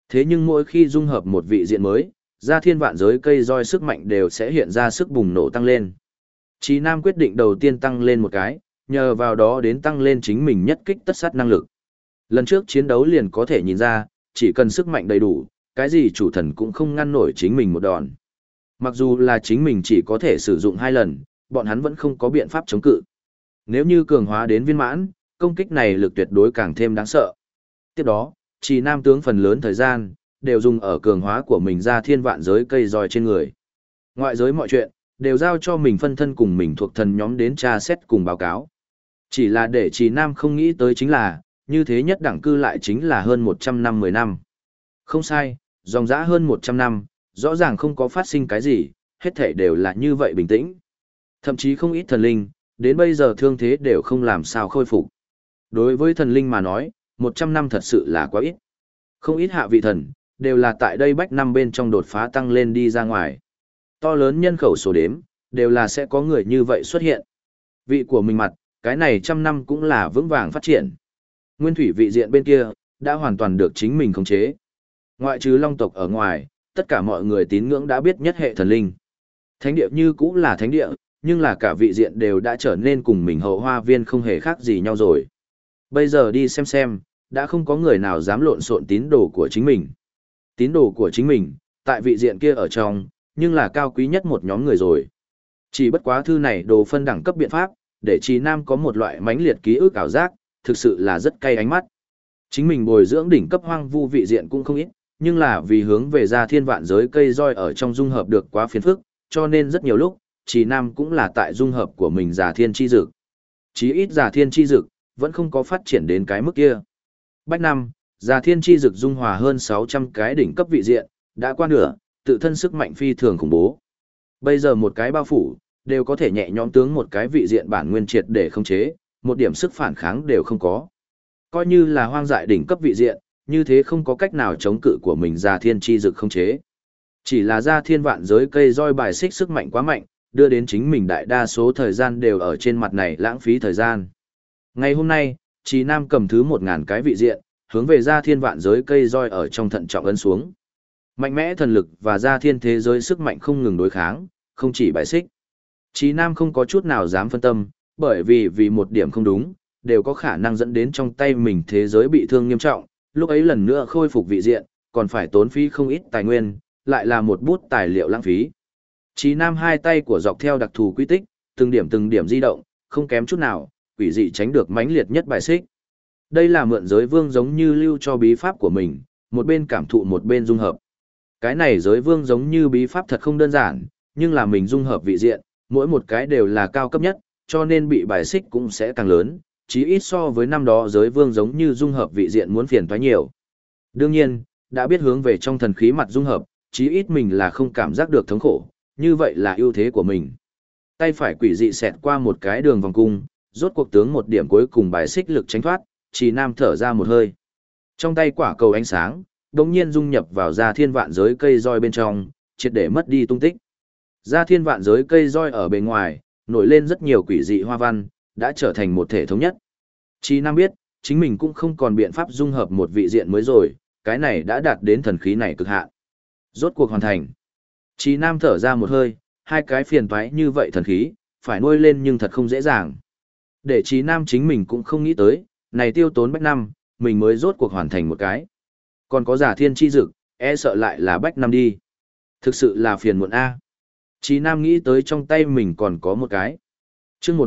Thế nhưng mỗi khi dung hợp một vị diện mới, ra thiên vạn giới cây roi sức mạnh đều sẽ hiện ra sức bùng nổ tăng lên. Chí Nam quyết định đầu tiên tăng lên một cái, nhờ vào đó đến tăng lên chính mình nhất kích tất sát năng lực. Lần trước chiến đấu liền có thể nhìn ra, chỉ cần sức mạnh đầy đủ, cái gì chủ thần cũng không ngăn nổi chính mình một đòn. Mặc dù là chính mình chỉ có thể sử dụng 2 lần, bọn hắn vẫn không có biện pháp chống cự. Nếu như cường hóa đến viên mãn, công kích này lực tuyệt đối càng thêm đáng sợ. Tiếp đó, Chí Nam tướng phần lớn thời gian, đều dùng ở cường hóa của mình ra thiên vạn giới cây roi trên người. Ngoại giới mọi chuyện, đều giao cho mình phân thân cùng mình thuộc thần nhóm đến tra xét cùng báo cáo. Chỉ là để Chí Nam không nghĩ tới chính là, như thế nhất đẳng cư lại chính là hơn 100 năm 10 năm. Không sai, dòng dã hơn 100 năm, rõ ràng không có phát sinh cái gì, hết thảy đều là như vậy bình tĩnh. Thậm chí không ít thần linh, đến bây giờ thương thế đều không làm sao khôi phục. Đối với thần linh mà nói, 100 năm thật sự là quá ít. Không ít hạ vị thần, đều là tại đây bách năm bên trong đột phá tăng lên đi ra ngoài. To lớn nhân khẩu số đếm, đều là sẽ có người như vậy xuất hiện. Vị của mình mặt, cái này trăm năm cũng là vững vàng phát triển. Nguyên thủy vị diện bên kia, đã hoàn toàn được chính mình khống chế. Ngoại trừ long tộc ở ngoài, tất cả mọi người tín ngưỡng đã biết nhất hệ thần linh. Thánh địa như cũng là thánh địa, nhưng là cả vị diện đều đã trở nên cùng mình hậu hoa viên không hề khác gì nhau rồi. Bây giờ đi xem, đã không có người nào dám lộn xộn tín đồ của chính mình. Tín đồ của chính mình, tại vị diện kia ở trong, nhưng là cao quý nhất một nhóm người rồi. Chỉ bất quá thư này đồ phân đẳng cấp biện pháp, để Chí Nam có một loại mãnh liệt ký ức ảo giác, thực sự là rất cay ánh mắt. Chính mình bồi dưỡng đỉnh cấp hoang vu vị diện cũng không ít, nhưng là vì hướng về ra thiên vạn giới cây roi ở trong dung hợp được quá phiền phức, cho nên rất nhiều lúc, Chí Nam cũng là tại dung hợp của mình giả thiên chi dực. Chí ít giả thiên chi dực, vẫn không có phát triển đến cái mức kia. Bách năm, giả thiên chi dực dung hòa hơn 600 cái đỉnh cấp vị diện, đã qua nửa, tự thân sức mạnh phi thường khủng bố. Bây giờ một cái bao phủ, đều có thể nhẹ nhõm tướng một cái vị diện bản nguyên triệt để khống chế, một điểm sức phản kháng đều không có. Coi như là hoang dại đỉnh cấp vị diện, như thế không có cách nào chống cự của mình ra thiên chi dực khống chế. Chỉ là ra thiên vạn giới cây roi bài xích sức mạnh quá mạnh, đưa đến chính mình đại đa số thời gian đều ở trên mặt này lãng phí thời gian. Ngày hôm nay, Chí Nam cầm thứ 1000 cái vị diện, hướng về ra thiên vạn giới cây roi ở trong thận trọng ấn xuống. Mạnh mẽ thần lực và ra thiên thế giới sức mạnh không ngừng đối kháng, không chỉ bài xích. Chí Nam không có chút nào dám phân tâm, bởi vì một điểm không đúng, đều có khả năng dẫn đến trong tay mình thế giới bị thương nghiêm trọng, lúc ấy lần nữa khôi phục vị diện, còn phải tốn phí không ít tài nguyên, lại là một bút tài liệu lãng phí. Chí Nam hai tay của dọc theo đặc thù quy tích, từng điểm di động, không kém chút nào, quỷ dị tránh được mãnh liệt nhất bài xích. Đây là mượn giới vương giống như lưu cho bí pháp của mình, một bên cảm thụ một bên dung hợp. Cái này giới vương giống như bí pháp thật không đơn giản, nhưng là mình dung hợp vị diện, mỗi một cái đều là cao cấp nhất, cho nên bị bài xích cũng sẽ càng lớn, chí ít so với năm đó giới vương giống như dung hợp vị diện muốn phiền toái nhiều. Đương nhiên, đã biết hướng về trong thần khí mặt dung hợp, chí ít mình là không cảm giác được thống khổ, như vậy là ưu thế của mình. Tay phải quỷ dị xẹt qua một cái đường vòng cung, rốt cuộc tướng một điểm cuối cùng bài xích lực tránh thoát, Chí Nam thở ra một hơi. Trong tay quả cầu ánh sáng, đột nhiên dung nhập vào ra thiên vạn giới cây roi bên trong, triệt để mất đi tung tích. Ra thiên vạn giới cây roi ở bên ngoài, nổi lên rất nhiều quỷ dị hoa văn, đã trở thành một thể thống nhất. Chí Nam biết, chính mình cũng không còn biện pháp dung hợp một vị diện mới rồi, cái này đã đạt đến thần khí này cực hạn. Rốt cuộc hoàn thành. Chí Nam thở ra một hơi, hai cái phiền toái như vậy thần khí, phải nuôi lên nhưng thật không dễ dàng. Để Chí Nam chính mình cũng không nghĩ tới, này tiêu tốn bách năm, mình mới rốt cuộc hoàn thành một cái. Còn có giả thiên chi dực, e sợ lại là bách năm đi. Thực sự là phiền muộn a. Chí Nam nghĩ tới trong tay mình còn có một cái. Chương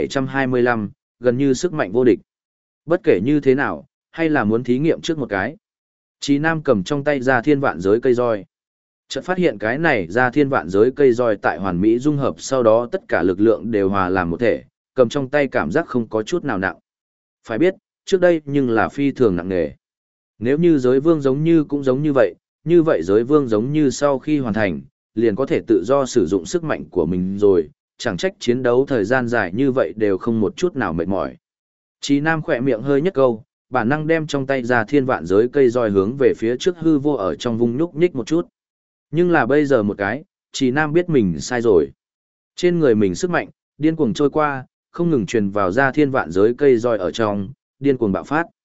1725, gần như sức mạnh vô địch. Bất kể như thế nào, hay là muốn thí nghiệm trước một cái. Chí Nam cầm trong tay ra thiên vạn giới cây roi. Chợt phát hiện cái này ra thiên vạn giới cây roi tại hoàn mỹ dung hợp, sau đó tất cả lực lượng đều hòa làm một thể, cầm trong tay cảm giác không có chút nào nặng. Phải biết, trước đây nhưng là phi thường nặng nề. Nếu như giới vương giống như cũng giống như vậy giới vương giống như sau khi hoàn thành, liền có thể tự do sử dụng sức mạnh của mình rồi, chẳng trách chiến đấu thời gian dài như vậy đều không một chút nào mệt mỏi. Chí Nam khỏe miệng hơi nhất câu, bản năng đem trong tay ra thiên vạn giới cây roi hướng về phía trước hư vô ở trong vùng nhúc nhích một chút. Nhưng là bây giờ một cái, Chí Nam biết mình sai rồi. Trên người mình sức mạnh, điên cuồng trôi qua, không ngừng truyền vào ra thiên vạn giới cây roi ở trong, điên cuồng bạo phát.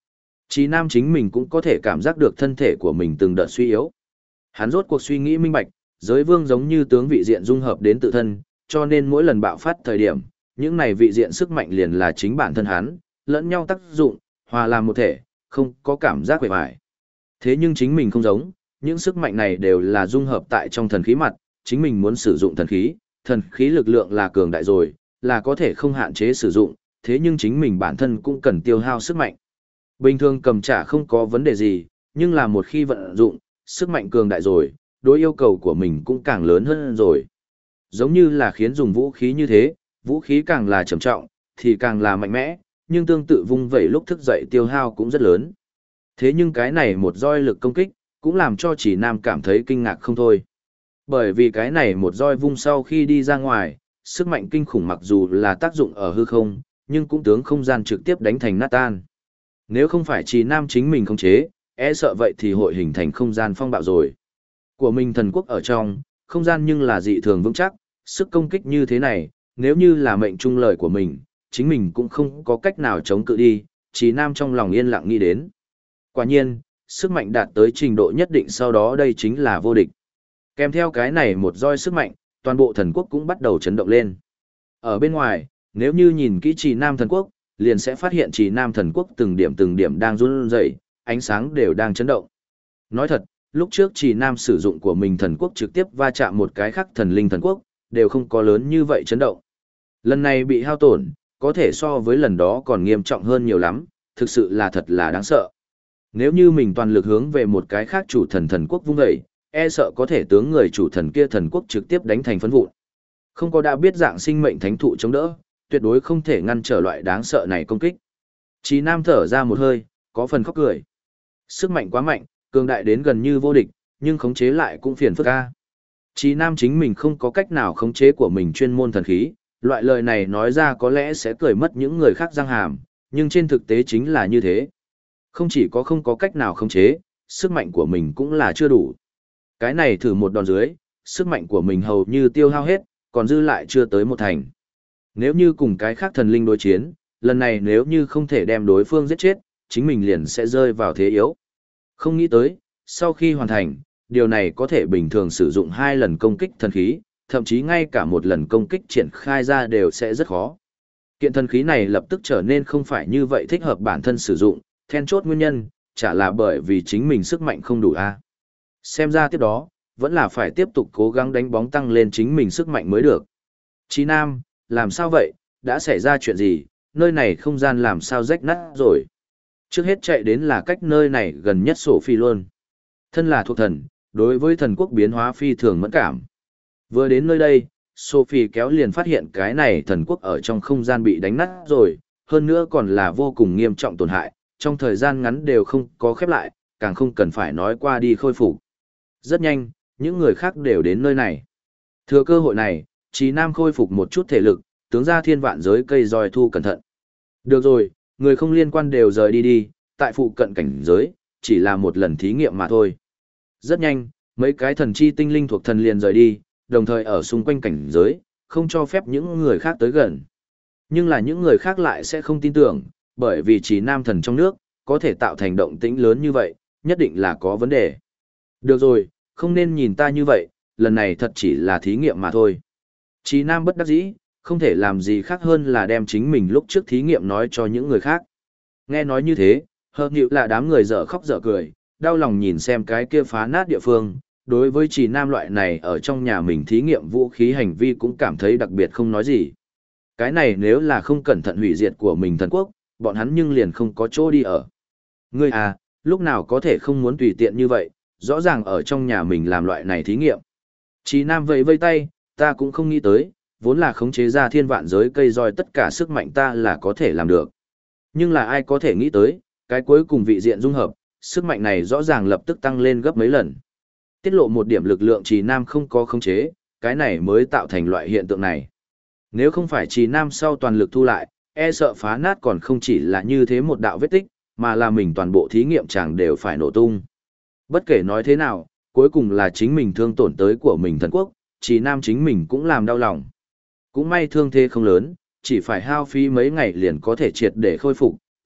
Chí Nam chính mình cũng có thể cảm giác được thân thể của mình từng đợt suy yếu. Hắn rốt cuộc suy nghĩ minh bạch, giới vương giống như tướng vị diện dung hợp đến tự thân, cho nên mỗi lần bạo phát thời điểm, những này vị diện sức mạnh liền là chính bản thân hắn, lẫn nhau tác dụng, hòa làm một thể, không có cảm giác quệ vải. Thế nhưng chính mình không giống, những sức mạnh này đều là dung hợp tại trong thần khí mặt, chính mình muốn sử dụng thần khí lực lượng là cường đại rồi, là có thể không hạn chế sử dụng, thế nhưng chính mình bản thân cũng cần tiêu hao sức mạnh. Bình thường cầm trả không có vấn đề gì, nhưng là một khi vận dụng, sức mạnh cường đại rồi, đối yêu cầu của mình cũng càng lớn hơn rồi. Giống như là khiến dùng vũ khí như thế, vũ khí càng là trầm trọng, thì càng là mạnh mẽ, nhưng tương tự vung vẩy lúc thức dậy tiêu hao cũng rất lớn. Thế nhưng cái này một roi lực công kích, cũng làm cho Chỉ Nam cảm thấy kinh ngạc không thôi. Bởi vì cái này một roi vung sau khi đi ra ngoài, sức mạnh kinh khủng mặc dù là tác dụng ở hư không, nhưng cũng tướng không gian trực tiếp đánh thành nát tan. Nếu không phải Chỉ Nam chính mình khống chế, e sợ vậy thì hội hình thành không gian phong bạo rồi. Của mình thần quốc ở trong, không gian nhưng là dị thường vững chắc, sức công kích như thế này, nếu như là mệnh trung lời của mình, chính mình cũng không có cách nào chống cự đi, Chỉ Nam trong lòng yên lặng nghĩ đến. Quả nhiên, sức mạnh đạt tới trình độ nhất định sau đó đây chính là vô địch. Kèm theo cái này một roi sức mạnh, toàn bộ thần quốc cũng bắt đầu chấn động lên. Ở bên ngoài, nếu như nhìn kỹ Chỉ Nam thần quốc, liền sẽ phát hiện Chỉ Nam thần quốc từng điểm đang run rẩy, ánh sáng đều đang chấn động. Nói thật, lúc trước Chỉ Nam sử dụng của mình thần quốc trực tiếp va chạm một cái khác thần linh thần quốc, đều không có lớn như vậy chấn động. Lần này bị hao tổn, có thể so với lần đó còn nghiêm trọng hơn nhiều lắm, thực sự là thật là đáng sợ. Nếu như mình toàn lực hướng về một cái khác chủ thần quốc vung dậy, e sợ có thể tướng người chủ thần kia thần quốc trực tiếp đánh thành phấn vụn. Không có đã biết dạng sinh mệnh thánh thụ chống đỡ, tuyệt đối không thể ngăn trở loại đáng sợ này công kích. Chí Nam thở ra một hơi, có phần khóc cười. Sức mạnh quá mạnh, cường đại đến gần như vô địch, nhưng khống chế lại cũng phiền phức a. Chí Nam chính mình không có cách nào khống chế của mình chuyên môn thần khí, loại lời này nói ra có lẽ sẽ cười mất những người khác răng hàm, nhưng trên thực tế chính là như thế. Không chỉ có không có cách nào khống chế, sức mạnh của mình cũng là chưa đủ. Cái này thử một đòn dưới, sức mạnh của mình hầu như tiêu hao hết, còn dư lại chưa tới một thành. Nếu như cùng cái khác thần linh đối chiến, lần này nếu như không thể đem đối phương giết chết, chính mình liền sẽ rơi vào thế yếu. Không nghĩ tới, sau khi hoàn thành, điều này có thể bình thường sử dụng 2 lần công kích thần khí, thậm chí ngay cả một lần công kích triển khai ra đều sẽ rất khó. Kiện thần khí này lập tức trở nên không phải như vậy thích hợp bản thân sử dụng, then chốt nguyên nhân, chả là bởi vì chính mình sức mạnh không đủ a. Xem ra tiếp đó, vẫn là phải tiếp tục cố gắng đánh bóng tăng lên chính mình sức mạnh mới được. Chí Nam, làm sao vậy, đã xảy ra chuyện gì, nơi này không gian làm sao rách nát rồi. Trước hết chạy đến là cách nơi này gần nhất Sophie luôn. Thân là thuộc thần, đối với thần quốc biến hóa phi thường mẫn cảm. Vừa đến nơi đây, Sophie kéo liền phát hiện cái này thần quốc ở trong không gian bị đánh nát rồi, hơn nữa còn là vô cùng nghiêm trọng tổn hại, trong thời gian ngắn đều không có khép lại, càng không cần phải nói qua đi khôi phục. Rất nhanh, những người khác đều đến nơi này. Thừa cơ hội này, Chí Nam khôi phục một chút thể lực, tướng ra thiên vạn giới cây roi thu cẩn thận. Được rồi, người không liên quan đều rời đi đi, tại phụ cận cảnh giới, chỉ là một lần thí nghiệm mà thôi. Rất nhanh, mấy cái thần chi tinh linh thuộc thần liền rời đi, đồng thời ở xung quanh cảnh giới, không cho phép những người khác tới gần. Nhưng là những người khác lại sẽ không tin tưởng, bởi vì Chí Nam thần trong nước, có thể tạo thành động tĩnh lớn như vậy, nhất định là có vấn đề. Được rồi, không nên nhìn ta như vậy, lần này thật chỉ là thí nghiệm mà thôi. Chí Nam bất đắc dĩ, không thể làm gì khác hơn là đem chính mình lúc trước thí nghiệm nói cho những người khác. Nghe nói như thế, hợp nhịu là đám người dở khóc dở cười, đau lòng nhìn xem cái kia phá nát địa phương. Đối với Chí Nam loại này ở trong nhà mình thí nghiệm vũ khí hành vi cũng cảm thấy đặc biệt không nói gì. Cái này nếu là không cẩn thận hủy diệt của mình thần quốc, bọn hắn nhưng liền không có chỗ đi ở. Ngươi à, lúc nào có thể không muốn tùy tiện như vậy, rõ ràng ở trong nhà mình làm loại này thí nghiệm. Chí Nam vẫy vây tay, ta cũng không nghĩ tới, vốn là khống chế ra thiên vạn giới cây roi tất cả sức mạnh ta là có thể làm được. Nhưng là ai có thể nghĩ tới, cái cuối cùng vị diện dung hợp, sức mạnh này rõ ràng lập tức tăng lên gấp mấy lần. Tiết lộ một điểm lực lượng Chí Nam không có khống chế, cái này mới tạo thành loại hiện tượng này. Nếu không phải Chí Nam sau toàn lực thu lại, e sợ phá nát còn không chỉ là như thế một đạo vết tích, mà là mình toàn bộ thí nghiệm chẳng đều phải nổ tung. Bất kể nói thế nào, cuối cùng là chính mình thương tổn tới của mình thần quốc, Chí Nam chính mình cũng làm đau lòng. Cũng may thương thế không lớn, chỉ phải hao phí mấy ngày liền có thể triệt để khôi phục,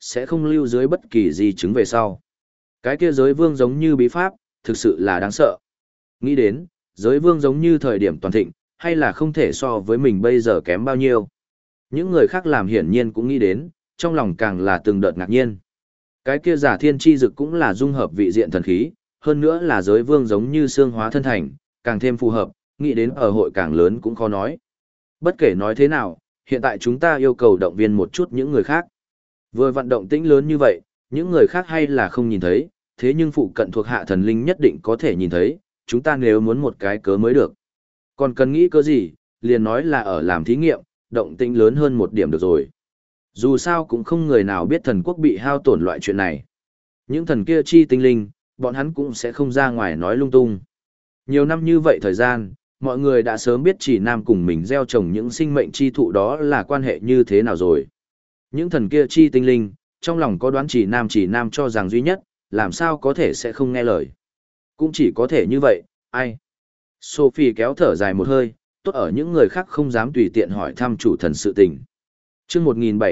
sẽ không lưu dưới bất kỳ di chứng về sau. Cái kia giới vương giống như bí pháp, thực sự là đáng sợ. Nghĩ đến, giới vương giống như thời điểm toàn thịnh, hay là không thể so với mình bây giờ kém bao nhiêu. Những người khác làm hiển nhiên cũng nghĩ đến, trong lòng càng là từng đợt ngạc nhiên. Cái kia giả thiên chi dực cũng là dung hợp vị diện thần khí, hơn nữa là giới vương giống như xương hóa thân thành, càng thêm phù hợp, nghĩ đến ở hội càng lớn cũng khó nói. Bất kể nói thế nào, hiện tại chúng ta yêu cầu động viên một chút những người khác. Vừa vận động tĩnh lớn như vậy, những người khác hay là không nhìn thấy, thế nhưng phụ cận thuộc hạ thần linh nhất định có thể nhìn thấy, chúng ta nếu muốn một cái cớ mới được. Còn cần nghĩ cớ gì, liền nói là ở làm thí nghiệm, động tĩnh lớn hơn một điểm được rồi. Dù sao cũng không người nào biết thần quốc bị hao tổn loại chuyện này. Những thần kia chi tinh linh, bọn hắn cũng sẽ không ra ngoài nói lung tung. Nhiều năm như vậy thời gian, mọi người đã sớm biết chỉ nam cùng mình gieo trồng những sinh mệnh chi thụ đó là quan hệ như thế nào rồi. Những thần kia chi tinh linh, trong lòng có đoán chỉ nam cho rằng duy nhất, làm sao có thể sẽ không nghe lời. Cũng chỉ có thể như vậy, ai. Sophie kéo thở dài một hơi, tốt ở những người khác không dám tùy tiện hỏi thăm chủ thần sự tình. Chương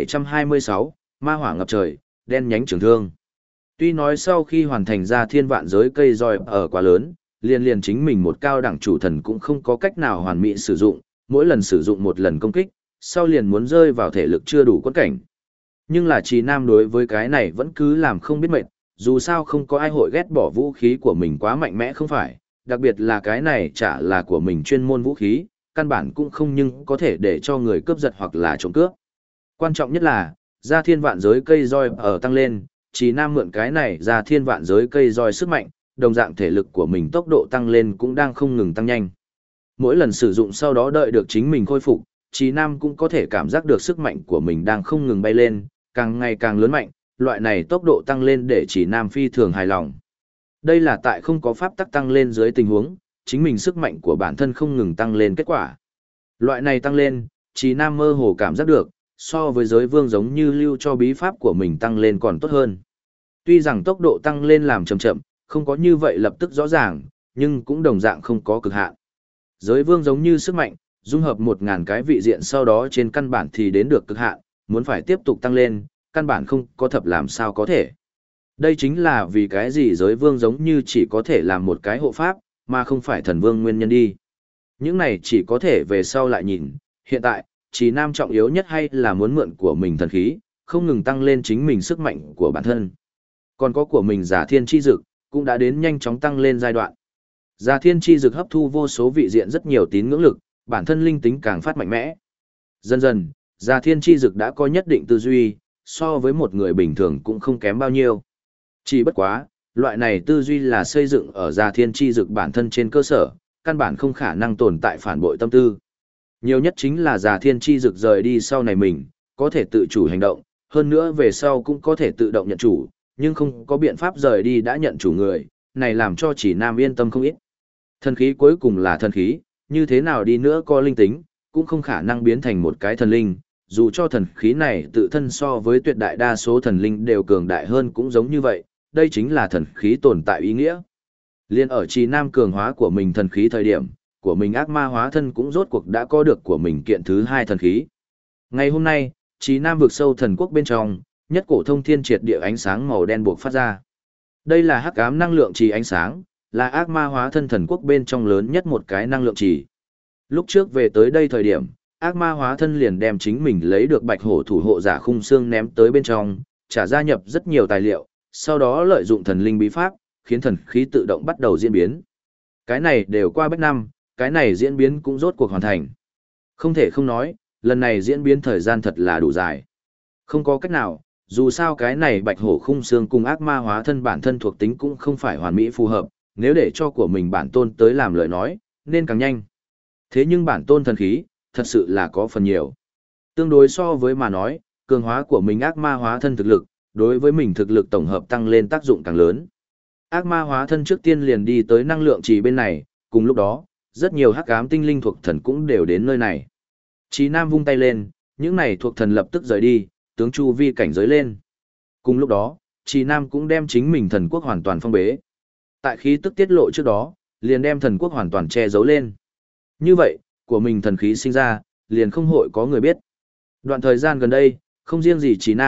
1726, ma hỏa ngập trời, đen nhánh trường thương. Tuy nói sau khi hoàn thành ra thiên vạn giới cây roi ở quá lớn, liền chính mình một cao đẳng chủ thần cũng không có cách nào hoàn mỹ sử dụng, mỗi lần sử dụng một lần công kích, sau liền muốn rơi vào thể lực chưa đủ quẫn cảnh. Nhưng là Trì Nam đối với cái này vẫn cứ làm không biết mệt, dù sao không có ai hội ghét bỏ vũ khí của mình quá mạnh mẽ không phải, đặc biệt là cái này chả là của mình chuyên môn vũ khí, căn bản cũng không nhưng có thể để cho người cướp giật hoặc là trộm cướp. Quan trọng nhất là, ra thiên vạn giới cây roi ở tăng lên, Trì Nam mượn cái này ra thiên vạn giới cây roi sức mạnh, đồng dạng thể lực của mình tốc độ tăng lên cũng đang không ngừng tăng nhanh. Mỗi lần sử dụng sau đó đợi được chính mình khôi phục, Trì Nam cũng có thể cảm giác được sức mạnh của mình đang không ngừng bay lên, càng ngày càng lớn mạnh, loại này tốc độ tăng lên để Trì Nam phi thường hài lòng. Đây là tại không có pháp tắc tăng lên dưới tình huống, chính mình sức mạnh của bản thân không ngừng tăng lên kết quả. Loại này tăng lên, Trì Nam mơ hồ cảm giác được, so với giới vương giống như lưu cho bí pháp của mình tăng lên còn tốt hơn. Tuy rằng tốc độ tăng lên làm chậm chậm, không có như vậy lập tức rõ ràng, nhưng cũng đồng dạng không có cực hạn. Giới vương giống như sức mạnh, dung hợp 1000 cái vị diện sau đó trên căn bản thì đến được cực hạn, muốn phải tiếp tục tăng lên, căn bản không có thập làm sao có thể. Đây chính là vì cái gì giới vương giống như chỉ có thể làm một cái hộ pháp, mà không phải thần vương nguyên nhân đi. Những này chỉ có thể về sau lại nhìn, hiện tại, Trì Nam trọng yếu nhất hay là muốn mượn của mình thần khí, không ngừng tăng lên chính mình sức mạnh của bản thân. Còn có của mình giả thiên chi dực, cũng đã đến nhanh chóng tăng lên giai đoạn. Giả thiên chi dực hấp thu vô số vị diện rất nhiều tín ngưỡng lực, bản thân linh tính càng phát mạnh mẽ. Dần dần, giả thiên chi dực đã có nhất định tư duy, so với một người bình thường cũng không kém bao nhiêu. Chỉ bất quá, loại này tư duy là xây dựng ở giả thiên chi dực bản thân trên cơ sở, căn bản không khả năng tồn tại phản bội tâm tư. Nhiều nhất chính là giả thiên chi dực rời đi sau này mình, có thể tự chủ hành động, hơn nữa về sau cũng có thể tự động nhận chủ, nhưng không có biện pháp rời đi đã nhận chủ người, này làm cho Chỉ Nam yên tâm không ít. Thần khí cuối cùng là thần khí, như thế nào đi nữa có linh tính, cũng không khả năng biến thành một cái thần linh, dù cho thần khí này tự thân so với tuyệt đại đa số thần linh đều cường đại hơn cũng giống như vậy, đây chính là thần khí tồn tại ý nghĩa. Liên ở Chỉ Nam cường hóa của mình thần khí thời điểm, của mình ác ma hóa thân cũng rốt cuộc đã có được của mình kiện thứ 2 thần khí. Ngày hôm nay, Chỉ Nam vực sâu thần quốc bên trong, nhất cổ thông thiên triệt địa ánh sáng màu đen buộc phát ra. Đây là hắc ám năng lượng trì ánh sáng, là ác ma hóa thân thần quốc bên trong lớn nhất một cái năng lượng trì. Lúc trước về tới đây thời điểm, ác ma hóa thân liền đem chính mình lấy được bạch hổ thủ hộ giả khung xương ném tới bên trong, trả gia nhập rất nhiều tài liệu, sau đó lợi dụng thần linh bí pháp, khiến thần khí tự động bắt đầu diễn biến. Cái này đều qua bách năm, cái này diễn biến cũng rốt cuộc hoàn thành. Không thể không nói, lần này diễn biến thời gian thật là đủ dài. Không có cách nào, dù sao cái này bạch hổ khung xương cùng ác ma hóa thân bản thân thuộc tính cũng không phải hoàn mỹ phù hợp, nếu để cho của mình bản tôn tới làm lời nói, nên càng nhanh. Thế nhưng bản tôn thần khí, thật sự là có phần nhiều. Tương đối so với mà nói, cường hóa của mình ác ma hóa thân thực lực, đối với mình thực lực tổng hợp tăng lên tác dụng càng lớn. Ác ma hóa thân trước tiên liền đi tới năng lượng trì bên này, cùng lúc đó, rất nhiều hắc ám tinh linh thuộc thần cũng đều đến nơi này. Chí Nam vung tay lên, những này thuộc thần lập tức rời đi, tướng chu vi cảnh giới lên. Cùng lúc đó, Chí Nam cũng đem chính mình thần quốc hoàn toàn phong bế. Tại khí tức tiết lộ trước đó, liền đem thần quốc hoàn toàn che giấu lên. Như vậy, của mình thần khí sinh ra, liền không hội có người biết. Đoạn thời gian gần đây, không riêng gì Chí Nam,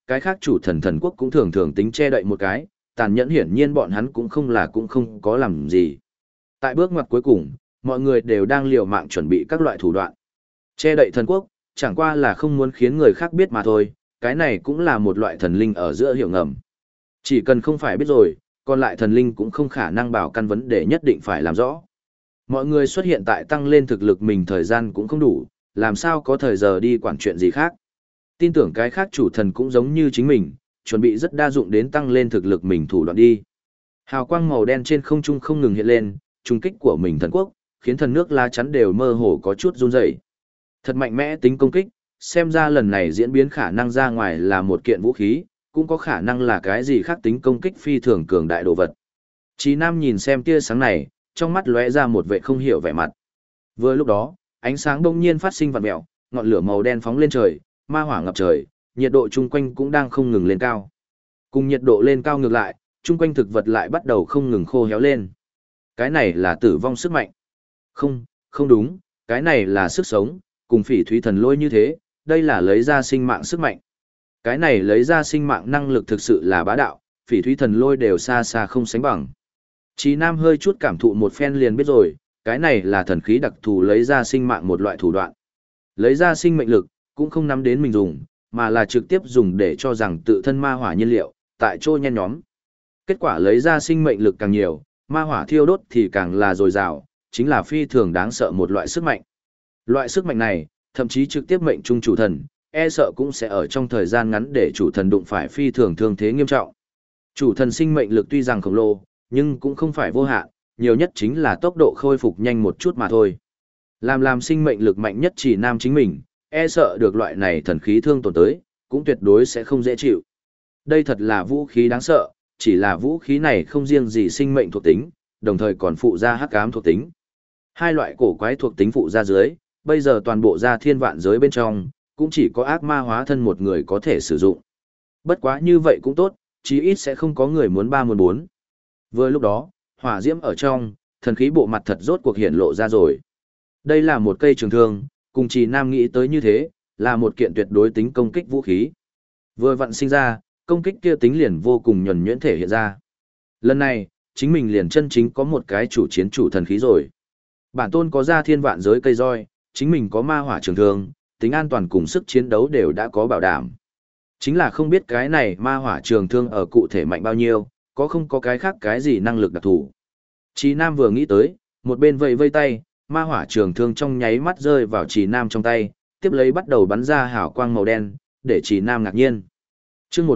cái khác chủ thần thần quốc cũng thường thường tính che đậy một cái, tàn nhẫn hiển nhiên bọn hắn cũng không có làm gì. Tại bước ngoặt cuối cùng, mọi người đều đang liều mạng chuẩn bị các loại thủ đoạn. Che đậy thần quốc, chẳng qua là không muốn khiến người khác biết mà thôi, cái này cũng là một loại thần linh ở giữa hiểu ngầm. Chỉ cần không phải biết rồi, còn lại thần linh cũng không khả năng bảo căn vấn đề nhất định phải làm rõ. Mọi người xuất hiện tại tăng lên thực lực mình thời gian cũng không đủ, làm sao có thời giờ đi quản chuyện gì khác. Tin tưởng cái khác chủ thần cũng giống như chính mình, chuẩn bị rất đa dụng đến tăng lên thực lực mình thủ đoạn đi. Hào quang màu đen trên không trung không ngừng hiện lên, trung kích của mình thần quốc, khiến thần nước lá chắn đều mơ hồ có chút run rẩy. Thật mạnh mẽ tính công kích, xem ra lần này diễn biến khả năng ra ngoài là một kiện vũ khí, cũng có khả năng là cái gì khác tính công kích phi thường cường đại đồ vật. Chí Nam nhìn xem tia sáng này, trong mắt lóe ra một vẻ không hiểu vẻ mặt. Vừa lúc đó, ánh sáng đông nhiên phát sinh vặn mèo, ngọn lửa màu đen phóng lên trời, ma hỏa ngập trời, nhiệt độ chung quanh cũng đang không ngừng lên cao. Cùng nhiệt độ lên cao ngược lại, chung quanh thực vật lại bắt đầu không ngừng khô héo lên. Cái này là tử vong sức mạnh. Không, không đúng, cái này là sức sống, cùng Phỉ Thúy Thần Lôi như thế, đây là lấy ra sinh mạng sức mạnh. Cái này lấy ra sinh mạng năng lực thực sự là bá đạo, Phỉ Thúy Thần Lôi đều xa xa không sánh bằng. Chí Nam hơi chút cảm thụ một phen liền biết rồi, cái này là thần khí đặc thù lấy ra sinh mạng một loại thủ đoạn. Lấy ra sinh mệnh lực, cũng không nắm đến mình dùng, mà là trực tiếp dùng để cho rằng tự thân ma hỏa nhiên liệu, tại chỗ nhen nhóm. Kết quả lấy ra sinh mệnh lực càng nhiều, ma hỏa thiêu đốt thì càng là dồi dào, chính là phi thường đáng sợ một loại sức mạnh. Loại sức mạnh này, thậm chí trực tiếp mệnh trung chủ thần, e sợ cũng sẽ ở trong thời gian ngắn để chủ thần đụng phải phi thường thương thế nghiêm trọng. Chủ thần sinh mệnh lực tuy rằng khổng lồ, nhưng cũng không phải vô hạn, nhiều nhất chính là tốc độ khôi phục nhanh một chút mà thôi. Làm sinh mệnh lực mạnh nhất chỉ Nam chính mình, e sợ được loại này thần khí thương tổn tới, cũng tuyệt đối sẽ không dễ chịu. Đây thật là vũ khí đáng sợ, chỉ là vũ khí này không riêng gì sinh mệnh thuộc tính, đồng thời còn phụ ra hắc ám thuộc tính. Hai loại cổ quái thuộc tính phụ ra dưới, bây giờ toàn bộ gia thiên vạn giới bên trong, cũng chỉ có ác ma hóa thân một người có thể sử dụng. Bất quá như vậy cũng tốt, chí ít sẽ không có người muốn 3 muốn 4. Vừa lúc đó, hỏa diễm ở trong, thần khí bộ mặt thật rốt cuộc hiện lộ ra rồi. Đây là một cây trường thương, cùng Trì Nam nghĩ tới như thế, là một kiện tuyệt đối tính công kích vũ khí. Vừa vặn sinh ra, công kích kia tính liền vô cùng nhuần nhuyễn thể hiện ra. Lần này, chính mình liền chân chính có một cái chủ chiến chủ thần khí rồi. Bản tôn có ra thiên vạn giới cây roi, chính mình có ma hỏa trường thương, tính an toàn cùng sức chiến đấu đều đã có bảo đảm. Chính là không biết cái này ma hỏa trường thương ở cụ thể mạnh bao nhiêu, có không có cái khác cái gì năng lực đặc thù. Trì Nam vừa nghĩ tới, một bên vẫy vây tay, ma hỏa trường thương trong nháy mắt rơi vào Trì Nam trong tay, tiếp lấy bắt đầu bắn ra hào quang màu đen, để Trì Nam ngạc nhiên. Chương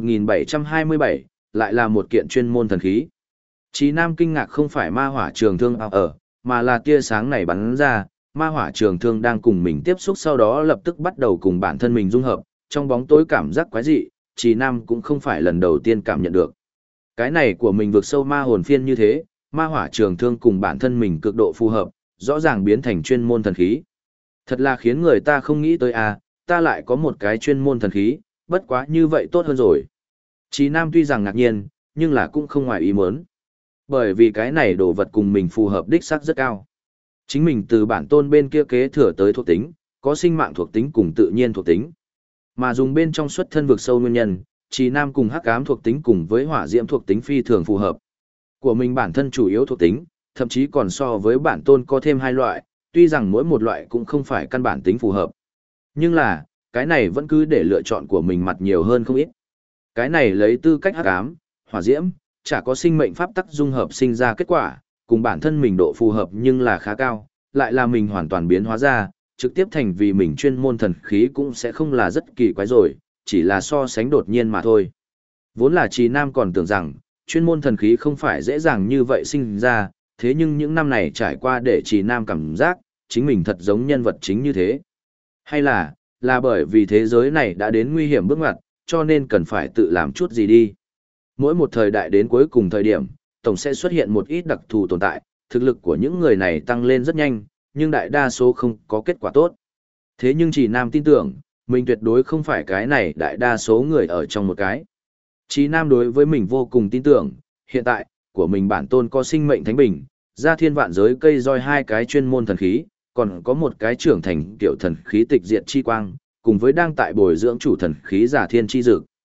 1727, lại là một kiện chuyên môn thần khí. Trì Nam kinh ngạc không phải ma hỏa trường thương mà là tia sáng này bắn ra, ma hỏa trường thương đang cùng mình tiếp xúc sau đó lập tức bắt đầu cùng bản thân mình dung hợp, trong bóng tối cảm giác quái dị, Trì Nam cũng không phải lần đầu tiên cảm nhận được. Cái này của mình vượt sâu ma hồn phiên như thế, ma hỏa trường thương cùng bản thân mình cực độ phù hợp, rõ ràng biến thành chuyên môn thần khí. Thật là khiến người ta không nghĩ tới ta lại có một cái chuyên môn thần khí, bất quá như vậy tốt hơn rồi. Trì Nam tuy rằng ngạc nhiên, nhưng là cũng không ngoài ý muốn. Bởi vì cái này đồ vật cùng mình phù hợp đích xác rất cao. Chính mình từ bản tôn bên kia kế thừa tới thuộc tính, có sinh mạng thuộc tính cùng tự nhiên thuộc tính. Mà dùng bên trong xuất thân vực sâu nguyên nhân, Trì Nam cùng hắc ám thuộc tính cùng với hỏa diễm thuộc tính phi thường phù hợp. Của mình bản thân chủ yếu thuộc tính, thậm chí còn so với bản tôn có thêm 2 loại, tuy rằng mỗi một loại cũng không phải căn bản tính phù hợp. Nhưng là, cái này vẫn cứ để lựa chọn của mình mặt nhiều hơn không ít. Cái này lấy tư cách hắc ám, hỏa diễm, chả có sinh mệnh pháp tắc dung hợp sinh ra kết quả, cùng bản thân mình độ phù hợp nhưng là khá cao, lại là mình hoàn toàn biến hóa ra, trực tiếp thành vì mình chuyên môn thần khí cũng sẽ không là rất kỳ quái rồi, chỉ là so sánh đột nhiên mà thôi. Vốn là Trì Nam còn tưởng rằng, chuyên môn thần khí không phải dễ dàng như vậy sinh ra, thế nhưng những năm này trải qua để Trì Nam cảm giác, chính mình thật giống nhân vật chính như thế. Hay là bởi vì thế giới này đã đến nguy hiểm bước ngoặt, cho nên cần phải tự làm chút gì đi. Mỗi một thời đại đến cuối cùng thời điểm, tổng sẽ xuất hiện một ít đặc thù tồn tại, thực lực của những người này tăng lên rất nhanh, nhưng đại đa số không có kết quả tốt. Thế nhưng Trì Nam tin tưởng, mình tuyệt đối không phải cái này đại đa số người ở trong một cái. Trì Nam đối với mình vô cùng tin tưởng, hiện tại, của mình bản tôn có sinh mệnh thánh bình, ra thiên vạn giới cây roi 2 cái chuyên môn thần khí, còn có một cái trưởng thành tiểu thần khí tịch diệt chi quang, cùng với đang tại bồi dưỡng chủ thần khí giả thiên chi dực.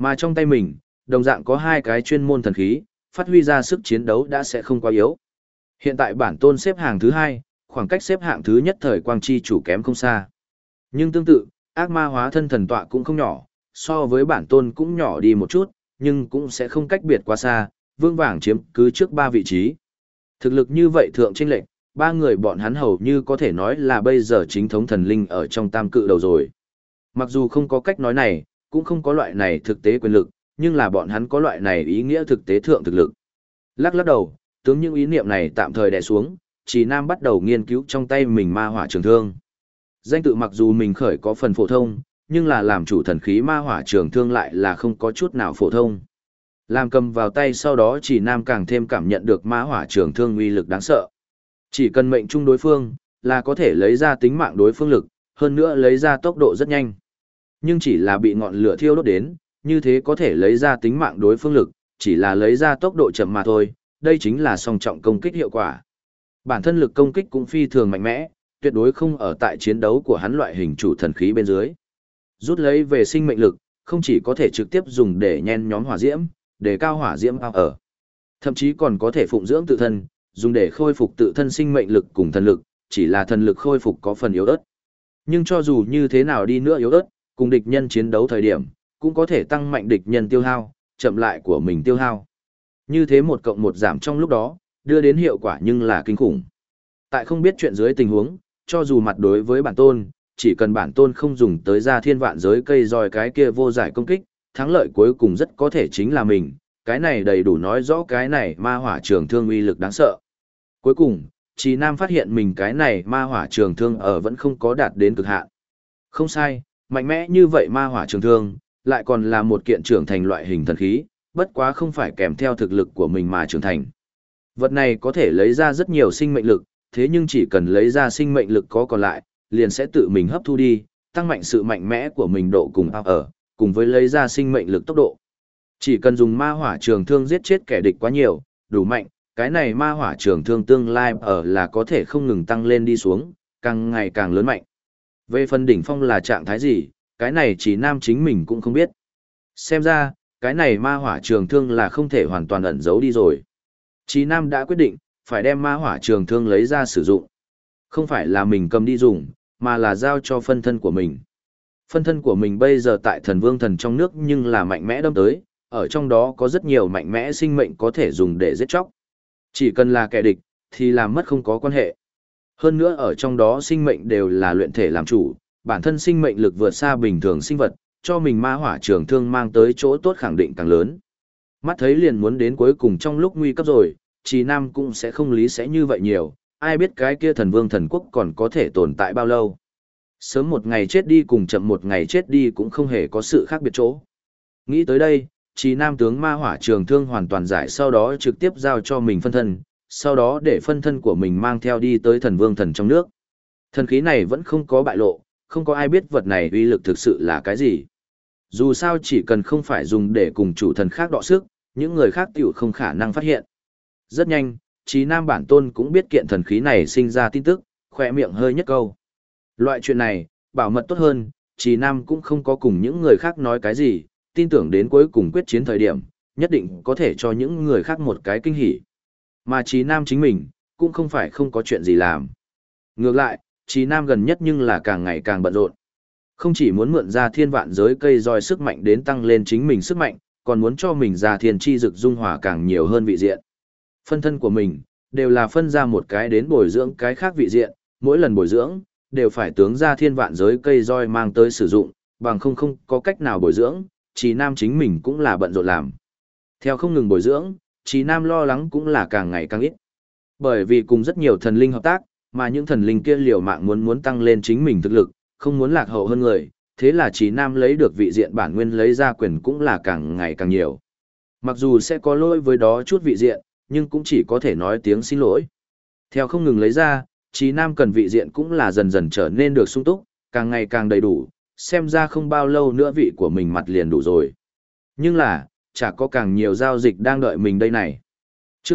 Mà trong tay mình, đồng dạng có hai cái chuyên môn thần khí, phát huy ra sức chiến đấu đã sẽ không quá yếu. Hiện tại bản tôn xếp hạng thứ hai, khoảng cách xếp hạng thứ nhất thời quang chi chủ kém không xa. Nhưng tương tự, ác ma hóa thân thần tọa cũng không nhỏ, so với bản tôn cũng nhỏ đi một chút, nhưng cũng sẽ không cách biệt quá xa, vương vàng chiếm cứ trước ba vị trí. Thực lực như vậy thượng chênh lệch, ba người bọn hắn hầu như có thể nói là bây giờ chính thống thần linh ở trong tam cự đầu rồi. Mặc dù không có cách nói này, cũng không có loại này thực tế quyền lực, nhưng là bọn hắn có loại này ý nghĩa thực tế thượng thực lực. Lắc lắc đầu, tướng những ý niệm này tạm thời đè xuống, Trì Nam bắt đầu nghiên cứu trong tay mình ma hỏa trường thương. Danh tự mặc dù mình khởi có phần phổ thông, nhưng là làm chủ thần khí ma hỏa trường thương lại là không có chút nào phổ thông. Làm cầm vào tay sau đó Trì Nam càng thêm cảm nhận được ma hỏa trường thương uy lực đáng sợ. Chỉ cần mệnh trung đối phương, là có thể lấy ra tính mạng đối phương lực, hơn nữa lấy ra tốc độ rất nhanh. Nhưng chỉ là bị ngọn lửa thiêu đốt đến, như thế có thể lấy ra tính mạng đối phương lực, chỉ là lấy ra tốc độ chậm mà thôi, đây chính là song trọng công kích hiệu quả. Bản thân lực công kích cũng phi thường mạnh mẽ, tuyệt đối không ở tại chiến đấu của hắn loại hình chủ thần khí bên dưới. Rút lấy về sinh mệnh lực, không chỉ có thể trực tiếp dùng để nhen nhóm hỏa diễm, để cao hỏa diễm ở, thậm chí còn có thể phụng dưỡng tự thân, dùng để khôi phục tự thân sinh mệnh lực cùng thần lực, chỉ là thần lực khôi phục có phần yếu ớt. Nhưng cho dù như thế nào đi nữa yếu ớt, cùng địch nhân chiến đấu thời điểm, cũng có thể tăng mạnh địch nhân tiêu hao, chậm lại của mình tiêu hao. Như thế 1+1 giảm trong lúc đó, đưa đến hiệu quả nhưng là kinh khủng. Tại không biết chuyện dưới tình huống, cho dù mặt đối với bản tôn, chỉ cần bản tôn không dùng tới ra thiên vạn giới cây roi cái kia vô giải công kích, thắng lợi cuối cùng rất có thể chính là mình, cái này đầy đủ nói rõ cái này ma hỏa trường thương uy lực đáng sợ. Cuối cùng, Trì Nam phát hiện mình cái này ma hỏa trường thương ở vẫn không có đạt đến cực hạn. Không sai, mạnh mẽ như vậy ma hỏa trường thương, lại còn là một kiện trưởng thành loại hình thần khí, bất quá không phải kèm theo thực lực của mình mà trưởng thành. Vật này có thể lấy ra rất nhiều sinh mệnh lực, thế nhưng chỉ cần lấy ra sinh mệnh lực có còn lại, liền sẽ tự mình hấp thu đi, tăng mạnh sự mạnh mẽ của mình độ cùng cùng với lấy ra sinh mệnh lực tốc độ. Chỉ cần dùng ma hỏa trường thương giết chết kẻ địch quá nhiều, đủ mạnh, cái này ma hỏa trường thương tương lai là có thể không ngừng tăng lên đi xuống, càng ngày càng lớn mạnh. Về phần đỉnh phong là trạng thái gì, cái này chỉ Nam chính mình cũng không biết. Xem ra, cái này ma hỏa trường thương là không thể hoàn toàn ẩn giấu đi rồi. Chí Nam đã quyết định, phải đem ma hỏa trường thương lấy ra sử dụng. Không phải là mình cầm đi dùng, mà là giao cho phân thân của mình. Phân thân của mình bây giờ tại thần vương thần trong nước nhưng là mạnh mẽ đâm tới, ở trong đó có rất nhiều mạnh mẽ sinh mệnh có thể dùng để giết chóc. Chỉ cần là kẻ địch, thì làm mất không có quan hệ. Hơn nữa ở trong đó sinh mệnh đều là luyện thể làm chủ, bản thân sinh mệnh lực vượt xa bình thường sinh vật, cho mình ma hỏa trường thương mang tới chỗ tốt khẳng định càng lớn. Mắt thấy liền muốn đến cuối cùng trong lúc nguy cấp rồi, Trì Nam cũng sẽ không lý sẽ như vậy nhiều, ai biết cái kia thần vương thần quốc còn có thể tồn tại bao lâu. Sớm một ngày chết đi cùng chậm một ngày chết đi cũng không hề có sự khác biệt chỗ. Nghĩ tới đây, Trì Nam tướng ma hỏa trường thương hoàn toàn giải sau đó trực tiếp giao cho mình phân thân, sau đó để phân thân của mình mang theo đi tới thần vương thần trong nước. Thần khí này vẫn không có bại lộ, không có ai biết vật này uy lực thực sự là cái gì. Dù sao chỉ cần không phải dùng để cùng chủ thần khác đọ sức, những người khác tiểu không khả năng phát hiện. Rất nhanh, Chí Nam bản tôn cũng biết kiện thần khí này sinh ra tin tức, khỏe miệng hơi nhất câu. Loại chuyện này, bảo mật tốt hơn, Chí Nam cũng không có cùng những người khác nói cái gì, tin tưởng đến cuối cùng quyết chiến thời điểm, nhất định có thể cho những người khác một cái kinh hỉ. Mà Chí Nam chính mình, cũng không phải không có chuyện gì làm. Ngược lại, Chí Nam gần nhất nhưng là càng ngày càng bận rộn. Không chỉ muốn mượn ra thiên vạn giới cây roi sức mạnh đến tăng lên chính mình sức mạnh, còn muốn cho mình ra thiên chi dực dung hòa càng nhiều hơn vị diện. Phân thân của mình, đều là phân ra một cái đến bồi dưỡng cái khác vị diện, mỗi lần bồi dưỡng, đều phải tướng ra thiên vạn giới cây roi mang tới sử dụng, bằng không có cách nào bồi dưỡng, Chí Nam chính mình cũng là bận rộn làm. Theo không ngừng bồi dưỡng, Chí Nam lo lắng cũng là càng ngày càng ít. Bởi vì cùng rất nhiều thần linh hợp tác, mà những thần linh kia liều mạng muốn tăng lên chính mình thực lực, không muốn lạc hậu hơn người, thế là Chí Nam lấy được vị diện bản nguyên lấy ra quyền cũng là càng ngày càng nhiều. Mặc dù sẽ có lỗi với đó chút vị diện, nhưng cũng chỉ có thể nói tiếng xin lỗi. Theo không ngừng lấy ra, Chí Nam cần vị diện cũng là dần dần trở nên được sung túc, càng ngày càng đầy đủ, xem ra không bao lâu nữa vị của mình mặt liền đủ rồi. Nhưng là, chả có càng nhiều giao dịch đang đợi mình đây này. Chương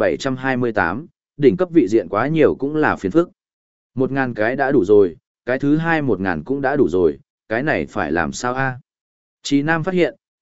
1728, đỉnh cấp vị diện quá nhiều cũng là phiền phức. 1000 cái đã đủ rồi, cái thứ hai 1000 cũng đã đủ rồi, cái này phải làm sao a? Chí Nam phát hiện,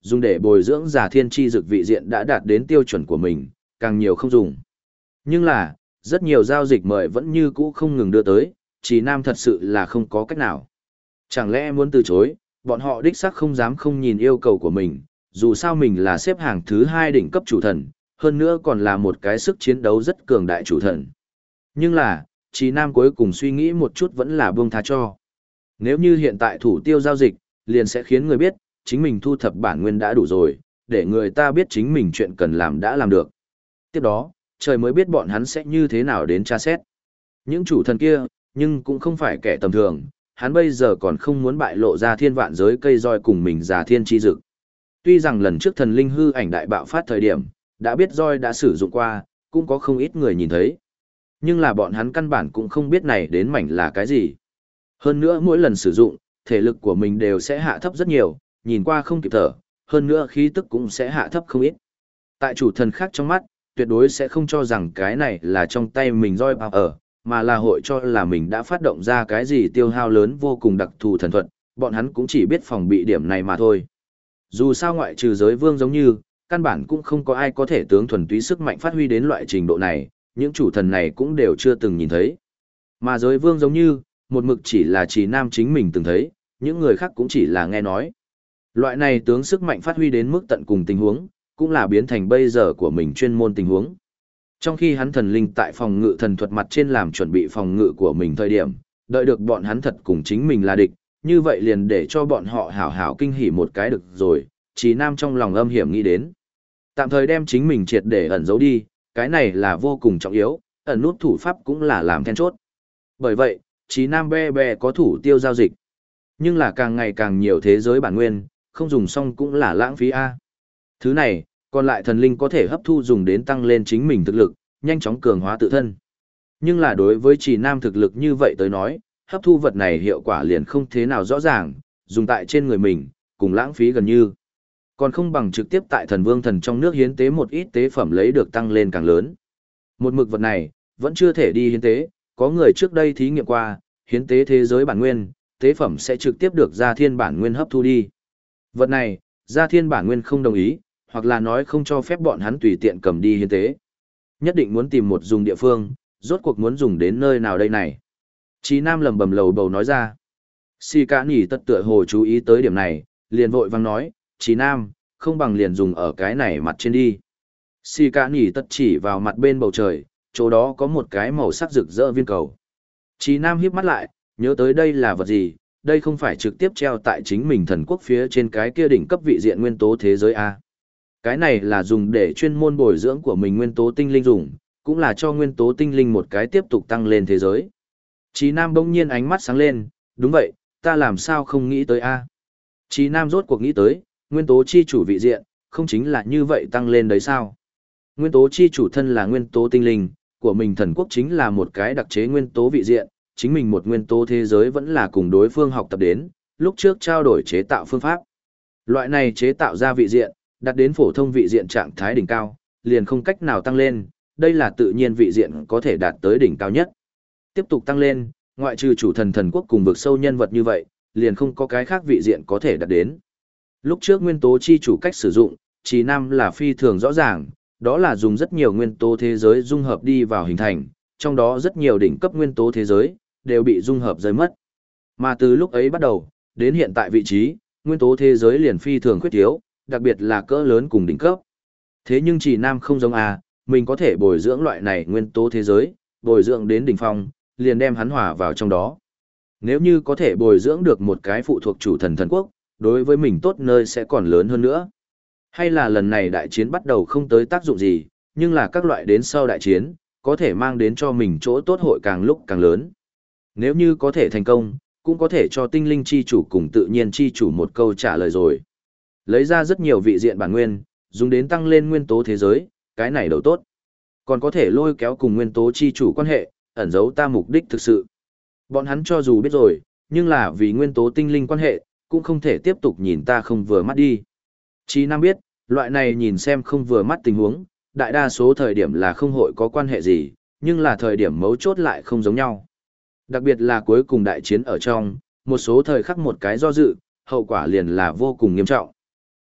dùng để bồi dưỡng giả thiên chi dược vị diện đã đạt đến tiêu chuẩn của mình, càng nhiều không dùng. Nhưng là, rất nhiều giao dịch mời vẫn như cũ không ngừng đưa tới, Trì Nam thật sự là không có cách nào. Chẳng lẽ muốn từ chối, bọn họ đích xác không dám không nhìn yêu cầu của mình, dù sao mình là xếp hàng thứ 2 đỉnh cấp chủ thần, hơn nữa còn là một cái sức chiến đấu rất cường đại chủ thần. Nhưng là, Trì Nam cuối cùng suy nghĩ một chút vẫn là buông tha cho. Nếu như hiện tại thủ tiêu giao dịch, liền sẽ khiến người biết, chính mình thu thập bản nguyên đã đủ rồi, để người ta biết chính mình chuyện cần làm đã làm được. Tiếp đó, trời mới biết bọn hắn sẽ như thế nào đến tra xét. Những chủ thần kia, nhưng cũng không phải kẻ tầm thường, hắn bây giờ còn không muốn bại lộ ra thiên vạn giới cây roi cùng mình giả thiên chi dực. Tuy rằng lần trước thần linh hư ảnh đại bạo phát thời điểm, đã biết roi đã sử dụng qua, cũng có không ít người nhìn thấy. Nhưng là bọn hắn căn bản cũng không biết này đến mảnh là cái gì. Hơn nữa mỗi lần sử dụng, thể lực của mình đều sẽ hạ thấp rất nhiều, nhìn qua không kịp thở, hơn nữa khí tức cũng sẽ hạ thấp không ít. Tại chủ thần khác trong mắt, tuyệt đối sẽ không cho rằng cái này là trong tay mình roi bao ở, mà là hội cho là mình đã phát động ra cái gì tiêu hao lớn vô cùng đặc thù thần thuật, bọn hắn cũng chỉ biết phòng bị điểm này mà thôi. Dù sao ngoại trừ giới vương giống như, căn bản cũng không có ai có thể tướng thuần túy sức mạnh phát huy đến loại trình độ này, những chủ thần này cũng đều chưa từng nhìn thấy. Mà giới vương giống như, một mực chỉ là Trì Nam chính mình từng thấy, những người khác cũng chỉ là nghe nói. Loại này tướng sức mạnh phát huy đến mức tận cùng tình huống, cũng là biến thành bây giờ của mình chuyên môn tình huống. Trong khi hắn thần linh tại phòng ngự thần thuật mặt trên làm chuẩn bị phòng ngự của mình thời điểm, đợi được bọn hắn thật cùng chính mình là địch, như vậy liền để cho bọn họ hảo hảo kinh hỉ một cái được rồi, Trì Nam trong lòng âm hiểm nghĩ đến. Tạm thời đem chính mình triệt để ẩn giấu đi, cái này là vô cùng trọng yếu, ẩn nút thủ pháp cũng là làm then chốt. Bởi vậy, Trì Nam be có thủ tiêu giao dịch. Nhưng là càng ngày càng nhiều thế giới bản nguyên, không dùng xong cũng là lãng phí A. Thứ này, còn lại thần linh có thể hấp thu dùng đến tăng lên chính mình thực lực, nhanh chóng cường hóa tự thân. Nhưng là đối với Trì Nam thực lực như vậy tới nói, hấp thu vật này hiệu quả liền không thế nào rõ ràng, dùng tại trên người mình, cùng lãng phí gần như. Còn không bằng trực tiếp tại thần vương thần trong nước hiến tế một ít tế phẩm lấy được tăng lên càng lớn. Một mực vật này, vẫn chưa thể đi hiến tế, có người trước đây thí nghiệm qua, hiến tế thế giới bản nguyên, tế phẩm sẽ trực tiếp được gia thiên bản nguyên hấp thu đi. Vật này, gia thiên bản nguyên không đồng ý, hoặc là nói không cho phép bọn hắn tùy tiện cầm đi hiến tế. Nhất định muốn tìm một dùng địa phương, rốt cuộc muốn dùng đến nơi nào đây này. Chí Nam lầm bầm lầu bầu nói ra. Si Cả Nhỉ tất tựa hồ chú ý tới điểm này, liền vội vang nói, Chí Nam, không bằng liền dùng ở cái này mặt trên đi. Si Cả Nhỉ tất chỉ vào mặt bên bầu trời, chỗ đó có một cái màu sắc rực rỡ viên cầu. Chí Nam híp mắt lại, nhớ tới đây là vật gì, đây không phải trực tiếp treo tại chính mình thần quốc phía trên cái kia đỉnh cấp vị diện nguyên tố thế giới A. Cái này là dùng để chuyên môn bồi dưỡng của mình nguyên tố tinh linh dùng, cũng là cho nguyên tố tinh linh một cái tiếp tục tăng lên thế giới. Chí Nam bỗng nhiên ánh mắt sáng lên, đúng vậy, ta làm sao không nghĩ tới A. Chí Nam rốt cuộc nghĩ tới, nguyên tố chi chủ vị diện, không chính là như vậy tăng lên đấy sao. Nguyên tố chi chủ thân là nguyên tố tinh linh, của mình thần quốc chính là một cái đặc chế nguyên tố vị diện, chính mình một nguyên tố thế giới vẫn là cùng đối phương học tập đến, lúc trước trao đổi chế tạo phương pháp. Loại này chế tạo ra vị diện, đạt đến phổ thông vị diện trạng thái đỉnh cao, liền không cách nào tăng lên, đây là tự nhiên vị diện có thể đạt tới đỉnh cao nhất. Tiếp tục tăng lên, ngoại trừ chủ thần thần quốc cùng vực sâu nhân vật như vậy, liền không có cái khác vị diện có thể đạt đến. Lúc trước nguyên tố chi chủ cách sử dụng, Chí Nam là phi thường rõ ràng, đó là dùng rất nhiều nguyên tố thế giới dung hợp đi vào hình thành, trong đó rất nhiều đỉnh cấp nguyên tố thế giới, đều bị dung hợp rơi mất. Mà từ lúc ấy bắt đầu, đến hiện tại vị trí, nguyên tố thế giới liền phi thường khuyết thiếu, đặc biệt là cỡ lớn cùng đỉnh cấp. Thế nhưng Trì Nam không giống mình có thể bồi dưỡng loại này nguyên tố thế giới, bồi dưỡng đến đỉnh phong, liền đem hắn hòa vào trong đó. Nếu như có thể bồi dưỡng được một cái phụ thuộc chủ thần thần quốc, đối với mình tốt nơi sẽ còn lớn hơn nữa. Hay là lần này đại chiến bắt đầu không tới tác dụng gì, nhưng là các loại đến sau đại chiến, có thể mang đến cho mình chỗ tốt hội càng lúc càng lớn. Nếu như có thể thành công, cũng có thể cho tinh linh chi chủ cùng tự nhiên chi chủ một câu trả lời rồi. Lấy ra rất nhiều vị diện bản nguyên, dùng đến tăng lên nguyên tố thế giới, cái này đầu tốt. Còn có thể lôi kéo cùng nguyên tố chi chủ quan hệ, ẩn giấu ta mục đích thực sự. Bọn hắn cho dù biết rồi, nhưng là vì nguyên tố tinh linh quan hệ, cũng không thể tiếp tục nhìn ta không vừa mắt đi. Chí Nam biết, loại này nhìn xem không vừa mắt tình huống, đại đa số thời điểm là không hội có quan hệ gì, nhưng là thời điểm mấu chốt lại không giống nhau. Đặc biệt là cuối cùng đại chiến ở trong, một số thời khắc một cái do dự, hậu quả liền là vô cùng nghiêm trọng.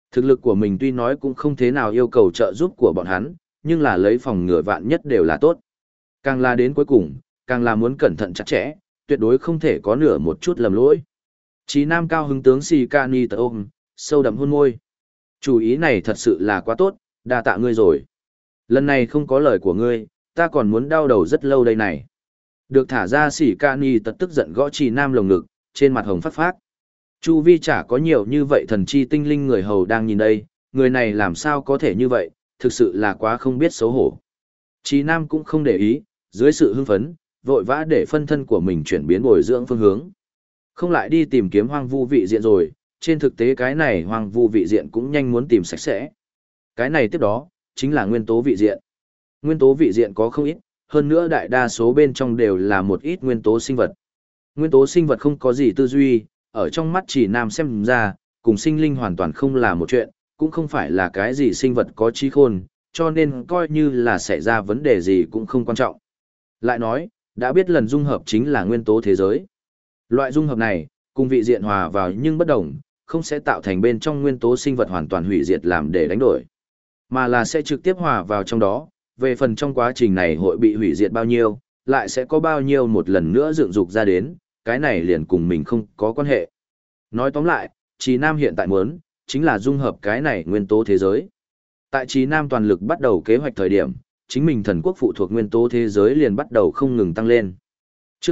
Thực lực của mình tuy nói cũng không thế nào yêu cầu trợ giúp của bọn hắn, nhưng là lấy phòng ngừa vạn nhất đều là tốt. Càng là đến cuối cùng, càng là muốn cẩn thận chặt chẽ, tuyệt đối không thể có nửa một chút lầm lỗi. Chí Nam cao hứng tướng Shikani tờ ôm, sâu đậm hôn môi. Chủ ý này thật sự là quá tốt, đa tạ ngươi rồi. Lần này không có lời của ngươi, ta còn muốn đau đầu rất lâu đây này. Được thả ra Shikani tật tức giận gõ Chí Nam lồng ngực, trên mặt hồng phát phát. Chu vi chả có nhiều như vậy thần chi tinh linh người hầu đang nhìn đây, người này làm sao có thể như vậy, thực sự là quá không biết xấu hổ. Chí Nam cũng không để ý, dưới sự hưng phấn, vội vã để phân thân của mình chuyển biến bồi dưỡng phương hướng. Không lại đi tìm kiếm hoang vu vị diện rồi, trên thực tế cái này hoang vu vị diện cũng nhanh muốn tìm sạch sẽ. Cái này tiếp đó, chính là nguyên tố vị diện. Nguyên tố vị diện có không ít, hơn nữa đại đa số bên trong đều là một ít nguyên tố sinh vật. Nguyên tố sinh vật không có gì tư duy, ở trong mắt Chỉ Nam xem ra, cùng sinh linh hoàn toàn không là một chuyện, cũng không phải là cái gì sinh vật có trí khôn, cho nên coi như là xảy ra vấn đề gì cũng không quan trọng. Lại nói, đã biết lần dung hợp chính là nguyên tố thế giới. Loại dung hợp này, cùng vị diện hòa vào nhưng bất đồng, không sẽ tạo thành bên trong nguyên tố sinh vật hoàn toàn hủy diệt làm để đánh đổi, mà là sẽ trực tiếp hòa vào trong đó, về phần trong quá trình này hội bị hủy diệt bao nhiêu, lại sẽ có bao nhiêu một lần nữa dựng dục ra đến, cái này liền cùng mình không có quan hệ. Nói tóm lại, Chí Nam hiện tại muốn, chính là dung hợp cái này nguyên tố thế giới. Tại Chí Nam toàn lực bắt đầu kế hoạch thời điểm, chính mình thần quốc phụ thuộc nguyên tố thế giới liền bắt đầu không ngừng tăng lên. Trước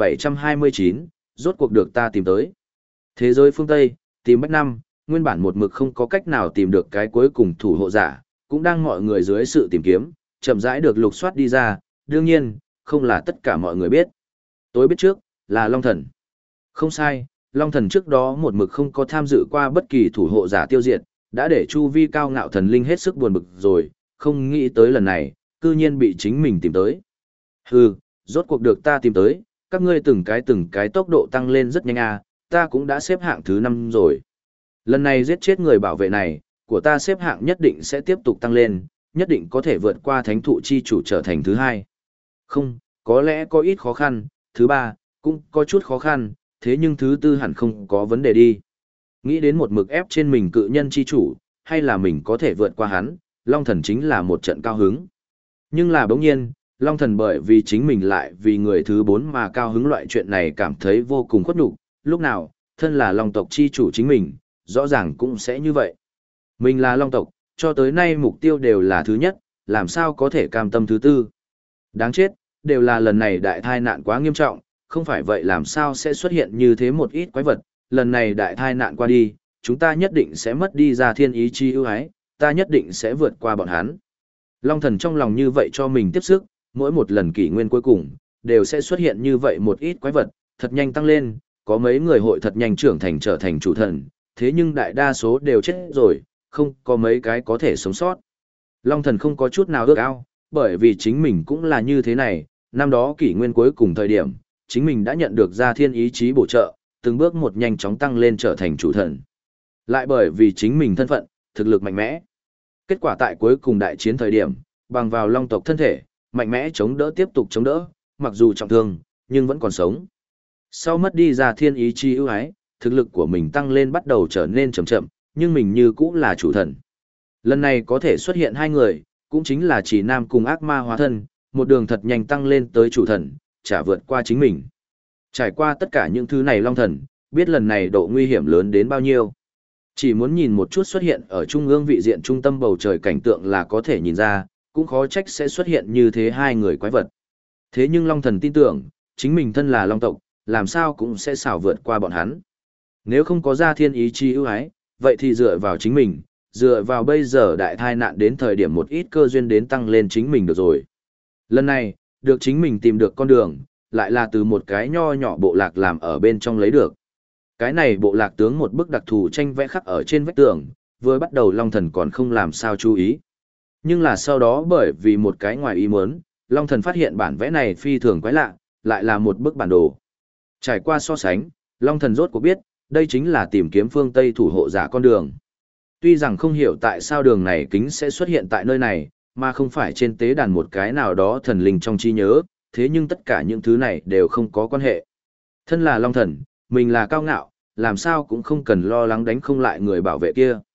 1729, rốt cuộc được ta tìm tới. Thế giới phương Tây, tìm Bách Năm, nguyên bản một mực không có cách nào tìm được cái cuối cùng thủ hộ giả, cũng đang mọi người dưới sự tìm kiếm, chậm rãi được lục soát đi ra, đương nhiên, không là tất cả mọi người biết. Tối biết trước, là Long Thần. Không sai, Long Thần trước đó một mực không có tham dự qua bất kỳ thủ hộ giả tiêu diệt, đã để chu vi cao ngạo thần linh hết sức buồn bực rồi, không nghĩ tới lần này, cư nhiên bị chính mình tìm tới. Hừ, rốt cuộc được ta tìm tới, các ngươi từng cái tốc độ tăng lên rất nhanh à, ta cũng đã xếp hạng thứ 5 rồi. Lần này giết chết người bảo vệ này, của ta xếp hạng nhất định sẽ tiếp tục tăng lên, nhất định có thể vượt qua thánh thụ chi chủ trở thành thứ 2. Không, có lẽ có ít khó khăn, thứ 3, cũng có chút khó khăn, thế nhưng thứ 4 hẳn không có vấn đề đi. Nghĩ đến một mực ép trên mình cự nhân chi chủ, hay là mình có thể vượt qua hắn, Long Thần chính là một trận cao hứng. Nhưng là bỗng nhiên, Long Thần bởi vì chính mình lại vì người thứ 4 mà cao hứng loại chuyện này cảm thấy vô cùng khuất nhục, lúc nào, thân là Long tộc chi chủ chính mình, rõ ràng cũng sẽ như vậy. Mình là Long tộc, cho tới nay mục tiêu đều là thứ nhất, làm sao có thể cam tâm thứ 4. Đáng chết, đều là lần này đại tai nạn quá nghiêm trọng, không phải vậy làm sao sẽ xuất hiện như thế một ít quái vật, lần này đại tai nạn qua đi, chúng ta nhất định sẽ mất đi ra thiên ý chi ưu ái, ta nhất định sẽ vượt qua bọn hắn. Long Thần trong lòng như vậy cho mình tiếp sức, mỗi một lần kỷ nguyên cuối cùng, đều sẽ xuất hiện như vậy một ít quái vật, thật nhanh tăng lên, có mấy người hội thật nhanh trưởng thành trở thành chủ thần, thế nhưng đại đa số đều chết rồi, không có mấy cái có thể sống sót. Long Thần không có chút nào ước ao, bởi vì chính mình cũng là như thế này, năm đó kỷ nguyên cuối cùng thời điểm, chính mình đã nhận được ra thiên ý chí bổ trợ, từng bước một nhanh chóng tăng lên trở thành chủ thần. Lại bởi vì chính mình thân phận, thực lực mạnh mẽ. Kết quả tại cuối cùng đại chiến thời điểm, bằng vào long tộc thân thể, mạnh mẽ chống đỡ tiếp tục chống đỡ, mặc dù trọng thương, nhưng vẫn còn sống. Sau mất đi ra thiên ý chí ưu ái, thực lực của mình tăng lên bắt đầu trở nên chậm chậm, nhưng mình như cũng là chủ thần. Lần này có thể xuất hiện 2 người, cũng chính là Chỉ Nam cùng ác ma hóa thân, một đường thật nhanh tăng lên tới chủ thần, chả vượt qua chính mình. Trải qua tất cả những thứ này Long Thần, biết lần này độ nguy hiểm lớn đến bao nhiêu. Chỉ muốn nhìn một chút xuất hiện ở trung ương vị diện trung tâm bầu trời cảnh tượng là có thể nhìn ra, cũng khó trách sẽ xuất hiện như thế 2 người quái vật. Thế nhưng Long Thần tin tưởng, chính mình thân là Long tộc, làm sao cũng sẽ xảo vượt qua bọn hắn. Nếu không có ra thiên ý chi ưu ái, vậy thì dựa vào chính mình, dựa vào bây giờ đại tai nạn đến thời điểm một ít cơ duyên đến tăng lên chính mình được rồi. Lần này, được chính mình tìm được con đường, lại là từ một cái nho nhỏ bộ lạc làm ở bên trong lấy được. Cái này bộ lạc tướng một bức đặc thù tranh vẽ khắc ở trên vách tường, vừa bắt đầu Long Thần còn không làm sao chú ý. Nhưng là sau đó bởi vì một cái ngoài ý muốn, Long Thần phát hiện bản vẽ này phi thường quái lạ, lại là một bức bản đồ. Trải qua so sánh, Long Thần rốt cuộc biết, đây chính là tìm kiếm phương Tây thủ hộ giả con đường. Tuy rằng không hiểu tại sao đường này kính sẽ xuất hiện tại nơi này, mà không phải trên tế đàn một cái nào đó thần linh trong trí nhớ, thế nhưng tất cả những thứ này đều không có quan hệ. Thân là Long Thần, mình là cao ngạo, làm sao cũng không cần lo lắng đánh không lại người bảo vệ kia.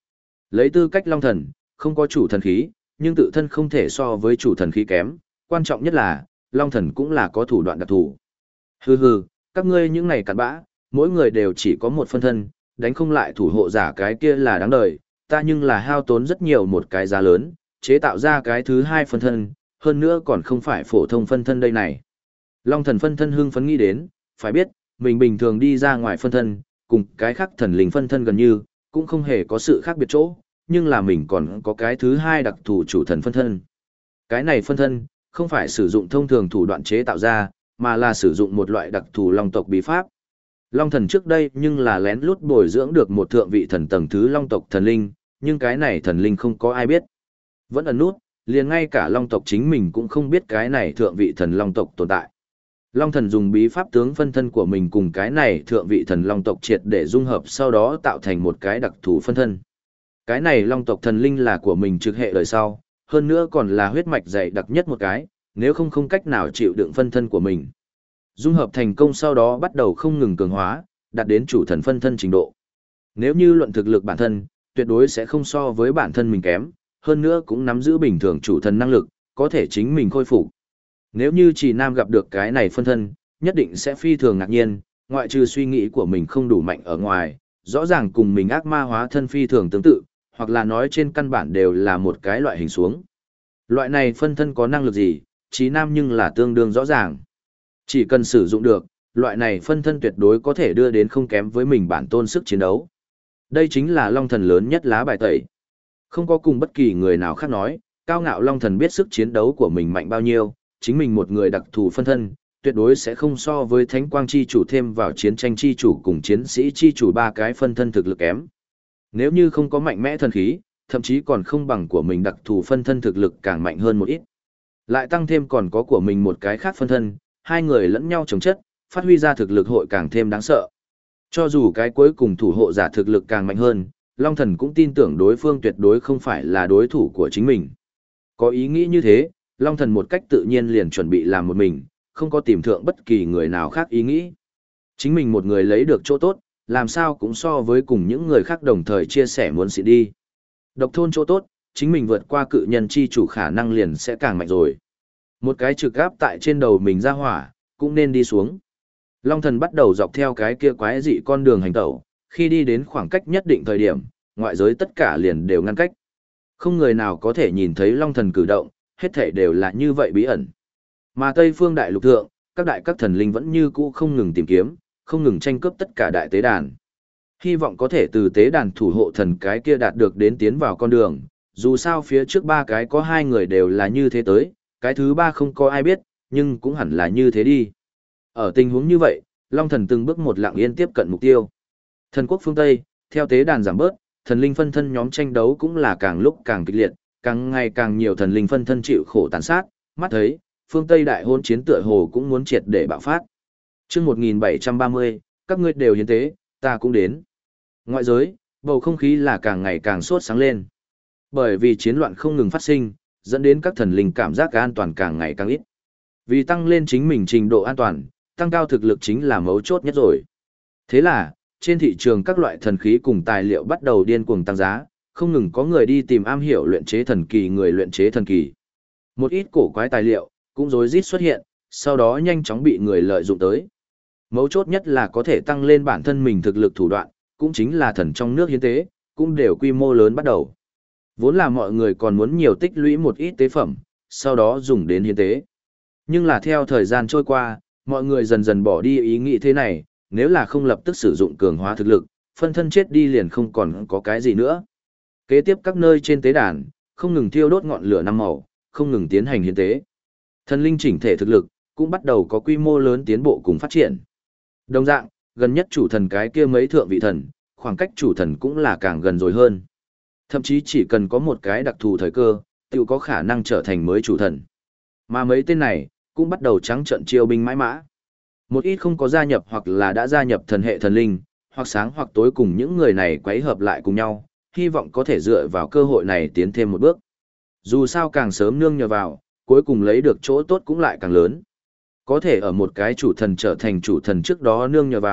Lấy tư cách long thần, không có chủ thần khí, nhưng tự thân không thể so với chủ thần khí kém, quan trọng nhất là, long thần cũng là có thủ đoạn đặc thù. Hừ hừ, các ngươi những này cặn bã, mỗi người đều chỉ có một phân thân, đánh không lại thủ hộ giả cái kia là đáng đời, ta nhưng là hao tốn rất nhiều một cái giá lớn, chế tạo ra cái thứ hai phân thân, hơn nữa còn không phải phổ thông phân thân đây này. Long thần phân thân hưng phấn nghĩ đến, phải biết, mình bình thường đi ra ngoài phân thân, cùng cái khác thần linh phân thân gần như, cũng không hề có sự khác biệt chỗ, nhưng là mình còn có cái thứ hai đặc thù chủ thần phân thân. Cái này phân thân, không phải sử dụng thông thường thủ đoạn chế tạo ra, mà là sử dụng một loại đặc thù long tộc bí pháp. Long thần trước đây nhưng là lén lút bồi dưỡng được một thượng vị thần tầng thứ long tộc thần linh, nhưng cái này thần linh không có ai biết. Vẫn ẩn nút, liền ngay cả long tộc chính mình cũng không biết cái này thượng vị thần long tộc tồn tại. Long thần dùng bí pháp tướng phân thân của mình cùng cái này thượng vị thần long tộc triệt để dung hợp, sau đó tạo thành một cái đặc thù phân thân. Cái này long tộc thần linh là của mình trực hệ đời sau, hơn nữa còn là huyết mạch dày đặc nhất một cái, nếu không không cách nào chịu đựng phân thân của mình. Dung hợp thành công sau đó bắt đầu không ngừng cường hóa, đạt đến chủ thần phân thân trình độ. Nếu như luận thực lực bản thân, tuyệt đối sẽ không so với bản thân mình kém, hơn nữa cũng nắm giữ bình thường chủ thần năng lực, có thể chính mình khôi phục. Nếu như chỉ nam gặp được cái này phân thân, nhất định sẽ phi thường ngạc nhiên, ngoại trừ suy nghĩ của mình không đủ mạnh ở ngoài, rõ ràng cùng mình ác ma hóa thân phi thường tương tự, hoặc là nói trên căn bản đều là một cái loại hình xuống. Loại này phân thân có năng lực gì, trí nam nhưng là tương đương rõ ràng. Chỉ cần sử dụng được, loại này phân thân tuyệt đối có thể đưa đến không kém với mình bản tôn sức chiến đấu. Đây chính là long thần lớn nhất lá bài tẩy. Không có cùng bất kỳ người nào khác nói, cao ngạo long thần biết sức chiến đấu của mình mạnh bao nhiêu, chính mình một người đặc thù phân thân, tuyệt đối sẽ không so với thánh quang chi chủ thêm vào chiến tranh chi chủ cùng chiến sĩ chi chủ ba cái phân thân thực lực kém. Nếu như không có mạnh mẽ thần khí, thậm chí còn không bằng của mình đặc thù phân thân thực lực càng mạnh hơn một ít. Lại tăng thêm còn có của mình một cái khác phân thân, hai người lẫn nhau chống chất, phát huy ra thực lực hội càng thêm đáng sợ. Cho dù cái cuối cùng thủ hộ giả thực lực càng mạnh hơn, Long Thần cũng tin tưởng đối phương tuyệt đối không phải là đối thủ của chính mình. Có ý nghĩ như thế, Long Thần một cách tự nhiên liền chuẩn bị làm một mình, không có tìm thượng bất kỳ người nào khác ý nghĩ. Chính mình một người lấy được chỗ tốt, làm sao cũng so với cùng những người khác đồng thời chia sẻ muốn xịn đi. Độc thôn chỗ tốt, chính mình vượt qua cự nhân chi chủ khả năng liền sẽ càng mạnh rồi. Một cái trực áp tại trên đầu mình ra hỏa, cũng nên đi xuống. Long Thần bắt đầu dọc theo cái kia quái dị con đường hành tẩu, khi đi đến khoảng cách nhất định thời điểm, ngoại giới tất cả liền đều ngăn cách. Không người nào có thể nhìn thấy Long Thần cử động, hết thảy đều là như vậy bí ẩn. Mà Tây Phương Đại Lục thượng, các thần linh vẫn như cũ không ngừng tìm kiếm, không ngừng tranh cướp tất cả đại tế đàn. Hy vọng có thể từ tế đàn thủ hộ thần cái kia đạt được đến tiến vào con đường, dù sao phía trước ba cái có hai người đều là như thế tới, cái thứ ba không có ai biết, nhưng cũng hẳn là như thế đi. Ở tình huống như vậy, Long Thần từng bước một lặng yên tiếp cận mục tiêu. Thần quốc phương Tây, theo tế đàn giảm bớt, thần linh phân thân nhóm tranh đấu cũng là càng lúc càng kịch liệt, càng ngày càng nhiều thần linh phân thân chịu khổ tàn sát, mắt thấy, phương Tây đại hôn chiến tựa hồ cũng muốn triệt để bạo phát. Chương 1730, các ngươi đều hiến tế, ta cũng đến. Ngoại giới, bầu không khí là càng ngày càng sốt sáng lên. Bởi vì chiến loạn không ngừng phát sinh, dẫn đến các thần linh cảm giác an toàn càng ngày càng ít. Vì tăng lên chính mình trình độ an toàn, tăng cao thực lực chính là mấu chốt nhất rồi. Thế là, trên thị trường các loại thần khí cùng tài liệu bắt đầu điên cuồng tăng giá, không ngừng có người đi tìm am hiểu luyện chế thần kỳ người luyện chế thần kỳ. Một ít cổ quái tài liệu cũng rối rít xuất hiện, sau đó nhanh chóng bị người lợi dụng tới. Mấu chốt nhất là có thể tăng lên bản thân mình thực lực thủ đoạn, cũng chính là thần trong nước hiến tế, cũng đều quy mô lớn bắt đầu. Vốn là mọi người còn muốn nhiều tích lũy một ít tế phẩm, sau đó dùng đến hiến tế. Nhưng là theo thời gian trôi qua, mọi người dần dần bỏ đi ý nghĩ thế này, nếu là không lập tức sử dụng cường hóa thực lực, phân thân chết đi liền không còn có cái gì nữa. Kế tiếp các nơi trên tế đàn, không ngừng thiêu đốt ngọn lửa năm màu, không ngừng tiến hành hiến tế. Thần linh chỉnh thể thực lực, cũng bắt đầu có quy mô lớn tiến bộ cùng phát triển. Đồng dạng, gần nhất chủ thần cái kia mấy thượng vị thần, khoảng cách chủ thần cũng là càng gần rồi hơn. Thậm chí chỉ cần có một cái đặc thù thời cơ, tự có khả năng trở thành mới chủ thần. Mà mấy tên này, cũng bắt đầu trắng trận chiêu binh mãi mã. Một ít không có gia nhập hoặc là đã gia nhập thần hệ thần linh, hoặc sáng hoặc tối cùng những người này quấy hợp lại cùng nhau, hy vọng có thể dựa vào cơ hội này tiến thêm một bước. Dù sao càng sớm nương nhờ vào, cuối cùng lấy được chỗ tốt cũng lại càng lớn. Có thể ở một cái chủ thần trở thành chủ thần trước đó nương nhờ vào,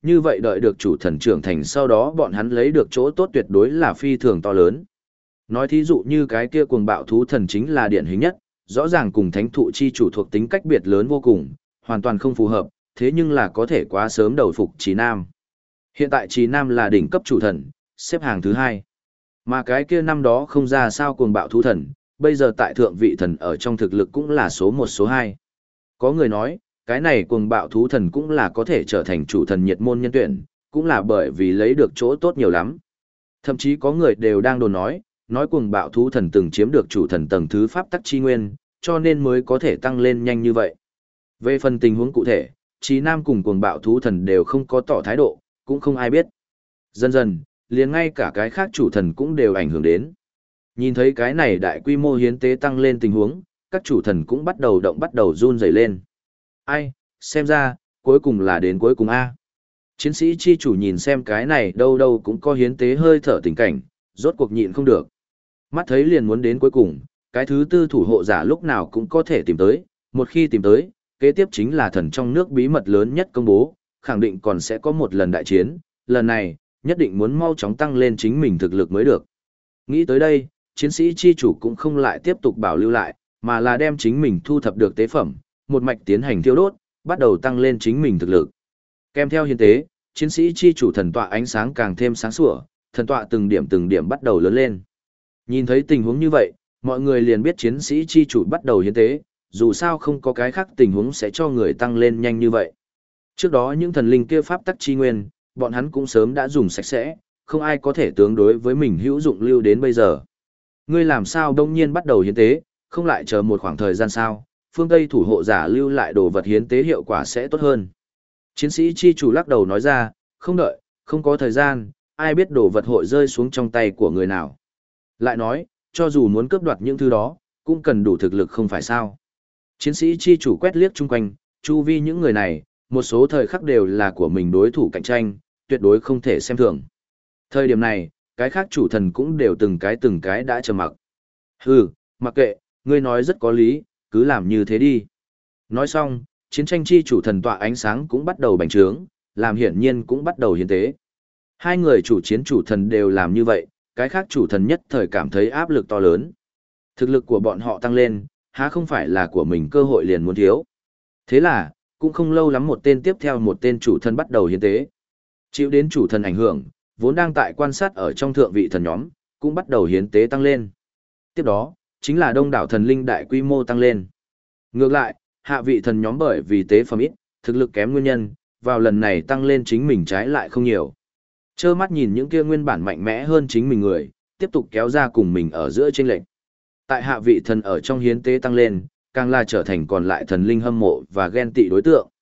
như vậy đợi được chủ thần trưởng thành sau đó bọn hắn lấy được chỗ tốt tuyệt đối là phi thường to lớn. Nói thí dụ như cái kia cuồng bạo thú thần chính là điển hình nhất, rõ ràng cùng thánh thụ chi chủ thuộc tính cách biệt lớn vô cùng, hoàn toàn không phù hợp, thế nhưng là có thể quá sớm đầu phục Trì Nam. Hiện tại Trì Nam là đỉnh cấp chủ thần, xếp hàng thứ 2. Mà cái kia năm đó không ra sao cuồng bạo thú thần, bây giờ tại thượng vị thần ở trong thực lực cũng là số 1 số 2. Có người nói, cái này cuồng bạo thú thần cũng là có thể trở thành chủ thần nhiệt môn nhân tuyển, cũng là bởi vì lấy được chỗ tốt nhiều lắm. Thậm chí có người đều đang đồn nói cuồng bạo thú thần từng chiếm được chủ thần tầng thứ pháp tắc chi nguyên, cho nên mới có thể tăng lên nhanh như vậy. Về phần tình huống cụ thể, Trí Nam cùng cuồng bạo thú thần đều không có tỏ thái độ, cũng không ai biết. Dần dần, liền ngay cả cái khác chủ thần cũng đều ảnh hưởng đến. Nhìn thấy cái này đại quy mô hiến tế tăng lên tình huống, các chủ thần cũng bắt đầu run rẩy lên. Ai, xem ra, cuối cùng là đến cuối cùng A. Chiến sĩ chi chủ nhìn xem cái này đâu đâu cũng có hiến tế hơi thở tình cảnh, rốt cuộc nhịn không được. Mắt thấy liền muốn đến cuối cùng, cái thứ tư thủ hộ giả lúc nào cũng có thể tìm tới, một khi tìm tới, kế tiếp chính là thần trong nước bí mật lớn nhất công bố, khẳng định còn sẽ có một lần đại chiến, lần này, nhất định muốn mau chóng tăng lên chính mình thực lực mới được. Nghĩ tới đây, chiến sĩ chi chủ cũng không lại tiếp tục bảo lưu lại, mà là đem chính mình thu thập được tế phẩm, một mạch tiến hành thiêu đốt, bắt đầu tăng lên chính mình thực lực. Kèm theo hiến tế, chiến sĩ chi chủ thần tọa ánh sáng càng thêm sáng sủa, thần tọa từng điểm bắt đầu lớn lên. Nhìn thấy tình huống như vậy, mọi người liền biết chiến sĩ chi chủ bắt đầu hiến tế, dù sao không có cái khác tình huống sẽ cho người tăng lên nhanh như vậy. Trước đó những thần linh kia pháp tắc chi nguyên, bọn hắn cũng sớm đã dùng sạch sẽ, không ai có thể tương đối với mình hữu dụng lưu đến bây giờ. Ngươi làm sao đông nhiên bắt đầu hiến tế, không lại chờ một khoảng thời gian sao, phương Tây thủ hộ giả lưu lại đồ vật hiến tế hiệu quả sẽ tốt hơn. Chiến sĩ chi chủ lắc đầu nói ra, không đợi, không có thời gian, ai biết đồ vật hội rơi xuống trong tay của người nào. Lại nói, cho dù muốn cướp đoạt những thứ đó, cũng cần đủ thực lực không phải sao. Chiến sĩ chi chủ quét liếc chung quanh, chu vi những người này, một số thời khắc đều là của mình đối thủ cạnh tranh, tuyệt đối không thể xem thường. Thời điểm này, cái khác chủ thần cũng đều từng cái đã trầm mặc. Hừ, mặc kệ, ngươi nói rất có lý, cứ làm như thế đi. Nói xong, chiến tranh chi chủ thần tọa ánh sáng cũng bắt đầu bành trướng, làm hiển nhiên cũng bắt đầu hiến tế. Hai người chủ chiến chủ thần đều làm như vậy, cái khác chủ thần nhất thời cảm thấy áp lực to lớn. Thực lực của bọn họ tăng lên, há không phải là của mình cơ hội liền muốn thiếu. Thế là, cũng không lâu lắm một tên tiếp theo một tên chủ thần bắt đầu hiến tế. Chịu đến chủ thần ảnh hưởng, vốn đang tại quan sát ở trong thượng vị thần nhóm, cũng bắt đầu hiến tế tăng lên. Tiếp đó, chính là đông đảo thần linh đại quy mô tăng lên. Ngược lại, hạ vị thần nhóm bởi vì tế phẩm ít, thực lực kém nguyên nhân, vào lần này tăng lên chính mình trái lại không nhiều. Chơ mắt nhìn những kia nguyên bản mạnh mẽ hơn chính mình người, tiếp tục kéo ra cùng mình ở giữa chênh lệch. Tại hạ vị thần ở trong hiến tế tăng lên, càng là trở thành còn lại thần linh hâm mộ và ghen tị đối tượng.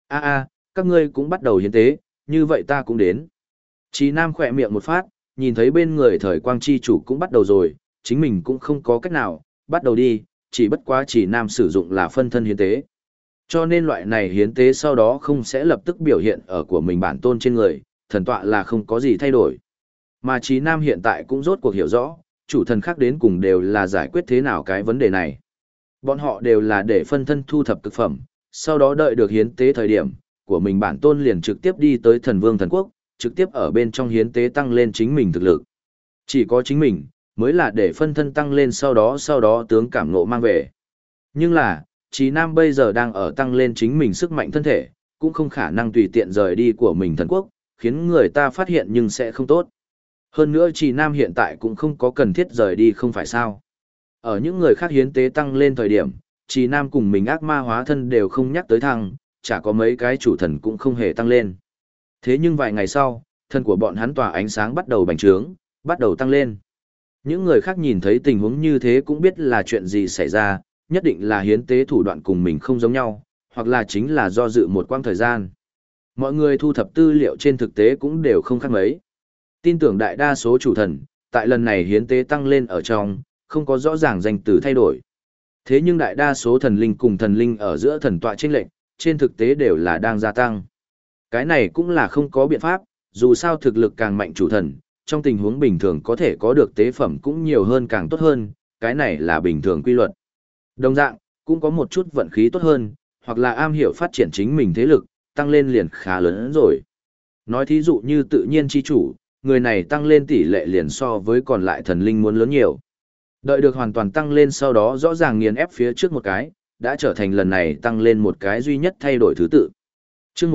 Các ngươi cũng bắt đầu hiến tế, như vậy ta cũng đến. Chí Nam khỏe miệng một phát, nhìn thấy bên người thời quang chi chủ cũng bắt đầu rồi, chính mình cũng không có cách nào, bắt đầu đi, chỉ bất quá Chí Nam sử dụng là phân thân hiến tế. Cho nên loại này hiến tế sau đó không sẽ lập tức biểu hiện ở của mình bản tôn trên người, thần tọa là không có gì thay đổi. Mà Chí Nam hiện tại cũng rốt cuộc hiểu rõ, chủ thần khác đến cùng đều là giải quyết thế nào cái vấn đề này. Bọn họ đều là để phân thân thu thập thực phẩm, sau đó đợi được hiến tế thời điểm, của mình bản tôn liền trực tiếp đi tới thần vương thần quốc, trực tiếp ở bên trong hiến tế tăng lên chính mình thực lực. Chỉ có chính mình, mới là để phân thân tăng lên sau đó tướng cảm ngộ mang về. Nhưng là, Chí Nam bây giờ đang ở tăng lên chính mình sức mạnh thân thể, cũng không khả năng tùy tiện rời đi của mình thần quốc, khiến người ta phát hiện nhưng sẽ không tốt. Hơn nữa Chí Nam hiện tại cũng không có cần thiết rời đi không phải sao. Ở những người khác hiến tế tăng lên thời điểm, Chí Nam cùng mình ác ma hóa thân đều không nhắc tới thăng, chả có mấy cái chủ thần cũng không hề tăng lên. Thế nhưng vài ngày sau, thân của bọn hắn tỏa ánh sáng bắt đầu bành trướng, bắt đầu tăng lên. Những người khác nhìn thấy tình huống như thế cũng biết là chuyện gì xảy ra, nhất định là hiến tế thủ đoạn cùng mình không giống nhau, hoặc là chính là do dự một quãng thời gian. Mọi người thu thập tư liệu trên thực tế cũng đều không khác mấy. Tin tưởng đại đa số chủ thần, tại lần này hiến tế tăng lên ở trong, không có rõ ràng danh từ thay đổi. Thế nhưng đại đa số thần linh cùng thần linh ở giữa thần tọa chênh lệch, trên thực tế đều là đang gia tăng. Cái này cũng là không có biện pháp, dù sao thực lực càng mạnh chủ thần, trong tình huống bình thường có thể có được tế phẩm cũng nhiều hơn càng tốt hơn, cái này là bình thường quy luật. Đồng dạng, cũng có một chút vận khí tốt hơn, hoặc là am hiểu phát triển chính mình thế lực, tăng lên liền khá lớn hơn rồi. Nói thí dụ như tự nhiên chi chủ, người này tăng lên tỷ lệ liền so với còn lại thần linh muốn lớn nhiều. Đợi được hoàn toàn tăng lên sau đó rõ ràng nghiền ép phía trước một cái, đã trở thành lần này tăng lên một cái duy nhất thay đổi thứ tự. Chương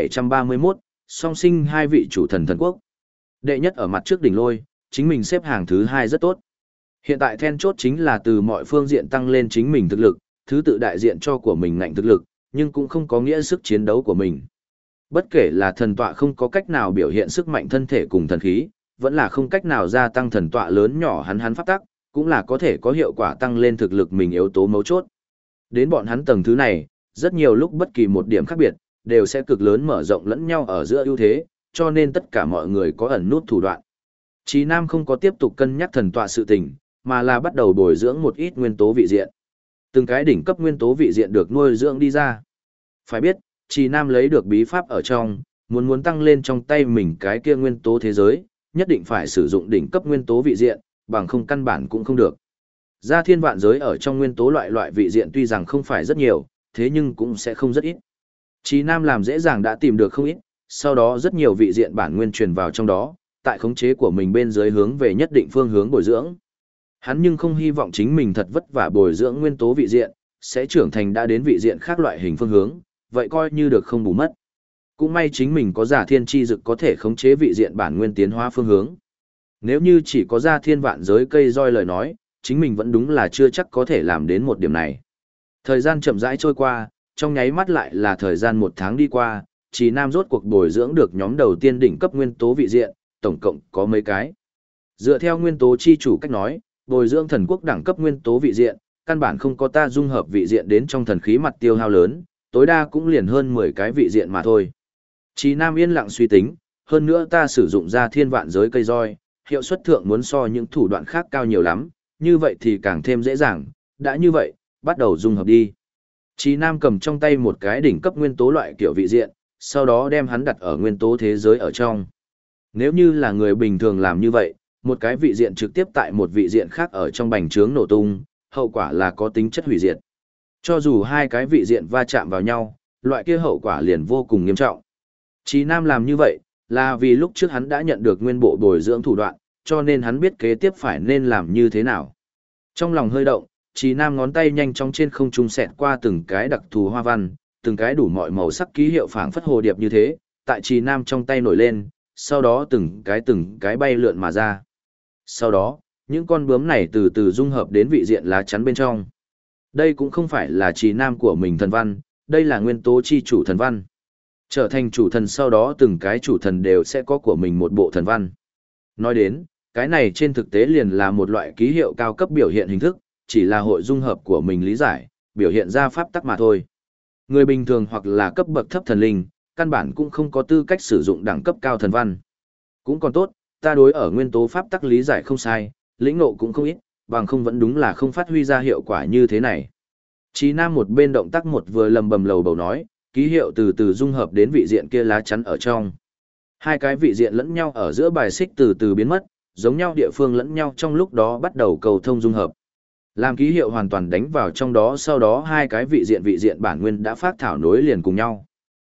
1731, song sinh hai vị chủ thần thần quốc. Đệ nhất ở mặt trước đỉnh lôi, chính mình xếp hàng thứ hai rất tốt. Hiện tại then chốt chính là từ mọi phương diện tăng lên chính mình thực lực, thứ tự đại diện cho của mình ngạnh thực lực, nhưng cũng không có nghĩa sức chiến đấu của mình. Bất kể là thần tọa không có cách nào biểu hiện sức mạnh thân thể cùng thần khí, vẫn là không cách nào gia tăng thần tọa lớn nhỏ hắn pháp tắc, cũng là có thể có hiệu quả tăng lên thực lực mình yếu tố mấu chốt. Đến bọn hắn tầng thứ này, rất nhiều lúc bất kỳ một điểm khác biệt, đều sẽ cực lớn mở rộng lẫn nhau ở giữa ưu thế, cho nên tất cả mọi người có ẩn nút thủ đoạn. Chí Nam không có tiếp tục cân nhắc thần tọa sự tình, mà là bắt đầu bồi dưỡng một ít nguyên tố vị diện. Từng cái đỉnh cấp nguyên tố vị diện được nuôi dưỡng đi ra. Phải biết, Chí Nam lấy được bí pháp ở trong, muốn tăng lên trong tay mình cái kia nguyên tố thế giới, nhất định phải sử dụng đỉnh cấp nguyên tố vị diện, bằng không căn bản cũng không được. Gia thiên vạn giới ở trong nguyên tố loại vị diện tuy rằng không phải rất nhiều, thế nhưng cũng sẽ không rất ít. Chí Nam làm dễ dàng đã tìm được không ít, sau đó rất nhiều vị diện bản nguyên truyền vào trong đó, tại khống chế của mình bên dưới hướng về nhất định phương hướng bồi dưỡng. Hắn nhưng không hy vọng chính mình thật vất vả bồi dưỡng nguyên tố vị diện, sẽ trưởng thành đã đến vị diện khác loại hình phương hướng, vậy coi như được không bù mất. Cũng may chính mình có giả thiên chi dực có thể khống chế vị diện bản nguyên tiến hóa phương hướng. Nếu như chỉ có ra thiên vạn giới cây roi lời nói, chính mình vẫn đúng là chưa chắc có thể làm đến một điểm này. Thời gian chậm rãi trôi qua, trong nháy mắt lại là thời gian 1 tháng đi qua, Chí Nam rốt cuộc bồi dưỡng được nhóm đầu tiên đỉnh cấp nguyên tố vị diện, tổng cộng có mấy cái. Dựa theo nguyên tố chi chủ cách nói, bồi dưỡng thần quốc đẳng cấp nguyên tố vị diện, căn bản không có ta dung hợp vị diện đến trong thần khí mặt tiêu hao lớn, tối đa cũng liền hơn 10 cái vị diện mà thôi. Chí Nam yên lặng suy tính, hơn nữa ta sử dụng ra thiên vạn giới cây roi, hiệu suất thượng muốn so những thủ đoạn khác cao nhiều lắm, như vậy thì càng thêm dễ dàng, đã như vậy, bắt đầu dung hợp đi. Chí Nam cầm trong tay một cái đỉnh cấp nguyên tố loại kiểu vị diện, sau đó đem hắn đặt ở nguyên tố thế giới ở trong. Nếu như là người bình thường làm như vậy, một cái vị diện trực tiếp tại một vị diện khác ở trong bành trướng nổ tung, hậu quả là có tính chất hủy diệt. Cho dù hai cái vị diện va chạm vào nhau, loại kia hậu quả liền vô cùng nghiêm trọng. Chí Nam làm như vậy, là vì lúc trước hắn đã nhận được nguyên bộ bồi dưỡng thủ đoạn, cho nên hắn biết kế tiếp phải nên làm như thế nào. Trong lòng hơi động, Chí Nam ngón tay nhanh chóng trên không trung xẹt qua từng cái đặc thù hoa văn, từng cái đủ mọi màu sắc ký hiệu phảng phất hồ điệp như thế, tại Chí Nam trong tay nổi lên, sau đó từng cái bay lượn mà ra. Sau đó, những con bướm này từ từ dung hợp đến vị diện lá chắn bên trong. Đây cũng không phải là Chí Nam của mình thần văn, đây là nguyên tố chi chủ thần văn. Trở thành chủ thần sau đó từng cái chủ thần đều sẽ có của mình một bộ thần văn. Nói đến, cái này trên thực tế liền là một loại ký hiệu cao cấp biểu hiện hình thức, chỉ là hội dung hợp của mình lý giải, biểu hiện ra pháp tắc mà thôi. Người bình thường hoặc là cấp bậc thấp thần linh, căn bản cũng không có tư cách sử dụng đẳng cấp cao thần văn. Cũng còn tốt, ta đối ở nguyên tố pháp tắc lý giải không sai, lĩnh ngộ cũng không ít, bằng không vẫn đúng là không phát huy ra hiệu quả như thế này. Chí Nam một bên động tác một vừa lầm bầm lầu bầu nói, ký hiệu từ từ dung hợp đến vị diện kia lá chắn ở trong. Hai cái vị diện lẫn nhau ở giữa bài xích từ từ biến mất, giống nhau địa phương lẫn nhau trong lúc đó bắt đầu cầu thông dung hợp. Làm ký hiệu hoàn toàn đánh vào trong đó, sau đó hai cái vị diện bản nguyên đã phát thảo nối liền cùng nhau.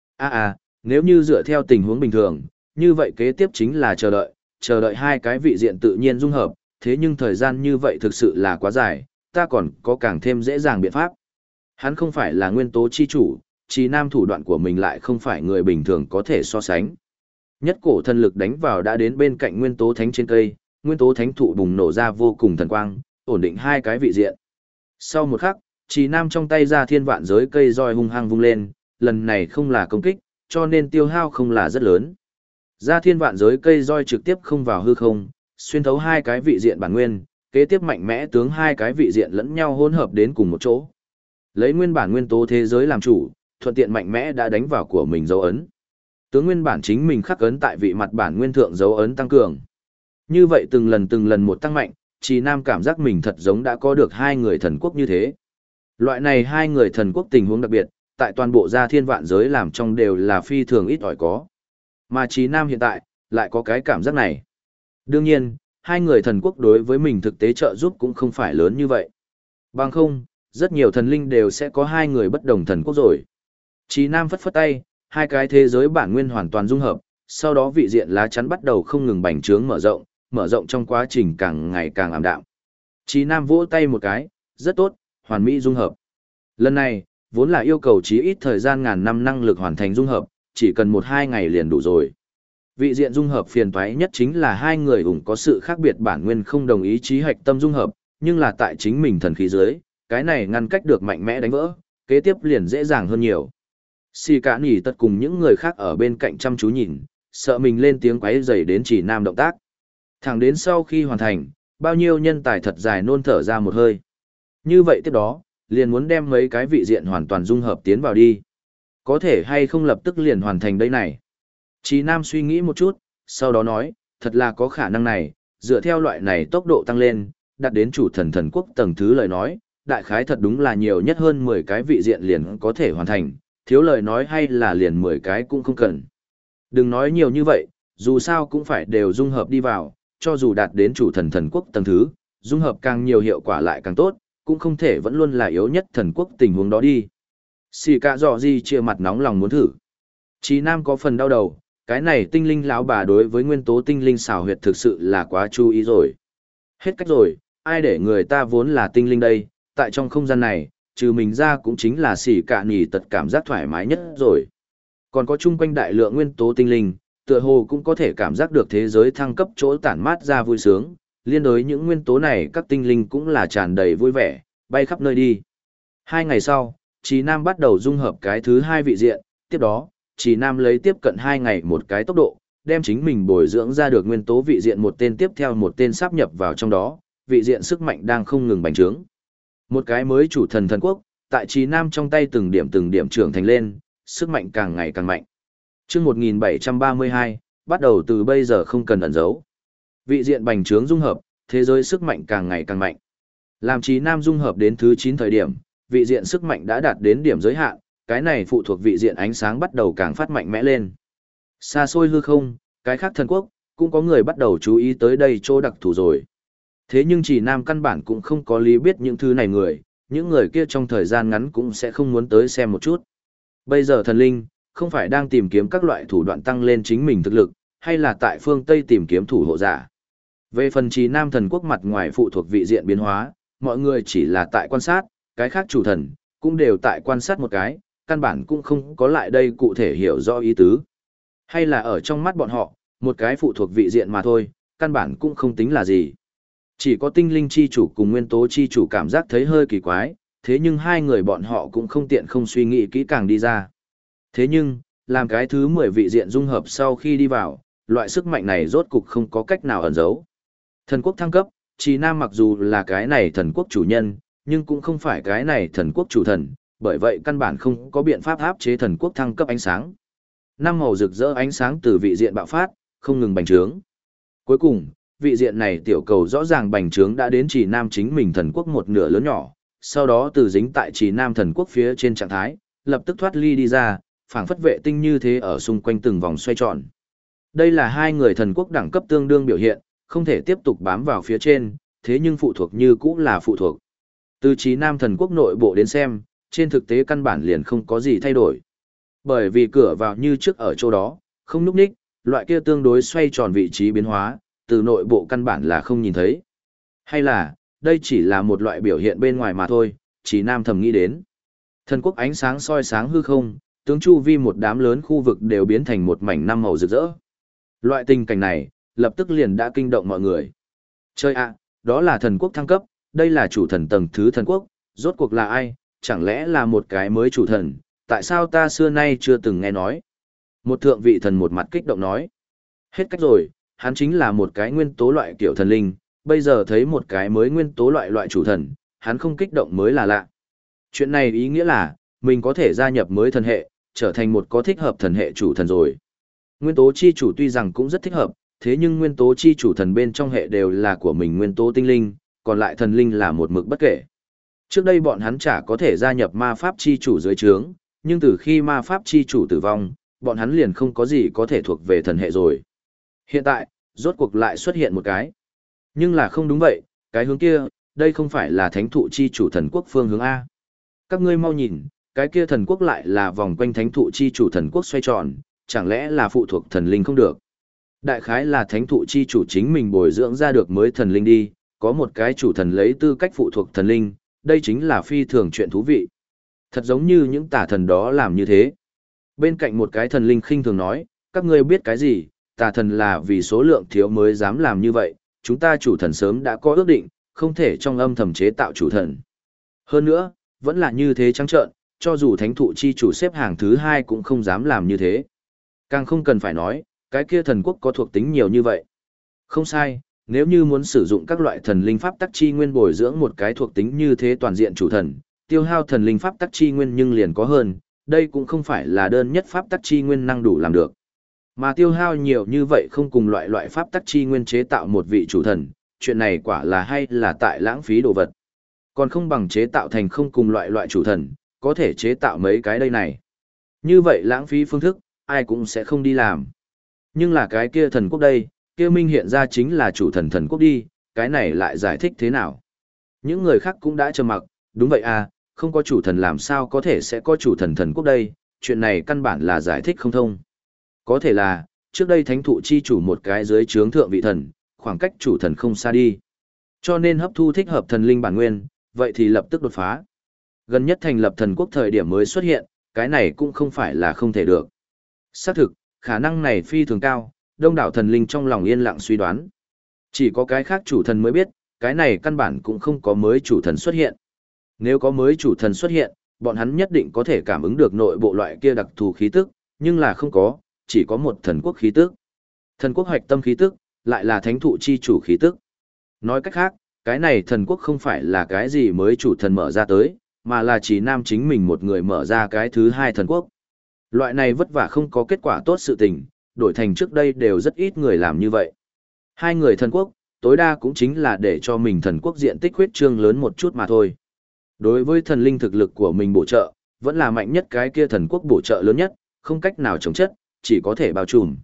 Nếu như dựa theo tình huống bình thường, như vậy kế tiếp chính là chờ đợi hai cái vị diện tự nhiên dung hợp, thế nhưng thời gian như vậy thực sự là quá dài, ta còn có càng thêm dễ dàng biện pháp. Hắn không phải là nguyên tố chi chủ, Chí Nam thủ đoạn của mình lại không phải người bình thường có thể so sánh. Nhất cổ thần lực đánh vào đã đến bên cạnh nguyên tố thánh trên cây, nguyên tố thánh thụ bùng nổ ra vô cùng thần quang, ổn định hai cái vị diện. Sau một khắc, Chí Nam trong tay ra thiên vạn giới cây roi hung hăng vung lên, lần này không là công kích, cho nên tiêu hao không là rất lớn. Ra thiên vạn giới cây roi trực tiếp không vào hư không, xuyên thấu hai cái vị diện bản nguyên, kế tiếp mạnh mẽ tướng hai cái vị diện lẫn nhau hỗn hợp đến cùng một chỗ. Lấy nguyên bản nguyên tố thế giới làm chủ, thuận tiện mạnh mẽ đã đánh vào của mình dấu ấn. Tướng nguyên bản chính mình khắc ấn tại vị mặt bản nguyên thượng dấu ấn tăng cường. Như vậy từng lần một tăng mạnh, Chí Nam cảm giác mình thật giống đã có được hai người thần quốc như thế. Loại này hai người thần quốc tình huống đặc biệt, tại toàn bộ gia thiên vạn giới làm trong đều là phi thường ít ỏi có. Mà Chí Nam hiện tại, lại có cái cảm giác này. Đương nhiên, hai người thần quốc đối với mình thực tế trợ giúp cũng không phải lớn như vậy. Bằng không, rất nhiều thần linh đều sẽ có hai người bất đồng thần quốc rồi. Chí Nam phất phất tay, hai cái thế giới bản nguyên hoàn toàn dung hợp, sau đó vị diện lá chắn bắt đầu không ngừng bành trướng mở rộng trong quá trình càng ngày càng ảm đạm. Chí Nam vỗ tay một cái, rất tốt, hoàn mỹ dung hợp. Lần này, vốn là yêu cầu chí ít thời gian ngàn năm năng lực hoàn thành dung hợp, chỉ cần 1-2 ngày liền đủ rồi. Vị diện dung hợp phiền toái nhất chính là hai người ủng có sự khác biệt bản nguyên không đồng ý chí hạch tâm dung hợp, nhưng là tại chính mình thần khí dưới, cái này ngăn cách được mạnh mẽ đánh vỡ, kế tiếp liền dễ dàng hơn nhiều. Xì cả nỉ tật cùng những người khác ở bên cạnh chăm chú nhìn, sợ mình lên tiếng quấy rầy đến Chỉ Nam động tác. Thẳng đến sau khi hoàn thành, bao nhiêu nhân tài thật dài nôn thở ra một hơi. Như vậy tiếp đó, liền muốn đem mấy cái vị diện hoàn toàn dung hợp tiến vào đi. Có thể hay không lập tức liền hoàn thành đây này. Chí Nam suy nghĩ một chút, sau đó nói, thật là có khả năng này, dựa theo loại này tốc độ tăng lên, đạt đến chủ thần thần quốc tầng thứ lời nói, đại khái thật đúng là nhiều nhất hơn 10 cái vị diện liền có thể hoàn thành, thiếu lời nói hay là liền 10 cái cũng không cần. Đừng nói nhiều như vậy, dù sao cũng phải đều dung hợp đi vào, cho dù đạt đến chủ thần thần quốc tầng thứ, dung hợp càng nhiều hiệu quả lại càng tốt, cũng không thể vẫn luôn là yếu nhất thần quốc tình huống đó đi. Xì cả dò gì chia mặt nóng lòng muốn thử. Chí Nam có phần đau đầu, cái này tinh linh lão bà đối với nguyên tố tinh linh xảo huyệt thực sự là quá chú ý rồi. Hết cách rồi, ai để người ta vốn là tinh linh đây, tại trong không gian này, trừ mình ra cũng chính là xỉ cả nỉ tật cảm giác thoải mái nhất rồi. Còn có chung quanh đại lượng nguyên tố tinh linh, tựa hồ cũng có thể cảm giác được thế giới thăng cấp chỗ tản mát ra vui sướng, liên đối những nguyên tố này các tinh linh cũng là tràn đầy vui vẻ, bay khắp nơi đi. 2 ngày sau, Chí Nam bắt đầu dung hợp cái thứ 2 vị diện, tiếp đó, Chí Nam lấy tiếp cận 2 ngày một cái tốc độ, đem chính mình bồi dưỡng ra được nguyên tố vị diện một tên tiếp theo một tên sáp nhập vào trong đó, vị diện sức mạnh đang không ngừng bành trướng. Một cái mới chủ thần thần quốc, tại Chí Nam trong tay từng điểm trưởng thành lên, sức mạnh càng ngày càng mạnh. Chương 1732, bắt đầu từ bây giờ không cần ẩn giấu. Vị diện bành trướng dung hợp, thế giới sức mạnh càng ngày càng mạnh. Làm Chí Nam dung hợp đến thứ 9 thời điểm, vị diện sức mạnh đã đạt đến điểm giới hạn, cái này phụ thuộc vị diện ánh sáng bắt đầu càng phát mạnh mẽ lên. Xa xôi hư không, cái khác thần quốc, cũng có người bắt đầu chú ý tới đây chỗ đặc thù rồi. Thế nhưng Chí Nam căn bản cũng không có lý biết những thứ này người, những người kia trong thời gian ngắn cũng sẽ không muốn tới xem một chút. Bây giờ thần linh, không phải đang tìm kiếm các loại thủ đoạn tăng lên chính mình thực lực, hay là tại phương Tây tìm kiếm thủ hộ giả. Về phần Chí Nam thần quốc mặt ngoài phụ thuộc vị diện biến hóa, mọi người chỉ là tại quan sát, cái khác chủ thần, cũng đều tại quan sát một cái, căn bản cũng không có lại đây cụ thể hiểu rõ ý tứ. Hay là ở trong mắt bọn họ, một cái phụ thuộc vị diện mà thôi, căn bản cũng không tính là gì. Chỉ có tinh linh chi chủ cùng nguyên tố chi chủ cảm giác thấy hơi kỳ quái, thế nhưng hai người bọn họ cũng không tiện không suy nghĩ kỹ càng đi ra. Thế nhưng, làm cái thứ 10 vị diện dung hợp sau khi đi vào, loại sức mạnh này rốt cục không có cách nào ẩn giấu. Thần quốc thăng cấp, Chí Nam mặc dù là cái này thần quốc chủ nhân, nhưng cũng không phải cái này thần quốc chủ thần, bởi vậy căn bản không có biện pháp áp chế thần quốc thăng cấp ánh sáng. 5 màu rực rỡ ánh sáng từ vị diện bạo phát, không ngừng bành trướng. Cuối cùng, vị diện này tiểu cầu rõ ràng bành trướng đã đến Chí Nam chính mình thần quốc một nửa lớn nhỏ, sau đó từ dính tại Chí Nam thần quốc phía trên trạng thái, lập tức thoát ly đi ra, phảng phất vệ tinh như thế ở xung quanh từng vòng xoay tròn. Đây là hai người thần quốc đẳng cấp tương đương biểu hiện, không thể tiếp tục bám vào phía trên, thế nhưng phụ thuộc như cũ là phụ thuộc. Từ Chí Nam thần quốc nội bộ đến xem, trên thực tế căn bản liền không có gì thay đổi. Bởi vì cửa vào như trước ở chỗ đó, không núp ních, loại kia tương đối xoay tròn vị trí biến hóa, từ nội bộ căn bản là không nhìn thấy. Hay là, đây chỉ là một loại biểu hiện bên ngoài mà thôi, Chí Nam thầm nghĩ đến. Thần quốc ánh sáng soi sáng hư không, tướng chu vi một đám lớn khu vực đều biến thành một mảnh 5 màu rực rỡ. Loại tình cảnh này, lập tức liền đã kinh động mọi người. Chơi ạ, đó là thần quốc thăng cấp, đây là chủ thần tầng thứ thần quốc, rốt cuộc là ai, chẳng lẽ là một cái mới chủ thần, tại sao ta xưa nay chưa từng nghe nói. Một thượng vị thần một mặt kích động nói. Hết cách rồi, hắn chính là một cái nguyên tố loại kiểu thần linh, bây giờ thấy một cái mới nguyên tố loại chủ thần, hắn không kích động mới là lạ. Chuyện này ý nghĩa là, mình có thể gia nhập mới thần hệ, trở thành một có thích hợp thần hệ chủ thần rồi. Nguyên tố chi chủ tuy rằng cũng rất thích hợp, thế nhưng nguyên tố chi chủ thần bên trong hệ đều là của mình nguyên tố tinh linh, còn lại thần linh là một mực bất kể. Trước đây bọn hắn chả có thể gia nhập ma pháp chi chủ dưới trướng, nhưng từ khi ma pháp chi chủ tử vong, bọn hắn liền không có gì có thể thuộc về thần hệ rồi. Hiện tại, rốt cuộc lại xuất hiện một cái. Nhưng là không đúng vậy, cái hướng kia, đây không phải là thánh thụ chi chủ thần quốc phương hướng A. Các ngươi mau nhìn, cái kia thần quốc lại là vòng quanh thánh thụ chi chủ thần quốc xoay tròn, chẳng lẽ là phụ thuộc thần linh không được. Đại khái là thánh thụ chi chủ chính mình bồi dưỡng ra được mới thần linh đi, có một cái chủ thần lấy tư cách phụ thuộc thần linh, đây chính là phi thường chuyện thú vị. Thật giống như những tà thần đó làm như thế. Bên cạnh một cái thần linh khinh thường nói, các ngươi biết cái gì, tà thần là vì số lượng thiếu mới dám làm như vậy, chúng ta chủ thần sớm đã có ước định, không thể trong âm thầm chế tạo chủ thần. Hơn nữa, vẫn là như thế trắng trợn, cho dù thánh thụ chi chủ xếp hàng thứ 2 cũng không dám làm như thế. Càng không cần phải nói, cái kia thần quốc có thuộc tính nhiều như vậy. Không sai, nếu như muốn sử dụng các loại thần linh pháp tắc chi nguyên bồi dưỡng một cái thuộc tính như thế toàn diện chủ thần, tiêu hao thần linh pháp tắc chi nguyên nhưng liền có hơn, đây cũng không phải là đơn nhất pháp tắc chi nguyên năng đủ làm được. Mà tiêu hao nhiều như vậy không cùng loại pháp tắc chi nguyên chế tạo một vị chủ thần, chuyện này quả là hay là tại lãng phí đồ vật. Còn không bằng chế tạo thành không cùng loại chủ thần, có thể chế tạo mấy cái đây này. Như vậy lãng phí phương thức, ai cũng sẽ không đi làm. Nhưng là cái kia thần quốc đây, kia minh hiện ra chính là chủ thần thần quốc đi, cái này lại giải thích thế nào? Những người khác cũng đã trầm mặc, đúng vậy à, không có chủ thần làm sao có thể sẽ có chủ thần thần quốc đây, chuyện này căn bản là giải thích không thông. Có thể là, trước đây thánh thụ chi chủ một cái dưới trướng thượng vị thần, khoảng cách chủ thần không xa đi. Cho nên hấp thu thích hợp thần linh bản nguyên, vậy thì lập tức đột phá. Gần nhất thành lập thần quốc thời điểm mới xuất hiện, cái này cũng không phải là không thể được. Xác thực, khả năng này phi thường cao, đông đảo thần linh trong lòng yên lặng suy đoán. Chỉ có cái khác chủ thần mới biết, cái này căn bản cũng không có mới chủ thần xuất hiện. Nếu có mới chủ thần xuất hiện, bọn hắn nhất định có thể cảm ứng được nội bộ loại kia đặc thù khí tức, nhưng là không có, chỉ có một thần quốc khí tức. Thần quốc hoạch tâm khí tức, lại là thánh thụ chi chủ khí tức. Nói cách khác, cái này thần quốc không phải là cái gì mới chủ thần mở ra tới, mà là chỉ nam chính mình một người mở ra cái thứ 2 thần quốc. Loại này vất vả không có kết quả tốt sự tình, đổi thành trước đây đều rất ít người làm như vậy. 2 người thần quốc, tối đa cũng chính là để cho mình thần quốc diện tích huyết trương lớn một chút mà thôi. Đối với thần linh thực lực của mình bổ trợ, vẫn là mạnh nhất cái kia thần quốc bổ trợ lớn nhất, không cách nào chống chất, chỉ có thể bao trùm.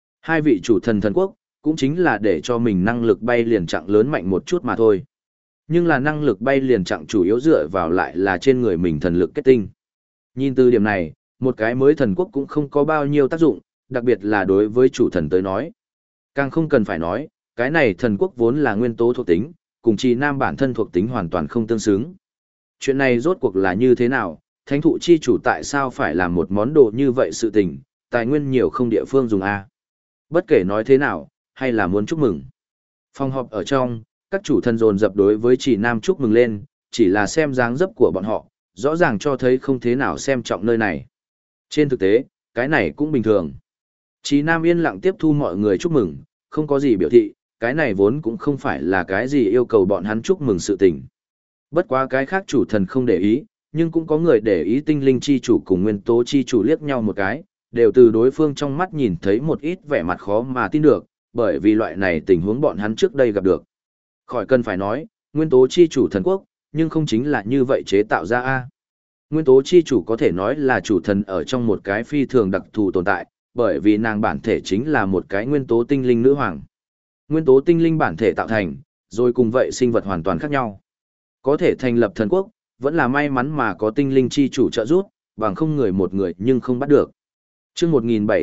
2 vị chủ thần thần quốc, cũng chính là để cho mình năng lực bay liền chặng lớn mạnh một chút mà thôi. Nhưng là năng lực bay liền chặng chủ yếu dựa vào lại là trên người mình thần lực kết tinh. Nhìn từ điểm này, một cái mới thần quốc cũng không có bao nhiêu tác dụng, đặc biệt là đối với chủ thần tới nói. Càng không cần phải nói, cái này thần quốc vốn là nguyên tố thuộc tính, cùng trì nam bản thân thuộc tính hoàn toàn không tương xứng. Chuyện này rốt cuộc là như thế nào, thánh thụ chi chủ tại sao phải làm một món đồ như vậy sự tình, tài nguyên nhiều không địa phương dùng A. Bất kể nói thế nào, hay là muốn chúc mừng. Phòng họp ở trong, các chủ thần dồn dập đối với trì nam chúc mừng lên, chỉ là xem dáng dấp của bọn họ, rõ ràng cho thấy không thế nào xem trọng nơi này. Trên thực tế, cái này cũng bình thường. Trì nam yên lặng tiếp thu mọi người chúc mừng, không có gì biểu thị, cái này vốn cũng không phải là cái gì yêu cầu bọn hắn chúc mừng sự tình. Bất quá cái khác chủ thần không để ý, nhưng cũng có người để ý tinh linh chi chủ cùng nguyên tố chi chủ liếc nhau một cái, đều từ đối phương trong mắt nhìn thấy một ít vẻ mặt khó mà tin được, bởi vì loại này tình huống bọn hắn trước đây gặp được. Khỏi cần phải nói, nguyên tố chi chủ thần quốc, nhưng không chính là như vậy chế tạo ra a. Nguyên tố chi chủ có thể nói là chủ thần ở trong một cái phi thường đặc thù tồn tại, bởi vì nàng bản thể chính là một cái nguyên tố tinh linh nữ hoàng. Nguyên tố tinh linh bản thể tạo thành, rồi cùng vậy sinh vật hoàn toàn khác nhau. Có thể thành lập thần quốc, vẫn là may mắn mà có tinh linh chi chủ trợ giúp, bằng không người một người nhưng không bắt được. Chương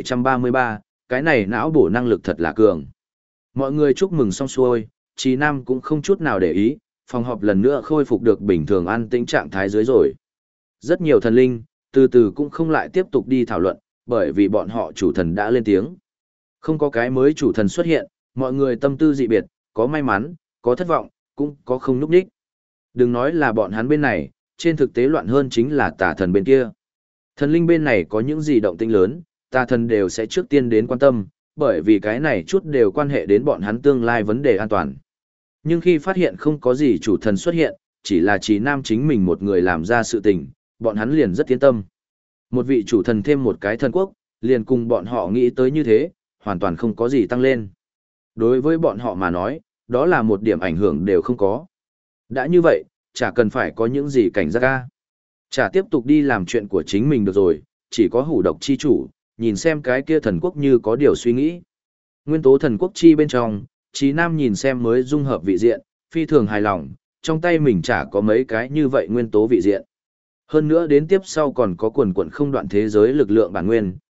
1733, cái này não bổ năng lực thật là cường. Mọi người chúc mừng xong xuôi, Trì Nam cũng không chút nào để ý, phòng họp lần nữa khôi phục được bình thường an tĩnh trạng thái dưới rồi. Rất nhiều thần linh, từ từ cũng không lại tiếp tục đi thảo luận, bởi vì bọn họ chủ thần đã lên tiếng. Không có cái mới chủ thần xuất hiện, mọi người tâm tư dị biệt, có may mắn, có thất vọng, cũng có không núp đích. Đừng nói là bọn hắn bên này, trên thực tế loạn hơn chính là tà thần bên kia. Thần linh bên này có những gì động tĩnh lớn, tà thần đều sẽ trước tiên đến quan tâm, bởi vì cái này chút đều quan hệ đến bọn hắn tương lai vấn đề an toàn. Nhưng khi phát hiện không có gì chủ thần xuất hiện, chỉ là Trì Nam chính mình một người làm ra sự tình, bọn hắn liền rất yên tâm. Một vị chủ thần thêm một cái thần quốc, liền cùng bọn họ nghĩ tới như thế, hoàn toàn không có gì tăng lên. Đối với bọn họ mà nói, đó là một điểm ảnh hưởng đều không có. Đã như vậy, chả cần phải có những gì cảnh giác ca. Chả tiếp tục đi làm chuyện của chính mình được rồi, chỉ có hủ độc chi chủ, nhìn xem cái kia thần quốc như có điều suy nghĩ. Nguyên tố thần quốc chi bên trong, Trì Nam nhìn xem mới dung hợp vị diện, phi thường hài lòng, trong tay mình chả có mấy cái như vậy nguyên tố vị diện. Hơn nữa đến tiếp sau còn có quần quần không đoạn thế giới lực lượng bản nguyên,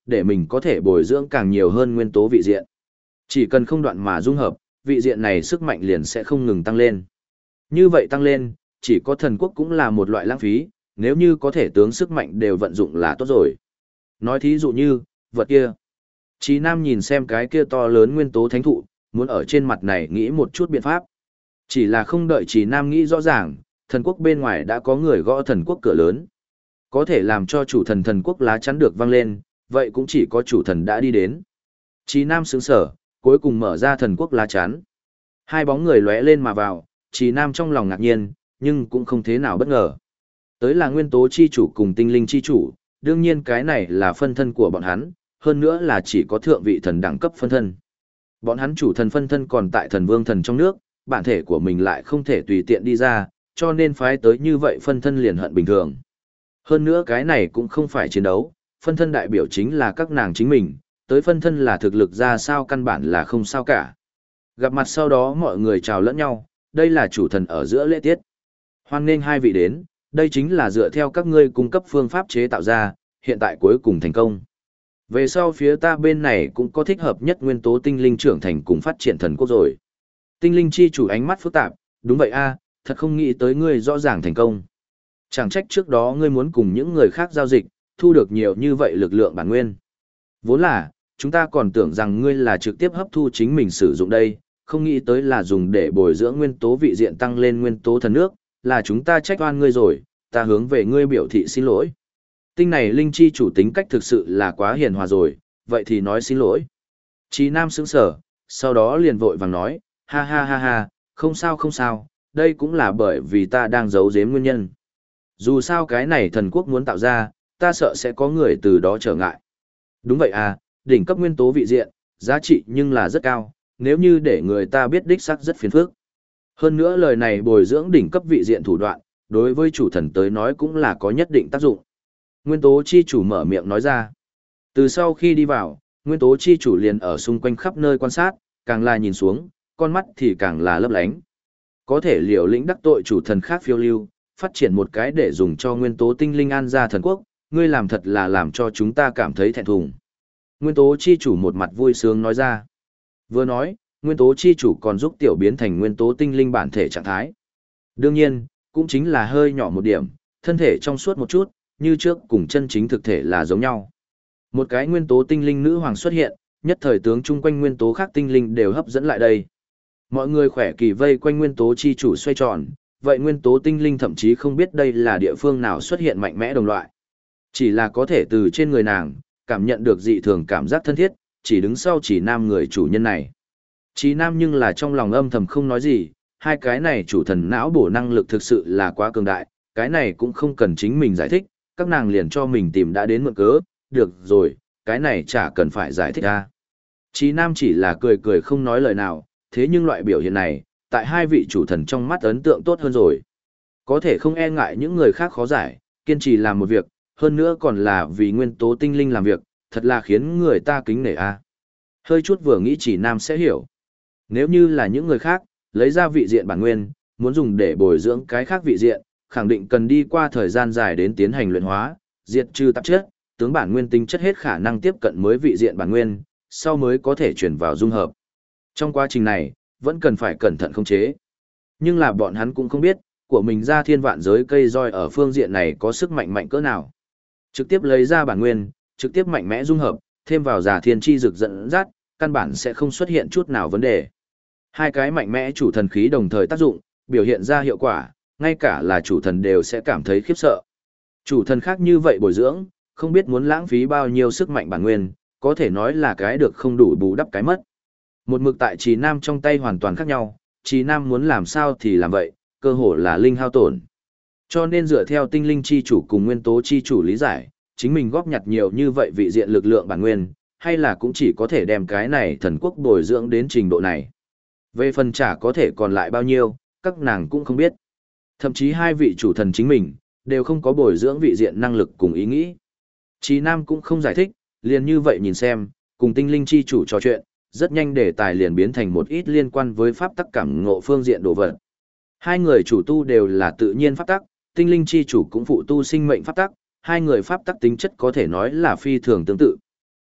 để mình có thể bồi dưỡng càng nhiều hơn nguyên tố vị diện. Chỉ cần không đoạn mà dung hợp, vị diện này sức mạnh liền sẽ không ngừng tăng lên. Như vậy tăng lên, chỉ có thần quốc cũng là một loại lãng phí, nếu như có thể tướng sức mạnh đều vận dụng là tốt rồi. Nói thí dụ như, vật kia. Chí Nam nhìn xem cái kia to lớn nguyên tố thánh thụ, muốn ở trên mặt này nghĩ một chút biện pháp. Chỉ là không đợi Chí Nam nghĩ rõ ràng, thần quốc bên ngoài đã có người gõ thần quốc cửa lớn. Có thể làm cho chủ thần thần quốc lá chắn được vang lên, vậy cũng chỉ có chủ thần đã đi đến. Chí Nam sững sở, cuối cùng mở ra thần quốc lá chắn. Hai bóng người lóe lên mà vào, Chí Nam trong lòng ngạc nhiên, nhưng cũng không thế nào bất ngờ. Tới là nguyên tố chi chủ cùng tinh linh chi chủ, đương nhiên cái này là phân thân của bọn hắn, hơn nữa là chỉ có thượng vị thần đẳng cấp phân thân. Bọn hắn chủ thần phân thân còn tại thần vương thần trong nước, bản thể của mình lại không thể tùy tiện đi ra, cho nên phái tới như vậy phân thân liền hận bình thường. Hơn nữa cái này cũng không phải chiến đấu, phân thân đại biểu chính là các nàng chính mình, tới phân thân là thực lực ra sao căn bản là không sao cả. Gặp mặt sau đó mọi người chào lẫn nhau, đây là chủ thần ở giữa lễ tiết. Hoan nghênh hai vị đến, đây chính là dựa theo các ngươi cung cấp phương pháp chế tạo ra, hiện tại cuối cùng thành công. Về sau phía ta bên này cũng có thích hợp nhất nguyên tố tinh linh trưởng thành cùng phát triển thần quốc rồi. Tinh linh chi chủ ánh mắt phức tạp, đúng vậy a, thật không nghĩ tới ngươi rõ ràng thành công. Chẳng trách trước đó ngươi muốn cùng những người khác giao dịch, thu được nhiều như vậy lực lượng bản nguyên. Vốn là, chúng ta còn tưởng rằng ngươi là trực tiếp hấp thu chính mình sử dụng đây, không nghĩ tới là dùng để bồi dưỡng nguyên tố vị diện tăng lên nguyên tố thần nước, là chúng ta trách oan ngươi rồi, ta hướng về ngươi biểu thị xin lỗi. Tinh này linh chi chủ tính cách thực sự là quá hiền hòa rồi, vậy thì nói xin lỗi. Chí Nam sững sở, sau đó liền vội vàng nói, ha ha ha ha, không sao không sao, đây cũng là bởi vì ta đang giấu giếm nguyên nhân. Dù sao cái này thần quốc muốn tạo ra, ta sợ sẽ có người từ đó trở ngại. Đúng vậy à, đỉnh cấp nguyên tố vị diện, giá trị nhưng là rất cao, nếu như để người ta biết đích xác rất phiền phức. Hơn nữa lời này bồi dưỡng đỉnh cấp vị diện thủ đoạn, đối với chủ thần tới nói cũng là có nhất định tác dụng. Nguyên tố chi chủ mở miệng nói ra. Từ sau khi đi vào, nguyên tố chi chủ liền ở xung quanh khắp nơi quan sát, càng là nhìn xuống, con mắt thì càng là lấp lánh. Có thể liều lĩnh đắc tội chủ thần khác phiêu lưu, phát triển một cái để dùng cho nguyên tố tinh linh an gia thần quốc, ngươi làm thật là làm cho chúng ta cảm thấy thẹn thùng. Nguyên tố chi chủ một mặt vui sướng nói ra. Vừa nói, nguyên tố chi chủ còn giúp tiểu biến thành nguyên tố tinh linh bản thể trạng thái. Đương nhiên, cũng chính là hơi nhỏ một điểm, thân thể trong suốt một chút, như trước cùng chân chính thực thể là giống nhau. Một cái nguyên tố tinh linh nữ hoàng xuất hiện, nhất thời tướng chung quanh nguyên tố khác tinh linh đều hấp dẫn lại đây. Mọi người khỏe kỳ vây quanh nguyên tố chi chủ xoay tròn, vậy nguyên tố tinh linh thậm chí không biết đây là địa phương nào xuất hiện mạnh mẽ đồng loại. Chỉ là có thể từ trên người nàng, cảm nhận được dị thường cảm giác thân thiết, chỉ đứng sau Chỉ Nam người chủ nhân này. Chỉ Nam nhưng là trong lòng âm thầm không nói gì, hai cái này chủ thần não bổ năng lực thực sự là quá cường đại, cái này cũng không cần chính mình giải thích, các nàng liền cho mình tìm đã đến mượn cớ, được rồi, cái này chả cần phải giải thích ra. Chí Nam chỉ là cười cười không nói lời nào, thế nhưng loại biểu hiện này, tại hai vị chủ thần trong mắt ấn tượng tốt hơn rồi. Có thể không e ngại những người khác khó giải, kiên trì làm một việc, hơn nữa còn là vì nguyên tố tinh linh làm việc, thật là khiến người ta kính nể a. Hơi chút vừa nghĩ Chỉ Nam sẽ hiểu. Nếu như là những người khác, lấy ra vị diện bản nguyên, muốn dùng để bồi dưỡng cái khác vị diện, khẳng định cần đi qua thời gian dài đến tiến hành luyện hóa, diệt trừ tạp chất, tướng bản nguyên tinh chất hết khả năng tiếp cận mới vị diện bản nguyên, sau mới có thể chuyển vào dung hợp. Trong quá trình này, vẫn cần phải cẩn thận khống chế. Nhưng là bọn hắn cũng không biết, của mình ra thiên vạn giới cây roi ở phương diện này có sức mạnh mạnh cỡ nào. Trực tiếp lấy ra bản nguyên, trực tiếp mạnh mẽ dung hợp, thêm vào giả thiên chi dực dẫn dắt, căn bản sẽ không xuất hiện chút nào vấn đề. Hai cái mạnh mẽ chủ thần khí đồng thời tác dụng, biểu hiện ra hiệu quả, ngay cả là chủ thần đều sẽ cảm thấy khiếp sợ. Chủ thần khác như vậy bồi dưỡng, không biết muốn lãng phí bao nhiêu sức mạnh bản nguyên, có thể nói là cái được không đủ bù đắp cái mất. Một mực tại Trì Nam trong tay hoàn toàn khác nhau, Trì Nam muốn làm sao thì làm vậy, cơ hồ là linh hao tổn. Cho nên dựa theo tinh linh chi chủ cùng nguyên tố chi chủ lý giải, chính mình góp nhặt nhiều như vậy vị diện lực lượng bản nguyên, hay là cũng chỉ có thể đem cái này thần quốc bồi dưỡng đến trình độ này. Về phần trả có thể còn lại bao nhiêu, các nàng cũng không biết. Thậm chí hai vị chủ thần chính mình, đều không có bồi dưỡng vị diện năng lực cùng ý nghĩ. Chí Nam cũng không giải thích, liền như vậy nhìn xem, cùng tinh linh chi chủ trò chuyện, rất nhanh đề tài liền biến thành một ít liên quan với pháp tắc cảm ngộ phương diện đồ vật. Hai người chủ tu đều là tự nhiên pháp tắc, tinh linh chi chủ cũng phụ tu sinh mệnh pháp tắc, hai người pháp tắc tính chất có thể nói là phi thường tương tự.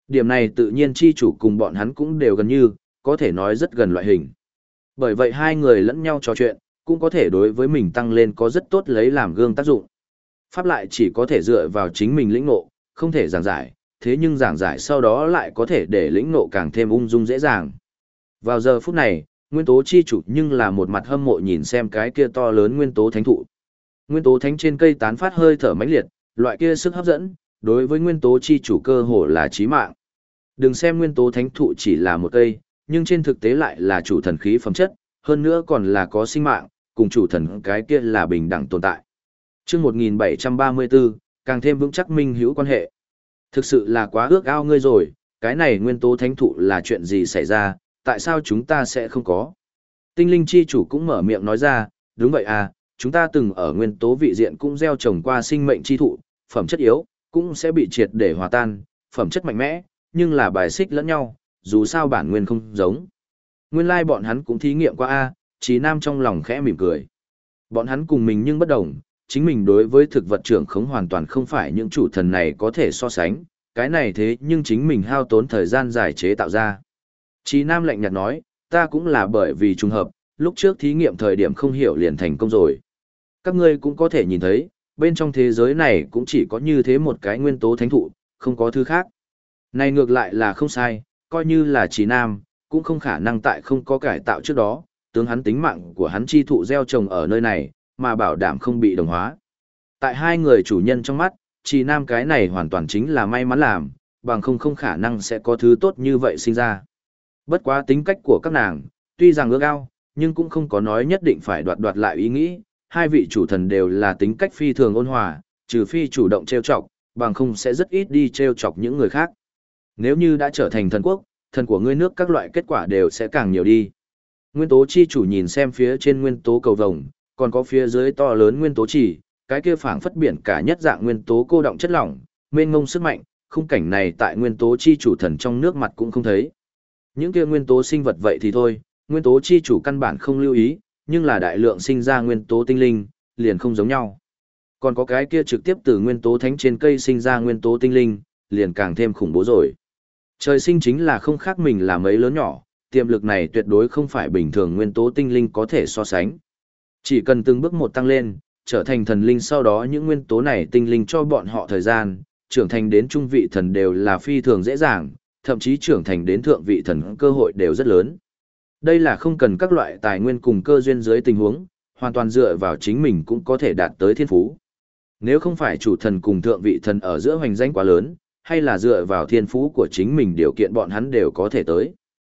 Điểm này tự nhiên chi chủ cùng bọn hắn cũng đều gần như, có thể nói rất gần loại hình. Bởi vậy hai người lẫn nhau trò chuyện, cũng có thể đối với mình tăng lên có rất tốt lấy làm gương tác dụng. Pháp lại chỉ có thể dựa vào chính mình lĩnh ngộ, không thể giảng giải, thế nhưng giảng giải sau đó lại có thể để lĩnh ngộ càng thêm ung dung dễ dàng. Vào giờ phút này, nguyên tố chi chủ nhưng là một mặt hâm mộ nhìn xem cái kia to lớn nguyên tố thánh thụ. Nguyên tố thánh trên cây tán phát hơi thở mãnh liệt, loại kia sức hấp dẫn, đối với nguyên tố chi chủ cơ hồ là chí mạng. Đừng xem nguyên tố thánh thụ chỉ là một cây, nhưng trên thực tế lại là chủ thần khí phẩm chất, hơn nữa còn là có sinh mạng, cùng chủ thần cái kia là bình đẳng tồn tại. Chương 1734, càng thêm vững chắc minh hữu quan hệ. Thực sự là quá ước ao ngươi rồi, cái này nguyên tố thánh thụ là chuyện gì xảy ra, tại sao chúng ta sẽ không có? Tinh linh chi chủ cũng mở miệng nói ra, đúng vậy à, chúng ta từng ở nguyên tố vị diện cũng gieo trồng qua sinh mệnh chi thụ, phẩm chất yếu, cũng sẽ bị triệt để hòa tan, phẩm chất mạnh mẽ, nhưng là bài xích lẫn nhau, dù sao bản nguyên không giống. Nguyên lai bọn hắn cũng thí nghiệm qua a, Trí Nam trong lòng khẽ mỉm cười. Bọn hắn cùng mình nhưng bất đồng, chính mình đối với thực vật trưởng khống hoàn toàn không phải những chủ thần này có thể so sánh, cái này thế nhưng chính mình hao tốn thời gian giải chế tạo ra. Trí Nam lạnh nhạt nói, ta cũng là bởi vì trùng hợp, lúc trước thí nghiệm thời điểm không hiểu liền thành công rồi. Các ngươi cũng có thể nhìn thấy, bên trong thế giới này cũng chỉ có như thế một cái nguyên tố thánh thụ, không có thứ khác. Này ngược lại là không sai, coi như là Trí Nam, cũng không khả năng tại không có cải tạo trước đó, tướng hắn tính mạng của hắn chi thụ gieo trồng ở nơi này, mà bảo đảm không bị đồng hóa. Tại hai người chủ nhân trong mắt, Trí Nam cái này hoàn toàn chính là may mắn làm, bằng không khả năng sẽ có thứ tốt như vậy sinh ra. Bất quá tính cách của các nàng, tuy rằng ước ao, nhưng cũng không có nói nhất định phải đoạt lại ý nghĩ, hai vị chủ thần đều là tính cách phi thường ôn hòa, trừ phi chủ động trêu chọc, bằng không sẽ rất ít đi trêu chọc những người khác. Nếu như đã trở thành thần quốc, thần của ngươi nước các loại kết quả đều sẽ càng nhiều đi. Nguyên tố chi chủ nhìn xem phía trên nguyên tố cầu vồng, còn có phía dưới to lớn nguyên tố chỉ, cái kia phảng phất biển cả nhất dạng nguyên tố cô động chất lỏng, mênh ngông sức mạnh, khung cảnh này tại nguyên tố chi chủ thần trong nước mặt cũng không thấy. Những kia nguyên tố sinh vật vậy thì thôi, nguyên tố chi chủ căn bản không lưu ý, nhưng là đại lượng sinh ra nguyên tố tinh linh, liền không giống nhau. Còn có cái kia trực tiếp từ nguyên tố thánh trên cây sinh ra nguyên tố tinh linh, liền càng thêm khủng bố rồi. Trời sinh chính là không khác mình là mấy lớn nhỏ, tiềm lực này tuyệt đối không phải bình thường nguyên tố tinh linh có thể so sánh. Chỉ cần từng bước một tăng lên, trở thành thần linh sau đó những nguyên tố này tinh linh cho bọn họ thời gian, trưởng thành đến trung vị thần đều là phi thường dễ dàng, thậm chí trưởng thành đến thượng vị thần cơ hội đều rất lớn. Đây là không cần các loại tài nguyên cùng cơ duyên dưới tình huống, hoàn toàn dựa vào chính mình cũng có thể đạt tới thiên phú. Nếu không phải chủ thần cùng thượng vị thần ở giữa hoành danh quá lớn, hay là dựa vào thiên phú của chính mình điều kiện bọn hắn đều có thể tới.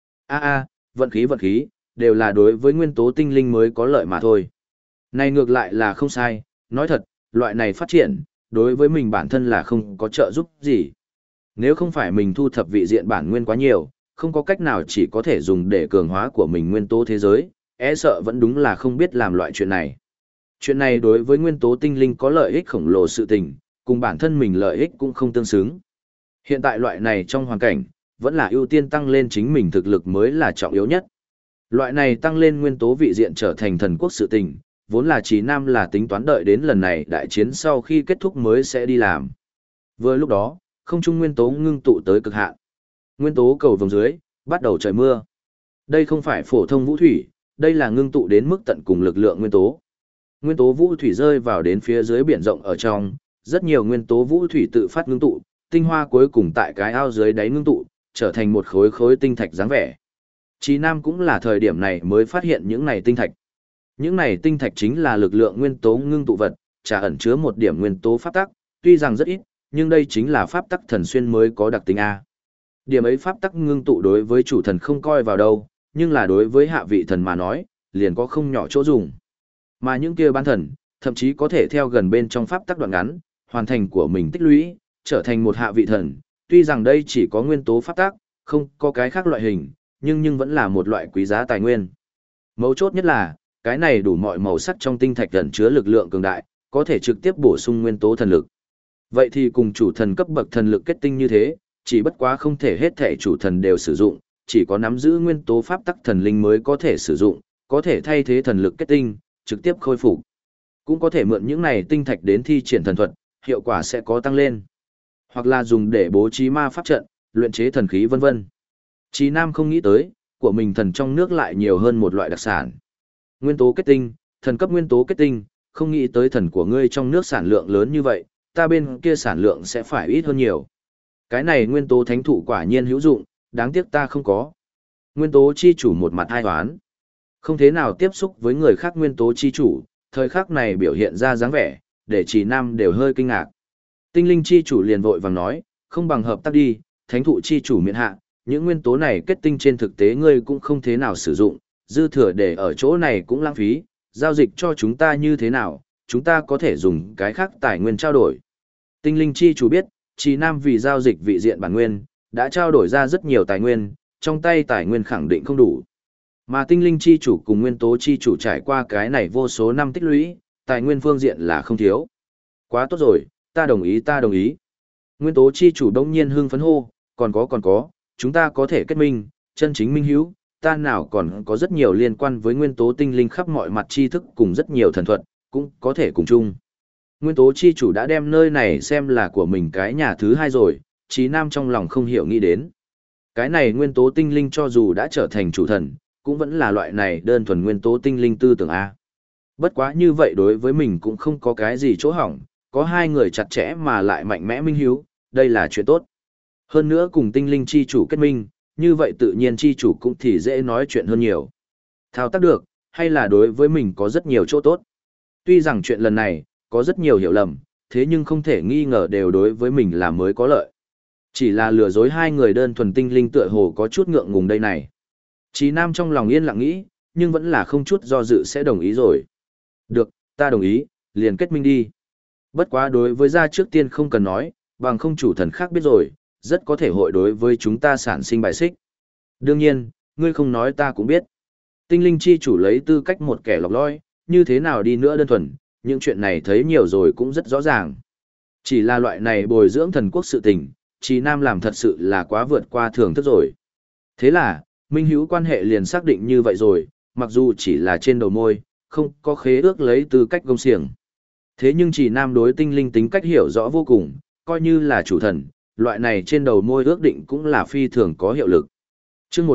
Vận khí, đều là đối với nguyên tố tinh linh mới có lợi mà thôi. Này ngược lại là không sai, nói thật, loại này phát triển, đối với mình bản thân là không có trợ giúp gì. Nếu không phải mình thu thập vị diện bản nguyên quá nhiều, không có cách nào chỉ có thể dùng để cường hóa của mình nguyên tố thế giới, sợ vẫn đúng là không biết làm loại chuyện này. Chuyện này đối với nguyên tố tinh linh có lợi ích khổng lồ sự tình, cùng bản thân mình lợi ích cũng không tương xứng. Hiện tại loại này trong hoàn cảnh, vẫn là ưu tiên tăng lên chính mình thực lực mới là trọng yếu nhất. Loại này tăng lên nguyên tố vị diện trở thành thần quốc sự tình, vốn là Trí Nam là tính toán đợi đến lần này đại chiến sau khi kết thúc mới sẽ đi làm. Vừa lúc đó, không trung nguyên tố ngưng tụ tới cực hạn. Nguyên tố cầu vồng dưới, bắt đầu trời mưa. Đây không phải phổ thông vũ thủy, đây là ngưng tụ đến mức tận cùng lực lượng nguyên tố. Nguyên tố vũ thủy rơi vào đến phía dưới biển rộng ở trong, rất nhiều nguyên tố vũ thủy tự phát ngưng tụ, tinh hoa cuối cùng tại cái ao dưới đáy ngưng tụ, trở thành một khối khối tinh thạch dáng vẻ. Chí Nam cũng là thời điểm này mới phát hiện những này tinh thạch. Những này tinh thạch chính là lực lượng nguyên tố ngưng tụ vật, chả ẩn chứa một điểm nguyên tố pháp tắc, tuy rằng rất ít, nhưng đây chính là pháp tắc thần xuyên mới có đặc tính A. Điểm ấy pháp tắc ngưng tụ đối với chủ thần không coi vào đâu, nhưng là đối với hạ vị thần mà nói, liền có không nhỏ chỗ dùng. Mà những kia bán thần, thậm chí có thể theo gần bên trong pháp tắc đoạn ngắn, hoàn thành của mình tích lũy, trở thành một hạ vị thần, tuy rằng đây chỉ có nguyên tố pháp tắc, không có cái khác loại hình, nhưng vẫn là một loại quý giá tài nguyên. Mấu chốt nhất là, cái này đủ mọi màu sắc trong tinh thạch ẩn chứa lực lượng cường đại, có thể trực tiếp bổ sung nguyên tố thần lực. Vậy thì cùng chủ thần cấp bậc thần lực kết tinh như thế, chỉ bất quá không thể hết thể chủ thần đều sử dụng, chỉ có nắm giữ nguyên tố pháp tắc thần linh mới có thể sử dụng, có thể thay thế thần lực kết tinh, trực tiếp khôi phục. Cũng có thể mượn những này tinh thạch đến thi triển thần thuật, hiệu quả sẽ có tăng lên. Hoặc là dùng để bố trí ma pháp trận, luyện chế thần khí vân vân. Chí Nam không nghĩ tới, của mình thần trong nước lại nhiều hơn một loại đặc sản. Nguyên tố kết tinh, thần cấp nguyên tố kết tinh, không nghĩ tới thần của ngươi trong nước sản lượng lớn như vậy, ta bên kia sản lượng sẽ phải ít hơn nhiều. Cái này nguyên tố thánh thụ quả nhiên hữu dụng, đáng tiếc ta không có. Nguyên tố chi chủ một mặt ai hoán. Không thế nào tiếp xúc với người khác nguyên tố chi chủ, thời khắc này biểu hiện ra dáng vẻ, để Chí Nam đều hơi kinh ngạc. Tinh linh chi chủ liền vội vàng nói, không bằng hợp tác đi, thánh thụ chi chủ miễn hạ, những nguyên tố này kết tinh trên thực tế ngươi cũng không thế nào sử dụng, dư thừa để ở chỗ này cũng lãng phí, giao dịch cho chúng ta như thế nào, chúng ta có thể dùng cái khác tài nguyên trao đổi. Tinh linh chi chủ biết, Chí Nam vì giao dịch vị diện bản nguyên, đã trao đổi ra rất nhiều tài nguyên, trong tay tài nguyên khẳng định không đủ. Mà tinh linh chi chủ cùng nguyên tố chi chủ trải qua cái này vô số năm tích lũy, tài nguyên phương diện là không thiếu. Quá tốt rồi, ta đồng ý ta đồng ý. Nguyên tố chi chủ đông nhiên hưng phấn hô, còn có, chúng ta có thể kết minh, chân chính minh hữu, ta nào còn có rất nhiều liên quan với nguyên tố tinh linh khắp mọi mặt tri thức cùng rất nhiều thần thuật, cũng có thể cùng chung. Nguyên tố chi chủ đã đem nơi này xem là của mình cái nhà thứ hai rồi, Chí Nam trong lòng không hiểu nghĩ đến. Cái này nguyên tố tinh linh cho dù đã trở thành chủ thần, cũng vẫn là loại này đơn thuần nguyên tố tinh linh tư tưởng A. Bất quá như vậy đối với mình cũng không có cái gì chỗ hỏng, có hai người chặt chẽ mà lại mạnh mẽ minh hiếu, đây là chuyện tốt. Hơn nữa cùng tinh linh chi chủ kết minh, như vậy tự nhiên chi chủ cũng thì dễ nói chuyện hơn nhiều. Thao tác được, hay là đối với mình có rất nhiều chỗ tốt. Tuy rằng chuyện lần này, có rất nhiều hiểu lầm, thế nhưng không thể nghi ngờ đều đối với mình là mới có lợi. Chỉ là lừa dối hai người đơn thuần tinh linh tựa hồ có chút ngượng ngùng đây này. Chí Nam trong lòng yên lặng nghĩ, nhưng vẫn là không chút do dự sẽ đồng ý rồi. Được, ta đồng ý, liền kết minh đi. Bất quá đối với gia trước tiên không cần nói, bằng không chủ thần khác biết rồi, rất có thể hội đối với chúng ta sản sinh bài xích. Đương nhiên, ngươi không nói ta cũng biết. Tinh linh chi chủ lấy tư cách một kẻ lọc loi, như thế nào đi nữa đơn thuần, những chuyện này thấy nhiều rồi cũng rất rõ ràng. Chỉ là loại này bồi dưỡng thần quốc sự tình, Chí Nam làm thật sự là quá vượt qua thường thức rồi. Thế là, minh hữu quan hệ liền xác định như vậy rồi, mặc dù chỉ là trên đầu môi, không có khế ước lấy tư cách gông xiềng. Thế nhưng Chí Nam đối tinh linh tính cách hiểu rõ vô cùng, coi như là chủ thần, loại này trên đầu môi ước định cũng là phi thường có hiệu lực. Chương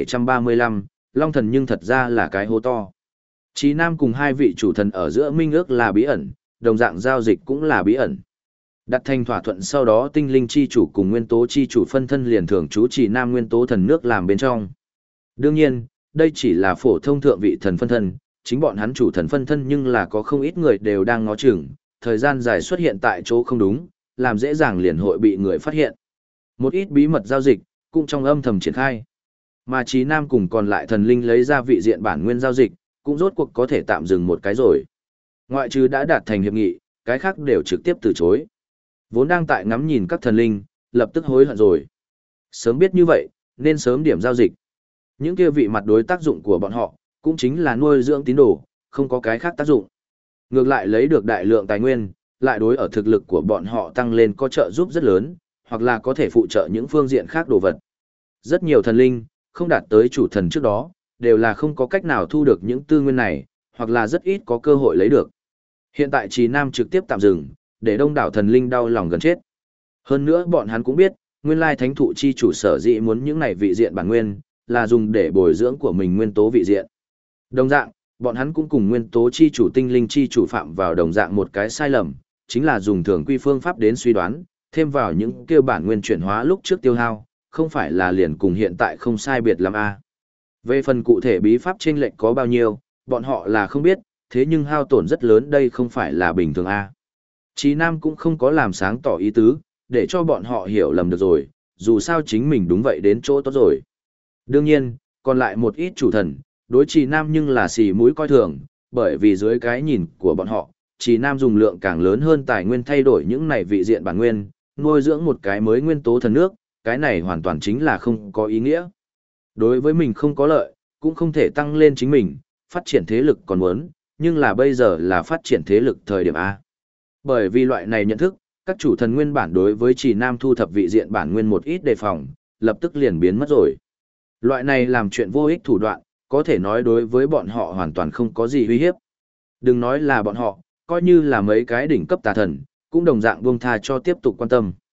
1735, Long thần nhưng thật ra là cái hố to. Chí Nam cùng hai vị chủ thần ở giữa minh ước là bí ẩn, đồng dạng giao dịch cũng là bí ẩn. Đặt thành thỏa thuận sau đó tinh linh chi chủ cùng nguyên tố chi chủ phân thân liền thường trú Chí Nam nguyên tố thần nước làm bên trong. Đương nhiên, đây chỉ là phổ thông thượng vị thần phân thân, chính bọn hắn chủ thần phân thân nhưng là có không ít người đều đang ngó chừng, thời gian dài xuất hiện tại chỗ không đúng, làm dễ dàng liền hội bị người phát hiện. Một ít bí mật giao dịch, cũng trong âm thầm triển khai. Mà Chí Nam cùng còn lại thần linh lấy ra vị diện bản nguyên giao dịch, cũng rốt cuộc có thể tạm dừng một cái rồi. Ngoại trừ đã đạt thành hiệp nghị, cái khác đều trực tiếp từ chối. Vốn đang tại ngắm nhìn các thần linh, lập tức hối hận rồi. Sớm biết như vậy, nên sớm điểm giao dịch. Những kia vị mặt đối tác dụng của bọn họ, cũng chính là nuôi dưỡng tín đồ, không có cái khác tác dụng. Ngược lại lấy được đại lượng tài nguyên, lại đối ở thực lực của bọn họ tăng lên có trợ giúp rất lớn, hoặc là có thể phụ trợ những phương diện khác đồ vật. Rất nhiều thần linh, không đạt tới chủ thần trước đó, đều là không có cách nào thu được những tư nguyên này, hoặc là rất ít có cơ hội lấy được. Hiện tại Chí Nam trực tiếp tạm dừng, để đông đảo thần linh đau lòng gần chết. Hơn nữa bọn hắn cũng biết, nguyên lai thánh thụ chi chủ sở dĩ muốn những này vị diện bản nguyên, là dùng để bồi dưỡng của mình nguyên tố vị diện. Đồng dạng, bọn hắn cũng cùng nguyên tố chi chủ tinh linh chi chủ phạm vào đồng dạng một cái sai lầm, chính là dùng thường quy phương pháp đến suy đoán, thêm vào những kêu bản nguyên chuyển hóa lúc trước tiêu hao, không phải là liền cùng hiện tại không sai biệt lắm a. Về phần cụ thể bí pháp chênh lệch có bao nhiêu, bọn họ là không biết, thế nhưng hao tổn rất lớn đây không phải là bình thường a. Chí Nam cũng không có làm sáng tỏ ý tứ, để cho bọn họ hiểu lầm được rồi, dù sao chính mình đúng vậy đến chỗ tốt rồi. Đương nhiên, còn lại một ít chủ thần, đối Chí Nam nhưng là xì mũi coi thường, bởi vì dưới cái nhìn của bọn họ, Chí Nam dùng lượng càng lớn hơn tài nguyên thay đổi những này vị diện bản nguyên, nuôi dưỡng một cái mới nguyên tố thần nước, cái này hoàn toàn chính là không có ý nghĩa. Đối với mình không có lợi, cũng không thể tăng lên chính mình, phát triển thế lực còn muốn, nhưng là bây giờ là phát triển thế lực thời điểm A. Bởi vì loại này nhận thức, các chủ thần nguyên bản đối với Chí Nam thu thập vị diện bản nguyên một ít đề phòng, lập tức liền biến mất rồi. Loại này làm chuyện vô ích thủ đoạn, có thể nói đối với bọn họ hoàn toàn không có gì uy hiếp. Đừng nói là bọn họ, coi như là mấy cái đỉnh cấp tà thần, cũng đồng dạng buông tha cho tiếp tục quan tâm.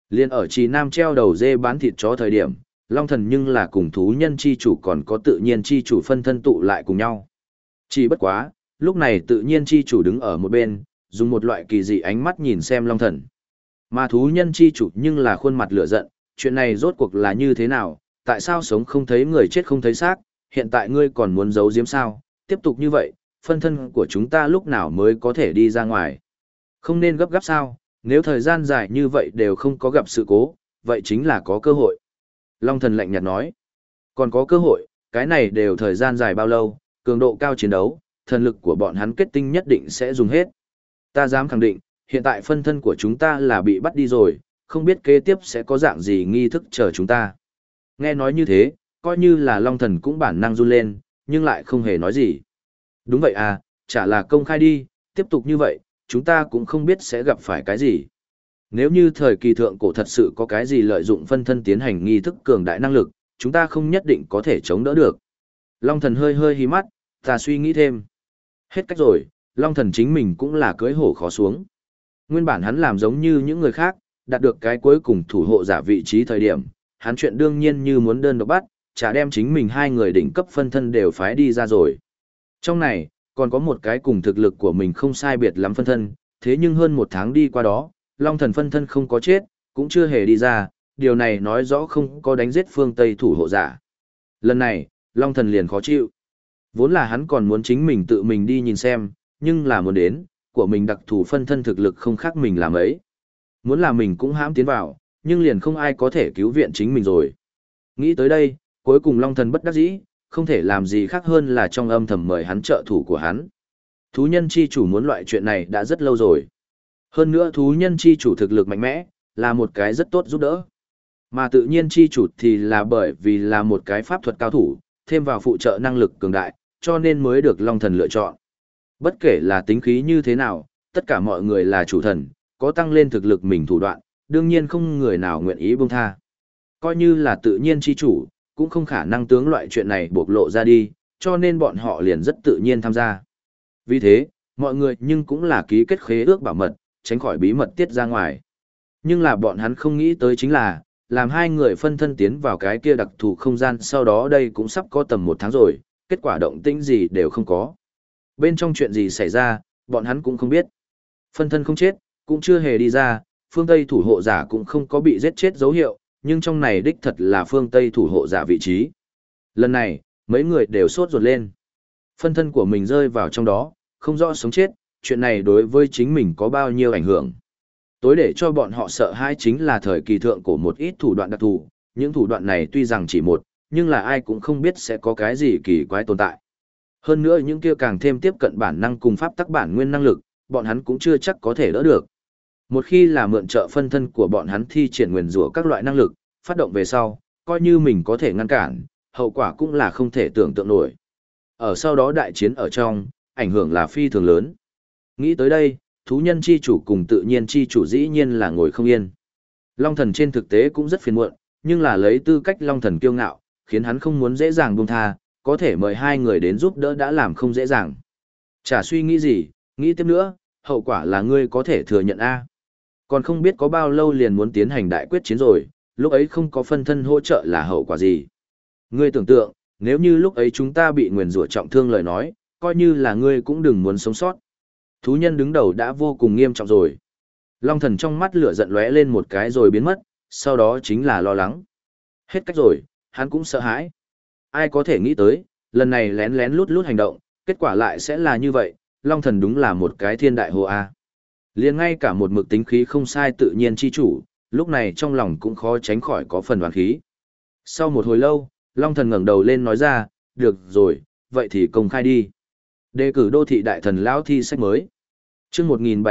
Liên ở Trì Nam treo đầu dê bán thịt chó thời điểm, Long Thần nhưng là cùng thú nhân chi chủ còn có tự nhiên chi chủ phân thân tụ lại cùng nhau. Chỉ bất quá, lúc này tự nhiên chi chủ đứng ở một bên, dùng một loại kỳ dị ánh mắt nhìn xem Long Thần. Mà thú nhân chi chủ nhưng là khuôn mặt lửa giận, chuyện này rốt cuộc là như thế nào, tại sao sống không thấy người chết không thấy xác, hiện tại ngươi còn muốn giấu giếm sao, tiếp tục như vậy, phân thân của chúng ta lúc nào mới có thể đi ra ngoài. Không nên gấp gáp sao, nếu thời gian dài như vậy đều không có gặp sự cố, vậy chính là có cơ hội. Long Thần lạnh nhạt nói, còn có cơ hội, cái này đều thời gian dài bao lâu, cường độ cao chiến đấu, thần lực của bọn hắn kết tinh nhất định sẽ dùng hết. Ta dám khẳng định, hiện tại phân thân của chúng ta là bị bắt đi rồi, không biết kế tiếp sẽ có dạng gì nghi thức chờ chúng ta. Nghe nói như thế, coi như là Long Thần cũng bản năng run lên, nhưng lại không hề nói gì. Đúng vậy à, chả là công khai đi, tiếp tục như vậy, chúng ta cũng không biết sẽ gặp phải cái gì. Nếu như thời kỳ thượng cổ thật sự có cái gì lợi dụng phân thân tiến hành nghi thức cường đại năng lực, chúng ta không nhất định có thể chống đỡ được. Long Thần hơi hơi hí mắt, ta suy nghĩ thêm. Hết cách rồi, Long Thần chính mình cũng là cưỡi hổ khó xuống. Nguyên bản hắn làm giống như những người khác, đạt được cái cuối cùng thủ hộ giả vị trí thời điểm, hắn chuyện đương nhiên như muốn đơn độc bắt, chả đem chính mình hai người đỉnh cấp phân thân đều phái đi ra rồi. Trong này, còn có một cái cùng thực lực của mình không sai biệt lắm phân thân, thế nhưng hơn một tháng đi qua đó, Long Thần phân thân không có chết, cũng chưa hề đi ra, điều này nói rõ không có đánh giết phương Tây thủ hộ giả. Lần này, Long Thần liền khó chịu. Vốn là hắn còn muốn chính mình tự mình đi nhìn xem, nhưng là muốn đến, của mình đặc thù phân thân thực lực không khác mình làm ấy. Muốn là mình cũng hãm tiến vào, nhưng liền không ai có thể cứu viện chính mình rồi. Nghĩ tới đây, cuối cùng Long Thần bất đắc dĩ, không thể làm gì khác hơn là trong âm thầm mời hắn trợ thủ của hắn. Thú nhân chi chủ muốn loại chuyện này đã rất lâu rồi. Hơn nữa thú nhân chi chủ thực lực mạnh mẽ, là một cái rất tốt giúp đỡ. Mà tự nhiên chi chủ thì là bởi vì là một cái pháp thuật cao thủ, thêm vào phụ trợ năng lực cường đại, cho nên mới được Long Thần lựa chọn. Bất kể là tính khí như thế nào, tất cả mọi người là chủ thần, có tăng lên thực lực mình thủ đoạn, đương nhiên không người nào nguyện ý buông tha. Coi như là tự nhiên chi chủ, cũng không khả năng tướng loại chuyện này bộc lộ ra đi, cho nên bọn họ liền rất tự nhiên tham gia. Vì thế, mọi người nhưng cũng là ký kết khế ước bảo mật, tránh khỏi bí mật tiết ra ngoài. Nhưng là bọn hắn không nghĩ tới chính là, làm hai người phân thân tiến vào cái kia đặc thù không gian sau đó đây cũng sắp có tầm 1 tháng rồi, kết quả động tĩnh gì đều không có. Bên trong chuyện gì xảy ra, bọn hắn cũng không biết. Phân thân không chết, cũng chưa hề đi ra, phương Tây thủ hộ giả cũng không có bị giết chết dấu hiệu, nhưng trong này đích thật là phương Tây thủ hộ giả vị trí. Lần này, mấy người đều sốt ruột lên. Phân thân của mình rơi vào trong đó, không rõ sống chết, chuyện này đối với chính mình có bao nhiêu ảnh hưởng. Tối để cho bọn họ sợ hãi chính là thời kỳ thượng cổ một ít thủ đoạn đặc thù, những thủ đoạn này tuy rằng chỉ một, nhưng là ai cũng không biết sẽ có cái gì kỳ quái tồn tại. Hơn nữa những kia càng thêm tiếp cận bản năng cùng pháp tắc bản nguyên năng lực, bọn hắn cũng chưa chắc có thể đỡ được. Một khi là mượn trợ phân thân của bọn hắn thi triển nguyền rủa các loại năng lực, phát động về sau, coi như mình có thể ngăn cản, hậu quả cũng là không thể tưởng tượng nổi. Ở sau đó đại chiến ở trong, ảnh hưởng là phi thường lớn. Nghĩ tới đây, thú nhân chi chủ cùng tự nhiên chi chủ dĩ nhiên là ngồi không yên. Long Thần trên thực tế cũng rất phiền muộn, nhưng là lấy tư cách Long Thần kiêu ngạo, khiến hắn không muốn dễ dàng buông tha, có thể mời hai người đến giúp đỡ đã làm không dễ dàng. Chả suy nghĩ gì, nghĩ tiếp nữa, hậu quả là ngươi có thể thừa nhận A. Còn không biết có bao lâu liền muốn tiến hành đại quyết chiến rồi, lúc ấy không có phân thân hỗ trợ là hậu quả gì. Ngươi tưởng tượng, nếu như lúc ấy chúng ta bị nguyền rủa trọng thương lời nói, coi như là ngươi cũng đừng muốn sống sót. Thú nhân đứng đầu đã vô cùng nghiêm trọng rồi. Long Thần trong mắt lửa giận lóe lên một cái rồi biến mất, sau đó chính là lo lắng. Hết cách rồi, hắn cũng sợ hãi. Ai có thể nghĩ tới, lần này lén lén lút lút hành động, kết quả lại sẽ là như vậy, Long Thần đúng là một cái thiên đại hồ A. Liền ngay cả một mực tính khí không sai tự nhiên chi chủ, lúc này trong lòng cũng khó tránh khỏi có phần oán khí. Sau một hồi lâu, Long Thần ngẩng đầu lên nói ra, được rồi, vậy thì công khai đi. Đề cử đô thị đại thần lão thi sách mới. Chương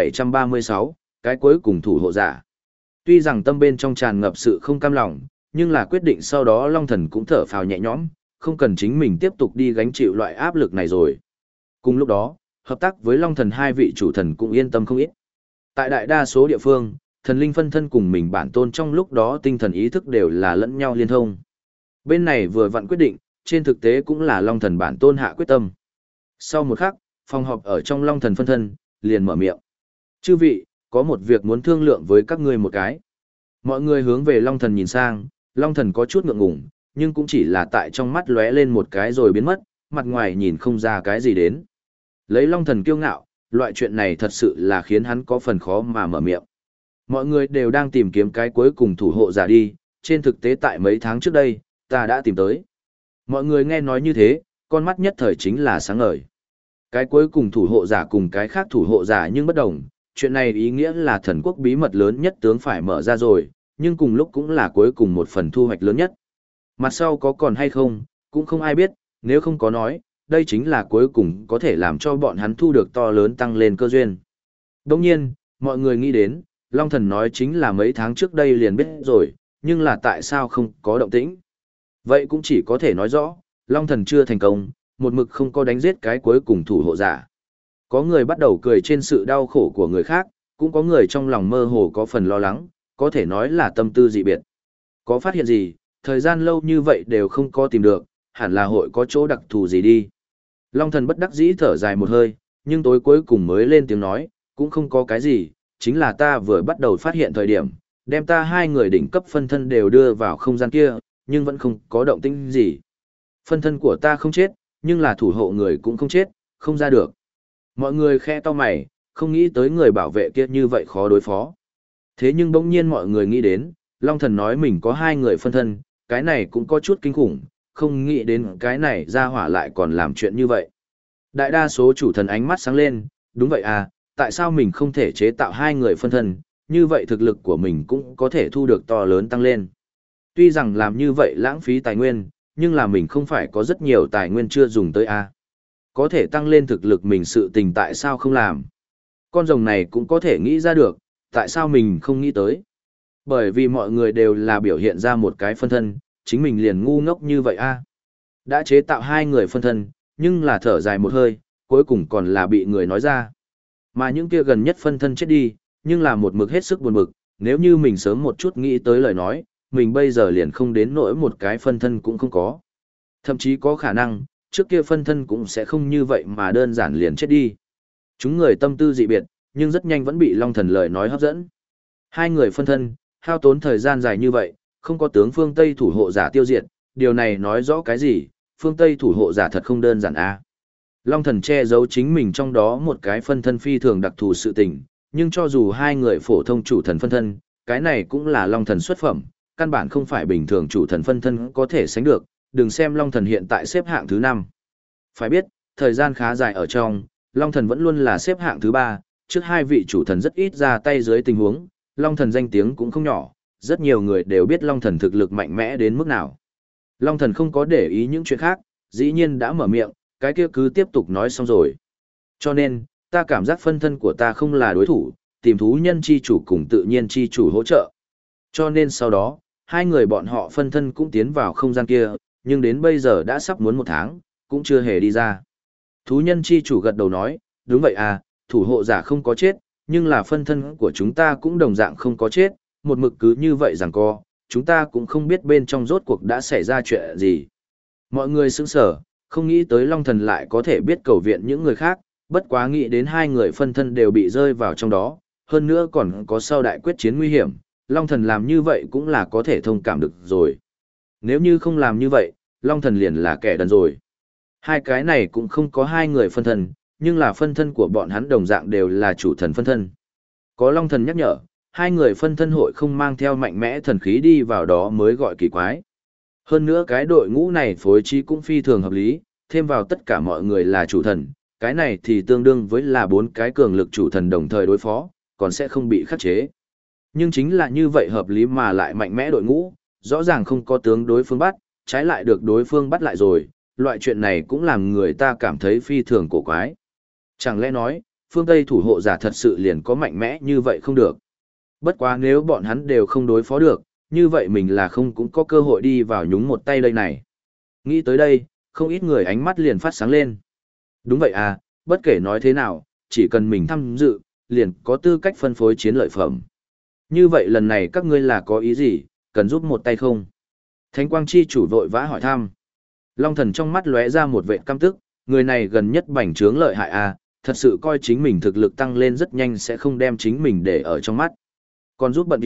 1736, cái cuối cùng thủ hộ giả. Tuy rằng tâm bên trong tràn ngập sự không cam lòng, nhưng là quyết định sau đó Long Thần cũng thở phào nhẹ nhõm, không cần chính mình tiếp tục đi gánh chịu loại áp lực này rồi. Cùng lúc đó, hợp tác với Long Thần hai vị chủ thần cũng yên tâm không ít. Tại đại đa số địa phương, thần linh phân thân cùng mình bản tôn trong lúc đó tinh thần ý thức đều là lẫn nhau liên thông. Bên này vừa vặn quyết định, trên thực tế cũng là Long Thần bản tôn hạ quyết tâm. Sau một khắc, phòng họp ở trong Long Thần phân thân, liền mở miệng. Chư vị, có một việc muốn thương lượng với các ngươi một cái. Mọi người hướng về Long Thần nhìn sang, Long Thần có chút ngượng ngùng, nhưng cũng chỉ là tại trong mắt lóe lên một cái rồi biến mất, mặt ngoài nhìn không ra cái gì đến. Lấy Long Thần kiêu ngạo, loại chuyện này thật sự là khiến hắn có phần khó mà mở miệng. Mọi người đều đang tìm kiếm cái cuối cùng thủ hộ giả đi, trên thực tế tại mấy tháng trước đây, ta đã tìm tới. Mọi người nghe nói như thế, con mắt nhất thời chính là sáng ngời. Cái cuối cùng thủ hộ giả cùng cái khác thủ hộ giả nhưng bất đồng, chuyện này ý nghĩa là thần quốc bí mật lớn nhất tướng phải mở ra rồi, nhưng cùng lúc cũng là cuối cùng một phần thu hoạch lớn nhất. Mặt sau có còn hay không, cũng không ai biết, nếu không có nói, đây chính là cuối cùng có thể làm cho bọn hắn thu được to lớn tăng lên cơ duyên. Đồng nhiên, mọi người nghĩ đến, Long Thần nói chính là mấy tháng trước đây liền biết rồi, nhưng là tại sao không có động tĩnh. Vậy cũng chỉ có thể nói rõ, Long Thần chưa thành công, một mực không có đánh giết cái cuối cùng thủ hộ giả. Có người bắt đầu cười trên sự đau khổ của người khác, cũng có người trong lòng mơ hồ có phần lo lắng, có thể nói là tâm tư dị biệt. Có phát hiện gì, thời gian lâu như vậy đều không có tìm được, hẳn là hội có chỗ đặc thù gì đi. Long Thần bất đắc dĩ thở dài một hơi, nhưng tối cuối cùng mới lên tiếng nói, cũng không có cái gì, chính là ta vừa bắt đầu phát hiện thời điểm, đem ta hai người đỉnh cấp phân thân đều đưa vào không gian kia, nhưng vẫn không có động tĩnh gì. Phân thân của ta không chết, nhưng là thủ hộ người cũng không chết, không ra được. Mọi người khẽ to mày, không nghĩ tới người bảo vệ kia như vậy khó đối phó. Thế nhưng bỗng nhiên mọi người nghĩ đến, Long Thần nói mình có hai người phân thân, cái này cũng có chút kinh khủng, không nghĩ đến cái này ra hỏa lại còn làm chuyện như vậy. Đại đa số chủ thần ánh mắt sáng lên, đúng vậy à, tại sao mình không thể chế tạo hai người phân thân, như vậy thực lực của mình cũng có thể thu được to lớn tăng lên. Tuy rằng làm như vậy lãng phí tài nguyên, nhưng là mình không phải có rất nhiều tài nguyên chưa dùng tới à. Có thể tăng lên thực lực mình sự tình tại sao không làm. Con rồng này cũng có thể nghĩ ra được, tại sao mình không nghĩ tới. Bởi vì mọi người đều là biểu hiện ra một cái phân thân, chính mình liền ngu ngốc như vậy a. Đã chế tạo hai người phân thân, nhưng là thở dài một hơi, cuối cùng còn là bị người nói ra. Mà những kia gần nhất phân thân chết đi, nhưng là một mực hết sức buồn bực, nếu như mình sớm một chút nghĩ tới lời nói, mình bây giờ liền không đến nỗi một cái phân thân cũng không có. Thậm chí có khả năng, trước kia phân thân cũng sẽ không như vậy mà đơn giản liền chết đi. Chúng người tâm tư dị biệt, nhưng rất nhanh vẫn bị Long Thần lời nói hấp dẫn. Hai người phân thân, hao tốn thời gian dài như vậy, không có tướng phương Tây thủ hộ giả tiêu diệt, điều này nói rõ cái gì, phương Tây thủ hộ giả thật không đơn giản a. Long Thần che giấu chính mình trong đó một cái phân thân phi thường đặc thù sự tình, nhưng cho dù hai người phổ thông chủ thần phân thân, cái này cũng là Long Thần xuất phẩm, căn bản không phải bình thường chủ thần phân thân có thể sánh được, đừng xem Long Thần hiện tại xếp hạng thứ 5. Phải biết, thời gian khá dài ở trong, Long Thần vẫn luôn là xếp hạng thứ 3, trước hai vị chủ thần rất ít ra tay dưới tình huống, Long Thần danh tiếng cũng không nhỏ, rất nhiều người đều biết Long Thần thực lực mạnh mẽ đến mức nào. Long Thần không có để ý những chuyện khác, dĩ nhiên đã mở miệng, cái kia cứ tiếp tục nói xong rồi. Cho nên, ta cảm giác phân thân của ta không là đối thủ, tìm thú nhân chi chủ cùng tự nhiên chi chủ hỗ trợ. Cho nên sau đó, hai người bọn họ phân thân cũng tiến vào không gian kia, nhưng đến bây giờ đã sắp muốn 1 tháng, cũng chưa hề đi ra. Thú nhân chi chủ gật đầu nói, đúng vậy à, thủ hộ giả không có chết, nhưng là phân thân của chúng ta cũng đồng dạng không có chết, một mực cứ như vậy rằng co, chúng ta cũng không biết bên trong rốt cuộc đã xảy ra chuyện gì. Mọi người sững sờ, không nghĩ tới Long Thần lại có thể biết cầu viện những người khác, bất quá nghĩ đến hai người phân thân đều bị rơi vào trong đó, hơn nữa còn có sau đại quyết chiến nguy hiểm, Long Thần làm như vậy cũng là có thể thông cảm được rồi. Nếu như không làm như vậy, Long Thần liền là kẻ đần rồi. Hai cái này cũng không có hai người phân thân, nhưng là phân thân của bọn hắn đồng dạng đều là chủ thần phân thân. Có Long Thần nhắc nhở, hai người phân thân hội không mang theo mạnh mẽ thần khí đi vào đó mới gọi kỳ quái. Hơn nữa cái đội ngũ này phối trí cũng phi thường hợp lý, thêm vào tất cả mọi người là chủ thần, cái này thì tương đương với là 4 cái cường lực chủ thần đồng thời đối phó, còn sẽ không bị khắc chế. Nhưng chính là như vậy hợp lý mà lại mạnh mẽ đội ngũ, rõ ràng không có tướng đối phương bắt, trái lại được đối phương bắt lại rồi, loại chuyện này cũng làm người ta cảm thấy phi thường cổ quái. Chẳng lẽ nói, phương Tây thủ hộ giả thật sự liền có mạnh mẽ như vậy không được. Bất quá nếu bọn hắn đều không đối phó được, như vậy mình là không cũng có cơ hội đi vào nhúng một tay đây này. Nghĩ tới đây, không ít người ánh mắt liền phát sáng lên. Đúng vậy à, bất kể nói thế nào, chỉ cần mình tham dự, liền có tư cách phân phối chiến lợi phẩm. Như vậy lần này các ngươi là có ý gì, cần giúp một tay không? Thánh Quang Chi chủ vội vã hỏi thăm. Long Thần trong mắt lóe ra một vệt căm tức, người này gần nhất bành trướng lợi hại à, thật sự coi chính mình thực lực tăng lên rất nhanh sẽ không đem chính mình để ở trong mắt. Còn giúp bận điệu,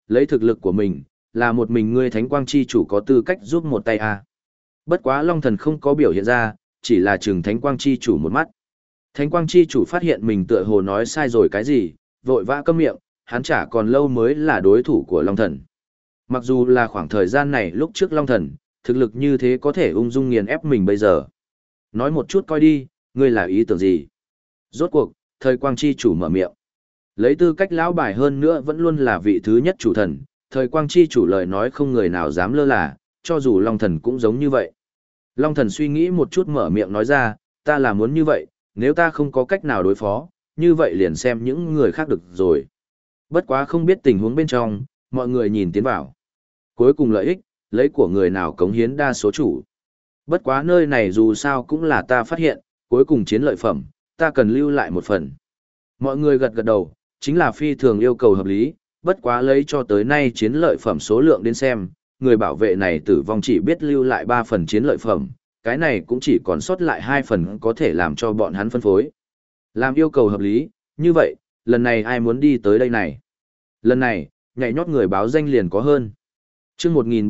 lấy thực lực của mình, là một mình ngươi Thánh Quang Chi Chủ có tư cách giúp một tay à. Bất quá Long Thần không có biểu hiện ra, chỉ là chừng Thánh Quang Chi Chủ một mắt. Thánh Quang Chi Chủ phát hiện mình tựa hồ nói sai rồi cái gì, vội vã câm miệng, hắn chả còn lâu mới là đối thủ của Long Thần. Mặc dù là khoảng thời gian này lúc trước Long Thần, thực lực như thế có thể ung dung nghiền ép mình bây giờ. Nói một chút coi đi, ngươi là ý tưởng gì? Rốt cuộc, Thời Quang Chi Chủ mở miệng. Lấy tư cách lão bài hơn nữa vẫn luôn là vị thứ nhất chủ thần, Thời Quang Chi Chủ lời nói không người nào dám lơ là, cho dù Long Thần cũng giống như vậy. Long Thần suy nghĩ một chút mở miệng nói ra, ta là muốn như vậy, nếu ta không có cách nào đối phó, như vậy liền xem những người khác được rồi. Bất quá không biết tình huống bên trong, mọi người nhìn tiến vào. Cuối cùng lợi ích, lấy của người nào cống hiến đa số chủ. Bất quá nơi này dù sao cũng là ta phát hiện, cuối cùng chiến lợi phẩm, ta cần lưu lại một phần. Mọi người gật gật đầu, chính là phi thường yêu cầu hợp lý, bất quá lấy cho tới nay chiến lợi phẩm số lượng đến xem, người bảo vệ này tử vong chỉ biết lưu lại 3 phần chiến lợi phẩm, cái này cũng chỉ còn sót lại 2 phần có thể làm cho bọn hắn phân phối. Làm yêu cầu hợp lý, như vậy, lần này ai muốn đi tới đây này? Lần này, nhảy nhót người báo danh liền có hơn. Chương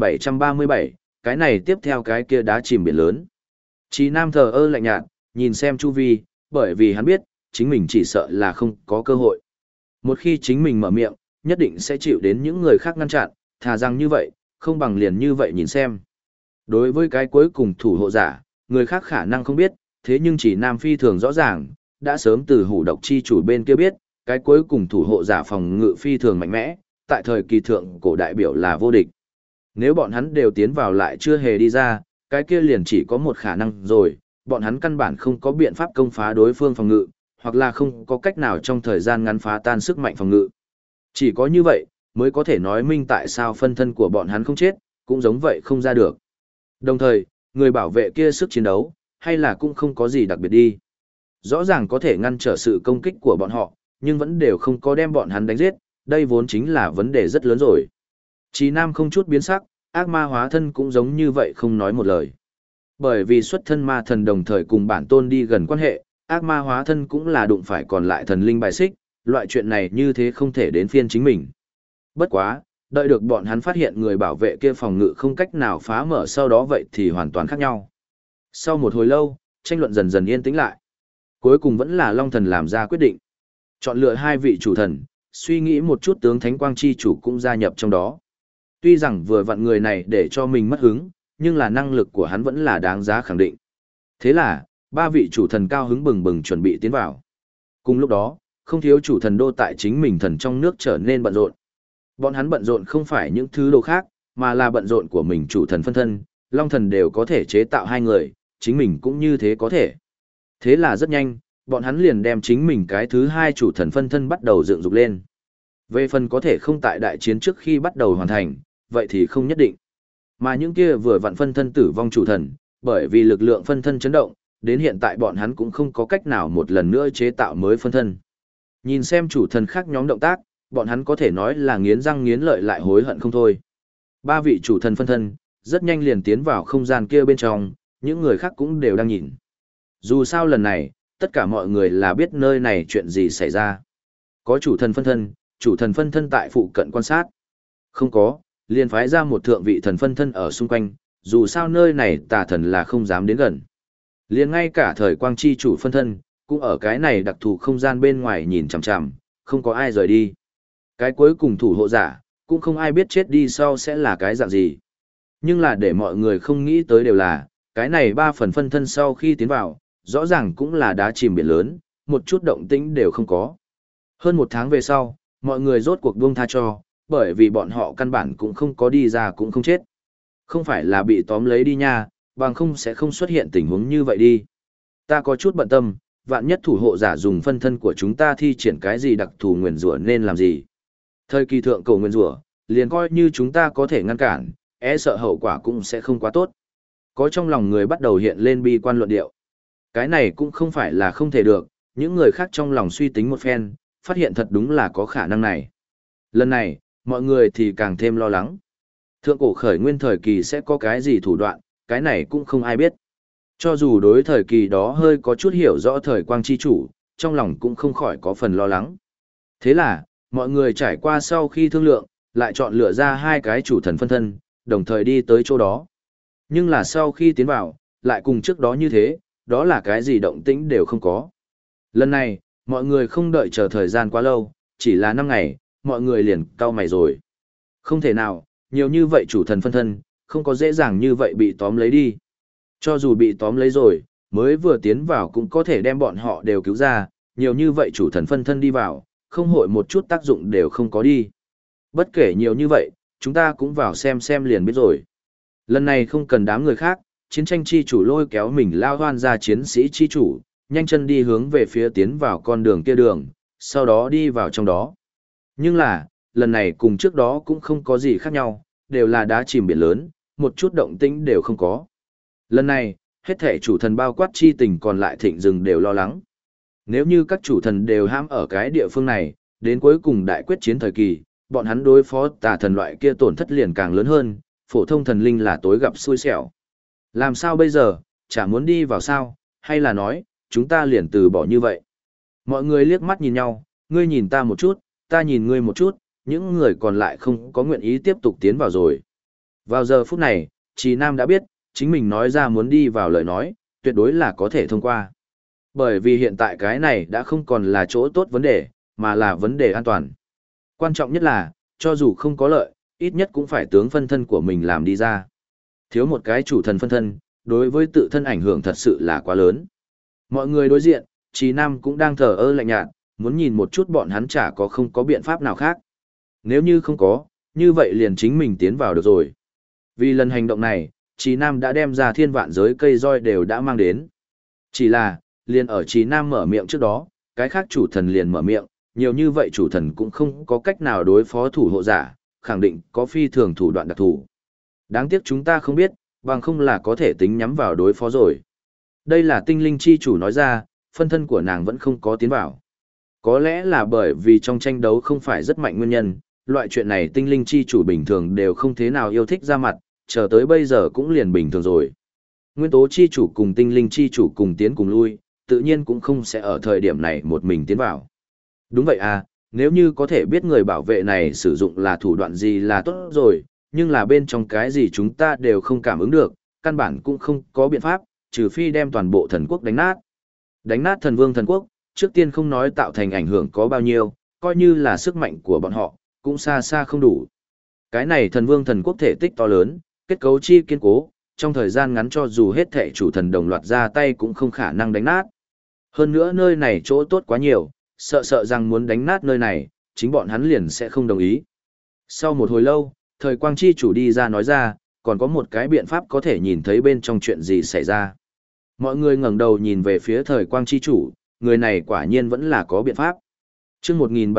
1737, cái này tiếp theo cái kia đá chìm biển lớn. Chí Nam thờ ơ lạnh nhạt, nhìn xem chu vi, bởi vì hắn biết, chính mình chỉ sợ là không có cơ hội. Một khi chính mình mở miệng, nhất định sẽ chịu đến những người khác ngăn chặn, thà rằng như vậy, không bằng liền như vậy nhìn xem. Đối với cái cuối cùng thủ hộ giả, người khác khả năng không biết, thế nhưng chỉ Nam phi thường rõ ràng, đã sớm từ hủ độc chi chủ bên kia biết, cái cuối cùng thủ hộ giả phòng ngự phi thường mạnh mẽ, tại thời kỳ thượng cổ đại biểu là vô địch. Nếu bọn hắn đều tiến vào lại chưa hề đi ra, cái kia liền chỉ có một khả năng rồi, bọn hắn căn bản không có biện pháp công phá đối phương phòng ngự, hoặc là không có cách nào trong thời gian ngắn phá tan sức mạnh phòng ngự. Chỉ có như vậy, mới có thể nói minh tại sao phân thân của bọn hắn không chết, cũng giống vậy không ra được. Đồng thời, người bảo vệ kia sức chiến đấu, hay là cũng không có gì đặc biệt đi. Rõ ràng có thể ngăn trở sự công kích của bọn họ, nhưng vẫn đều không có đem bọn hắn đánh giết, đây vốn chính là vấn đề rất lớn rồi. Chí Nam không chút biến sắc, ác ma hóa thân cũng giống như vậy không nói một lời. Bởi vì xuất thân ma thần đồng thời cùng bản tôn đi gần quan hệ, ác ma hóa thân cũng là đụng phải còn lại thần linh bài xích, loại chuyện này như thế không thể đến phiên chính mình. Bất quá, đợi được bọn hắn phát hiện người bảo vệ kia phòng ngự không cách nào phá mở sau đó vậy thì hoàn toàn khác nhau. Sau một hồi lâu, tranh luận dần dần yên tĩnh lại. Cuối cùng vẫn là Long Thần làm ra quyết định. Chọn lựa 2 vị chủ thần, suy nghĩ một chút tướng Thánh Quang Chi Chủ cũng gia nhập trong đó. Tuy rằng vừa vặn người này để cho mình mất hứng, nhưng là năng lực của hắn vẫn là đáng giá khẳng định. Thế là, 3 vị chủ thần cao hứng bừng bừng chuẩn bị tiến vào. Cùng lúc đó, không thiếu chủ thần đô tại chính mình thần trong nước trở nên bận rộn. Bọn hắn bận rộn không phải những thứ đồ khác, mà là bận rộn của mình chủ thần phân thân, Long Thần đều có thể chế tạo 2 người, chính mình cũng như thế có thể. Thế là rất nhanh, bọn hắn liền đem chính mình cái thứ 2 chủ thần phân thân bắt đầu dựng dục lên. Về phần có thể không tại đại chiến trước khi bắt đầu hoàn thành, vậy thì không nhất định. Mà những kia vừa vặn phân thân tử vong chủ thần, bởi vì lực lượng phân thân chấn động, đến hiện tại bọn hắn cũng không có cách nào một lần nữa chế tạo mới phân thân. Nhìn xem chủ thần khác nhóm động tác, bọn hắn có thể nói là nghiến răng nghiến lợi lại hối hận không thôi. 3 vị chủ thần phân thân, rất nhanh liền tiến vào không gian kia bên trong, những người khác cũng đều đang nhìn. Dù sao lần này, tất cả mọi người là biết nơi này chuyện gì xảy ra. Có chủ thần phân thân tại phụ cận quan sát. Không có, liền phái ra một thượng vị thần phân thân ở xung quanh, dù sao nơi này tà thần là không dám đến gần. Liền ngay cả thời quang chi chủ phân thân, cũng ở cái này đặc thù không gian bên ngoài nhìn chằm chằm, không có ai rời đi. Cái cuối cùng thủ hộ giả, cũng không ai biết chết đi sau sẽ là cái dạng gì. Nhưng là để mọi người không nghĩ tới đều là, cái này 3 phần phân thân sau khi tiến vào, rõ ràng cũng là đá chìm biển lớn, một chút động tĩnh đều không có. Hơn 1 tháng về sau, mọi người rốt cuộc buông tha cho, bởi vì bọn họ căn bản cũng không có đi ra cũng không chết. Không phải là bị tóm lấy đi nha, bằng không sẽ không xuất hiện tình huống như vậy đi. Ta có chút bận tâm, vạn nhất thủ hộ giả dùng phân thân của chúng ta thi triển cái gì đặc thù nguyền rủa nên làm gì. Thời kỳ thượng cổ nguyền rủa, liền coi như chúng ta có thể ngăn cản, sợ hậu quả cũng sẽ không quá tốt. Có trong lòng người bắt đầu hiện lên bi quan luận điệu. Cái này cũng không phải là không thể được, những người khác trong lòng suy tính một phen, phát hiện thật đúng là có khả năng này. Lần này, mọi người thì càng thêm lo lắng. Thượng cổ khởi nguyên thời kỳ sẽ có cái gì thủ đoạn, cái này cũng không ai biết. Cho dù đối thời kỳ đó hơi có chút hiểu rõ thời quang chi chủ, trong lòng cũng không khỏi có phần lo lắng. Thế là, mọi người trải qua sau khi thương lượng, lại chọn lựa ra hai cái chủ thần phân thân, đồng thời đi tới chỗ đó. Nhưng là sau khi tiến vào, lại cùng trước đó như thế, đó là cái gì động tĩnh đều không có. Lần này, mọi người không đợi chờ thời gian quá lâu, chỉ là 5 ngày, mọi người liền cau mày rồi. Không thể nào, nhiều như vậy chủ thần phân thân, không có dễ dàng như vậy bị tóm lấy đi. Cho dù bị tóm lấy rồi, mới vừa tiến vào cũng có thể đem bọn họ đều cứu ra, nhiều như vậy chủ thần phân thân đi vào, không hội một chút tác dụng đều không có đi. Bất kể nhiều như vậy, chúng ta cũng vào xem liền biết rồi. Lần này không cần đám người khác, chiến tranh chi chủ lôi kéo mình lao hoan ra chiến sĩ chi chủ, nhanh chân đi hướng về phía tiến vào con đường kia đường, sau đó đi vào trong đó. Nhưng là, lần này cùng trước đó cũng không có gì khác nhau, đều là đá chìm biển lớn, một chút động tĩnh đều không có. Lần này, hết thể chủ thần bao quát chi tình còn lại thịnh rừng đều lo lắng. Nếu như các chủ thần đều ham ở cái địa phương này, đến cuối cùng đại quyết chiến thời kỳ, bọn hắn đối phó tà thần loại kia tổn thất liền càng lớn hơn, phổ thông thần linh là tối gặp xui xẻo. Làm sao bây giờ, chả muốn đi vào sao, hay là nói, chúng ta liền từ bỏ như vậy. Mọi người liếc mắt nhìn nhau, ngươi nhìn ta một chút, ta nhìn ngươi một chút, những người còn lại không có nguyện ý tiếp tục tiến vào rồi. Vào giờ phút này, Trì Nam đã biết, chính mình nói ra muốn đi vào lời nói, tuyệt đối là có thể thông qua. Bởi vì hiện tại cái này đã không còn là chỗ tốt vấn đề, mà là vấn đề an toàn. Quan trọng nhất là, cho dù không có lợi, ít nhất cũng phải tướng phân thân của mình làm đi ra. Thiếu một cái chủ thần phân thân, đối với tự thân ảnh hưởng thật sự là quá lớn. Mọi người đối diện, Trì Nam cũng đang thờ ơ lạnh nhạt, muốn nhìn một chút bọn hắn chả có không có biện pháp nào khác. Nếu như không có, như vậy liền chính mình tiến vào được rồi. Vì lần hành động này, Trì Nam đã đem ra thiên vạn giới cây roi đều đã mang đến. Chỉ là, liền ở Trì Nam mở miệng trước đó, cái khác chủ thần liền mở miệng, nhiều như vậy chủ thần cũng không có cách nào đối phó thủ hộ giả, khẳng định có phi thường thủ đoạn đặc thù. Đáng tiếc chúng ta không biết, bằng không là có thể tính nhắm vào đối phó rồi. Đây là tinh linh chi chủ nói ra, phân thân của nàng vẫn không có tiến vào. Có lẽ là bởi vì trong tranh đấu không phải rất mạnh nguyên nhân, loại chuyện này tinh linh chi chủ bình thường đều không thế nào yêu thích ra mặt, chờ tới bây giờ cũng liền bình thường rồi. Nguyên tố chi chủ cùng tinh linh chi chủ cùng tiến cùng lui, tự nhiên cũng không sẽ ở thời điểm này một mình tiến vào. Đúng vậy à, nếu như có thể biết người bảo vệ này sử dụng là thủ đoạn gì là tốt rồi, nhưng là bên trong cái gì chúng ta đều không cảm ứng được, căn bản cũng không có biện pháp, trừ phi đem toàn bộ thần quốc đánh nát. Đánh nát thần vương thần quốc, trước tiên không nói tạo thành ảnh hưởng có bao nhiêu, coi như là sức mạnh của bọn họ, cũng xa xa không đủ. Cái này thần vương thần quốc thể tích to lớn, kết cấu chi kiên cố, trong thời gian ngắn cho dù hết thể chủ thần đồng loạt ra tay cũng không khả năng đánh nát. Hơn nữa nơi này chỗ tốt quá nhiều, sợ rằng muốn đánh nát nơi này, chính bọn hắn liền sẽ không đồng ý. Sau một hồi lâu, thời quang chi chủ đi ra nói ra, còn có một cái biện pháp có thể nhìn thấy bên trong chuyện gì xảy ra. Mọi người ngẩng đầu nhìn về phía thời quang chi chủ, người này quả nhiên vẫn là có biện pháp. Chương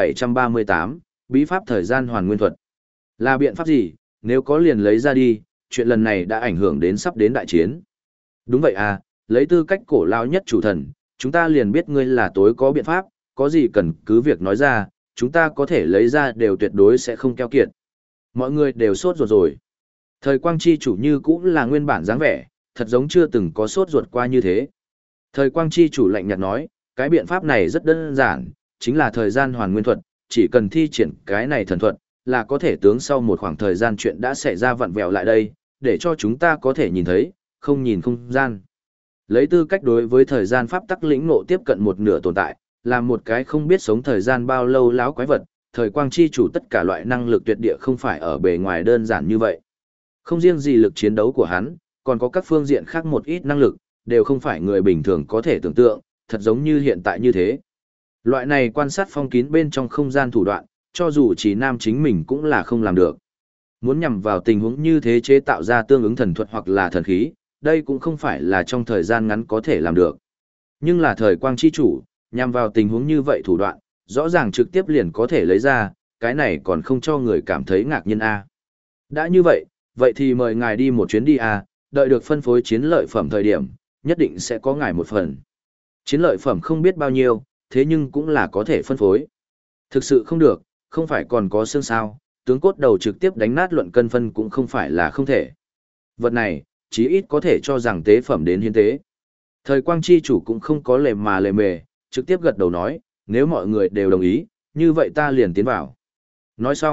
1738, bí pháp thời gian hoàn nguyên thuật. Là biện pháp gì, nếu có liền lấy ra đi, chuyện lần này đã ảnh hưởng đến sắp đến đại chiến. Đúng vậy à, lấy tư cách cổ lao nhất chủ thần, chúng ta liền biết ngươi là tối có biện pháp, có gì cần cứ việc nói ra, chúng ta có thể lấy ra đều tuyệt đối sẽ không keo kiệt. Mọi người đều sốt ruột rồi. Thời quang chi chủ như cũng là nguyên bản dáng vẻ, thật giống chưa từng có sốt ruột qua như thế. Thời quang chi chủ lạnh nhạt nói, cái biện pháp này rất đơn giản, chính là thời gian hoàn nguyên thuật, chỉ cần thi triển cái này thần thuật, là có thể tướng sau một khoảng thời gian chuyện đã xảy ra vặn vẹo lại đây, để cho chúng ta có thể nhìn thấy, không nhìn không gian. Lấy tư cách đối với thời gian pháp tắc lĩnh ngộ tiếp cận một nửa tồn tại, là một cái không biết sống thời gian bao lâu láo quái vật, thời quang chi chủ tất cả loại năng lực tuyệt địa không phải ở bề ngoài đơn giản như vậy. Không riêng gì lực chiến đấu của hắn, còn có các phương diện khác một ít năng lực, đều không phải người bình thường có thể tưởng tượng, thật giống như hiện tại như thế. Loại này quan sát phong kín bên trong không gian thủ đoạn, cho dù chỉ nam chính mình cũng là không làm được. Muốn nhằm vào tình huống như thế chế tạo ra tương ứng thần thuật hoặc là thần khí, đây cũng không phải là trong thời gian ngắn có thể làm được. Nhưng là thời quang chi chủ, nhằm vào tình huống như vậy thủ đoạn, rõ ràng trực tiếp liền có thể lấy ra, cái này còn không cho người cảm thấy ngạc nhiên a. Đã như vậy, vậy thì mời ngài đi một chuyến đi a, đợi được phân phối chiến lợi phẩm thời điểm, nhất định sẽ có ngài một phần. Chiến lợi phẩm không biết bao nhiêu, thế nhưng cũng là có thể phân phối. Thực sự không được, không phải còn có xương sao, tướng cốt đầu trực tiếp đánh nát luận cân phân cũng không phải là không thể. Vật này, chí ít có thể cho rằng tế phẩm đến hiến tế. Thời quang chi chủ cũng không có lề mà lề mề, trực tiếp gật đầu nói, nếu mọi người đều đồng ý, như vậy ta liền tiến vào. Nói xong,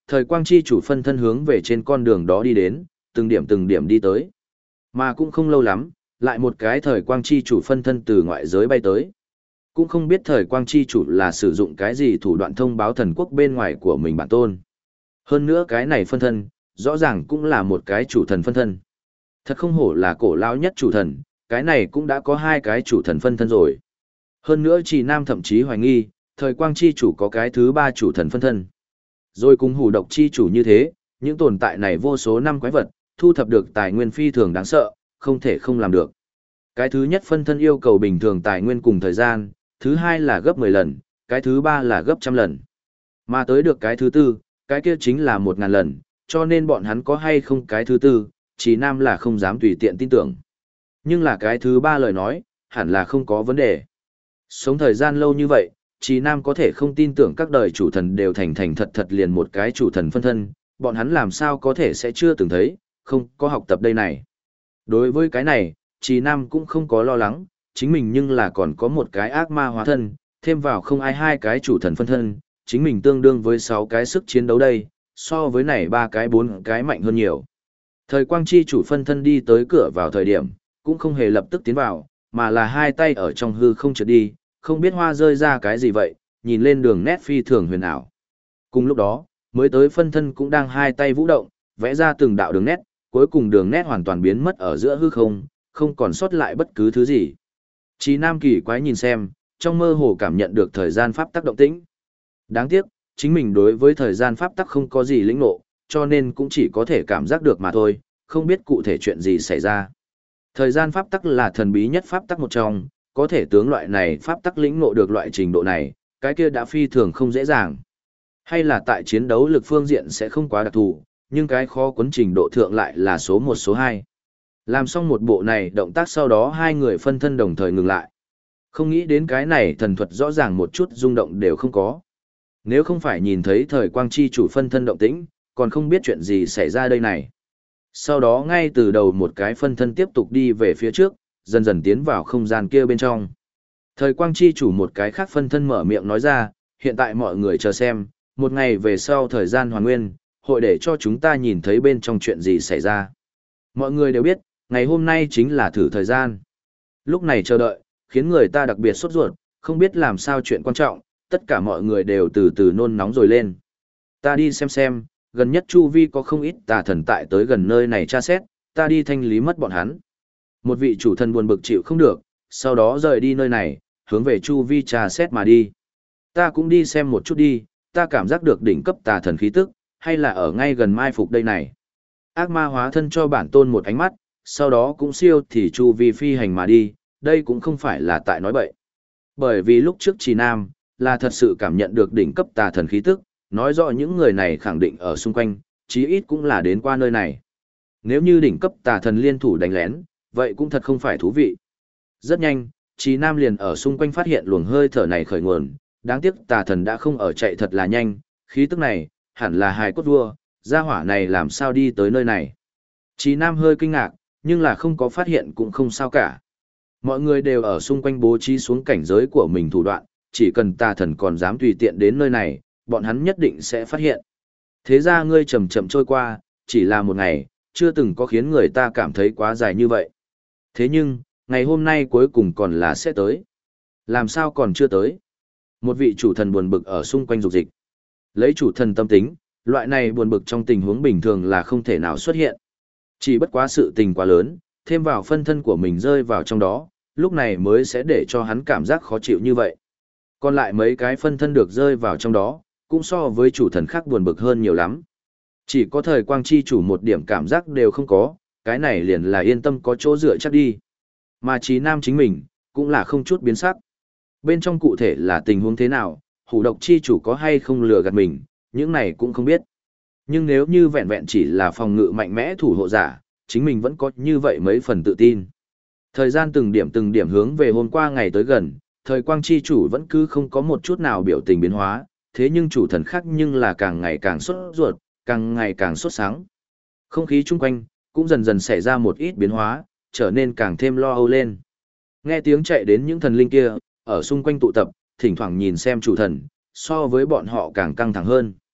thời quang chi chủ phân thân hướng về trên con đường đó đi đến, từng điểm đi tới. Mà cũng không lâu lắm, lại một cái thời quang chi chủ phân thân từ ngoại giới bay tới. Cũng không biết thời quang chi chủ là sử dụng cái gì thủ đoạn thông báo thần quốc bên ngoài của mình bản tôn. Hơn nữa cái này phân thân, rõ ràng cũng là một cái chủ thần phân thân. Thật không hổ là cổ lão nhất chủ thần, cái này cũng đã có hai cái chủ thần phân thân rồi. Hơn nữa Trì Nam thậm chí hoài nghi, thời quang chi chủ có cái thứ ba chủ thần phân thân. Rồi cùng hủ độc chi chủ như thế, những tồn tại này vô số năm quái vật, thu thập được tài nguyên phi thường đáng sợ, không thể không làm được. Cái thứ nhất phân thân yêu cầu bình thường tài nguyên cùng thời gian, thứ hai là gấp 10 lần, cái thứ ba là gấp 100 lần. Mà tới được cái thứ tư, cái kia chính là 1000 lần, cho nên bọn hắn có hay không cái thứ tư, Trì Nam là không dám tùy tiện tin tưởng. Nhưng là cái thứ ba lời nói, hẳn là không có vấn đề. Sống thời gian lâu như vậy, Trì Nam có thể không tin tưởng các đời chủ thần đều thành thật liền một cái chủ thần phân thân, bọn hắn làm sao có thể sẽ chưa từng thấy, không có học tập đây này. Đối với cái này, Trì Nam cũng không có lo lắng, chính mình nhưng là còn có một cái ác ma hóa thân, thêm vào không ai hai cái chủ thần phân thân, chính mình tương đương với 6 cái sức chiến đấu đây, so với này 3 cái 4 cái mạnh hơn nhiều. Thời quang chi chủ phân thân đi tới cửa vào thời điểm, cũng không hề lập tức tiến vào, mà là hai tay ở trong hư không trượt đi, không biết hoa rơi ra cái gì vậy, nhìn lên đường nét phi thường huyền ảo. Cùng lúc đó, mới tới phân thân cũng đang hai tay vũ động, vẽ ra từng đạo đường nét, cuối cùng đường nét hoàn toàn biến mất ở giữa hư không, không còn sót lại bất cứ thứ gì. Chí Nam kỳ quái nhìn xem, trong mơ hồ cảm nhận được thời gian pháp tắc động tĩnh. Đáng tiếc, chính mình đối với thời gian pháp tắc không có gì lĩnh ngộ, cho nên cũng chỉ có thể cảm giác được mà thôi, không biết cụ thể chuyện gì xảy ra. Thời gian pháp tắc là thần bí nhất pháp tắc một trong, có thể tướng loại này pháp tắc lĩnh ngộ được loại trình độ này, cái kia đã phi thường không dễ dàng. Hay là tại chiến đấu lực phương diện sẽ không quá đặc thù, nhưng cái khó quấn trình độ thượng lại là số 1 số 2. Làm xong một bộ này động tác sau đó hai người phân thân đồng thời ngừng lại. Không nghĩ đến cái này thần thuật rõ ràng một chút rung động đều không có. Nếu không phải nhìn thấy thời quang chi chủ phân thân động tĩnh, còn không biết chuyện gì xảy ra đây này. Sau đó ngay từ đầu một cái phân thân tiếp tục đi về phía trước, dần dần tiến vào không gian kia bên trong. Thời quang chi chủ một cái khác phân thân mở miệng nói ra, hiện tại mọi người chờ xem, một ngày về sau thời gian hoàn nguyên, hội để cho chúng ta nhìn thấy bên trong chuyện gì xảy ra. Mọi người đều biết, ngày hôm nay chính là thử thời gian. Lúc này chờ đợi, khiến người ta đặc biệt sốt ruột, không biết làm sao chuyện quan trọng, tất cả mọi người đều từ từ nôn nóng rồi lên. Ta đi xem, gần nhất chu vi có không ít tà thần tại tới gần nơi này tra xét, ta đi thanh lý mất bọn hắn. Một vị chủ thần buồn bực chịu không được, sau đó rời đi nơi này, hướng về chu vi tra xét mà đi. Ta cũng đi xem một chút đi, ta cảm giác được đỉnh cấp tà thần khí tức, hay là ở ngay gần mai phục đây này. Ác ma hóa thân cho bản tôn một ánh mắt, sau đó cũng siêu thì chu vi phi hành mà đi, đây cũng không phải là tại nói bậy. Bởi vì lúc trước Trì Nam, là thật sự cảm nhận được đỉnh cấp tà thần khí tức, nói rõ những người này khẳng định ở xung quanh, chí ít cũng là đến qua nơi này. Nếu như đỉnh cấp tà thần liên thủ đánh lén, vậy cũng thật không phải thú vị. Rất nhanh, Trì Nam liền ở xung quanh phát hiện luồng hơi thở này khởi nguồn, đáng tiếc tà thần đã không ở chạy thật là nhanh, khí tức này, hẳn là hài cốt vua, gia hỏa này làm sao đi tới nơi này. Trì Nam hơi kinh ngạc, nhưng là không có phát hiện cũng không sao cả. Mọi người đều ở xung quanh bố trí xuống cảnh giới của mình thủ đoạn, chỉ cần tà thần còn dám tùy tiện đến nơi này, bọn hắn nhất định sẽ phát hiện. Thế ra ngươi chậm chậm trôi qua, chỉ là một ngày, chưa từng có khiến người ta cảm thấy quá dài như vậy. Thế nhưng, ngày hôm nay cuối cùng còn là sẽ tới. Làm sao còn chưa tới? Một vị chủ thần buồn bực ở xung quanh dục dịch. Lấy chủ thần tâm tính, loại này buồn bực trong tình huống bình thường là không thể nào xuất hiện. Chỉ bất quá sự tình quá lớn, thêm vào phân thân của mình rơi vào trong đó, lúc này mới sẽ để cho hắn cảm giác khó chịu như vậy. Còn lại mấy cái phân thân được rơi vào trong đó, cũng so với chủ thần khác buồn bực hơn nhiều lắm. Chỉ có thời quang chi chủ một điểm cảm giác đều không có, cái này liền là yên tâm có chỗ dựa chắc đi. Mà Chí Nam chính mình, cũng là không chút biến sắc. Bên trong cụ thể là tình huống thế nào, hủ độc chi chủ có hay không lừa gạt mình, những này cũng không biết. Nhưng nếu như vẹn vẹn chỉ là phòng ngự mạnh mẽ thủ hộ giả, chính mình vẫn có như vậy mấy phần tự tin. Thời gian từng điểm hướng về hôm qua ngày tới gần, thời quang chi chủ vẫn cứ không có một chút nào biểu tình biến hóa, thế nhưng chủ thần khác nhưng là càng ngày càng sốt ruột, càng ngày càng sốt sáng. Không khí chung quanh cũng dần dần xảy ra một ít biến hóa, trở nên càng thêm lo âu lên. Nghe tiếng chạy đến những thần linh kia, ở xung quanh tụ tập, thỉnh thoảng nhìn xem chủ thần, so với bọn họ càng căng thẳng hơn.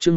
chương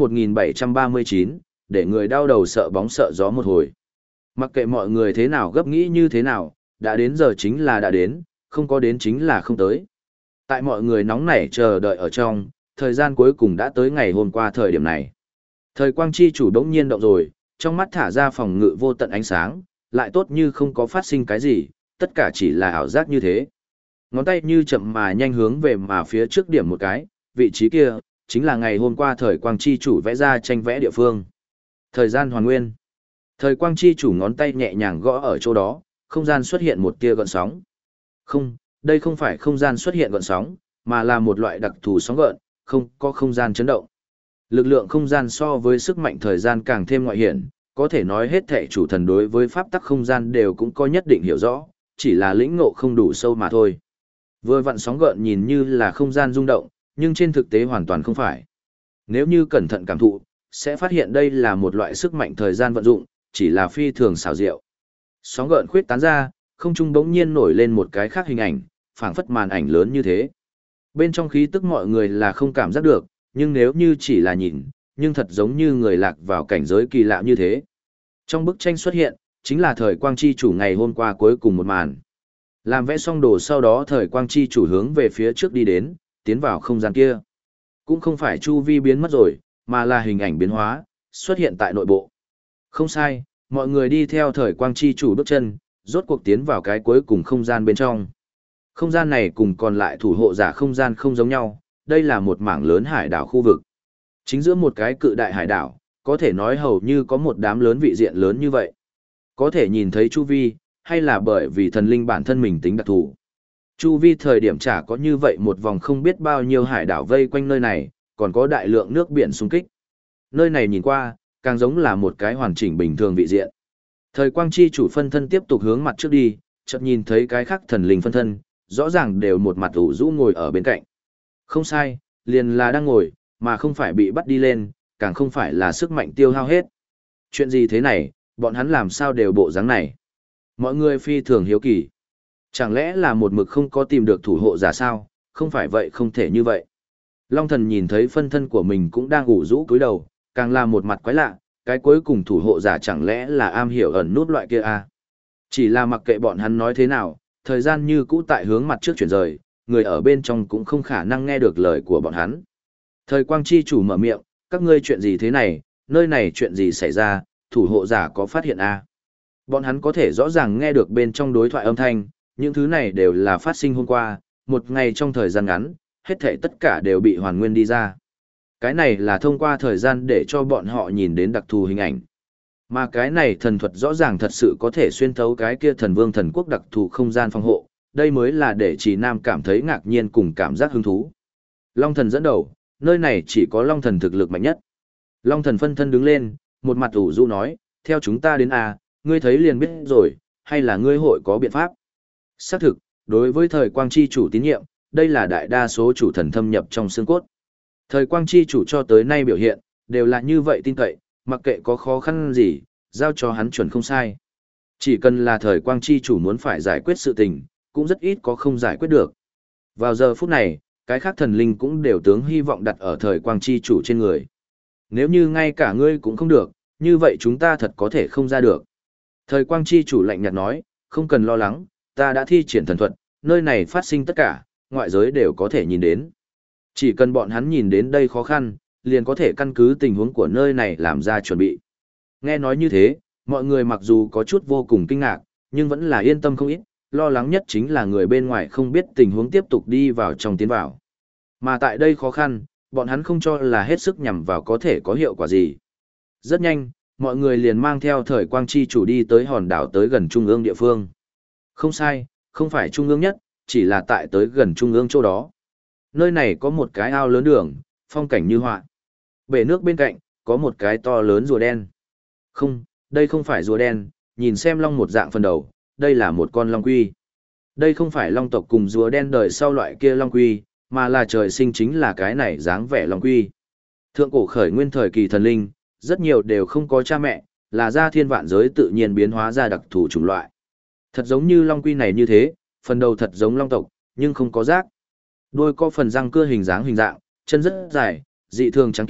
1739, để người đau đầu sợ bóng sợ gió một hồi. Mặc kệ mọi người thế nào gấp nghĩ như thế nào, đã đến giờ chính là đã đến, không có đến chính là không tới. Tại mọi người nóng nảy chờ đợi ở trong, thời gian cuối cùng đã tới ngày hôm qua thời điểm này. Thời quang chi chủ đống nhiên động rồi, trong mắt thả ra phòng ngự vô tận ánh sáng, lại tốt như không có phát sinh cái gì, tất cả chỉ là ảo giác như thế. Ngón tay như chậm mà nhanh hướng về mà phía trước điểm một cái, vị trí kia, chính là ngày hôm qua thời quang chi chủ vẽ ra tranh vẽ địa phương. Thời gian hoàn nguyên. Thời quang chi chủ ngón tay nhẹ nhàng gõ ở chỗ đó, không gian xuất hiện một tia gợn sóng. Không, đây không phải không gian xuất hiện gợn sóng, mà là một loại đặc thù sóng gợn, không có không gian chấn động. Lực lượng không gian so với sức mạnh thời gian càng thêm ngoại hiển, có thể nói hết thảy chủ thần đối với pháp tắc không gian đều cũng có nhất định hiểu rõ, chỉ là lĩnh ngộ không đủ sâu mà thôi. Vừa vặn sóng gợn nhìn như là không gian rung động, nhưng trên thực tế hoàn toàn không phải. Nếu như cẩn thận cảm thụ, sẽ phát hiện đây là một loại sức mạnh thời gian vận dụng, chỉ là phi thường xảo diệu. Sóng gợn khuyết tán ra, không trung bỗng nhiên nổi lên một cái khác hình ảnh, phảng phất màn ảnh lớn như thế. Bên trong khí tức mọi người là không cảm giác được, nhưng nếu như chỉ là nhìn, nhưng thật giống như người lạc vào cảnh giới kỳ lạ như thế. Trong bức tranh xuất hiện, chính là thời quang chi chủ ngày hôm qua cuối cùng một màn. Làm vẽ xong đồ sau đó thời quang chi chủ hướng về phía trước đi đến, tiến vào không gian kia. Cũng không phải chu vi biến mất rồi, mà là hình ảnh biến hóa, xuất hiện tại nội bộ. Không sai, mọi người đi theo thời quang chi chủ bước chân, rốt cuộc tiến vào cái cuối cùng không gian bên trong. Không gian này cùng còn lại thủ hộ giả không gian không giống nhau, đây là một mảng lớn hải đảo khu vực. Chính giữa một cái cự đại hải đảo, có thể nói hầu như có một đám lớn vị diện lớn như vậy. Có thể nhìn thấy chu vi, hay là bởi vì thần linh bản thân mình tính đặc thù. Chu vi thời điểm chả có như vậy một vòng không biết bao nhiêu hải đảo vây quanh nơi này, còn có đại lượng nước biển xung kích. Nơi này nhìn qua, càng giống là một cái hoàn chỉnh bình thường vị diện. Thời quang chi chủ phân thân tiếp tục hướng mặt trước đi, chợt nhìn thấy cái khác thần linh phân thân, rõ ràng đều một mặt ủ rũ ngồi ở bên cạnh. Không sai, liền là đang ngồi, mà không phải bị bắt đi lên, càng không phải là sức mạnh tiêu hao hết. Chuyện gì thế này, bọn hắn làm sao đều bộ dáng này? Mọi người phi thường hiếu kỳ. Chẳng lẽ là một mực không có tìm được thủ hộ giả sao, không phải vậy không thể như vậy. Long thần nhìn thấy phân thân của mình cũng đang ủ rũ cúi đầu, càng là một mặt quái lạ, cái cuối cùng thủ hộ giả chẳng lẽ là am hiểu ẩn nút loại kia à? Chỉ là mặc kệ bọn hắn nói thế nào, thời gian như cũ tại hướng mặt trước chuyển rời, người ở bên trong cũng không khả năng nghe được lời của bọn hắn. Thời quang chi chủ mở miệng, các ngươi chuyện gì thế này, nơi này chuyện gì xảy ra, thủ hộ giả có phát hiện à? Bọn hắn có thể rõ ràng nghe được bên trong đối thoại âm thanh, những thứ này đều là phát sinh hôm qua, một ngày trong thời gian ngắn, hết thảy tất cả đều bị hoàn nguyên đi ra. Cái này là thông qua thời gian để cho bọn họ nhìn đến đặc thù hình ảnh. Mà cái này thần thuật rõ ràng thật sự có thể xuyên thấu cái kia thần vương thần quốc đặc thù không gian phòng hộ, đây mới là để Trì Nam cảm thấy ngạc nhiên cùng cảm giác hứng thú. Long thần dẫn đầu, nơi này chỉ có Long thần thực lực mạnh nhất. Long thần phân thân đứng lên, một mặt ủ rũ nói, theo chúng ta đến à, ngươi thấy liền biết rồi, hay là ngươi hội có biện pháp. Xác thực, đối với thời quang chi chủ tín nhiệm, đây là đại đa số chủ thần thâm nhập trong xương cốt. Thời quang chi chủ cho tới nay biểu hiện, đều là như vậy tin cậy, mặc kệ có khó khăn gì, giao cho hắn chuẩn không sai. Chỉ cần là thời quang chi chủ muốn phải giải quyết sự tình, cũng rất ít có không giải quyết được. Vào giờ phút này, cái khác thần linh cũng đều tướng hy vọng đặt ở thời quang chi chủ trên người. Nếu như ngay cả ngươi cũng không được, như vậy chúng ta thật có thể không ra được. Thời quang chi chủ lạnh nhạt nói, không cần lo lắng, ta đã thi triển thần thuật, nơi này phát sinh tất cả, ngoại giới đều có thể nhìn đến. Chỉ cần bọn hắn nhìn đến đây khó khăn, liền có thể căn cứ tình huống của nơi này làm ra chuẩn bị. Nghe nói như thế, mọi người mặc dù có chút vô cùng kinh ngạc, nhưng vẫn là yên tâm không ít, lo lắng nhất chính là người bên ngoài không biết tình huống tiếp tục đi vào trong tiến vào. Mà tại đây khó khăn, bọn hắn không cho là hết sức nhằm vào có thể có hiệu quả gì. Rất nhanh, mọi người liền mang theo thời quang chi chủ đi tới hòn đảo tới gần trung ương địa phương. Không sai, không phải trung ương nhất, chỉ là tại tới gần trung ương chỗ đó. Nơi này có một cái ao lớn đường, phong cảnh như họa. Bể nước bên cạnh, có một cái to lớn rùa đen. Không, đây không phải rùa đen, nhìn xem long một dạng phần đầu, đây là một con long quy. Đây không phải long tộc cùng rùa đen đời sau loại kia long quy, mà là trời sinh chính là cái này dáng vẻ long quy. Thượng cổ khởi nguyên thời kỳ thần linh, rất nhiều đều không có cha mẹ, là ra thiên vạn giới tự nhiên biến hóa ra đặc thù chủng loại. Thật giống như long quy này như thế, phần đầu thật giống long tộc, nhưng không có rác. Đuôi có phần răng cưa hình dạng, chân rất dài, dị thường trắng kiện,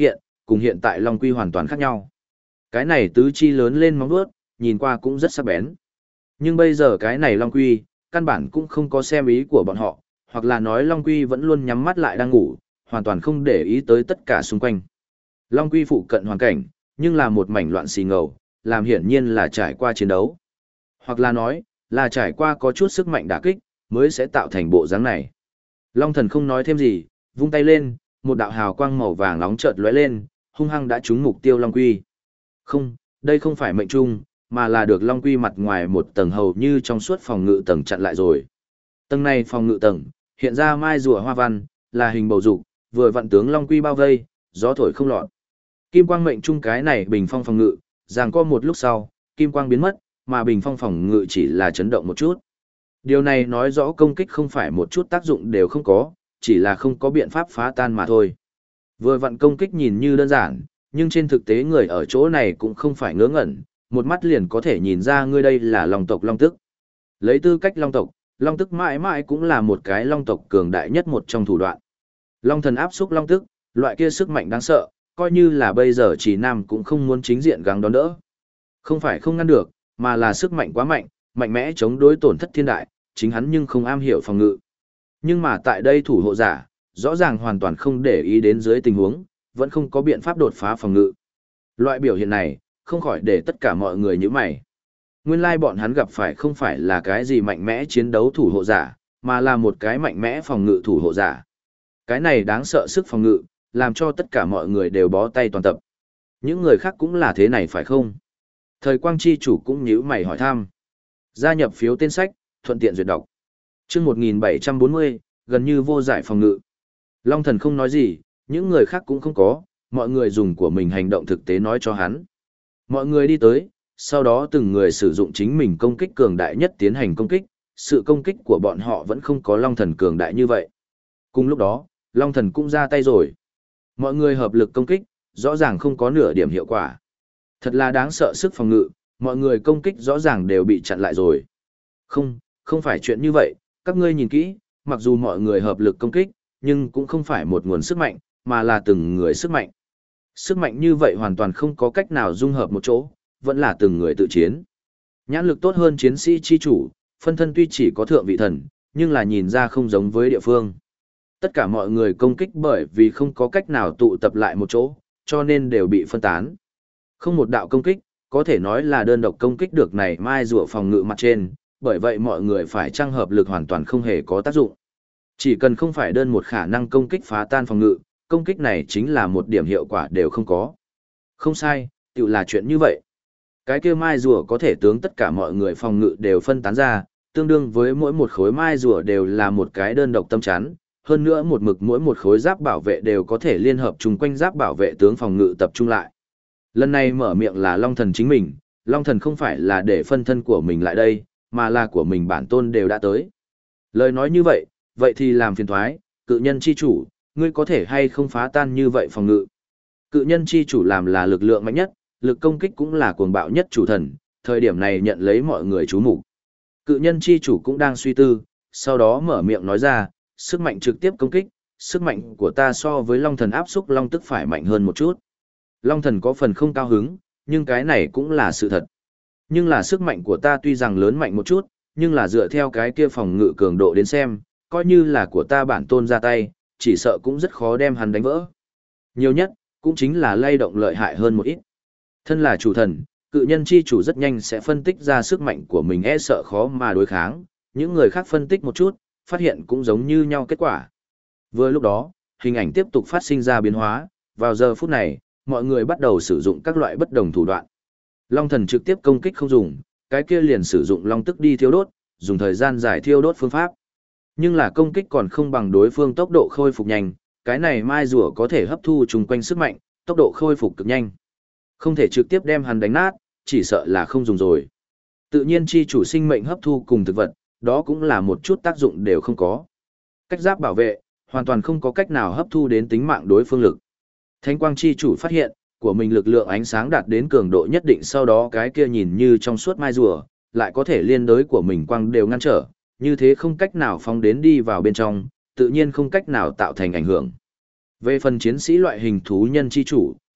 cùng hiện tại long quy hoàn toàn khác nhau. Cái này tứ chi lớn lên móng vuốt, nhìn qua cũng rất sắc bén. Nhưng bây giờ cái này long quy, căn bản cũng không có xem ý của bọn họ, hoặc là nói long quy vẫn luôn nhắm mắt lại đang ngủ, hoàn toàn không để ý tới tất cả xung quanh. Long quy phụ cận hoàn cảnh, nhưng là một mảnh loạn xì ngầu, làm hiển nhiên là trải qua chiến đấu. Hoặc là nói, là trải qua có chút sức mạnh đả kích, mới sẽ tạo thành bộ dáng này. Long thần không nói thêm gì, vung tay lên, một đạo hào quang màu vàng nóng chợt lóe lên, hung hăng đã trúng mục tiêu long quy. Không, đây không phải mệnh trung, mà là được long quy mặt ngoài một tầng hầu như trong suốt phòng ngự tầng chặn lại rồi. Tầng này phòng ngự tầng, hiện ra mai rùa hoa văn, là hình bầu dục, vừa vặn tướng long quy bao vây, gió thổi không lọt. Kim quang mệnh trung cái này bình phong phòng ngự, giằng co một lúc sau, kim quang biến mất, mà bình phong phòng ngự chỉ là chấn động một chút. Điều này nói rõ công kích không phải một chút tác dụng đều không có, chỉ là không có biện pháp phá tan mà thôi. Vừa vặn công kích nhìn như đơn giản, nhưng trên thực tế người ở chỗ này cũng không phải ngớ ngẩn, một mắt liền có thể nhìn ra ngươi đây là long tộc long tức. Lấy tư cách long tộc, long tức mãi mãi cũng là một cái long tộc cường đại nhất một trong thủ đoạn. Long thần áp xúc long tức, loại kia sức mạnh đáng sợ, coi như là bây giờ chỉ nam cũng không muốn chính diện gắng đón đỡ. Không phải không ngăn được, mà là sức mạnh quá mạnh, mạnh mẽ chống đối tổn thất thiên đại, chính hắn nhưng không am hiểu phòng ngự. Nhưng mà tại đây thủ hộ giả, rõ ràng hoàn toàn không để ý đến dưới tình huống, vẫn không có biện pháp đột phá phòng ngự. Loại biểu hiện này, không khỏi để tất cả mọi người như mày. Nguyên lai bọn hắn gặp phải không phải là cái gì mạnh mẽ chiến đấu thủ hộ giả, mà là một cái mạnh mẽ phòng ngự thủ hộ giả. Cái này đáng sợ sức phòng ngự, làm cho tất cả mọi người đều bó tay toàn tập. Những người khác cũng là thế này phải không? Thời Quang Chi chủ cũng nhíu mày hỏi thăm. Gia nhập phiếu tên sách, thuận tiện duyệt đọc. Chương 1740, gần như vô giải phòng ngự. Long thần không nói gì, những người khác cũng không có, mọi người dùng của mình hành động thực tế nói cho hắn. Mọi người đi tới, sau đó từng người sử dụng chính mình công kích cường đại nhất tiến hành công kích, sự công kích của bọn họ vẫn không có Long thần cường đại như vậy. Cùng lúc đó, Long thần cũng ra tay rồi. Mọi người hợp lực công kích, rõ ràng không có nửa điểm hiệu quả. Thật là đáng sợ sức phòng ngự, mọi người công kích rõ ràng đều bị chặn lại rồi. Không phải chuyện như vậy, các ngươi nhìn kỹ, mặc dù mọi người hợp lực công kích, nhưng cũng không phải một nguồn sức mạnh, mà là từng người sức mạnh. Sức mạnh như vậy hoàn toàn không có cách nào dung hợp một chỗ, vẫn là từng người tự chiến. Nhãn lực tốt hơn chiến sĩ chi chủ, phân thân tuy chỉ có thượng vị thần, nhưng là nhìn ra không giống với địa phương. Tất cả mọi người công kích bởi vì không có cách nào tụ tập lại một chỗ, cho nên đều bị phân tán. Không một đạo công kích, có thể nói là đơn độc công kích được này mai rùa phòng ngự mặt trên, bởi vậy mọi người phải trang hợp lực hoàn toàn không hề có tác dụng. Chỉ cần không phải đơn một khả năng công kích phá tan phòng ngự, công kích này chính là một điểm hiệu quả đều không có. Không sai, tự là chuyện như vậy. Cái kia mai rùa có thể tướng tất cả mọi người phòng ngự đều phân tán ra, tương đương với mỗi một khối mai rùa đều là một cái đơn độc tâm chắn, hơn nữa một mực mỗi một khối giáp bảo vệ đều có thể liên hợp chung quanh giáp bảo vệ tướng phòng ngự tập trung lại. Lần này mở miệng là Long thần chính mình, Long thần không phải là để phân thân của mình lại đây, mà là của mình bản tôn đều đã tới. Lời nói như vậy, vậy thì làm phiền thoái, cự nhân chi chủ, ngươi có thể hay không phá tan như vậy phòng ngự. Cự nhân chi chủ làm là lực lượng mạnh nhất, lực công kích cũng là cuồng bạo nhất chủ thần, thời điểm này nhận lấy mọi người chú mục. Cự nhân chi chủ cũng đang suy tư, sau đó mở miệng nói ra, sức mạnh trực tiếp công kích, sức mạnh của ta so với Long thần áp xúc Long tức phải mạnh hơn một chút. Long thần có phần không cao hứng, nhưng cái này cũng là sự thật. Nhưng là sức mạnh của ta tuy rằng lớn mạnh một chút, nhưng là dựa theo cái kia phòng ngự cường độ đến xem, coi như là của ta bản tôn ra tay, chỉ sợ cũng rất khó đem hắn đánh vỡ. Nhiều nhất, cũng chính là lay động lợi hại hơn một ít. Thân là chủ thần, cự nhân chi chủ rất nhanh sẽ phân tích ra sức mạnh của mình e sợ khó mà đối kháng, những người khác phân tích một chút, phát hiện cũng giống như nhau kết quả. Vừa lúc đó, hình ảnh tiếp tục phát sinh ra biến hóa, vào giờ phút này, mọi người bắt đầu sử dụng các loại bất đồng thủ đoạn. Long thần trực tiếp công kích không dùng, cái kia liền sử dụng long tức đi thiêu đốt, dùng thời gian dài thiêu đốt phương pháp. Nhưng là công kích còn không bằng đối phương tốc độ khôi phục nhanh, cái này mai rùa có thể hấp thu chung quanh sức mạnh, tốc độ khôi phục cực nhanh. Không thể trực tiếp đem hắn đánh nát, chỉ sợ là không dùng rồi. Tự nhiên chi chủ sinh mệnh hấp thu cùng thực vật, đó cũng là một chút tác dụng đều không có. Cách giáp bảo vệ, hoàn toàn không có cách nào hấp thu đến tính mạng đối phương lực. Thánh quang chi chủ phát hiện, của mình lực lượng ánh sáng đạt đến cường độ nhất định, sau đó cái kia nhìn như trong suốt mai rùa, lại có thể liên đối của mình quang đều ngăn trở, như thế không cách nào phóng đến đi vào bên trong, tự nhiên không cách nào tạo thành ảnh hưởng. Về phần chiến sĩ loại hình thú nhân chi chủ,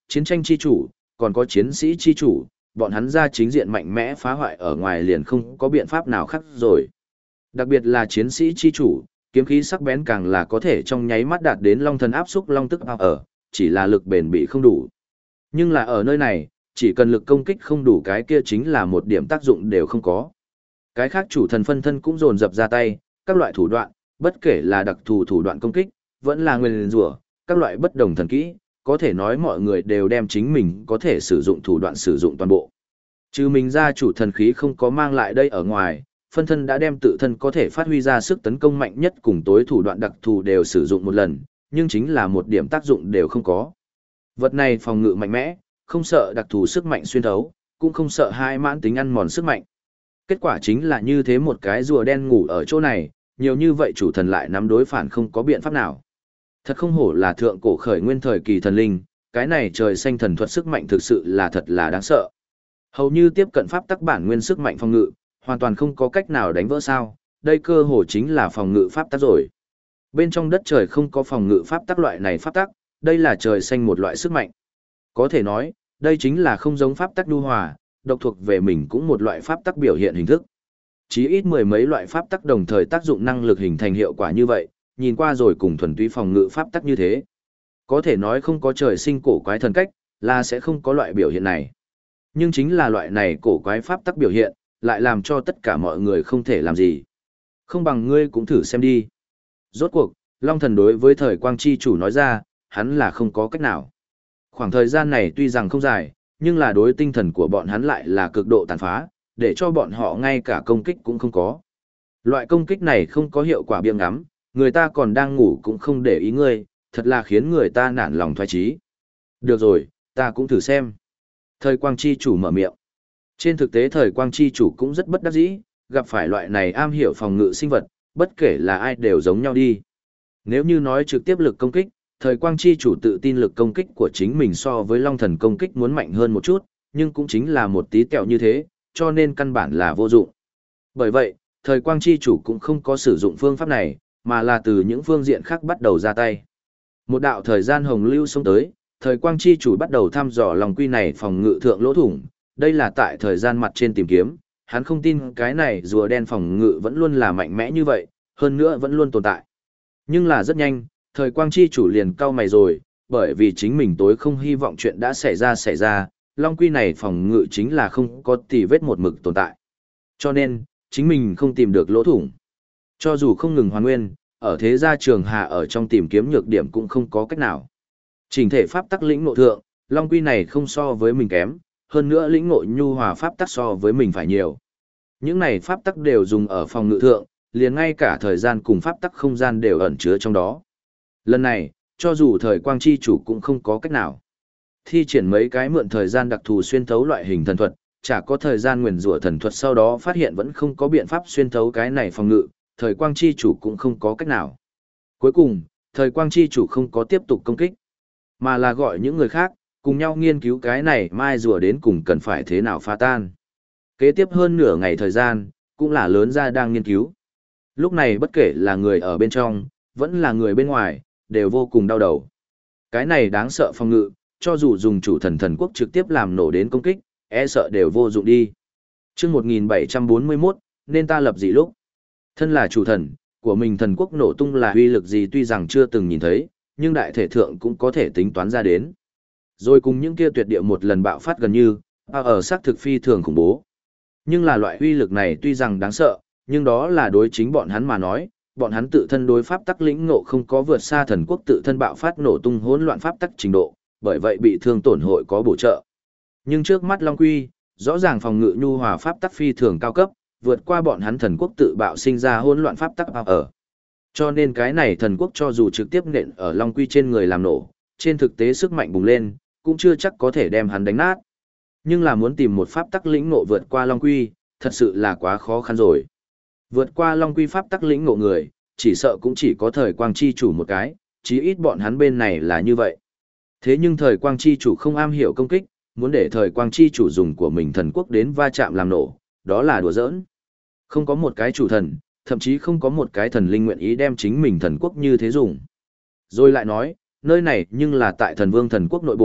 chiến tranh chi chủ, còn có chiến sĩ chi chủ, bọn hắn ra chính diện mạnh mẽ phá hoại ở ngoài liền không có biện pháp nào khác rồi. Đặc biệt là chiến sĩ chi chủ, kiếm khí sắc bén càng là có thể trong nháy mắt đạt đến long thần áp xúc long tức ở, chỉ là lực bền bị không đủ. Nhưng là ở nơi này, chỉ cần lực công kích không đủ cái kia chính là một điểm tác dụng đều không có. Cái khác chủ thần phân thân cũng dồn dập ra tay, các loại thủ đoạn, bất kể là đặc thù thủ đoạn công kích, vẫn là nguyên rủa, các loại bất đồng thần kỹ, có thể nói mọi người đều đem chính mình có thể sử dụng thủ đoạn sử dụng toàn bộ. Trừ mình ra chủ thần khí không có mang lại đây ở ngoài, phân thân đã đem tự thân có thể phát huy ra sức tấn công mạnh nhất cùng tối thủ đoạn đặc thù đều sử dụng một lần, nhưng chính là một điểm tác dụng đều không có. Vật này phòng ngự mạnh mẽ, không sợ đặc thù sức mạnh xuyên thấu, cũng không sợ hai mãn tính ăn mòn sức mạnh. Kết quả chính là như thế một cái rùa đen ngủ ở chỗ này, nhiều như vậy chủ thần lại nắm đối phản không có biện pháp nào. Thật không hổ là thượng cổ khởi nguyên thời kỳ thần linh, cái này trời xanh thần thuật sức mạnh thực sự là thật là đáng sợ. Hầu như tiếp cận pháp tắc bản nguyên sức mạnh phòng ngự, hoàn toàn không có cách nào đánh vỡ sao, đây cơ hồ chính là phòng ngự pháp tắc rồi. Bên trong đất trời không có phòng ngự pháp tắc loại này pháp tắc, đây là trời xanh một loại sức mạnh. Có thể nói, đây chính là không giống pháp tắc nhu hòa, độc thuộc về mình cũng một loại pháp tắc biểu hiện hình thức. Chí ít mười mấy loại pháp tắc đồng thời tác dụng năng lực hình thành hiệu quả như vậy, nhìn qua rồi cùng thuần túy phòng ngự pháp tắc như thế. Có thể nói không có trời sinh cổ quái thần cách, là sẽ không có loại biểu hiện này. Nhưng chính là loại này cổ quái pháp tắc biểu hiện, lại làm cho tất cả mọi người không thể làm gì. Không bằng ngươi cũng thử xem đi. Rốt cuộc, Long Thần đối với thời quang chi chủ nói ra, hắn là không có cách nào. Khoảng thời gian này tuy rằng không dài, nhưng là đối tinh thần của bọn hắn lại là cực độ tàn phá, để cho bọn họ ngay cả công kích cũng không có. Loại công kích này không có hiệu quả biếng ngắm, người ta còn đang ngủ cũng không để ý ngươi, thật là khiến người ta nản lòng thoái chí. Được rồi, ta cũng thử xem. Thời quang chi chủ mở miệng. Trên thực tế thời quang chi chủ cũng rất bất đắc dĩ, gặp phải loại này am hiểu phòng ngự sinh vật, bất kể là ai đều giống nhau đi. Nếu như nói trực tiếp lực công kích, thời quang chi chủ tự tin lực công kích của chính mình so với long thần công kích muốn mạnh hơn một chút, nhưng cũng chính là một tí tẹo như thế, cho nên căn bản là vô dụng. Bởi vậy, thời quang chi chủ cũng không có sử dụng phương pháp này, mà là từ những phương diện khác bắt đầu ra tay. Một đạo thời gian hồng lưu xông tới, thời quang chi chủ bắt đầu thăm dò lòng quy này phòng ngự thượng lỗ thủng, đây là tại thời gian mặt trên tìm kiếm, hắn không tin cái này rùa đen phòng ngự vẫn luôn là mạnh mẽ như vậy, hơn nữa vẫn luôn tồn tại. Nhưng là rất nhanh, thời quang chi chủ liền cau mày rồi, bởi vì chính mình tối không hy vọng chuyện đã xảy ra, long quy này phòng ngự chính là không có tì vết một mực tồn tại. Cho nên, chính mình không tìm được lỗ thủng. Cho dù không ngừng hoàn nguyên, ở thế gia trường hạ ở trong tìm kiếm nhược điểm cũng không có cách nào. Chỉnh thể pháp tắc lĩnh ngộ thượng, long quy này không so với mình kém, hơn nữa lĩnh ngộ nhu hòa pháp tắc so với mình phải nhiều. Những này pháp tắc đều dùng ở phòng ngự thượng, liền ngay cả thời gian cùng pháp tắc không gian đều ẩn chứa trong đó. Lần này, cho dù thời quang chi chủ cũng không có cách nào. Thi triển mấy cái mượn thời gian đặc thù xuyên thấu loại hình thần thuật, chả có thời gian nguyền rủa thần thuật sau đó phát hiện vẫn không có biện pháp xuyên thấu cái này phòng ngự, thời quang chi chủ cũng không có cách nào. Cuối cùng, thời quang chi chủ không có tiếp tục công kích, mà là gọi những người khác, cùng nhau nghiên cứu cái này mai rùa đến cùng cần phải thế nào phá tan. Kế tiếp hơn nửa ngày thời gian, cũng là lớn ra đang nghiên cứu. Lúc này bất kể là người ở bên trong, vẫn là người bên ngoài, đều vô cùng đau đầu. Cái này đáng sợ phòng ngự, cho dù dùng chủ thần thần quốc trực tiếp làm nổ đến công kích, e sợ đều vô dụng đi. Chương 1741, nên ta lập gì lúc? Thân là chủ thần, của mình thần quốc nổ tung là uy lực gì tuy rằng chưa từng nhìn thấy, nhưng đại thể thượng cũng có thể tính toán ra đến. Rồi cùng những kia tuyệt địa một lần bạo phát gần như, ở xác thực phi thường khủng bố. Nhưng là loại uy lực này tuy rằng đáng sợ, nhưng đó là đối chính bọn hắn mà nói, bọn hắn tự thân đối pháp tắc lĩnh ngộ không có vượt xa thần quốc tự thân bạo phát nổ tung hỗn loạn pháp tắc trình độ, bởi vậy bị thương tổn hội có bổ trợ. Nhưng trước mắt Long Quy, rõ ràng phòng ngự nhu hòa pháp tắc phi thường cao cấp, vượt qua bọn hắn thần quốc tự bạo sinh ra hỗn loạn pháp tắc ở. Cho nên cái này thần quốc cho dù trực tiếp nện ở Long Quy trên người làm nổ, trên thực tế sức mạnh bùng lên, cũng chưa chắc có thể đem hắn đánh nát. Nhưng là muốn tìm một pháp tắc lĩnh ngộ vượt qua Long Quy, thật sự là quá khó khăn rồi. Vượt qua Long Quy pháp tắc lĩnh ngộ người, chỉ sợ cũng chỉ có thời quang chi chủ một cái, chí ít bọn hắn bên này là như vậy. Thế nhưng thời quang chi chủ không am hiểu công kích, muốn để thời quang chi chủ dùng của mình thần quốc đến va chạm làm nổ, đó là đùa giỡn. Không có một cái chủ thần, thậm chí không có một cái thần linh nguyện ý đem chính mình thần quốc như thế dùng. Rồi lại nói, nơi này nhưng là tại thần vương thần quốc nội bộ,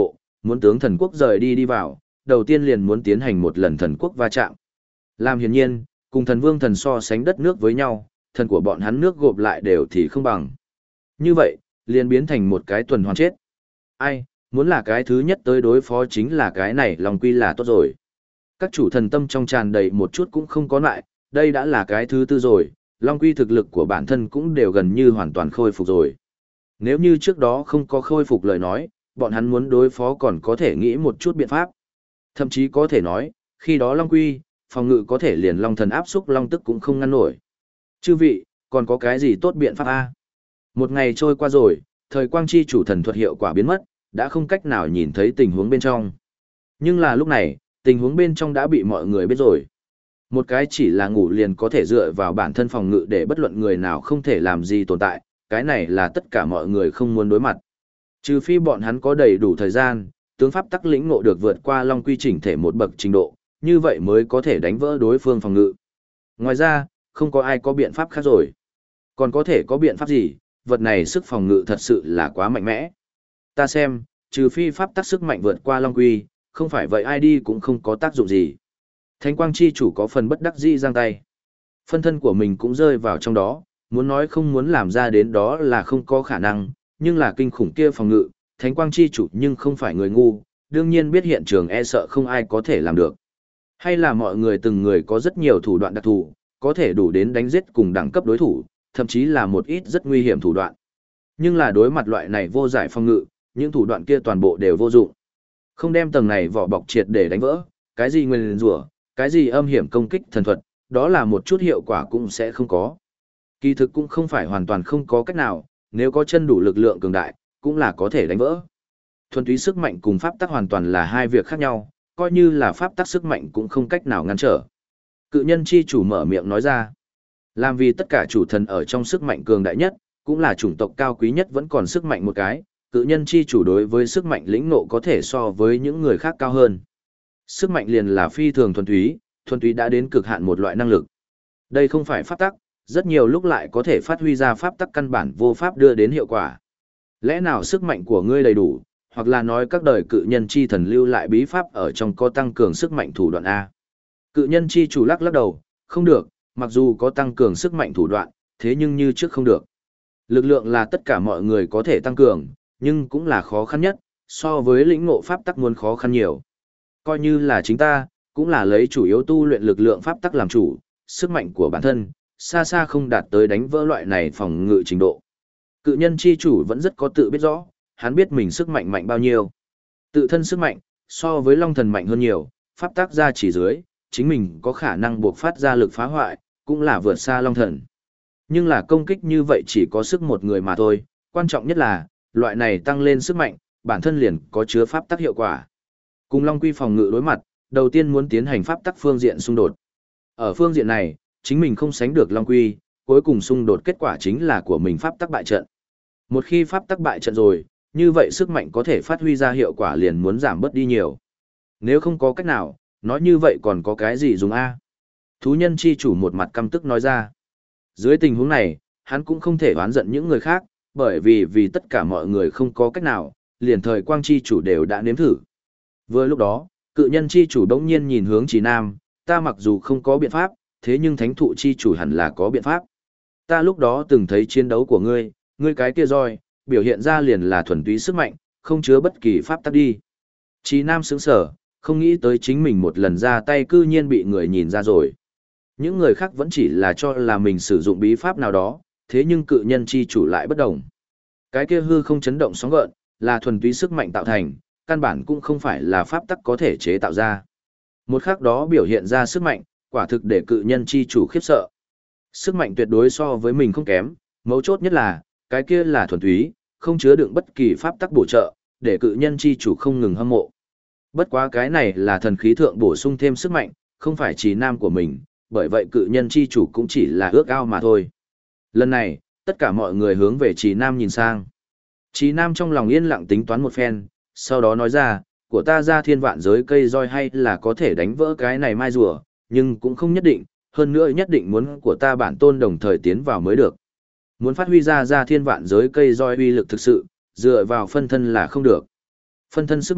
muốn tướng thần quốc rời đi vào, đầu tiên liền muốn tiến hành một lần thần quốc va chạm. Làm hiển nhiên, cùng thần vương thần so sánh đất nước với nhau, thần của bọn hắn nước gộp lại đều thì không bằng. Như vậy, liền biến thành một cái tuần hoàn chết. Ai, muốn là cái thứ nhất tới đối phó chính là cái này Long Quy là tốt rồi. Các chủ thần tâm trong tràn đầy một chút cũng không có lại, đây đã là cái thứ tư rồi, Long Quy thực lực của bản thân cũng đều gần như hoàn toàn khôi phục rồi. Nếu như trước đó không có khôi phục lời nói, bọn hắn muốn đối phó còn có thể nghĩ một chút biện pháp. Thậm chí có thể nói, khi đó Long Quy, phòng ngự có thể liền Long Thần áp xúc Long Tức cũng không ngăn nổi. Chư vị, còn có cái gì tốt biện pháp a? Một ngày trôi qua rồi, thời quang chi chủ thần thuật hiệu quả biến mất, đã không cách nào nhìn thấy tình huống bên trong. Nhưng là lúc này, tình huống bên trong đã bị mọi người biết rồi. Một cái chỉ là ngủ liền có thể dựa vào bản thân phòng ngự để bất luận người nào không thể làm gì tồn tại, cái này là tất cả mọi người không muốn đối mặt. Trừ phi bọn hắn có đầy đủ thời gian, tướng pháp tắc lĩnh ngộ được vượt qua Long Quy chỉnh thể một bậc trình độ, như vậy mới có thể đánh vỡ đối phương phòng ngự. Ngoài ra, không có ai có biện pháp khác rồi. Còn có thể có biện pháp gì, vật này sức phòng ngự thật sự là quá mạnh mẽ. Ta xem, trừ phi pháp tắc sức mạnh vượt qua Long Quy, không phải vậy ai đi cũng không có tác dụng gì. Thánh quang chi chủ có phần bất đắc dĩ giang tay. Phân thân của mình cũng rơi vào trong đó, muốn nói không muốn làm ra đến đó là không có khả năng, nhưng là kinh khủng kia phòng ngự, thánh quang chi chủ nhưng không phải người ngu, đương nhiên biết hiện trường e sợ không ai có thể làm được. Hay là mọi người từng người có rất nhiều thủ đoạn đặc thù, có thể đủ đến đánh giết cùng đẳng cấp đối thủ, thậm chí là một ít rất nguy hiểm thủ đoạn. Nhưng là đối mặt loại này vô giải phòng ngự, những thủ đoạn kia toàn bộ đều vô dụng. Không đem tầng này vỏ bọc triệt để đánh vỡ, cái gì nguyên rủa, cái gì âm hiểm công kích thần thuật, đó là một chút hiệu quả cũng sẽ không có. Kỳ thực cũng không phải hoàn toàn không có cách nào, nếu có chân đủ lực lượng cường đại, cũng là có thể đánh vỡ. Thuần túy sức mạnh cùng pháp tắc hoàn toàn là hai việc khác nhau, coi như là pháp tắc sức mạnh cũng không cách nào ngăn trở. Cự nhân chi chủ mở miệng nói ra, làm vì tất cả chủ thần ở trong sức mạnh cường đại nhất, cũng là chủng tộc cao quý nhất vẫn còn sức mạnh một cái, cự nhân chi chủ đối với sức mạnh lĩnh ngộ có thể so với những người khác cao hơn. Sức mạnh liền là phi thường thuần túy đã đến cực hạn một loại năng lực. Đây không phải pháp tắc, rất nhiều lúc lại có thể phát huy ra pháp tắc căn bản vô pháp đưa đến hiệu quả. Lẽ nào sức mạnh của ngươi đầy đủ, hoặc là nói các đời cự nhân chi thần lưu lại bí pháp ở trong có tăng cường sức mạnh thủ đoạn A. Cự nhân chi chủ lắc đầu, không được, mặc dù có tăng cường sức mạnh thủ đoạn, thế nhưng như trước không được. Lực lượng là tất cả mọi người có thể tăng cường, nhưng cũng là khó khăn nhất, so với lĩnh ngộ pháp tắc muốn khó khăn nhiều. Coi như là chính ta, cũng là lấy chủ yếu tu luyện lực lượng pháp tắc làm chủ, sức mạnh của bản thân, xa xa không đạt tới đánh vỡ loại này phòng ngự trình độ. Cự nhân chi chủ vẫn rất có tự biết rõ, hắn biết mình sức mạnh mạnh bao nhiêu. Tự thân sức mạnh, so với long thần mạnh hơn nhiều, pháp tắc ra chỉ dưới, chính mình có khả năng buộc phát ra lực phá hoại, cũng là vượt xa long thần. Nhưng là công kích như vậy chỉ có sức một người mà thôi, quan trọng nhất là, loại này tăng lên sức mạnh, bản thân liền có chứa pháp tắc hiệu quả. Cùng Long Quy phòng ngự đối mặt, đầu tiên muốn tiến hành pháp tắc phương diện xung đột. Ở phương diện này, chính mình không sánh được Long Quy, cuối cùng xung đột kết quả chính là của mình pháp tắc bại trận. Một khi pháp tắc bại trận rồi, như vậy sức mạnh có thể phát huy ra hiệu quả liền muốn giảm bớt đi nhiều. Nếu không có cách nào, nói như vậy còn có cái gì dùng a? Thú nhân chi chủ một mặt căm tức nói ra. Dưới tình huống này, hắn cũng không thể oán giận những người khác, bởi vì tất cả mọi người không có cách nào, liền thời quang chi chủ đều đã nếm thử. Vừa lúc đó, cự nhân chi chủ đống nhiên nhìn hướng Trì Nam, ta mặc dù không có biện pháp, thế nhưng thánh thụ chi chủ hẳn là có biện pháp. Ta lúc đó từng thấy chiến đấu của ngươi cái kia roi, biểu hiện ra liền là thuần túy sức mạnh, không chứa bất kỳ pháp tắc đi. Trì Nam sững sờ, không nghĩ tới chính mình một lần ra tay cư nhiên bị người nhìn ra rồi. Những người khác vẫn chỉ là cho là mình sử dụng bí pháp nào đó, thế nhưng cự nhân chi chủ lại bất đồng. Cái kia hư không chấn động sóng gợn, là thuần túy sức mạnh tạo thành, căn bản cũng không phải là pháp tắc có thể chế tạo ra. Một khắc đó biểu hiện ra sức mạnh, quả thực để cự nhân chi chủ khiếp sợ. Sức mạnh tuyệt đối so với mình không kém, mấu chốt nhất là, cái kia là thuần túy, không chứa đựng bất kỳ pháp tắc bổ trợ, để cự nhân chi chủ không ngừng hâm mộ. Bất quá cái này là thần khí thượng bổ sung thêm sức mạnh, không phải Trì Nam của mình, bởi vậy cự nhân chi chủ cũng chỉ là ước ao mà thôi. Lần này, tất cả mọi người hướng về Trì Nam nhìn sang. Trì Nam trong lòng yên lặng tính toán một phen, sau đó nói ra, của ta ra thiên vạn giới cây roi hay là có thể đánh vỡ cái này mai rùa, nhưng cũng không nhất định, hơn nữa nhất định muốn của ta bản tôn đồng thời tiến vào mới được. Muốn phát huy ra thiên vạn giới cây roi uy lực thực sự, dựa vào phân thân là không được. Phân thân sức mạnh,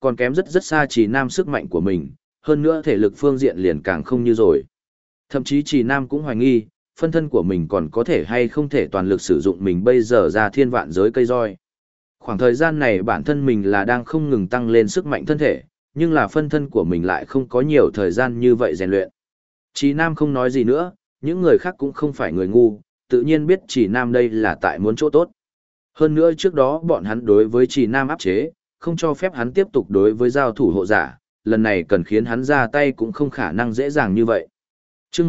còn kém rất rất xa Trì Nam sức mạnh của mình, hơn nữa thể lực phương diện liền càng không như rồi. Thậm chí Trì Nam cũng hoài nghi, phân thân của mình còn có thể hay không thể toàn lực sử dụng mình bây giờ ra thiên vạn giới cây roi. Khoảng thời gian này bản thân mình là đang không ngừng tăng lên sức mạnh thân thể, nhưng là phân thân của mình lại không có nhiều thời gian như vậy rèn luyện. Trì Nam không nói gì nữa, những người khác cũng không phải người ngu, tự nhiên biết Trì Nam đây là tại muốn chỗ tốt. Hơn nữa trước đó bọn hắn đối với Trì Nam áp chế, không cho phép hắn tiếp tục đối với giao thủ hộ giả, lần này cần khiến hắn ra tay cũng không khả năng dễ dàng như vậy. Trước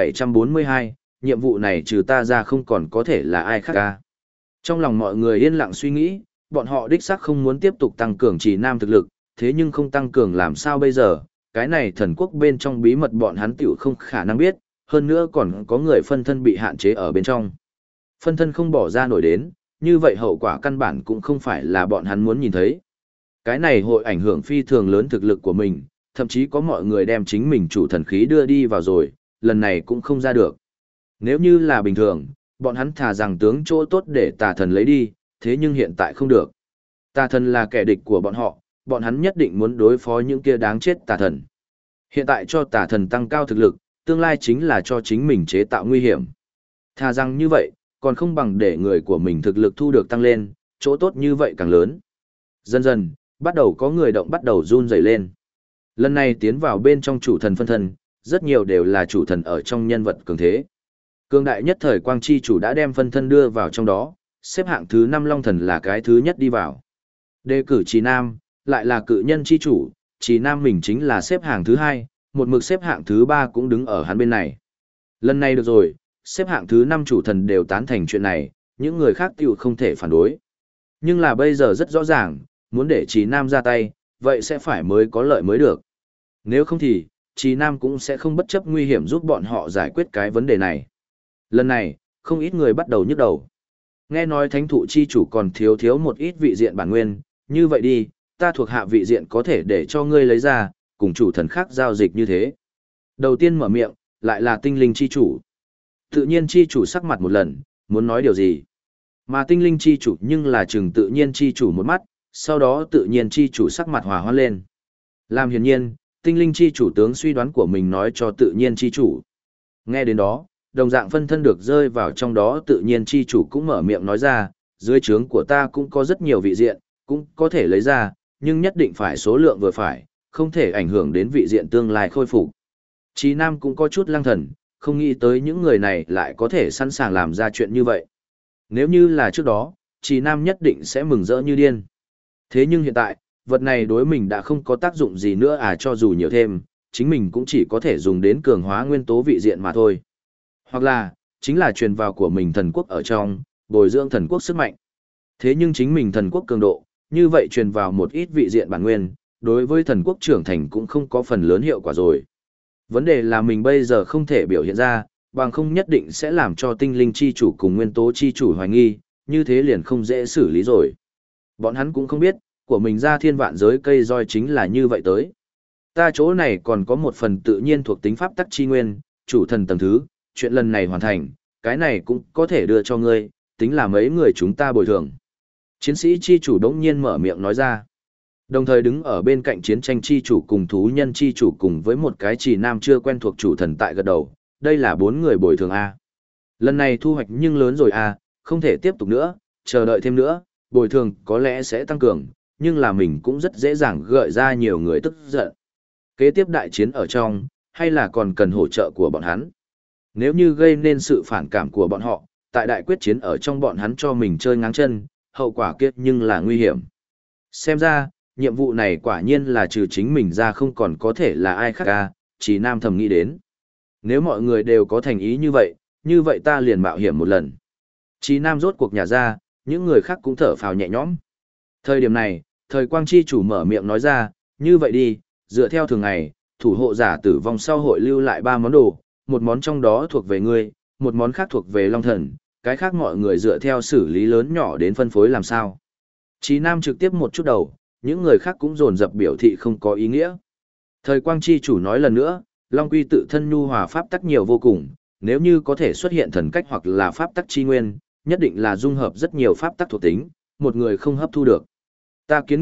1742, nhiệm vụ này trừ ta ra không còn có thể là ai khác ca. Trong lòng mọi người yên lặng suy nghĩ, bọn họ đích xác không muốn tiếp tục tăng cường Trì Nam thực lực, thế nhưng không tăng cường làm sao bây giờ, cái này thần quốc bên trong bí mật bọn hắn tiểu không khả năng biết, hơn nữa còn có người phân thân bị hạn chế ở bên trong. Phân thân không bỏ ra nổi đến, như vậy hậu quả căn bản cũng không phải là bọn hắn muốn nhìn thấy. Cái này hội ảnh hưởng phi thường lớn thực lực của mình, thậm chí có mọi người đem chính mình chủ thần khí đưa đi vào rồi, lần này cũng không ra được. Nếu như là bình thường, bọn hắn thà rằng tướng chỗ tốt để tà thần lấy đi, thế nhưng hiện tại không được. Tà thần là kẻ địch của bọn hắn nhất định muốn đối phó những kia đáng chết tà thần. Hiện tại cho tà thần tăng cao thực lực, tương lai chính là cho chính mình chế tạo nguy hiểm. Thà rằng như vậy, còn không bằng để người của mình thực lực thu được tăng lên, chỗ tốt như vậy càng lớn. Dần dần, bắt đầu có người động bắt đầu run rẩy lên. Lần này tiến vào bên trong chủ thần phân thân, rất nhiều đều là chủ thần ở trong nhân vật cường thế. Cường đại nhất thời quang chi chủ đã đem phân thân đưa vào trong đó, xếp hạng thứ 5 long thần là cái thứ nhất đi vào. Đề cử Trì Nam, lại là cự nhân chi chủ, Trì Nam mình chính là xếp hạng thứ 2, một mực xếp hạng thứ 3 cũng đứng ở hắn bên này. Lần này được rồi, xếp hạng thứ 5 chủ thần đều tán thành chuyện này, những người khác tiểu không thể phản đối. Nhưng là bây giờ rất rõ ràng, muốn để Trì Nam ra tay, vậy sẽ phải mới có lợi mới được. Nếu không thì, Trì Nam cũng sẽ không bất chấp nguy hiểm giúp bọn họ giải quyết cái vấn đề này. Lần này, không ít người bắt đầu nhức đầu. Nghe nói thánh thụ chi chủ còn thiếu một ít vị diện bản nguyên, như vậy đi, ta thuộc hạ vị diện có thể để cho ngươi lấy ra, cùng chủ thần khác giao dịch như thế. Đầu tiên mở miệng, lại là tinh linh chi chủ. Tự nhiên chi chủ sắc mặt một lần, muốn nói điều gì. Mà tinh linh chi chủ nhưng là chừng tự nhiên chi chủ một mắt, sau đó tự nhiên chi chủ sắc mặt hòa hoãn lên. Làm hiển nhiên, tinh linh chi chủ tướng suy đoán của mình nói cho tự nhiên chi chủ. Nghe đến đó, đồng dạng phân thân được rơi vào trong đó tự nhiên chi chủ cũng mở miệng nói ra, dưới trướng của ta cũng có rất nhiều vị diện, cũng có thể lấy ra, nhưng nhất định phải số lượng vừa phải, không thể ảnh hưởng đến vị diện tương lai khôi phục. Chí Nam cũng có chút lăng thần, không nghĩ tới những người này lại có thể sẵn sàng làm ra chuyện như vậy. Nếu như là trước đó, Chí Nam nhất định sẽ mừng rỡ như điên. Thế nhưng hiện tại, vật này đối mình đã không có tác dụng gì nữa cho dù nhiều thêm, chính mình cũng chỉ có thể dùng đến cường hóa nguyên tố vị diện mà thôi. Hoặc là, chính là truyền vào của mình thần quốc ở trong, bồi dưỡng thần quốc sức mạnh. Thế nhưng chính mình thần quốc cường độ, như vậy truyền vào một ít vị diện bản nguyên, đối với thần quốc trưởng thành cũng không có phần lớn hiệu quả rồi. Vấn đề là mình bây giờ không thể biểu hiện ra, bằng không nhất định sẽ làm cho tinh linh chi chủ cùng nguyên tố chi chủ hoài nghi, như thế liền không dễ xử lý rồi. Bọn hắn cũng không biết, của mình ra thiên vạn giới cây roi chính là như vậy tới. Ta chỗ này còn có một phần tự nhiên thuộc tính pháp tắc chi nguyên, chủ thần tầng thứ, chuyện lần này hoàn thành, cái này cũng có thể đưa cho ngươi, tính là mấy người chúng ta bồi thường. Chiến sĩ chi chủ đống nhiên mở miệng nói ra. Đồng thời đứng ở bên cạnh chiến tranh chi chủ cùng thú nhân chi chủ cùng với một cái chỉ nam chưa quen thuộc chủ thần tại gật đầu, đây là 4 người bồi thường A. Lần này thu hoạch nhưng lớn rồi A, không thể tiếp tục nữa, chờ đợi thêm nữa, bồi thường có lẽ sẽ tăng cường, nhưng là mình cũng rất dễ dàng gợi ra nhiều người tức giận. Kế tiếp đại chiến ở trong, hay là còn cần hỗ trợ của bọn hắn. Nếu như gây nên sự phản cảm của bọn họ, tại đại quyết chiến ở trong bọn hắn cho mình chơi ngáng chân, hậu quả kiếp nhưng là nguy hiểm. Xem ra, nhiệm vụ này quả nhiên là trừ chính mình ra không còn có thể là ai khác ca, chỉ Nam thầm nghĩ đến. Nếu mọi người đều có thành ý như vậy ta liền mạo hiểm một lần. Chí Nam rốt cuộc nhà ra, những người khác cũng thở phào nhẹ nhõm. Thời điểm này, thời quang chi chủ mở miệng nói ra, như vậy đi, dựa theo thường ngày, thủ hộ giả tử vong sau hội lưu lại 3 món đồ, một món trong đó thuộc về ngươi, một món khác thuộc về Long Thần, cái khác mọi người dựa theo xử lý lớn nhỏ đến phân phối làm sao. Chí Nam trực tiếp một chút đầu, những người khác cũng dồn dập biểu thị không có ý nghĩa. Thời quang chi chủ nói lần nữa, Long Quy tự thân nhu hòa pháp tắc nhiều vô cùng, nếu như có thể xuất hiện thần cách hoặc là pháp tắc chi nguyên, nhất định là dung hợp rất nhiều pháp tắc thuộc tính, một người không hấp thu được. Ta kiến nghị,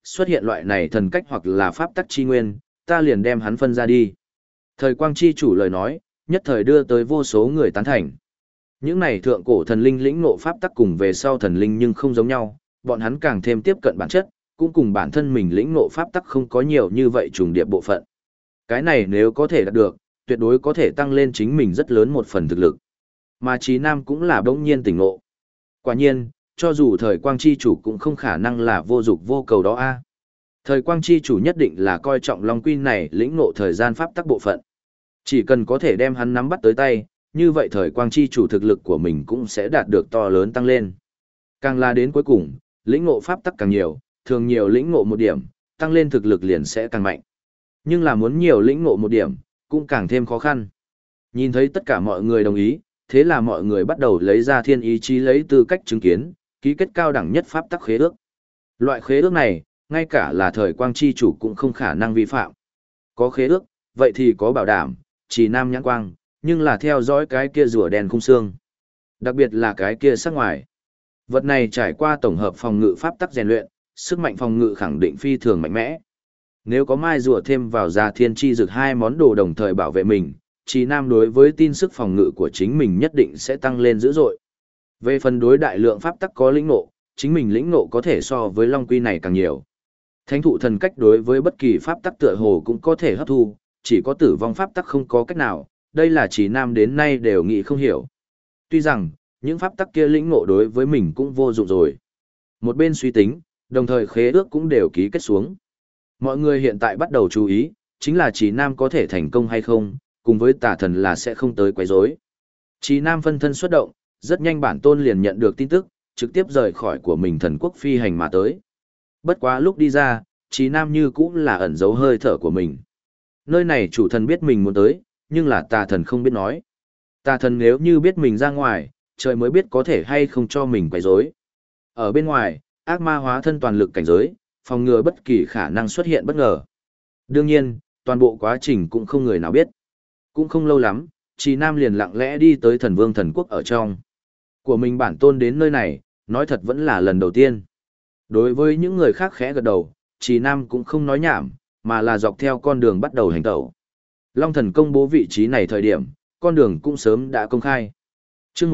xuất hiện loại này thần cách hoặc là pháp tắc chi nguyên, ta liền đem hắn phân ra đi. Thời quang chi chủ lời nói, nhất thời đưa tới vô số người tán thành. Những này thượng cổ thần linh lĩnh ngộ pháp tắc cùng về sau thần linh nhưng không giống nhau, bọn hắn càng thêm tiếp cận bản chất, cũng cùng bản thân mình lĩnh ngộ pháp tắc không có nhiều như vậy trùng điệp bộ phận. Cái này nếu có thể đạt được, tuyệt đối có thể tăng lên chính mình rất lớn một phần thực lực. Mà Trí Nam cũng là bỗng nhiên tỉnh ngộ. Quả nhiên, cho dù thời quang chi chủ cũng không khả năng là vô dục vô cầu đó a. Thời quang chi chủ nhất định là coi trọng Long Quy này lĩnh ngộ thời gian pháp tắc bộ phận. Chỉ cần có thể đem hắn nắm bắt tới tay, như vậy thời quang chi chủ thực lực của mình cũng sẽ đạt được to lớn tăng lên. Càng là đến cuối cùng, lĩnh ngộ pháp tắc càng nhiều, thường nhiều lĩnh ngộ một điểm, tăng lên thực lực liền sẽ càng mạnh. Nhưng là muốn nhiều lĩnh ngộ một điểm, cũng càng thêm khó khăn. Nhìn thấy tất cả mọi người đồng ý, thế là mọi người bắt đầu lấy ra thiên ý chí lấy tư cách chứng kiến, ký kết cao đẳng nhất pháp tắc khế ước. Loại khế ước này, ngay cả là thời quang chi chủ cũng không khả năng vi phạm. Có khế ước, vậy thì có bảo đảm, chỉ nam nhãn quang, nhưng là theo dõi cái kia rùa đen khung xương. Đặc biệt là cái kia sắc ngoài. Vật này trải qua tổng hợp phòng ngự pháp tắc rèn luyện, sức mạnh phòng ngự khẳng định phi thường mạnh mẽ. Nếu có mai rùa thêm vào ra thiên chi dược hai món đồ đồng thời bảo vệ mình, chỉ nam đối với tin sức phòng ngự của chính mình nhất định sẽ tăng lên dữ dội. Về phần đối đại lượng pháp tắc có lĩnh ngộ, chính mình lĩnh ngộ có thể so với Long Quy này càng nhiều. Thánh thụ thần cách đối với bất kỳ pháp tắc tựa hồ cũng có thể hấp thu, chỉ có tử vong pháp tắc không có cách nào, đây là chỉ nam đến nay đều nghĩ không hiểu. Tuy rằng, những pháp tắc kia lĩnh ngộ đối với mình cũng vô dụng rồi. Một bên suy tính, đồng thời khế ước cũng đều ký kết xuống. Mọi người hiện tại bắt đầu chú ý, chính là chỉ nam có thể thành công hay không, cùng với tà thần là sẽ không tới quấy rối. Chỉ nam phân thân xuất động, rất nhanh bản tôn liền nhận được tin tức, trực tiếp rời khỏi của mình thần quốc phi hành mà tới. Bất quá lúc đi ra, Chí Nam như cũng là ẩn giấu hơi thở của mình. Nơi này chủ thần biết mình muốn tới, nhưng là tà thần không biết nói. Tà thần nếu như biết mình ra ngoài, trời mới biết có thể hay không cho mình quấy rối. Ở bên ngoài, ác ma hóa thân toàn lực cảnh giới, phòng ngừa bất kỳ khả năng xuất hiện bất ngờ. Đương nhiên, toàn bộ quá trình cũng không người nào biết. Cũng không lâu lắm, Chí Nam liền lặng lẽ đi tới thần vương thần quốc ở trong. Của mình bản tôn đến nơi này, nói thật vẫn là lần đầu tiên. Đối với những người khác khẽ gật đầu, Chí Nam cũng không nói nhảm, mà là dọc theo con đường bắt đầu hành tẩu. Long thần công bố vị trí này thời điểm, con đường cũng sớm đã công khai. Chương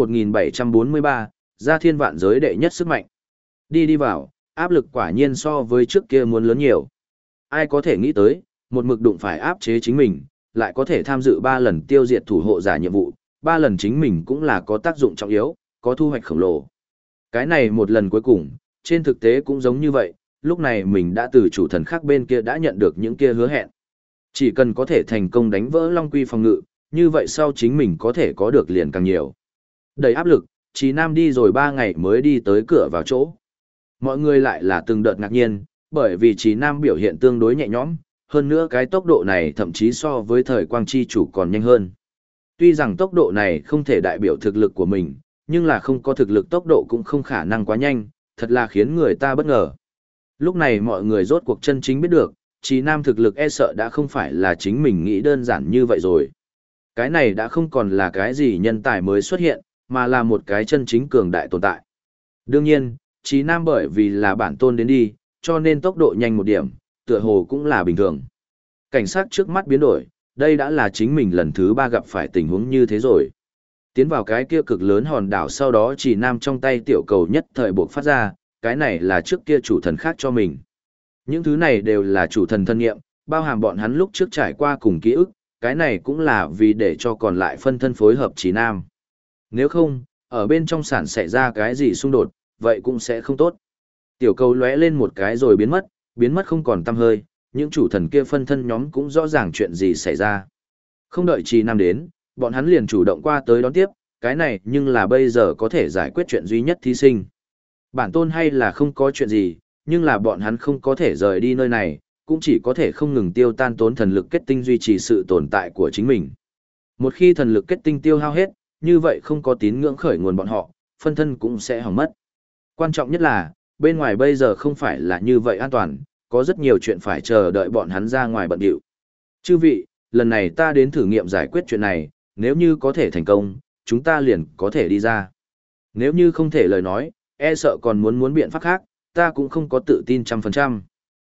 1743, Gia Thiên Vạn Giới đệ nhất sức mạnh. Đi vào, áp lực quả nhiên so với trước kia muốn lớn nhiều. Ai có thể nghĩ tới, một mực đụng phải áp chế chính mình, lại có thể tham dự 3 lần tiêu diệt thủ hộ giả nhiệm vụ, 3 lần chính mình cũng là có tác dụng trọng yếu, có thu hoạch khổng lồ. Cái này một lần cuối cùng, trên thực tế cũng giống như vậy, lúc này mình đã từ chủ thần khác bên kia đã nhận được những kia hứa hẹn. Chỉ cần có thể thành công đánh vỡ Long Quy phòng ngự, như vậy sau chính mình có thể có được liền càng nhiều. Đầy áp lực, Chí Nam đi rồi 3 ngày mới đi tới cửa vào chỗ. Mọi người lại là từng đợt ngạc nhiên, bởi vì Chí Nam biểu hiện tương đối nhẹ nhõm, hơn nữa cái tốc độ này thậm chí so với thời quang chi chủ còn nhanh hơn. Tuy rằng tốc độ này không thể đại biểu thực lực của mình, nhưng là không có thực lực tốc độ cũng không khả năng quá nhanh, thật là khiến người ta bất ngờ. Lúc này mọi người rốt cuộc chân chính biết được, Chí Nam thực lực e sợ đã không phải là chính mình nghĩ đơn giản như vậy rồi. Cái này đã không còn là cái gì nhân tài mới xuất hiện, mà là một cái chân chính cường đại tồn tại. Đương nhiên, Chí Nam bởi vì là bản tôn đến đi, cho nên tốc độ nhanh một điểm, tựa hồ cũng là bình thường. Cảnh sát trước mắt biến đổi, đây đã là chính mình lần thứ 3 gặp phải tình huống như thế rồi. Tiến vào cái kia cực lớn hòn đảo sau đó Chí Nam trong tay tiểu cầu nhất thời buộc phát ra, cái này là trước kia chủ thần khác cho mình. Những thứ này đều là chủ thần thân nghiệm, bao hàm bọn hắn lúc trước trải qua cùng ký ức, cái này cũng là vì để cho còn lại phân thân phối hợp Chí Nam. Nếu không, ở bên trong sản xảy ra cái gì xung đột, vậy cũng sẽ không tốt. Tiểu cầu lóe lên một cái rồi biến mất không còn tăm hơi, những chủ thần kia phân thân nhóm cũng rõ ràng chuyện gì xảy ra. Không đợi Chí Nam đến, bọn hắn liền chủ động qua tới đón tiếp, cái này nhưng là bây giờ có thể giải quyết chuyện duy nhất thí sinh. Bản tôn hay là không có chuyện gì, nhưng là bọn hắn không có thể rời đi nơi này, cũng chỉ có thể không ngừng tiêu tan tốn thần lực kết tinh duy trì sự tồn tại của chính mình. Một khi thần lực kết tinh tiêu hao hết, như vậy không có tín ngưỡng khởi nguồn bọn họ, phân thân cũng sẽ hỏng mất. Quan trọng nhất là, bên ngoài bây giờ không phải là như vậy an toàn, có rất nhiều chuyện phải chờ đợi bọn hắn ra ngoài bận điệu. Chư vị, lần này ta đến thử nghiệm giải quyết chuyện này, nếu như có thể thành công, chúng ta liền có thể đi ra. Nếu như không thể lời nói, e sợ còn muốn biện pháp khác, ta cũng không có tự tin 100%.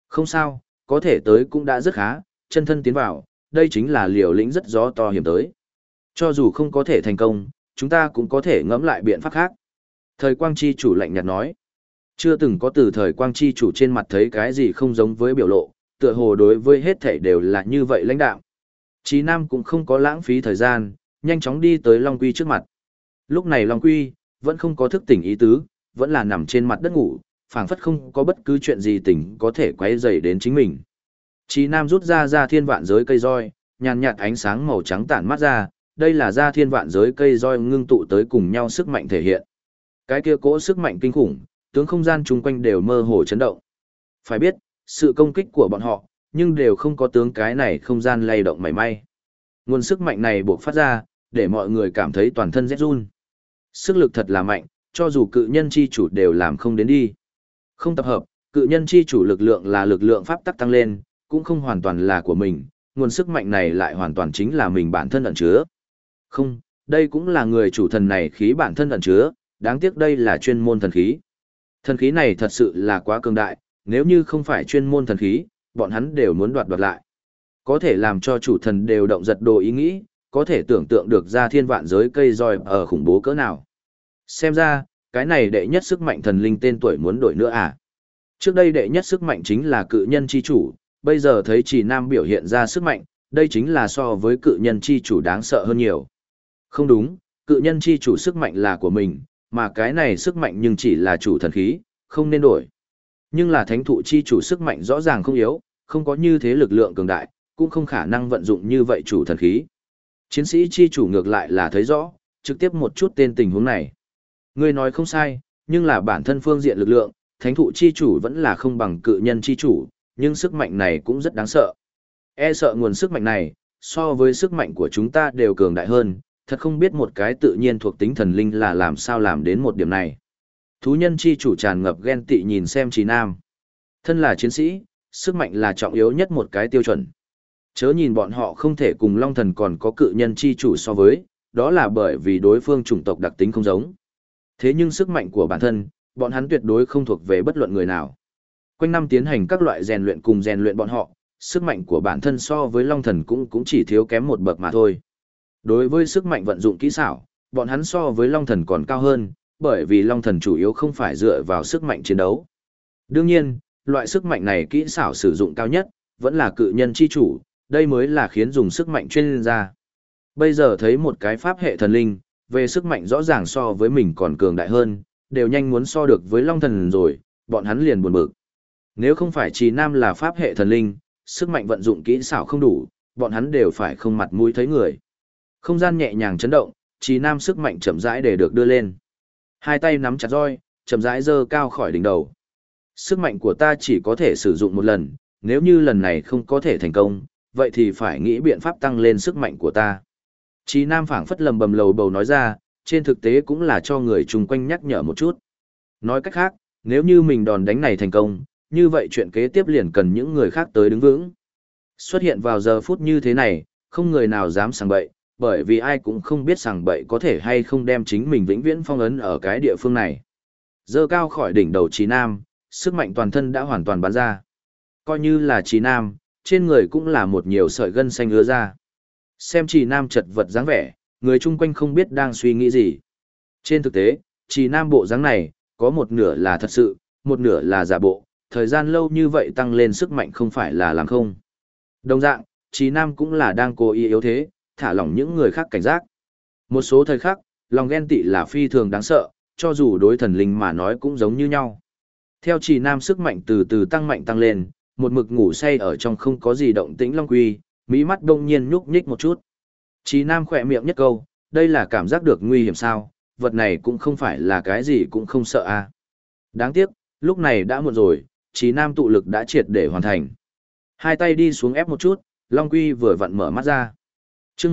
Không sao, có thể tới cũng đã rất khá, chân thân tiến vào, đây chính là liều lĩnh rất gió to hiểm tới. Cho dù không có thể thành công, chúng ta cũng có thể ngẫm lại biện pháp khác. Thời quang chi chủ lạnh nhạt nói. Chưa từng có từ thời quang chi chủ trên mặt thấy cái gì không giống với biểu lộ, tựa hồ đối với hết thảy đều là như vậy lãnh đạo. Chí Nam cũng không có lãng phí thời gian, nhanh chóng đi tới Long Quy trước mặt. Lúc này Long Quy vẫn không có thức tỉnh ý tứ, vẫn là nằm trên mặt đất ngủ, phảng phất không có bất cứ chuyện gì tỉnh có thể quấy rầy đến chính mình. Chí Nam rút ra thiên vạn giới cây roi, nhàn nhạt ánh sáng màu trắng tản mát ra, đây là thiên vạn giới cây roi ngưng tụ tới cùng nhau sức mạnh thể hiện. Cái kia cỗ sức mạnh kinh khủng, tướng không gian chung quanh đều mơ hồ chấn động. Phải biết, sự công kích của bọn họ, nhưng đều không có tướng cái này không gian lay động mảy may. Nguồn sức mạnh này buộc phát ra, để mọi người cảm thấy toàn thân rét run. Sức lực thật là mạnh, cho dù cự nhân chi chủ đều làm không đến đi. Không tập hợp, cự nhân chi chủ lực lượng là lực lượng pháp tắc tăng lên, cũng không hoàn toàn là của mình, nguồn sức mạnh này lại hoàn toàn chính là mình bản thân ẩn chứa. Không, đây cũng là người chủ thần này khí bản thân ẩn chứa, đáng tiếc đây là chuyên môn thần khí. Thần khí này thật sự là quá cường đại, nếu như không phải chuyên môn thần khí, bọn hắn đều muốn đoạt lại. Có thể làm cho chủ thần đều động giật đồ ý nghĩ, có thể tưởng tượng được ra thiên vạn giới cây roi ở khủng bố cỡ nào. Xem ra, cái này đệ nhất sức mạnh thần linh tên tuổi muốn đổi nữa à? Trước đây đệ nhất sức mạnh chính là cự nhân chi chủ, bây giờ thấy Trì Nam biểu hiện ra sức mạnh, đây chính là so với cự nhân chi chủ đáng sợ hơn nhiều. Không đúng, cự nhân chi chủ sức mạnh là của mình, mà cái này sức mạnh nhưng chỉ là chủ thần khí, không nên đổi. Nhưng là thánh thụ chi chủ sức mạnh rõ ràng không yếu, không có như thế lực lượng cường đại, cũng không khả năng vận dụng như vậy chủ thần khí. Chiến sĩ chi chủ ngược lại là thấy rõ, trực tiếp một chút tên tình huống này. Ngươi nói không sai, nhưng là bản thân phương diện lực lượng, thánh thụ chi chủ vẫn là không bằng cự nhân chi chủ, nhưng sức mạnh này cũng rất đáng sợ. E sợ nguồn sức mạnh này, so với sức mạnh của chúng ta đều cường đại hơn, thật không biết một cái tự nhiên thuộc tính thần linh là làm sao làm đến một điểm này. Thú nhân chi chủ tràn ngập ghen tị nhìn xem Trì Nam. Thân là chiến sĩ, sức mạnh là trọng yếu nhất một cái tiêu chuẩn. Chớ nhìn bọn họ không thể cùng Long Thần còn có cự nhân chi chủ so với, đó là bởi vì đối phương chủng tộc đặc tính không giống. Thế nhưng sức mạnh của bản thân, bọn hắn tuyệt đối không thuộc về bất luận người nào. Quanh năm tiến hành các loại rèn luyện cùng rèn luyện bọn họ, sức mạnh của bản thân so với Long Thần cũng chỉ thiếu kém một bậc mà thôi. Đối với sức mạnh vận dụng kỹ xảo, bọn hắn so với Long Thần còn cao hơn, bởi vì Long Thần chủ yếu không phải dựa vào sức mạnh chiến đấu. Đương nhiên, loại sức mạnh này kỹ xảo sử dụng cao nhất, vẫn là cự nhân chi chủ, đây mới là khiến dùng sức mạnh chuyên gia. Bây giờ thấy một cái pháp hệ thần linh, về sức mạnh rõ ràng so với mình còn cường đại hơn, đều nhanh muốn so được với Long Thần rồi, bọn hắn liền buồn bực. Nếu không phải Trì Nam là pháp hệ thần linh, sức mạnh vận dụng kỹ xảo không đủ, bọn hắn đều phải không mặt mũi thấy người. Không gian nhẹ nhàng chấn động, Trì Nam sức mạnh chậm rãi để được đưa lên. Hai tay nắm chặt roi, chậm rãi giơ cao khỏi đỉnh đầu. Sức mạnh của ta chỉ có thể sử dụng một lần, nếu như lần này không có thể thành công, vậy thì phải nghĩ biện pháp tăng lên sức mạnh của ta. Trì Nam phảng phất lầm bầm lầu bầu nói ra, trên thực tế cũng là cho người chung quanh nhắc nhở một chút. Nói cách khác, nếu như mình đòn đánh này thành công, như vậy chuyện kế tiếp liền cần những người khác tới đứng vững. Xuất hiện vào giờ phút như thế này, không người nào dám sảng bậy, bởi vì ai cũng không biết sảng bậy có thể hay không đem chính mình vĩnh viễn phong ấn ở cái địa phương này. Dơ cao khỏi đỉnh đầu Trì Nam, sức mạnh toàn thân đã hoàn toàn bắn ra. Coi như là Trì Nam, trên người cũng là một nhiều sợi gân xanh ứa ra. Xem Trì Nam chật vật dáng vẻ, người chung quanh không biết đang suy nghĩ gì. Trên thực tế, Trì Nam bộ dáng này, có một nửa là thật sự, một nửa là giả bộ, thời gian lâu như vậy tăng lên sức mạnh không phải là làm không. Đồng dạng, Trì Nam cũng là đang cố ý yếu thế, thả lỏng những người khác cảnh giác. Một số thời khắc, lòng ghen tị là phi thường đáng sợ, cho dù đối thần linh mà nói cũng giống như nhau. Theo Trì Nam sức mạnh từ từ tăng mạnh tăng lên, một mực ngủ say ở trong không có gì động tĩnh Long Quy, mỹ mắt đông nhiên nhúc nhích một chút. Trì Nam khỏe miệng nhất câu, đây là cảm giác được nguy hiểm sao, vật này cũng không phải là cái gì cũng không sợ à. Đáng tiếc, lúc này đã muộn rồi, Trì Nam tụ lực đã triệt để hoàn thành. Hai tay đi xuống ép một chút, Long Quy vừa vặn mở mắt ra. Chương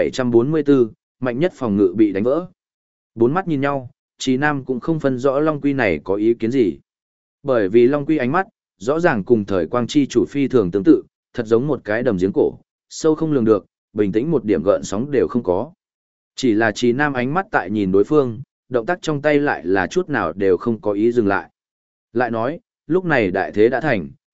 1744, mạnh nhất phòng ngự bị đánh vỡ. Bốn mắt nhìn nhau, Trì Nam cũng không phân rõ Long Quy này có ý kiến gì. Bởi vì Long Quy ánh mắt, rõ ràng cùng thời quang chi chủ phi thường tương tự, thật giống một cái đầm giếng cổ, sâu không lường được, bình tĩnh một điểm gợn sóng đều không có. Chỉ là Trì Nam ánh mắt tại nhìn đối phương, động tác trong tay lại là chút nào đều không có ý dừng lại. Lại nói, lúc này đại thế đã thành,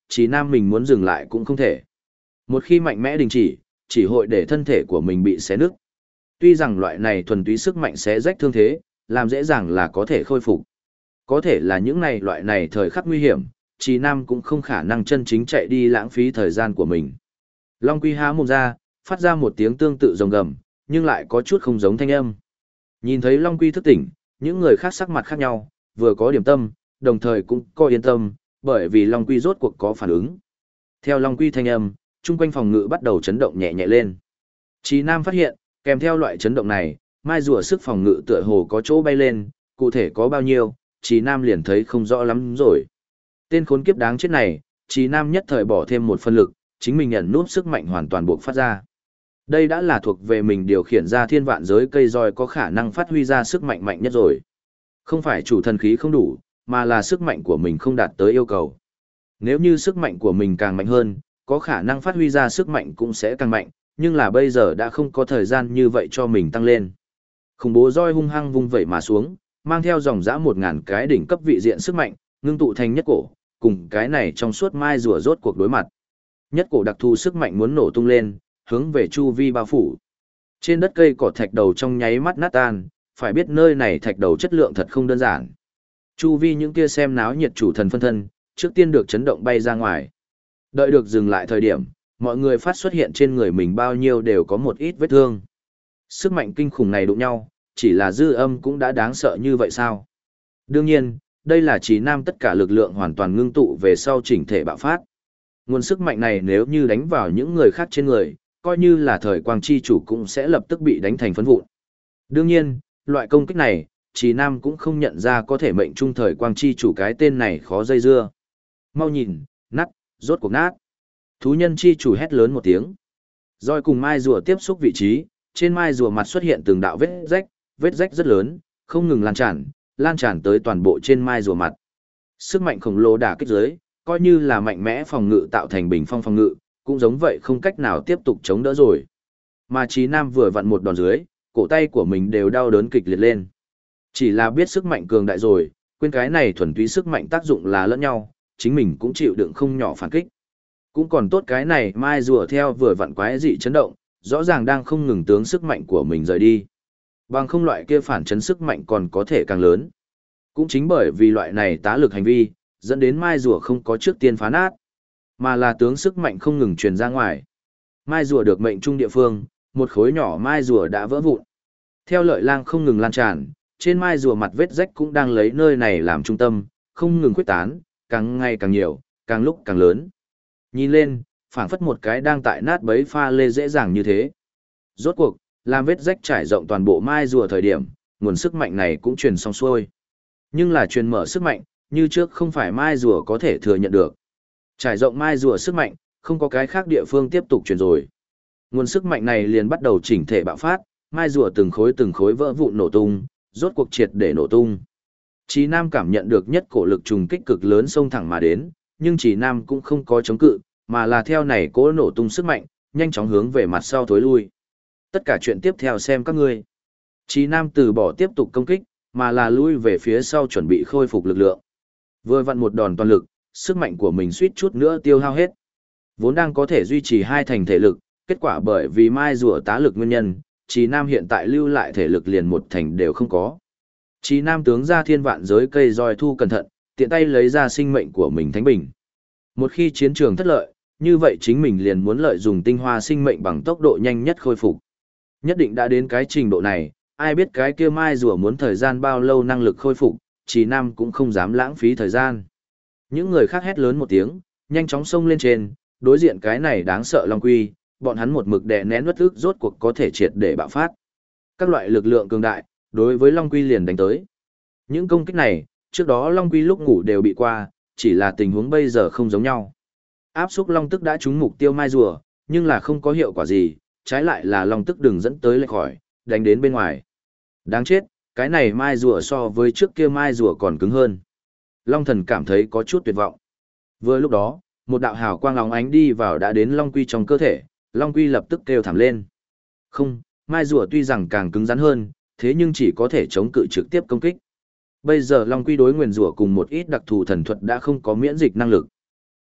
Trí Nam mình muốn dừng lại cũng không thể. Một khi mạnh mẽ đình chỉ hội để thân thể của mình bị xé nứt. Tuy rằng loại này thuần túy sức mạnh xé rách thương thế, làm dễ dàng là có thể khôi phục. Có thể là những này loại này thời khắc nguy hiểm, Trí Nam cũng không khả năng chân chính chạy đi lãng phí thời gian của mình. Long Quy há mồm ra, phát ra một tiếng tương tự rồng gầm, nhưng lại có chút không giống thanh âm. Nhìn thấy Long Quy thức tỉnh, những người khác sắc mặt khác nhau, vừa có điểm tâm, đồng thời cũng có yên tâm, bởi vì Long Quy rốt cuộc có phản ứng. Theo Long Quy thanh âm, chung quanh phòng ngự bắt đầu chấn động nhẹ nhẹ lên. Trí Nam phát hiện, kèm theo loại chấn động này, mai rùa sức phòng ngự tựa hồ có chỗ bay lên, cụ thể có bao nhiêu, Trí Nam liền thấy không rõ lắm rồi. Tên khốn kiếp đáng chết này, Trí Nam nhất thời bỏ thêm một phân lực, chính mình nhận nút sức mạnh hoàn toàn buộc phát ra. Đây đã là thuộc về mình điều khiển ra thiên vạn giới cây roi có khả năng phát huy ra sức mạnh mạnh nhất rồi. Không phải chủ thần khí không đủ, mà là sức mạnh của mình không đạt tới yêu cầu. Nếu như sức mạnh của mình càng mạnh hơn, có khả năng phát huy ra sức mạnh cũng sẽ càng mạnh, nhưng là bây giờ đã không có thời gian như vậy cho mình tăng lên. Khủng bố roi hung hăng vung vẩy mà xuống, mang theo dòng dã 1000 cái đỉnh cấp vị diện sức mạnh, ngưng tụ thành nhất cổ, cùng cái này trong suốt mai rùa rốt cuộc đối mặt. Nhất cổ đặc thù sức mạnh muốn nổ tung lên, hướng về chu vi bao phủ. Trên đất cây cỏ thạch đầu trong nháy mắt nát tan, phải biết nơi này thạch đầu chất lượng thật không đơn giản. Chu vi những kia xem náo nhiệt chủ thần phân thân, trước tiên được chấn động bay ra ngoài. Đợi được dừng lại thời điểm, mọi người phát xuất hiện trên người mình bao nhiêu đều có một ít vết thương. Sức mạnh kinh khủng này đụng nhau, chỉ là dư âm cũng đã đáng sợ như vậy sao? Đương nhiên, đây là Trí Nam tất cả lực lượng hoàn toàn ngưng tụ về sau chỉnh thể bạo phát. Nguồn sức mạnh này nếu như đánh vào những người khác trên người, coi như là thời quang chi chủ cũng sẽ lập tức bị đánh thành phấn vụn. Đương nhiên, loại công kích này, Trí Nam cũng không nhận ra có thể mệnh trung thời quang chi chủ cái tên này khó dây dưa. Mau nhìn, nát, rốt cuộc nát. Thú nhân chi chủ hét lớn một tiếng. Roi cùng mai rùa tiếp xúc vị trí, trên mai rùa mặt xuất hiện từng đạo vết rách rất lớn, không ngừng lan tràn tới toàn bộ trên mai rùa mặt. Sức mạnh khổng lồ đả kích dưới, coi như là mạnh mẽ phòng ngự tạo thành bình phong phòng ngự, cũng giống vậy không cách nào tiếp tục chống đỡ rồi. Mà Trí Nam vừa vặn một đòn dưới, cổ tay của mình đều đau đớn kịch liệt lên. Chỉ là biết sức mạnh cường đại rồi, quên cái này thuần túy sức mạnh tác dụng là lẫn nhau, chính mình cũng chịu đựng không nhỏ phản kích. Cũng còn tốt cái này mai rùa theo vừa vặn quái dị chấn động, rõ ràng đang không ngừng tướng sức mạnh của mình rời đi. Bằng không loại kia phản chấn sức mạnh còn có thể càng lớn. Cũng chính bởi vì loại này tá lực hành vi, dẫn đến mai rùa không có trước tiên phá nát, mà là tướng sức mạnh không ngừng truyền ra ngoài. Mai rùa được mệnh trung địa phương, một khối nhỏ mai rùa đã vỡ vụn. Theo lợi lang không ngừng lan tràn, trên mai rùa mặt vết rách cũng đang lấy nơi này làm trung tâm, không ngừng khuếch tán, càng ngày càng nhiều, càng lúc càng lớn. Nhìn lên, phảng phất một cái đang tại nát bấy pha lê dễ dàng như thế. Rốt cuộc, làm vết rách trải rộng toàn bộ mai rùa thời điểm, nguồn sức mạnh này cũng truyền xong xuôi. Nhưng là truyền mở sức mạnh, như trước không phải mai rùa có thể thừa nhận được. Trải rộng mai rùa sức mạnh, không có cái khác địa phương tiếp tục truyền rồi. Nguồn sức mạnh này liền bắt đầu chỉnh thể bạo phát, mai rùa từng khối vỡ vụn nổ tung, rốt cuộc triệt để nổ tung. Trí Nam cảm nhận được nhất cổ lực trùng kích cực lớn xông thẳng mà đến, nhưng Trí Nam cũng không có chống cự, mà là theo này cố nổ tung sức mạnh, nhanh chóng hướng về mặt sau thối lui. Tất cả chuyện tiếp theo xem các ngươi. Trí Nam từ bỏ tiếp tục công kích, mà là lui về phía sau chuẩn bị khôi phục lực lượng. Vừa vặn một đòn toàn lực, sức mạnh của mình suýt chút nữa tiêu hao hết. Vốn đang có thể duy trì 2 thành thể lực, kết quả bởi vì mai rùa tá lực nguyên nhân, Trí Nam hiện tại lưu lại thể lực liền 1 thành đều không có. Trí Nam tướng ra thiên vạn giới cây roi thu cẩn thận, tiện tay lấy ra sinh mệnh của mình thánh bình. Một khi chiến trường thất lợi, như vậy chính mình liền muốn lợi dụng tinh hoa sinh mệnh bằng tốc độ nhanh nhất khôi phục. Nhất định đã đến cái trình độ này, ai biết cái kia mai rùa muốn thời gian bao lâu năng lực khôi phục, Trí Nam cũng không dám lãng phí thời gian. Những người khác hét lớn một tiếng, nhanh chóng xông lên trên, đối diện cái này đáng sợ Long Quy, bọn hắn một mực đè nén uất ức rốt cuộc có thể triệt để bạo phát. Các loại lực lượng cường đại, đối với Long Quy liền đánh tới. Những công kích này, trước đó Long Quy lúc ngủ đều bị qua, chỉ là tình huống bây giờ không giống nhau. Áp xúc Long Tức đã trúng mục tiêu mai rùa, nhưng là không có hiệu quả gì, trái lại là Long Tức đừng dẫn tới lệch khỏi, đánh đến bên ngoài. Đáng chết, cái này mai rùa so với trước kia mai rùa còn cứng hơn. Long Thần cảm thấy có chút tuyệt vọng. Vừa lúc đó, một đạo hào quang óng ánh đi vào đã đến Long Quy trong cơ thể, Long Quy lập tức kêu thảm lên. Không, mai rùa tuy rằng càng cứng rắn hơn, thế nhưng chỉ có thể chống cự trực tiếp công kích. Bây giờ Long Quy đối nguyền rủa cùng một ít đặc thù thần thuật đã không có miễn dịch năng lực.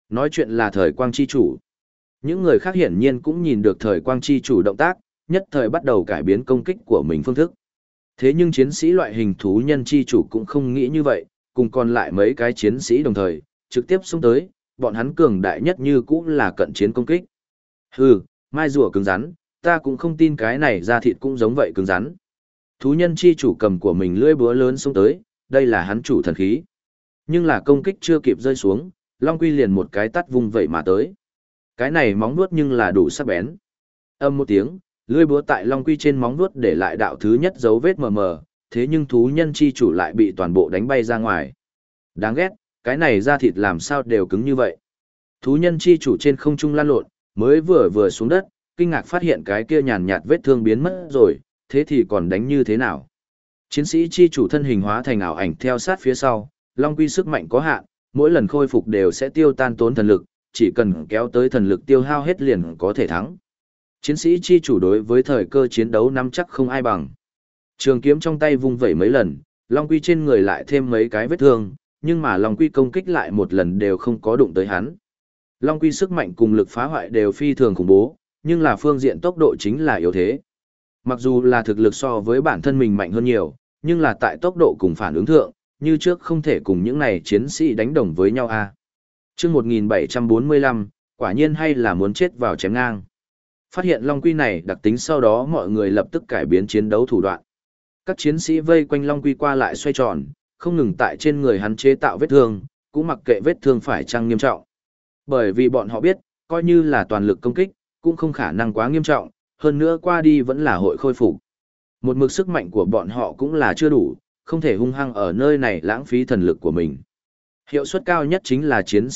Nói chuyện là thời quang chi chủ. Những người khác hiển nhiên cũng nhìn được thời quang chi chủ động tác, nhất thời bắt đầu cải biến công kích của mình phương thức. Thế nhưng chiến sĩ loại hình thú nhân chi chủ cũng không nghĩ như vậy, cùng còn lại mấy cái chiến sĩ đồng thời, trực tiếp xông tới, bọn hắn cường đại nhất như cũng là cận chiến công kích. Hừ, mai rùa cứng rắn, ta cũng không tin cái này ra thịt cũng giống vậy cứng rắn. Thú nhân chi chủ cầm của mình lưỡi búa lớn xông tới, đây là hắn chủ thần khí. Nhưng là công kích chưa kịp rơi xuống, Long Quy liền một cái tát vung vậy mà tới. Cái này móng vuốt nhưng là đủ sắc bén. Âm một tiếng, lưỡi búa tại Long Quy trên móng vuốt để lại đạo thứ nhất dấu vết mờ mờ, thế nhưng thú nhân chi chủ lại bị toàn bộ đánh bay ra ngoài. Đáng ghét, cái này da thịt làm sao đều cứng như vậy. Thú nhân chi chủ trên không trung lăn lộn, mới vừa xuống đất, kinh ngạc phát hiện cái kia nhàn nhạt vết thương biến mất rồi, thế thì còn đánh như thế nào? Chiến sĩ chi chủ thân hình hóa thành ảo ảnh theo sát phía sau, Long Quy sức mạnh có hạn, mỗi lần khôi phục đều sẽ tiêu tan tốn thần lực, chỉ cần kéo tới thần lực tiêu hao hết liền có thể thắng. Chiến sĩ chi chủ đối với thời cơ chiến đấu nắm chắc không ai bằng. Trường kiếm trong tay vung vẩy mấy lần, Long Quy trên người lại thêm mấy cái vết thương, nhưng mà Long Quy công kích lại một lần đều không có đụng tới hắn. Long Quy sức mạnh cùng lực phá hoại đều phi thường khủng bố, nhưng là phương diện tốc độ chính là yếu thế. Mặc dù là thực lực so với bản thân mình mạnh hơn nhiều, nhưng là tại tốc độ cùng phản ứng thượng, như trước không thể cùng những này chiến sĩ đánh đồng với nhau a. Chương 1745, quả nhiên hay là muốn chết vào chém ngang. Phát hiện Long Quy này đặc tính sau đó mọi người lập tức cải biến chiến đấu thủ đoạn. Các chiến sĩ vây quanh Long Quy qua lại xoay tròn, không ngừng tại trên người hắn chế tạo vết thương, cũng mặc kệ vết thương phải chăng nghiêm trọng. Bởi vì bọn họ biết, coi như là toàn lực công kích, cũng không khả năng quá nghiêm trọng, hơn nữa qua đi vẫn là hội khôi phục. Một mực sức mạnh của bọn họ cũng là chưa đủ, không thể hung hăng ở nơi này lãng phí thần lực của mình. Hiệu suất cao nhất chính là chiến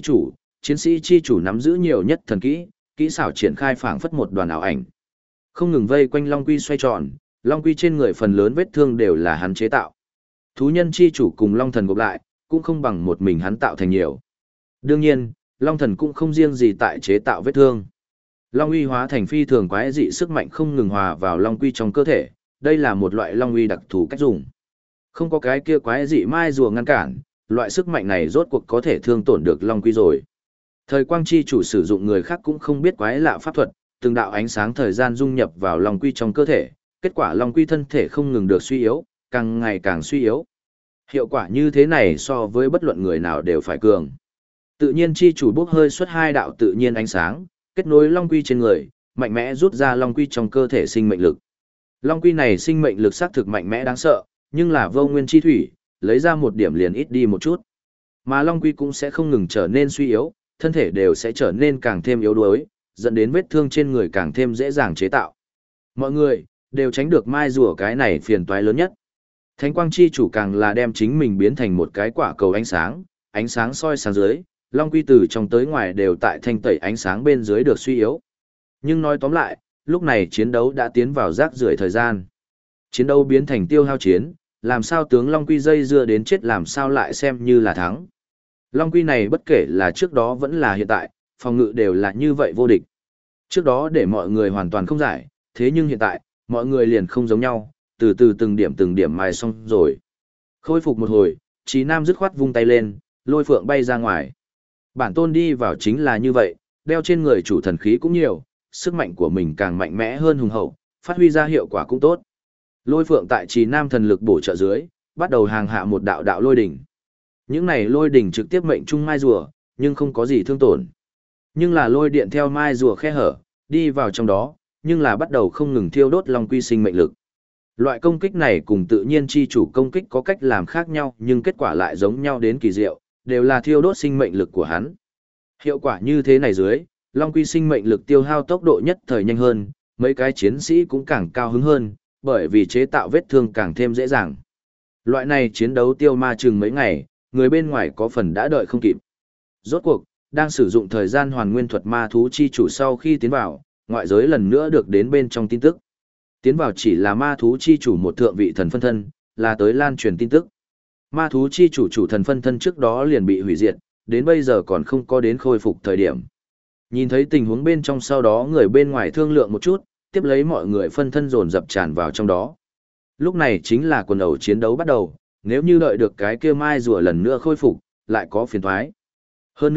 sĩ chi chủ nắm giữ nhiều nhất thần kỹ, kỹ xảo triển khai phảng phất một đoàn ảo ảnh. Không ngừng vây quanh Long Quy xoay tròn, Long Quy trên người phần lớn vết thương đều là hắn chế tạo. Thú nhân chi chủ cùng Long Thần gộp lại, cũng không bằng một mình hắn tạo thành nhiều. Đương nhiên, Long Thần cũng không riêng gì tại chế tạo vết thương. Long uy hóa thành phi thường quái dị sức mạnh không ngừng hòa vào Long Quy trong cơ thể, đây là một loại Long uy đặc thù cách dùng. Không có cái kia quái dị mai rùa ngăn cản, loại sức mạnh này rốt cuộc có thể thương tổn được Long Quy rồi. Thời quang chi chủ sử dụng người khác cũng không biết quái lạ pháp thuật, từng đạo ánh sáng thời gian dung nhập vào Long Quy trong cơ thể, kết quả Long Quy thân thể không ngừng được suy yếu, càng ngày càng suy yếu. Hiệu quả như thế này so với bất luận người nào đều phải cường. Tự nhiên chi chủ bốc hơi xuất hai đạo tự nhiên ánh sáng, kết nối Long Quy trên người, mạnh mẽ rút ra Long Quy trong cơ thể sinh mệnh lực. Long Quy này sinh mệnh lực xác thực mạnh mẽ đáng sợ, nhưng là vô nguyên chi thủy, lấy ra một điểm liền ít đi một chút. Mà Long Quy cũng sẽ không ngừng trở nên suy yếu, thân thể đều sẽ trở nên càng thêm yếu đuối, dẫn đến vết thương trên người càng thêm dễ dàng chế tạo. Mọi người đều tránh được mai rùa cái này phiền toái lớn nhất. Thánh quang chi chủ càng là đem chính mình biến thành một cái quả cầu ánh sáng soi sáng dưới, Long Quy từ trong tới ngoài đều tại thanh tẩy ánh sáng bên dưới được suy yếu. Nhưng nói tóm lại, lúc này chiến đấu đã tiến vào rác rưởi thời gian. Chiến đấu biến thành tiêu hao chiến, làm sao tướng Long Quy dây dưa đến chết làm sao lại xem như là thắng. Long Quy này bất kể là trước đó vẫn là hiện tại, phòng ngự đều là như vậy vô địch. Trước đó để mọi người hoàn toàn không giải, thế nhưng hiện tại, mọi người liền không giống nhau, từ từ từng điểm mài xong rồi. Khôi phục một hồi, Trí Nam dứt khoát vung tay lên, lôi phượng bay ra ngoài. Bản tôn đi vào chính là như vậy, đeo trên người chủ thần khí cũng nhiều, sức mạnh của mình càng mạnh mẽ hơn hùng hậu, phát huy ra hiệu quả cũng tốt. Lôi phượng tại Trí Nam thần lực bổ trợ dưới, bắt đầu hàng hạ một đạo đạo lôi đỉnh. Những này lôi đỉnh trực tiếp mệnh trung mai rùa, nhưng không có gì thương tổn. Nhưng là lôi điện theo mai rùa khe hở, đi vào trong đó, nhưng là bắt đầu không ngừng thiêu đốt Long Quy sinh mệnh lực. Loại công kích này cùng tự nhiên chi chủ công kích có cách làm khác nhau nhưng kết quả lại giống nhau đến kỳ diệu, đều là thiêu đốt sinh mệnh lực của hắn. Hiệu quả như thế này dưới, Long Quy sinh mệnh lực tiêu hao tốc độ nhất thời nhanh hơn, mấy cái chiến sĩ cũng càng cao hứng hơn, bởi vì chế tạo vết thương càng thêm dễ dàng. Loại này chiến đấu tiêu ma chừng mấy ngày, người bên ngoài có phần đã đợi không kịp. Rốt cuộc, đang sử dụng thời gian hoàn nguyên thuật ma thú chi chủ sau khi tiến vào, ngoại giới lần nữa được đến bên trong tin tức. Tiến vào chỉ là ma thú chi chủ một thượng vị thần phân thân, là tới lan truyền tin tức. Ma thú chi chủ chủ thần phân thân trước đó liền bị hủy diệt, đến bây giờ còn không có đến khôi phục thời điểm. Nhìn thấy tình huống bên trong sau đó người bên ngoài thương lượng một chút, tiếp lấy mọi người phân thân dồn dập tràn vào trong đó. Lúc này chính là quần ẩu chiến đấu bắt đầu, nếu như đợi được cái kia mai rùa lần nữa khôi phục, lại có phiền toái. Hơn nữa,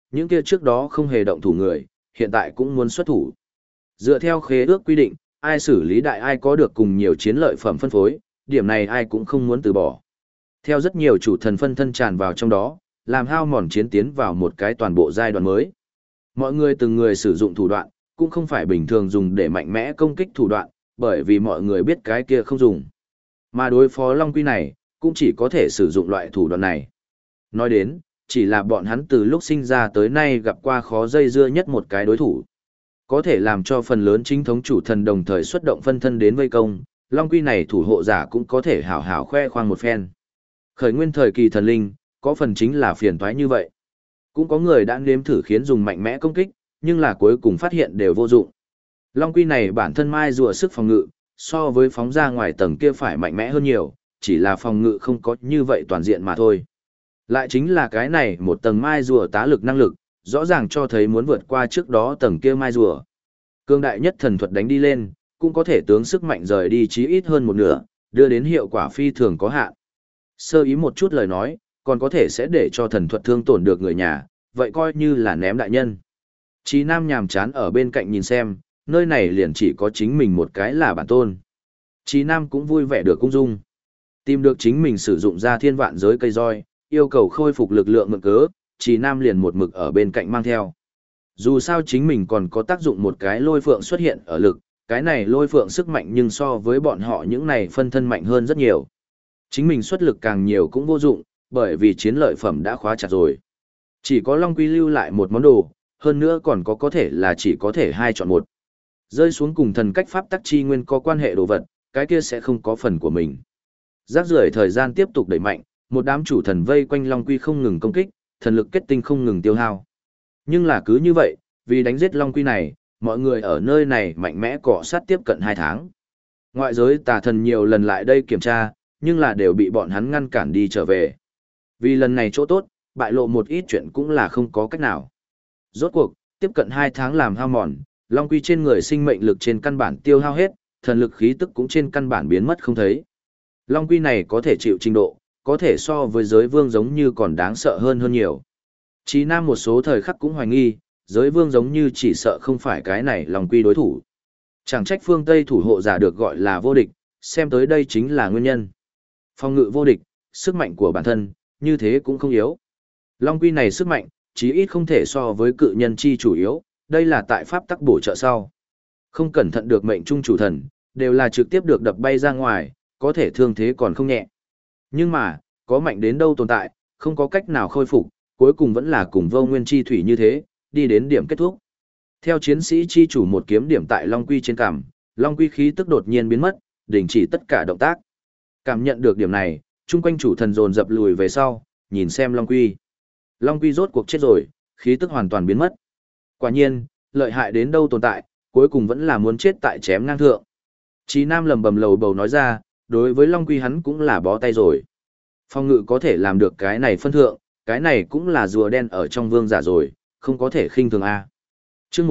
những kia trước đó không hề động thủ người, hiện tại cũng muốn xuất thủ. Dựa theo khế ước quy định, ai xử lý đại ai có được cùng nhiều chiến lợi phẩm phân phối, điểm này ai cũng không muốn từ bỏ. Theo rất nhiều chủ thần phân thân tràn vào trong đó, làm hao mòn chiến tiến vào một cái toàn bộ giai đoạn mới. Mọi người từng người sử dụng thủ đoạn, cũng không phải bình thường dùng để mạnh mẽ công kích thủ đoạn, bởi vì mọi người biết cái kia không dùng. Mà đối phó Long Quy này, cũng chỉ có thể sử dụng loại thủ đoạn này. Nói đến, chỉ là bọn hắn từ lúc sinh ra tới nay gặp qua khó dây dưa nhất một cái đối thủ. Có thể làm cho phần lớn chính thống chủ thần đồng thời xuất động phân thân đến vây công, Long Quy này thủ hộ giả cũng có thể hảo hảo khoe khoang một phen. Khởi nguyên thời kỳ thần linh, có phần chính là phiền toái như vậy. Cũng có người đã nếm thử khiến dùng mạnh mẽ công kích, nhưng là cuối cùng phát hiện đều vô dụng. Long Quy này bản thân mai rùa sức phòng ngự, so với phóng ra ngoài tầng kia phải mạnh mẽ hơn nhiều, chỉ là phòng ngự không có như vậy toàn diện mà thôi. Lại chính là cái này một tầng mai rùa tá lực năng lực, rõ ràng cho thấy muốn vượt qua trước đó tầng kia mai rùa. Cương đại nhất thần thuật đánh đi lên, cũng có thể tướng sức mạnh rời đi chí ít hơn một nửa, đưa đến hiệu quả phi thường có hạn. Sơ ý một chút lời nói, còn có thể sẽ để cho thần thuật thương tổn được người nhà, vậy coi như là ném đại nhân. Chí Nam nhàm chán ở bên cạnh nhìn xem, nơi này liền chỉ có chính mình một cái là bản tôn. Chí Nam cũng vui vẻ được cung dung. Tìm được chính mình sử dụng ra thiên vạn giới cây roi, yêu cầu khôi phục lực lượng mượn cớ, Chí Nam liền một mực ở bên cạnh mang theo. Dù sao chính mình còn có tác dụng một cái lôi phượng xuất hiện ở lực, cái này lôi phượng sức mạnh nhưng so với bọn họ những này phân thân mạnh hơn rất nhiều. Chính mình xuất lực càng nhiều cũng vô dụng, bởi vì chiến lợi phẩm đã khóa chặt rồi. Chỉ có Long Quy lưu lại một món đồ, hơn nữa còn có thể là chỉ có thể hai chọn một. Rơi xuống cùng thần cách pháp tắc chi nguyên có quan hệ đồ vật, cái kia sẽ không có phần của mình. Rác rưởi thời gian tiếp tục đẩy mạnh, một đám chủ thần vây quanh Long Quy không ngừng công kích, thần lực kết tinh không ngừng tiêu hao. Nhưng là cứ như vậy, vì đánh giết Long Quy này, mọi người ở nơi này mạnh mẽ cọ sát tiếp cận 2 tháng. Ngoại giới tà thần nhiều lần lại đây kiểm tra, nhưng là đều bị bọn hắn ngăn cản đi trở về. Vì lần này chỗ tốt, bại lộ một ít chuyện cũng là không có cách nào. Rốt cuộc, tiếp cận 2 tháng làm hao mòn, Long Quy trên người sinh mệnh lực trên căn bản tiêu hao hết, thần lực khí tức cũng trên căn bản biến mất không thấy. Long Quy này có thể chịu trình độ, có thể so với giới vương giống như còn đáng sợ hơn nhiều. Chí Nam một số thời khắc cũng hoài nghi, giới vương giống như chỉ sợ không phải cái này Long Quy đối thủ. Chẳng trách phương Tây thủ hộ giả được gọi là vô địch, xem tới đây chính là nguyên nhân. Phòng ngự vô địch, sức mạnh của bản thân, như thế cũng không yếu. Long Quy này sức mạnh, chí ít không thể so với cự nhân chi chủ yếu, đây là tại pháp tắc bổ trợ sau. Không cẩn thận được mệnh trung chủ thần, đều là trực tiếp được đập bay ra ngoài, có thể thương thế còn không nhẹ. Nhưng mà, có mạnh đến đâu tồn tại, không có cách nào khôi phục, cuối cùng vẫn là cùng vô nguyên chi thủy như thế, đi đến điểm kết thúc. Theo chiến sĩ chi chủ một kiếm điểm tại Long Quy trên cằm, Long Quy khí tức đột nhiên biến mất, đình chỉ tất cả động tác. Cảm nhận được điểm này, chung quanh chủ thần dồn dập lùi về sau, nhìn xem Long Quy. Long Quy rốt cuộc chết rồi, khí tức hoàn toàn biến mất. Quả nhiên, lợi hại đến đâu tồn tại, cuối cùng vẫn là muốn chết tại chém ngang thượng. Chí Nam lầm bầm lầu bầu nói ra, đối với Long Quy hắn cũng là bó tay rồi. Phong ngự có thể làm được cái này phân thượng, cái này cũng là rùa đen ở trong vương giả rồi, không có thể khinh thường a. Chương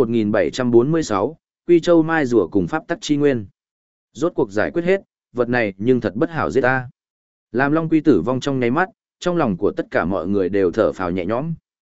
1746, Quy Châu Mai rùa cùng pháp tắc chi nguyên. Rốt cuộc giải quyết hết, vật này nhưng thật bất hảo giết ta. Làm Long Quy tử vong trong nháy mắt, trong lòng của tất cả mọi người đều thở phào nhẹ nhõm.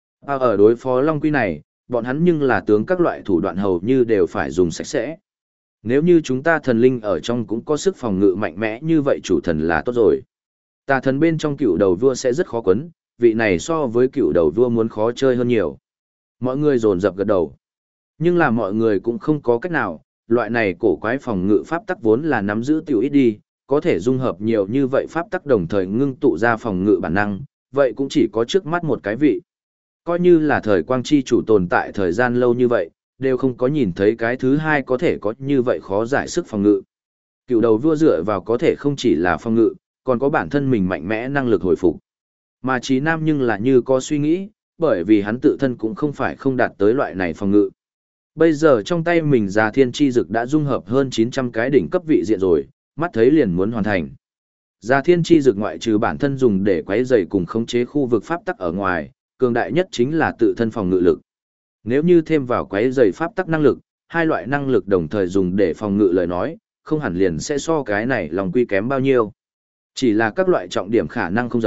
Ở đối phó Long Quy này, bọn hắn nhưng là tướng các loại thủ đoạn hầu như đều phải dùng sạch sẽ. Nếu như chúng ta thần linh ở trong cũng có sức phòng ngự mạnh mẽ như vậy chủ thần là tốt rồi. Tà thần bên trong cựu đầu vua sẽ rất khó quấn, vị này so với cựu đầu vua muốn khó chơi hơn nhiều. Mọi người dồn dập gật đầu. Nhưng là mọi người cũng không có cách nào, loại này cổ quái phòng ngự pháp tắc vốn là nắm giữ tiểu ít đi, có thể dung hợp nhiều như vậy pháp tắc đồng thời ngưng tụ ra phòng ngự bản năng, vậy cũng chỉ có trước mắt một cái vị. Coi như là thời quang chi chủ tồn tại thời gian lâu như vậy, đều không có nhìn thấy cái thứ hai có thể có như vậy khó giải sức phòng ngự. Cựu đầu vua dựa vào có thể không chỉ là phòng ngự, còn có bản thân mình mạnh mẽ năng lực hồi phục. Mà Chí Nam nhưng là như có suy nghĩ, bởi vì hắn tự thân cũng không phải không đạt tới loại này phòng ngự. Bây giờ trong tay mình Già Thiên Chi Dực đã dung hợp hơn 900 cái đỉnh cấp vị diện rồi, mắt thấy liền muốn hoàn thành. Già Thiên Chi Dực ngoại trừ bản thân dùng để quấy rầy cùng khống chế khu vực pháp tắc ở ngoài, cường đại nhất chính là tự thân phòng ngự lực. Nếu như thêm vào quấy rầy pháp tắc năng lực, hai loại năng lực đồng thời dùng để phòng ngự lời nói, không hẳn liền sẽ so cái này Long Quy kém bao nhiêu. Chỉ là các loại trọng điểm khả năng không giống,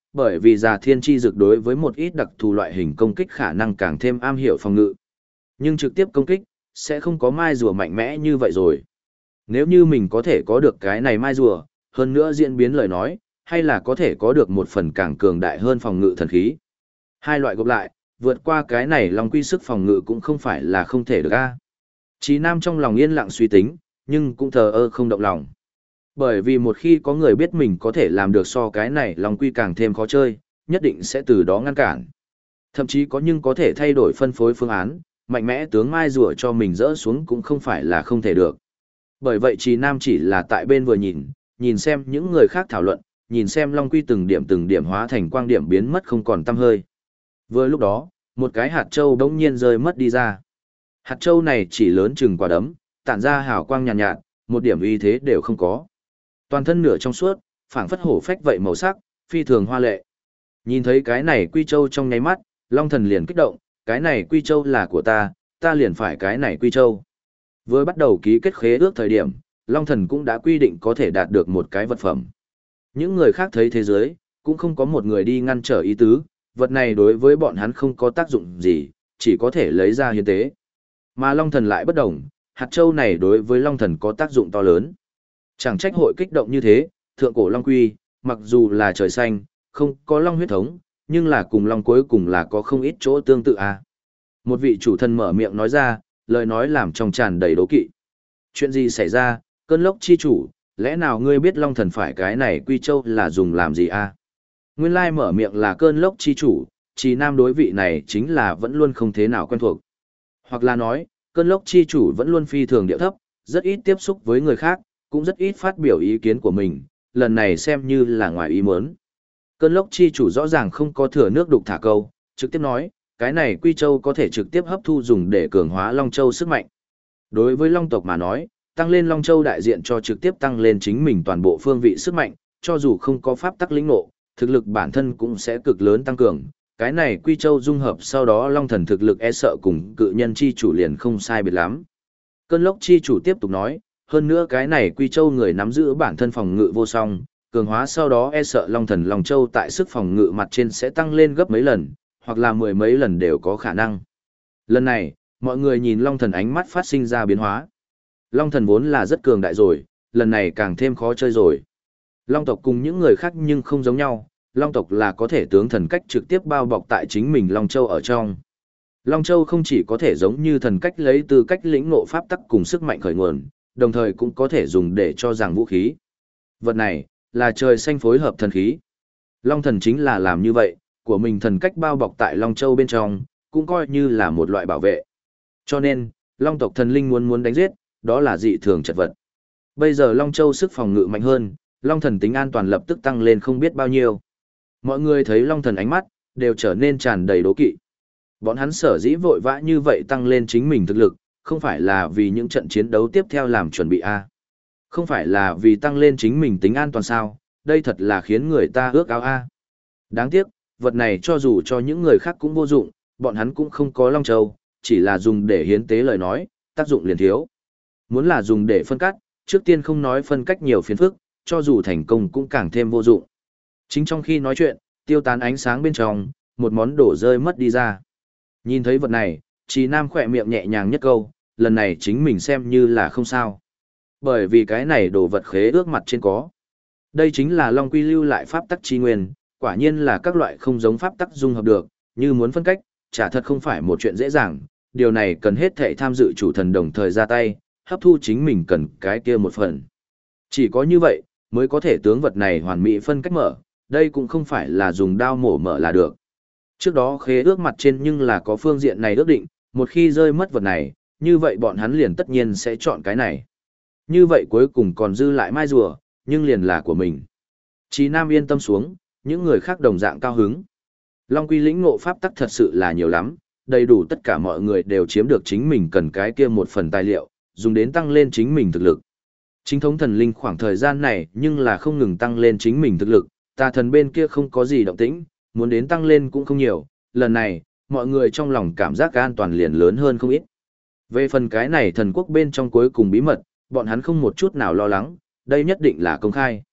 bởi vì già thiên chi dược đối với một ít đặc thù loại hình công kích khả năng càng thêm am hiểu phòng ngự. Nhưng trực tiếp công kích, sẽ không có mai rùa mạnh mẽ như vậy rồi. Nếu như mình có thể có được cái này mai rùa, hơn nữa diễn biến lời nói, hay là có thể có được một phần càng cường đại hơn phòng ngự thần khí. Hai loại gộp lại, vượt qua cái này Long Quy sức phòng ngự cũng không phải là không thể được a. Chí Nam trong lòng yên lặng suy tính, nhưng cũng thờ ơ không động lòng. Bởi vì một khi có người biết mình có thể làm được so cái này Long Quy càng thêm khó chơi, nhất định sẽ từ đó ngăn cản. Thậm chí có thể thay đổi phân phối phương án, mạnh mẽ tướng mai rùa cho mình dỡ xuống cũng không phải là không thể được. Bởi vậy Chí Nam chỉ là tại bên vừa nhìn xem những người khác thảo luận, nhìn xem Long Quy từng điểm hóa thành quang điểm biến mất không còn tăm hơi. Vừa lúc đó, một cái hạt châu đống nhiên rơi mất đi ra. Hạt châu này chỉ lớn chừng quả đấm, tản ra hào quang nhàn nhạt, một điểm uy thế đều không có. Toàn thân nửa trong suốt, phảng phất hổ phách vậy màu sắc, phi thường hoa lệ. Nhìn thấy cái này quy châu trong nháy mắt, Long Thần liền kích động, cái này quy châu là của ta liền phải cái này quy châu. Vừa bắt đầu ký kết khế ước thời điểm, Long Thần cũng đã quy định có thể đạt được một cái vật phẩm. Những người khác thấy thế giới, cũng không có một người đi ngăn trở ý tứ, vật này đối với bọn hắn không có tác dụng gì, chỉ có thể lấy ra hiến tế. Mà Long Thần lại bất đồng, hạt châu này đối với Long Thần có tác dụng to lớn. Chẳng trách hội kích động như thế, thượng cổ Long Quy, mặc dù là trời xanh, không có Long huyết thống, nhưng là cùng Long cuối cùng là có không ít chỗ tương tự à. Một vị chủ thần mở miệng nói ra, lời nói làm trong tràn đầy đố kỵ. Chuyện gì xảy ra, cơn lốc chi chủ, lẽ nào ngươi biết Long Thần phải cái này quy châu là dùng làm gì à? Nguyên lai mở miệng là cơn lốc chi chủ, Chí Nam đối vị này chính là vẫn luôn không thế nào quen thuộc. Hoặc là nói, cơn lốc chi chủ vẫn luôn phi thường điệu thấp, rất ít tiếp xúc với người khác, cũng rất ít phát biểu ý kiến của mình, lần này xem như là ngoài ý muốn. Cơn lốc chi chủ rõ ràng không có thừa nước đục thả câu, trực tiếp nói, cái này quy châu có thể trực tiếp hấp thu dùng để cường hóa Long Châu sức mạnh. Đối với Long tộc mà nói, tăng lên Long Châu đại diện cho trực tiếp tăng lên chính mình toàn bộ phương vị sức mạnh, cho dù không có pháp tắc lĩnh ngộ, thực lực bản thân cũng sẽ cực lớn tăng cường. Cái này quy châu dung hợp sau đó Long Thần thực lực e sợ cùng cự nhân chi chủ liền không sai biệt lắm. Cơn lốc chi chủ tiếp tục nói, hơn nữa cái này quy châu người nắm giữ bản thân phòng ngự vô song, cường hóa sau đó e sợ Long Thần Long Châu tại sức phòng ngự mặt trên sẽ tăng lên gấp mấy lần, hoặc là mười mấy lần đều có khả năng. Lần này, mọi người nhìn Long Thần ánh mắt phát sinh ra biến hóa. Long Thần vốn là rất cường đại rồi, lần này càng thêm khó chơi rồi. Long tộc cùng những người khác nhưng không giống nhau, Long tộc là có thể tướng thần cách trực tiếp bao bọc tại chính mình Long Châu ở trong. Long Châu không chỉ có thể giống như thần cách lấy từ cách lĩnh ngộ pháp tắc cùng sức mạnh khởi nguồn, đồng thời cũng có thể dùng để cho rằng vũ khí. Vật này, là trời xanh phối hợp thần khí. Long thần chính là làm như vậy, của mình thần cách bao bọc tại Long Châu bên trong, cũng coi như là một loại bảo vệ. Cho nên, Long tộc thần linh muốn đánh giết, đó là dị thường chật vật. Bây giờ Long Châu sức phòng ngự mạnh hơn, Long thần tính an toàn lập tức tăng lên không biết bao nhiêu. Mọi người thấy Long thần ánh mắt, đều trở nên tràn đầy đố kỵ. Bọn hắn sở dĩ vội vã như vậy tăng lên chính mình thực lực, không phải là vì những trận chiến đấu tiếp theo làm chuẩn bị a, không phải là vì tăng lên chính mình tính an toàn sao, đây thật là khiến người ta ước ao a. Đáng tiếc, vật này cho dù cho những người khác cũng vô dụng, bọn hắn cũng không có Long Châu, chỉ là dùng để hiến tế lời nói, tác dụng liền thiếu. Muốn là dùng để phân cắt, trước tiên không nói phân cách nhiều phiền phức, cho dù thành công cũng càng thêm vô dụng. Chính trong khi nói chuyện, tiêu tán ánh sáng bên trong, một món đồ rơi mất đi ra. Nhìn thấy vật này, Trì Nam khỏe miệng nhẹ nhàng nhất câu, lần này chính mình xem như là không sao. Bởi vì cái này đồ vật khế ước mặt trên có. Đây chính là Long Quy lưu lại pháp tắc chi nguyên, quả nhiên là các loại không giống pháp tắc dung hợp được, như muốn phân cách, chả thật không phải một chuyện dễ dàng, điều này cần hết thảy tham dự chủ thần đồng thời ra tay, hấp thu chính mình cần cái kia một phần. Chỉ có như vậy, mới có thể tướng vật này hoàn mỹ phân cách mở, đây cũng không phải là dùng đao mổ mở là được. Trước đó khế ước mặt trên nhưng là có phương diện này ước định, một khi rơi mất vật này, như vậy bọn hắn liền tất nhiên sẽ chọn cái này. Như vậy cuối cùng còn dư lại mai rùa, nhưng liền là của mình. Chí Nam yên tâm xuống, những người khác đồng dạng cao hứng. Long Quy lĩnh ngộ pháp tắc thật sự là nhiều lắm, đầy đủ tất cả mọi người đều chiếm được chính mình cần cái kia một phần tài liệu, dùng đến tăng lên chính mình thực lực. Chính thống thần linh khoảng thời gian này nhưng là không ngừng tăng lên chính mình thực lực, tà thần bên kia không có gì động tĩnh, muốn đến tăng lên cũng không nhiều, lần này, mọi người trong lòng cảm giác an toàn liền lớn hơn không ít. Về phần cái này thần quốc bên trong cuối cùng bí mật, bọn hắn không một chút nào lo lắng, đây nhất định là công khai.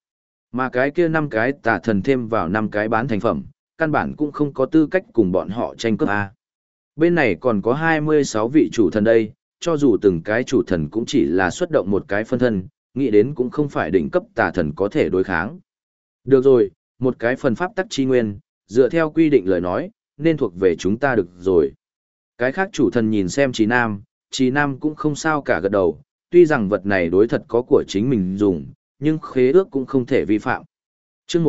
Mà cái kia 5 cái tà thần thêm vào 5 cái bán thành phẩm, căn bản cũng không có tư cách cùng bọn họ tranh cướp A. Bên này còn có 26 vị chủ thần đây, cho dù từng cái chủ thần cũng chỉ là xuất động một cái phân thân, nghĩ đến cũng không phải đỉnh cấp tà thần có thể đối kháng. Được rồi, một cái phần pháp tắc chi nguyên, dựa theo quy định lời nói, nên thuộc về chúng ta được rồi. Cái khác chủ thần nhìn xem Trí Nam cũng không sao cả gật đầu, tuy rằng vật này đối thật có của chính mình dùng, nhưng khế ước cũng không thể vi phạm. Trước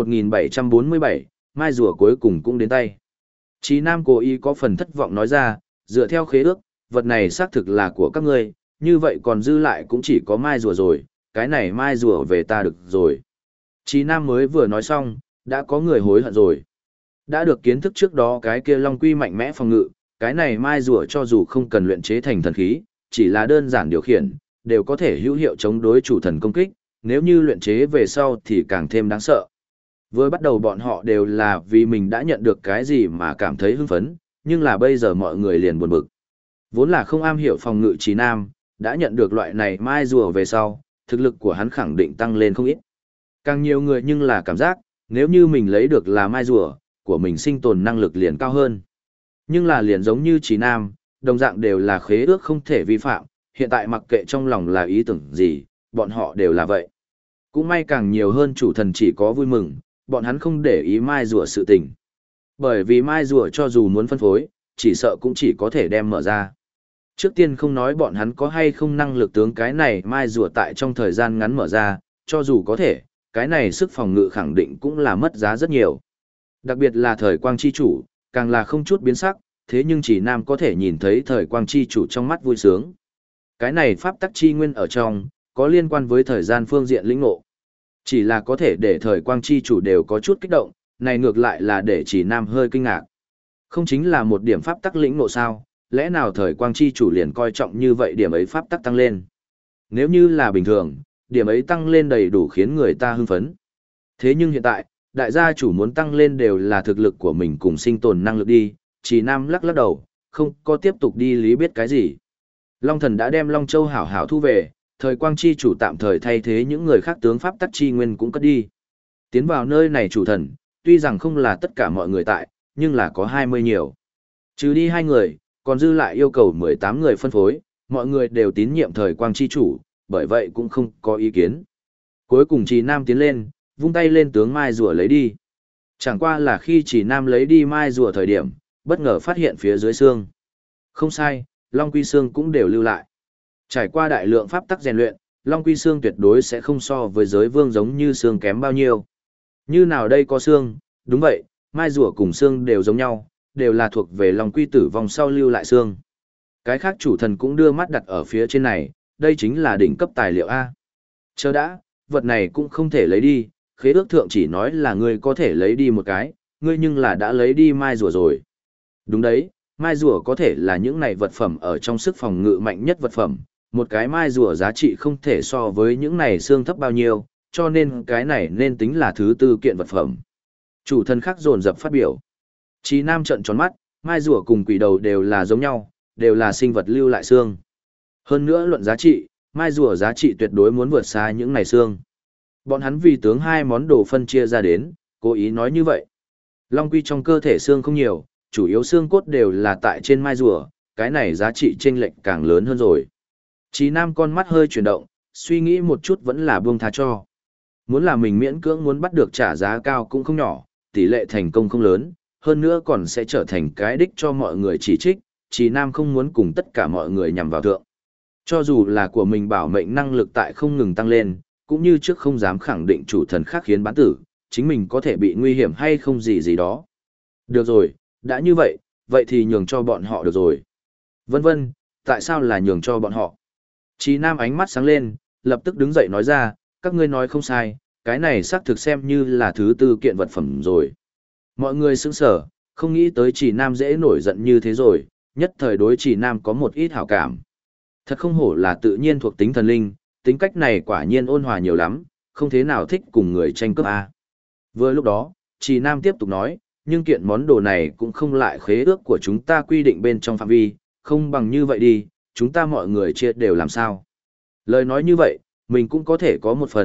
1747, mai rùa cuối cùng cũng đến tay. Trí Nam cố ý có phần thất vọng nói ra, dựa theo khế ước, vật này xác thực là của các ngươi, như vậy còn dư lại cũng chỉ có mai rùa rồi, cái này mai rùa về ta được rồi. Trí Nam mới vừa nói xong, đã có người hối hận rồi. Đã được kiến thức trước đó cái kia long quy mạnh mẽ phòng ngự, cái này mai rùa cho dù không cần luyện chế thành thần khí, chỉ là đơn giản điều khiển, đều có thể hữu hiệu chống đối chủ thần công kích, nếu như luyện chế về sau thì càng thêm đáng sợ. Vừa bắt đầu bọn họ đều là vì mình đã nhận được cái gì mà cảm thấy hưng phấn, nhưng là bây giờ mọi người liền buồn bực. Vốn là không am hiểu phòng ngự Trí Nam, đã nhận được loại này mai rùa về sau, thực lực của hắn khẳng định tăng lên không ít. Càng nhiều người nhưng là cảm giác, nếu như mình lấy được là mai rùa, của mình sinh tồn năng lực liền cao hơn. Nhưng là liền giống như Trí Nam, đồng dạng đều là khế ước không thể vi phạm, hiện tại mặc kệ trong lòng là ý tưởng gì, bọn họ đều là vậy. Cũng may càng nhiều hơn chủ thần chỉ có vui mừng, bọn hắn không để ý mai rùa sự tình. Bởi vì mai rùa cho dù muốn phân phối, chỉ sợ cũng chỉ có thể đem mở ra. Trước tiên không nói bọn hắn có hay không năng lực tướng cái này mai rùa tại trong thời gian ngắn mở ra, cho dù có thể, cái này sức phòng ngự khẳng định cũng là mất giá rất nhiều. Đặc biệt là thời quang chi chủ, càng là không chút biến sắc, thế nhưng chỉ Nam có thể nhìn thấy thời quang chi chủ trong mắt vui sướng. Cái này pháp tắc chi nguyên ở trong, có liên quan với thời gian phương diện lĩnh ngộ. Chỉ là có thể để thời quang chi chủ đều có chút kích động, này ngược lại là để chỉ Nam hơi kinh ngạc. Không chính là một điểm pháp tắc lĩnh ngộ sao, lẽ nào thời quang chi chủ liền coi trọng như vậy điểm ấy pháp tắc tăng lên. Nếu như là bình thường, điểm ấy tăng lên đầy đủ khiến người ta hưng phấn. Thế nhưng hiện tại, đại gia chủ muốn tăng lên đều là thực lực của mình cùng sinh tồn năng lực đi, chỉ Nam lắc lắc đầu, không có tiếp tục đi lý biết cái gì. Long thần đã đem Long Châu hảo hảo thu về, thời quang chi chủ tạm thời thay thế những người khác tướng pháp tắc chi nguyên cũng cất đi. Tiến vào nơi này chủ thần, tuy rằng không là tất cả mọi người tại, nhưng là có 20 nhiều. Trừ đi 2 người, còn dư lại yêu cầu 18 người phân phối, mọi người đều tín nhiệm thời quang chi chủ, bởi vậy cũng không có ý kiến. Cuối cùng Trì Nam tiến lên, vung tay lên tướng mai rùa lấy đi. Chẳng qua là khi Trì Nam lấy đi mai rùa thời điểm, bất ngờ phát hiện phía dưới xương. Không sai, Long Quy xương cũng đều lưu lại. Trải qua đại lượng pháp tắc rèn luyện, Long Quy xương tuyệt đối sẽ không so với giới vương giống như xương kém bao nhiêu. Như nào đây có xương, đúng vậy, mai rùa cùng xương đều giống nhau, đều là thuộc về Long Quy tử vong sau lưu lại xương. Cái khác chủ thần cũng đưa mắt đặt ở phía trên này, đây chính là đỉnh cấp tài liệu A. Chờ đã, vật này cũng không thể lấy đi, khế ước thượng chỉ nói là ngươi có thể lấy đi một cái, ngươi nhưng là đã lấy đi mai rùa rồi. Đúng đấy, mai rùa có thể là những này vật phẩm ở trong sức phòng ngự mạnh nhất vật phẩm, một cái mai rùa giá trị không thể so với những này xương thấp bao nhiêu, cho nên cái này nên tính là thứ tư kiện vật phẩm. Chủ thần khác dồn dập phát biểu. Chí Nam trợn tròn mắt, mai rùa cùng quỷ đầu đều là giống nhau, đều là sinh vật lưu lại xương. Hơn nữa luận giá trị, mai rùa giá trị tuyệt đối muốn vượt xa những này xương. Bọn hắn vì tướng 2 món đồ phân chia ra đến, cố ý nói như vậy. Long Quy trong cơ thể xương không nhiều, chủ yếu xương cốt đều là tại trên mai rùa, cái này giá trị chênh lệch càng lớn hơn rồi. Chí Nam con mắt hơi chuyển động, suy nghĩ một chút vẫn là buông tha cho. Muốn là mình miễn cưỡng muốn bắt được trả giá cao cũng không nhỏ, tỷ lệ thành công không lớn, hơn nữa còn sẽ trở thành cái đích cho mọi người chỉ trích, Chí Nam không muốn cùng tất cả mọi người nhằm vào thượng. Cho dù là của mình bảo mệnh năng lực tại không ngừng tăng lên, cũng như trước không dám khẳng định chủ thần khác khiến bán tử, chính mình có thể bị nguy hiểm hay không gì gì đó. Được rồi, đã như vậy, vậy thì nhường cho bọn họ được rồi. Vân vân, tại sao là nhường cho bọn họ? Chí Nam ánh mắt sáng lên, lập tức đứng dậy nói ra, các ngươi nói không sai, cái này xác thực xem như là thứ tư kiện vật phẩm rồi. Mọi người sững sờ, không nghĩ tới Chí Nam dễ nổi giận như thế rồi, nhất thời đối Chí Nam có một ít hảo cảm. Thật không hổ là tự nhiên thuộc tính thần linh, tính cách này quả nhiên ôn hòa nhiều lắm, không thế nào thích cùng người tranh cướp a. Vừa lúc đó, Chí Nam tiếp tục nói, nhưng kiện món đồ này cũng không lại khế ước của chúng ta quy định bên trong phạm vi, không bằng như vậy đi, chúng ta mọi người chia đều làm sao. Lời nói như vậy, mình cũng có thể có một phần,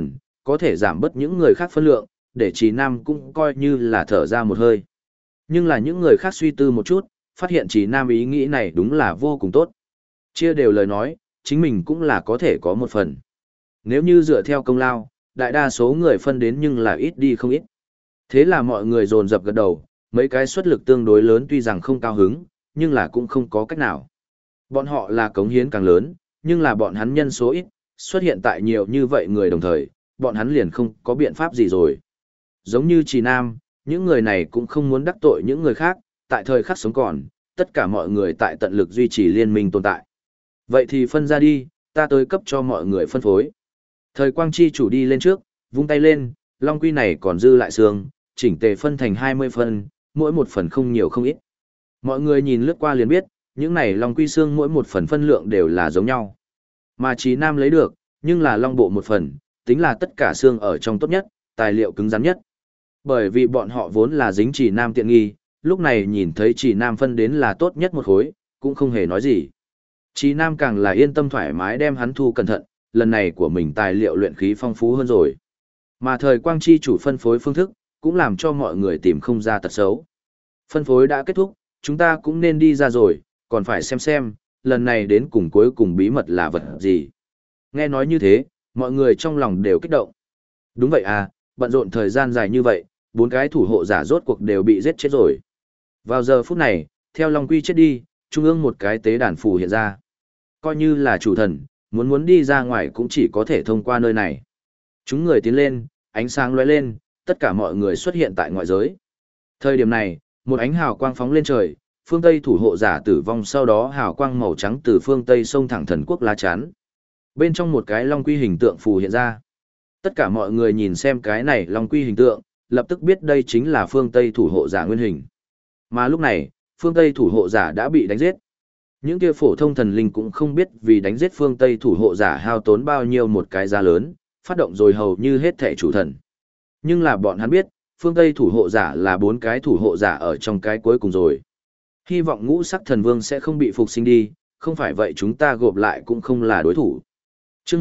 có thể giảm bớt những người khác phân lượng, để Trì Nam cũng coi như là thở ra một hơi. Nhưng là những người khác suy tư một chút, phát hiện Trì Nam ý nghĩ này đúng là vô cùng tốt. Chia đều lời nói, chính mình cũng là có thể có một phần. Nếu như dựa theo công lao, đại đa số người phân đến nhưng là ít đi không ít. Thế là mọi người dồn dập gật đầu, mấy cái suất lực tương đối lớn tuy rằng không cao hứng, nhưng là cũng không có cách nào. Bọn họ là cống hiến càng lớn, nhưng là bọn hắn nhân số ít, xuất hiện tại nhiều như vậy người đồng thời, bọn hắn liền không có biện pháp gì rồi. Giống như Trì Nam, những người này cũng không muốn đắc tội những người khác, tại thời khắc sống còn, tất cả mọi người tại tận lực duy trì liên minh tồn tại. Vậy thì phân ra đi, ta tới cấp cho mọi người phân phối. Thời Quang Chi chủ đi lên trước, vung tay lên, long quy này còn dư lại xương, chỉnh tề phân thành 20 phần, mỗi một phần không nhiều không ít. Mọi người nhìn lướt qua liền biết, những này long quy xương mỗi một phần phân lượng đều là giống nhau. Mà Chí Nam lấy được, nhưng là long bộ một phần, tính là tất cả xương ở trong tốt nhất, tài liệu cứng rắn nhất. Bởi vì bọn họ vốn là dính Chí Nam tiện nghi, lúc này nhìn thấy Chí Nam phân đến là tốt nhất một khối, cũng không hề nói gì. Chí Nam càng là yên tâm thoải mái đem hắn thu cẩn thận, lần này của mình tài liệu luyện khí phong phú hơn rồi. Mà thời Quang Chi chủ phân phối phương thức, cũng làm cho mọi người tìm không ra tật xấu. Phân phối đã kết thúc, chúng ta cũng nên đi ra rồi, còn phải xem, lần này đến cùng cuối cùng bí mật là vật gì. Nghe nói như thế, mọi người trong lòng đều kích động. Đúng vậy à, bận rộn thời gian dài như vậy, 4 cái thủ hộ giả rốt cuộc đều bị giết chết rồi. Vào giờ phút này, theo Long Quy chết đi, trung ương một cái tế đàn phù hiện ra. Coi như là chủ thần, muốn đi ra ngoài cũng chỉ có thể thông qua nơi này. Chúng người tiến lên, ánh sáng lóe lên, tất cả mọi người xuất hiện tại ngoại giới. Thời điểm này, một ánh hào quang phóng lên trời, phương Tây thủ hộ giả tử vong, sau đó hào quang màu trắng từ phương Tây xông thẳng thần quốc lá chắn. Bên trong một cái long quy hình tượng phù hiện ra. Tất cả mọi người nhìn xem cái này long quy hình tượng, lập tức biết đây chính là phương Tây thủ hộ giả nguyên hình. Mà lúc này, phương Tây thủ hộ giả đã bị đánh giết. Những kia phổ thông thần linh cũng không biết vì đánh giết phương Tây thủ hộ giả hao tốn bao nhiêu một cái giá lớn, phát động rồi hầu như hết thảy chủ thần. Nhưng là bọn hắn biết, phương Tây thủ hộ giả là 4 cái thủ hộ giả ở trong cái cuối cùng rồi. Hy vọng ngũ sắc thần vương sẽ không bị phục sinh đi, không phải vậy chúng ta gộp lại cũng không là đối thủ. Chương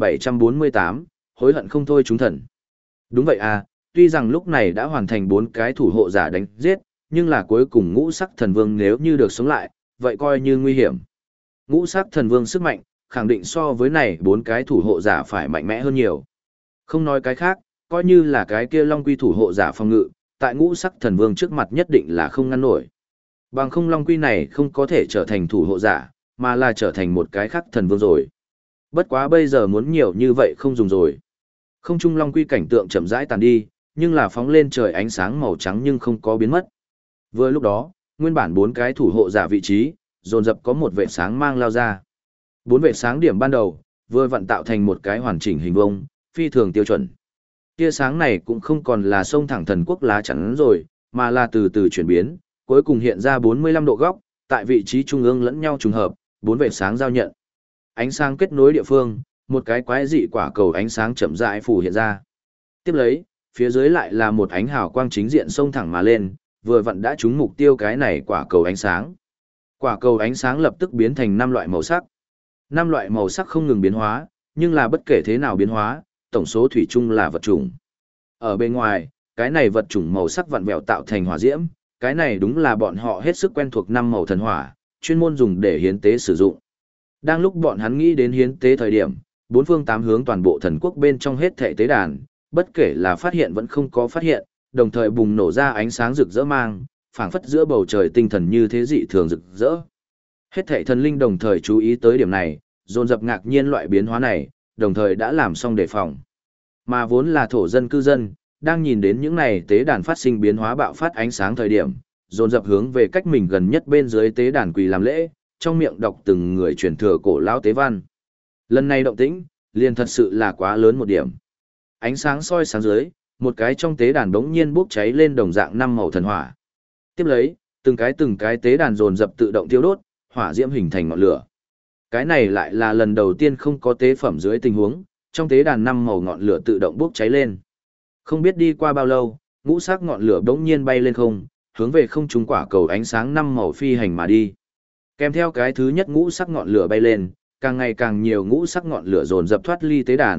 1748, hối hận không thôi chúng thần. Đúng vậy à, tuy rằng lúc này đã hoàn thành 4 cái thủ hộ giả đánh giết, nhưng là cuối cùng ngũ sắc thần vương nếu như được sống lại, vậy coi như nguy hiểm. Ngũ sắc thần vương sức mạnh, khẳng định so với này 4 cái thủ hộ giả phải mạnh mẽ hơn nhiều. Không nói cái khác, coi như là cái kia long quy thủ hộ giả phòng ngự, tại ngũ sắc thần vương trước mặt nhất định là không ngăn nổi. Bằng không long quy này không có thể trở thành thủ hộ giả, mà là trở thành một cái khác thần vương rồi. Bất quá bây giờ muốn nhiều như vậy không dùng rồi. Không trung long quy cảnh tượng chậm rãi tàn đi, nhưng là phóng lên trời ánh sáng màu trắng nhưng không có biến mất. Vừa lúc đó, nguyên bản 4 cái thủ hộ giả vị trí, dồn dập có một vệt sáng mang lao ra. 4 vệt sáng điểm ban đầu, vừa vặn tạo thành một cái hoàn chỉnh hình vuông, phi thường tiêu chuẩn. Tia sáng này cũng không còn là sông thẳng thần quốc lá chắn rồi, mà là từ từ chuyển biến, cuối cùng hiện ra 45 độ góc, tại vị trí trung ương lẫn nhau trùng hợp, 4 vệt sáng giao nhận. Ánh sáng kết nối địa phương, một cái quái dị quả cầu ánh sáng chậm rãi phủ hiện ra. Tiếp lấy, phía dưới lại là một ánh hào quang chính diện xông thẳng mà lên, vừa vặn đã trúng mục tiêu cái này quả cầu ánh sáng. Quả cầu ánh sáng lập tức biến thành 5 loại màu sắc. 5 loại màu sắc không ngừng biến hóa, nhưng là bất kể thế nào biến hóa, tổng số thủy chung là vật chủng. Ở bên ngoài, cái này vật chủng màu sắc vặn vẹo tạo thành hỏa diễm, cái này đúng là bọn họ hết sức quen thuộc 5 màu thần hỏa, chuyên môn dùng để hiến tế sử dụng. Đang lúc bọn hắn nghĩ đến hiến tế thời điểm, 4 phương 8 hướng toàn bộ thần quốc bên trong hết thảy tế đàn, bất kể là phát hiện vẫn không có phát hiện, đồng thời bùng nổ ra ánh sáng rực rỡ mang, phảng phất giữa bầu trời tinh thần như thế dị thường rực rỡ. Hết thảy thần linh đồng thời chú ý tới điểm này, dồn dập ngạc nhiên loại biến hóa này, đồng thời đã làm xong đề phòng. Mà vốn là thổ dân cư dân, đang nhìn đến những này tế đàn phát sinh biến hóa bạo phát ánh sáng thời điểm, dồn dập hướng về cách mình gần nhất bên dưới tế đàn quỳ làm lễ, trong miệng đọc từng người truyền thừa cổ lão tế văn. Lần này động tĩnh, liền thật sự là quá lớn một điểm. Ánh sáng soi sáng dưới, một cái trong tế đàn đống nhiên bốc cháy lên đồng dạng 5 màu thần hỏa. Tiếp lấy, từng cái tế đàn dồn dập tự động thiêu đốt, hỏa diễm hình thành ngọn lửa. Cái này lại là lần đầu tiên không có tế phẩm dưới tình huống, trong tế đàn 5 màu ngọn lửa tự động bốc cháy lên. Không biết đi qua bao lâu, ngũ sắc ngọn lửa đống nhiên bay lên không, hướng về không trung quả cầu ánh sáng 5 màu phi hành mà đi. Kèm theo cái thứ nhất ngũ sắc ngọn lửa bay lên, càng ngày càng nhiều ngũ sắc ngọn lửa dồn dập thoát ly tế đàn,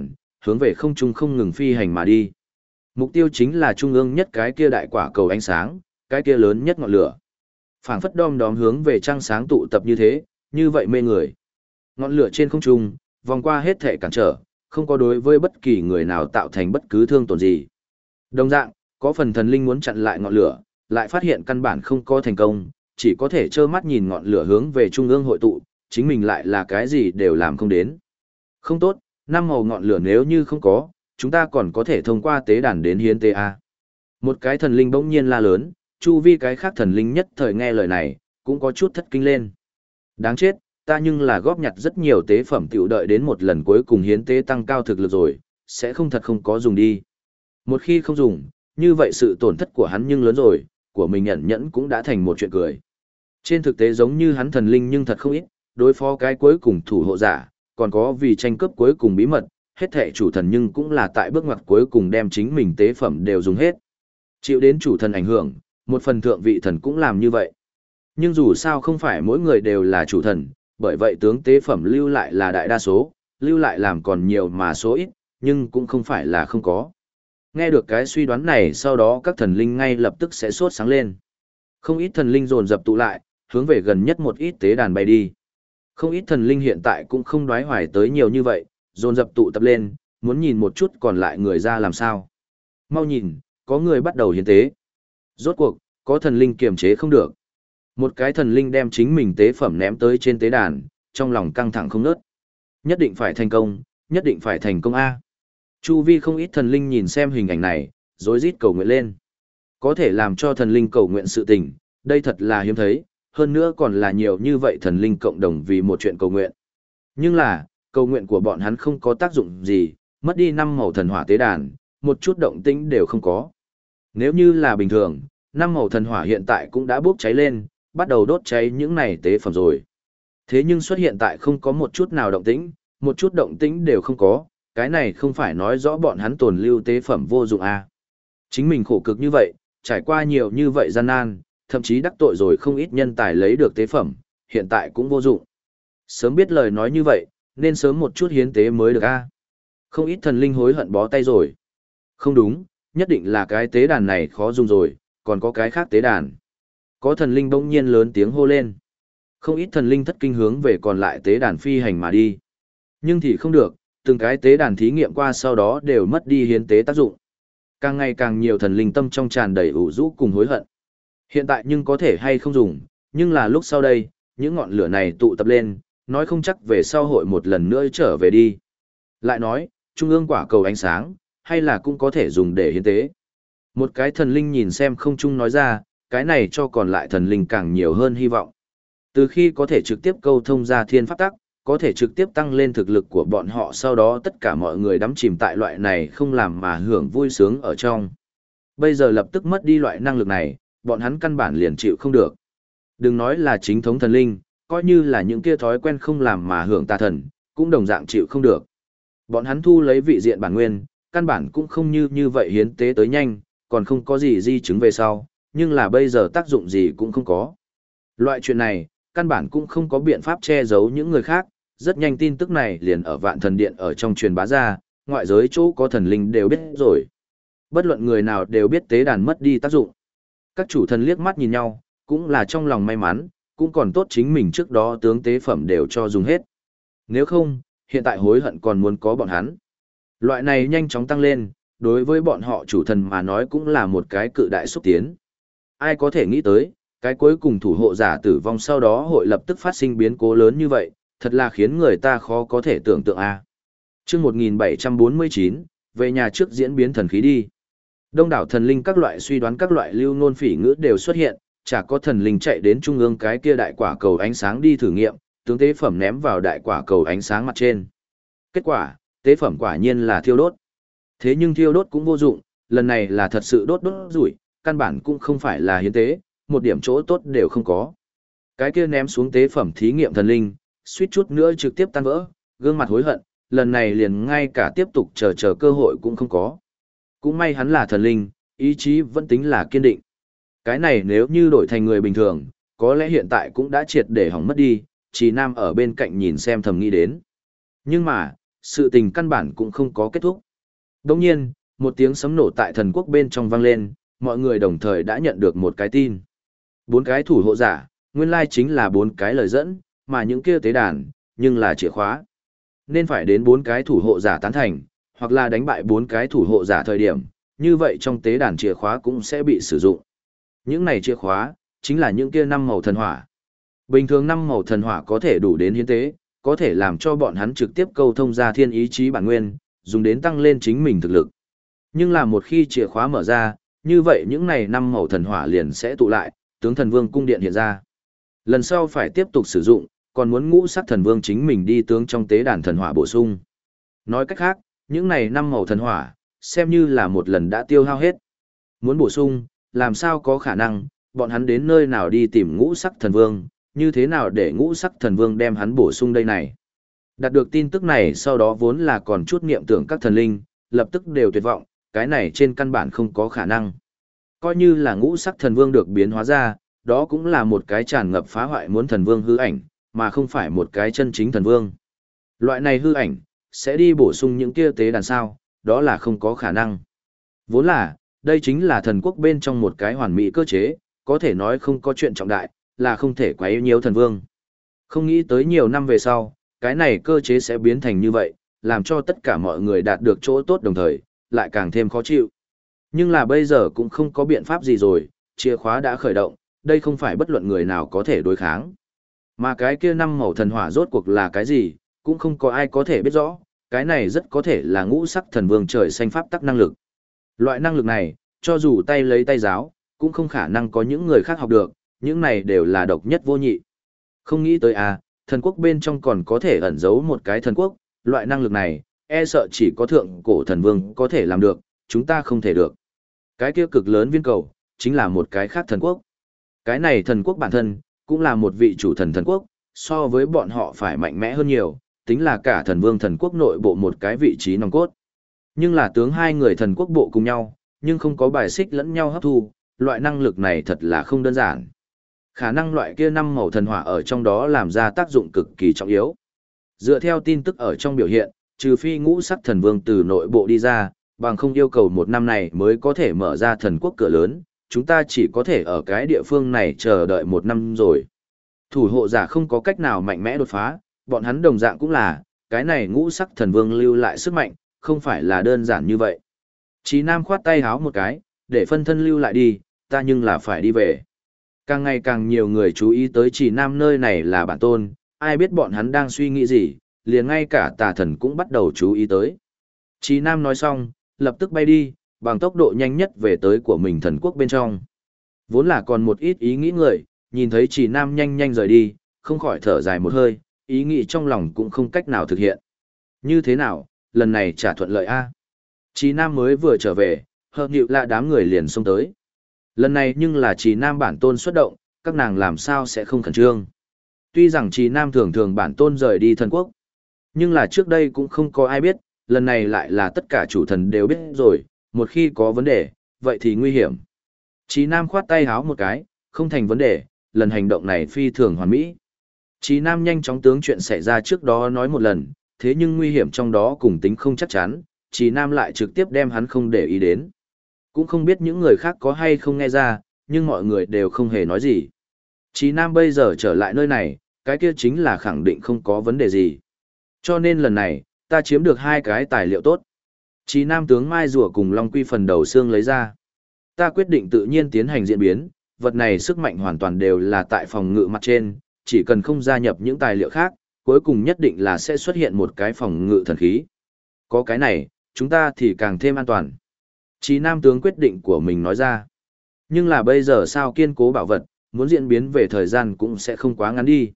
hướng về không trung không ngừng phi hành mà đi. Mục tiêu chính là trung ương nhất cái kia đại quả cầu ánh sáng, cái kia lớn nhất ngọn lửa. Phảng phất đom đóm hướng về trăng sáng tụ tập như thế, như vậy mê người. Ngọn lửa trên không trung, vòng qua hết thể cản trở, không có đối với bất kỳ người nào tạo thành bất cứ thương tổn gì. Đồng dạng, có phần thần linh muốn chặn lại ngọn lửa, lại phát hiện căn bản không có thành công, chỉ có thể trơ mắt nhìn ngọn lửa hướng về trung ương hội tụ, chính mình lại là cái gì đều làm không đến. Không tốt, năm màu ngọn lửa nếu như không có, chúng ta còn có thể thông qua tế đàn đến hiến tế A. Một cái thần linh bỗng nhiên la lớn, chu vi cái khác thần linh nhất thời nghe lời này, cũng có chút thất kinh lên. Đáng chết, ta nhưng là góp nhặt rất nhiều tế phẩm tiểu đợi đến một lần cuối cùng hiến tế tăng cao thực lực rồi, sẽ không thật không có dùng đi. Một khi không dùng, như vậy sự tổn thất của hắn nhưng lớn rồi, của mình ẩn nhẫn cũng đã thành một chuyện cười. Trên thực tế giống như hắn thần linh nhưng thật không ít, đối phó cái cuối cùng thủ hộ giả, còn có vì tranh cướp cuối cùng bí mật, hết thệ chủ thần nhưng cũng là tại bước ngoặt cuối cùng đem chính mình tế phẩm đều dùng hết. Chịu đến chủ thần ảnh hưởng, một phần thượng vị thần cũng làm như vậy. Nhưng dù sao không phải mỗi người đều là chủ thần, bởi vậy tướng tế phẩm lưu lại là đại đa số, lưu lại làm còn nhiều mà số ít, nhưng cũng không phải là không có. Nghe được cái suy đoán này sau đó các thần linh ngay lập tức sẽ sốt sáng lên. Không ít thần linh dồn dập tụ lại, hướng về gần nhất một ít tế đàn bay đi. Không ít thần linh hiện tại cũng không đoái hoài tới nhiều như vậy, dồn dập tụ tập lên, muốn nhìn một chút còn lại người ra làm sao. Mau nhìn, có người bắt đầu hiến tế. Rốt cuộc, có thần linh kiềm chế không được. Một cái thần linh đem chính mình tế phẩm ném tới trên tế đàn, trong lòng căng thẳng không nớt. Nhất định phải thành công, nhất định phải thành công A. Chu vi không ít thần linh nhìn xem hình ảnh này, rối rít cầu nguyện lên. Có thể làm cho thần linh cầu nguyện sự tình, đây thật là hiếm thấy, hơn nữa còn là nhiều như vậy thần linh cộng đồng vì một chuyện cầu nguyện. Nhưng là, cầu nguyện của bọn hắn không có tác dụng gì, mất đi 5 màu thần hỏa tế đàn, một chút động tĩnh đều không có. Nếu như là bình thường, 5 màu thần hỏa hiện tại cũng đã bốc cháy lên, bắt đầu đốt cháy những này tế phẩm rồi. Thế nhưng xuất hiện tại không có một chút nào động tĩnh, một chút động tĩnh đều không có, cái này không phải nói rõ bọn hắn tồn lưu tế phẩm vô dụng à. Chính mình khổ cực như vậy, trải qua nhiều như vậy gian nan, thậm chí đắc tội rồi không ít nhân tài lấy được tế phẩm, hiện tại cũng vô dụng. Sớm biết lời nói như vậy, nên sớm một chút hiến tế mới được a. Không ít thần linh hối hận bó tay rồi. Không đúng, nhất định là cái tế đàn này khó dùng rồi, còn có cái khác tế đàn. Có thần linh bỗng nhiên lớn tiếng hô lên. Không ít thần linh thất kinh hướng về còn lại tế đàn phi hành mà đi. Nhưng thì không được, từng cái tế đàn thí nghiệm qua sau đó đều mất đi hiến tế tác dụng. Càng ngày càng nhiều thần linh tâm trong tràn đầy ủ rũ cùng hối hận. Hiện tại nhưng có thể hay không dùng, nhưng là lúc sau đây, những ngọn lửa này tụ tập lên, nói không chắc về sau hội một lần nữa trở về đi. Lại nói, trung ương quả cầu ánh sáng, hay là cũng có thể dùng để hiến tế. Một cái thần linh nhìn xem không trung nói ra, cái này cho còn lại thần linh càng nhiều hơn hy vọng. Từ khi có thể trực tiếp câu thông ra thiên pháp tắc, có thể trực tiếp tăng lên thực lực của bọn họ, sau đó tất cả mọi người đắm chìm tại loại này không làm mà hưởng vui sướng ở trong. Bây giờ lập tức mất đi loại năng lực này, bọn hắn căn bản liền chịu không được. Đừng nói là chính thống thần linh, coi như là những kia thói quen không làm mà hưởng tà thần, cũng đồng dạng chịu không được. Bọn hắn thu lấy vị diện bản nguyên, căn bản cũng không như vậy hiến tế tới nhanh, còn không có gì di chứng về sau, nhưng là bây giờ tác dụng gì cũng không có. Loại chuyện này, căn bản cũng không có biện pháp che giấu những người khác, rất nhanh tin tức này liền ở Vạn Thần Điện ở trong truyền bá ra, ngoại giới chỗ có thần linh đều biết rồi. Bất luận người nào đều biết tế đàn mất đi tác dụng. Các chủ thần liếc mắt nhìn nhau, cũng là trong lòng may mắn, cũng còn tốt chính mình trước đó tướng tế phẩm đều cho dùng hết. Nếu không, hiện tại hối hận còn muốn có bọn hắn. Loại này nhanh chóng tăng lên, đối với bọn họ chủ thần mà nói cũng là một cái cự đại xúc tiến. Ai có thể nghĩ tới, cái cuối cùng thủ hộ giả tử vong sau đó hội lập tức phát sinh biến cố lớn như vậy, thật là khiến người ta khó có thể tưởng tượng a. Chương 1749, về nhà trước diễn biến thần khí đi. Đông đảo thần linh các loại suy đoán các loại lưu ngôn phỉ ngữ đều xuất hiện, chả có thần linh chạy đến trung ương cái kia đại quả cầu ánh sáng đi thử nghiệm, tướng tế phẩm ném vào đại quả cầu ánh sáng mặt trên. Kết quả, tế phẩm quả nhiên là thiêu đốt. Thế nhưng thiêu đốt cũng vô dụng, lần này là thật sự đốt rủi, căn bản cũng không phải là hiến tế, một điểm chỗ tốt đều không có. Cái kia ném xuống tế phẩm thí nghiệm thần linh, suýt chút nữa trực tiếp tan vỡ, gương mặt hối hận, lần này liền ngay cả tiếp tục chờ cơ hội cũng không có. Cũng may hắn là thần linh, ý chí vẫn tính là kiên định. Cái này nếu như đổi thành người bình thường, có lẽ hiện tại cũng đã triệt để hỏng mất đi, chỉ Nam ở bên cạnh nhìn xem thầm nghĩ đến. Nhưng mà, sự tình căn bản cũng không có kết thúc. Đồng nhiên, một tiếng sấm nổ tại thần quốc bên trong vang lên, mọi người đồng thời đã nhận được một cái tin. 4 cái thủ hộ giả, nguyên lai chính là 4 cái lời dẫn, mà những kia tế đàn, nhưng là chìa khóa. Nên phải đến 4 cái thủ hộ giả tán thành, hoặc là đánh bại 4 cái thủ hộ giả thời điểm, như vậy trong tế đàn chìa khóa cũng sẽ bị sử dụng. Những này chìa khóa, chính là những kia 5 màu thần hỏa. Bình thường 5 màu thần hỏa có thể đủ đến hiến tế, có thể làm cho bọn hắn trực tiếp câu thông ra thiên ý chí bản nguyên, dùng đến tăng lên chính mình thực lực. Nhưng là một khi chìa khóa mở ra, như vậy những này 5 màu thần hỏa liền sẽ tụ lại, tướng thần vương cung điện hiện ra. Lần sau phải tiếp tục sử dụng, còn muốn ngũ sắc thần vương chính mình đi tướng trong tế đàn thần hỏa bổ sung. Nói cách khác, những này 5 màu thần hỏa, xem như là một lần đã tiêu hao hết. Muốn bổ sung, làm sao có khả năng, bọn hắn đến nơi nào đi tìm ngũ sắc thần vương, như thế nào để ngũ sắc thần vương đem hắn bổ sung đây này. Đạt được tin tức này sau đó vốn là còn chút niệm tưởng các thần linh, lập tức đều tuyệt vọng, cái này trên căn bản không có khả năng. Coi như là ngũ sắc thần vương được biến hóa ra, đó cũng là một cái tràn ngập phá hoại muốn thần vương hư ảnh, mà không phải một cái chân chính thần vương. Loại này hư ảnh, sẽ đi bổ sung những kia tế đàn sao, đó là không có khả năng. Vốn là, đây chính là thần quốc bên trong một cái hoàn mỹ cơ chế, có thể nói không có chuyện trọng đại, là không thể quấy nhiễu thần vương. Không nghĩ tới nhiều năm về sau, cái này cơ chế sẽ biến thành như vậy, làm cho tất cả mọi người đạt được chỗ tốt đồng thời, lại càng thêm khó chịu. Nhưng là bây giờ cũng không có biện pháp gì rồi, chìa khóa đã khởi động, đây không phải bất luận người nào có thể đối kháng. Mà cái kia 5 màu thần hỏa rốt cuộc là cái gì, cũng không có ai có thể biết rõ, cái này rất có thể là ngũ sắc thần vương trời xanh pháp tắc năng lực. Loại năng lực này, cho dù tay lấy tay giáo, cũng không khả năng có những người khác học được, những này đều là độc nhất vô nhị. Không nghĩ tới thần quốc bên trong còn có thể ẩn giấu một cái thần quốc, loại năng lực này, e sợ chỉ có thượng cổ thần vương có thể làm được, chúng ta không thể được. Cái kia cực lớn viên cầu, chính là một cái khác thần quốc. Cái này thần quốc bản thân, cũng là một vị chủ thần thần quốc, so với bọn họ phải mạnh mẽ hơn nhiều, tính là cả thần vương thần quốc nội bộ một cái vị trí nòng cốt. Nhưng là tướng hai người thần quốc bộ cùng nhau, nhưng không có bài xích lẫn nhau hấp thu, loại năng lực này thật là không đơn giản. Khả năng loại kia 5 màu thần hỏa ở trong đó làm ra tác dụng cực kỳ trọng yếu. Dựa theo tin tức ở trong biểu hiện, trừ phi ngũ sắc thần vương từ nội bộ đi ra, bằng không yêu cầu 1 năm này mới có thể mở ra thần quốc cửa lớn, chúng ta chỉ có thể ở cái địa phương này chờ đợi 1 năm rồi. Thủ hộ giả không có cách nào mạnh mẽ đột phá, bọn hắn đồng dạng cũng là, cái này ngũ sắc thần vương lưu lại sức mạnh, không phải là đơn giản như vậy. Chí Nam khoát tay háo một cái, để phân thân lưu lại đi, ta nhưng là phải đi về. Càng ngày càng nhiều người chú ý tới Chí Nam nơi này là bản tôn, ai biết bọn hắn đang suy nghĩ gì, liền ngay cả tà thần cũng bắt đầu chú ý tới. Chí Nam nói xong, lập tức bay đi, bằng tốc độ nhanh nhất về tới của mình thần quốc bên trong. Vốn là còn một ít ý nghĩ người, nhìn thấy Chí Nam nhanh nhanh rời đi, không khỏi thở dài một hơi, ý nghĩ trong lòng cũng không cách nào thực hiện. Như thế nào, lần này chả thuận lợi a? Chí Nam mới vừa trở về, hợp nhịu là đám người liền xông tới. Lần này nhưng là Chí Nam bản tôn xuất động, các nàng làm sao sẽ không khẩn trương. Tuy rằng Chí Nam thường thường bản tôn rời đi thần quốc, nhưng là trước đây cũng không có ai biết, lần này lại là tất cả chủ thần đều biết rồi, một khi có vấn đề, vậy thì nguy hiểm. Chí Nam khoát tay háo một cái, không thành vấn đề, lần hành động này phi thường hoàn mỹ. Chí Nam nhanh chóng tướng chuyện xảy ra trước đó nói một lần, thế nhưng nguy hiểm trong đó cùng tính không chắc chắn, Chí Nam lại trực tiếp đem hắn không để ý đến. Cũng không biết những người khác có hay không nghe ra, nhưng mọi người đều không hề nói gì. Chí Nam bây giờ trở lại nơi này, cái kia chính là khẳng định không có vấn đề gì. Cho nên lần này, ta chiếm được 2 cái tài liệu tốt. Chí Nam tướng mai rùa cùng long quy phần đầu xương lấy ra. Ta quyết định tự nhiên tiến hành diễn biến, vật này sức mạnh hoàn toàn đều là tại phòng ngự mặt trên, chỉ cần không gia nhập những tài liệu khác, cuối cùng nhất định là sẽ xuất hiện một cái phòng ngự thần khí. Có cái này, chúng ta thì càng thêm an toàn. Chí Nam tướng quyết định của mình nói ra. Nhưng là bây giờ sao kiên cố bảo vật, muốn diễn biến về thời gian cũng sẽ không quá ngắn đi.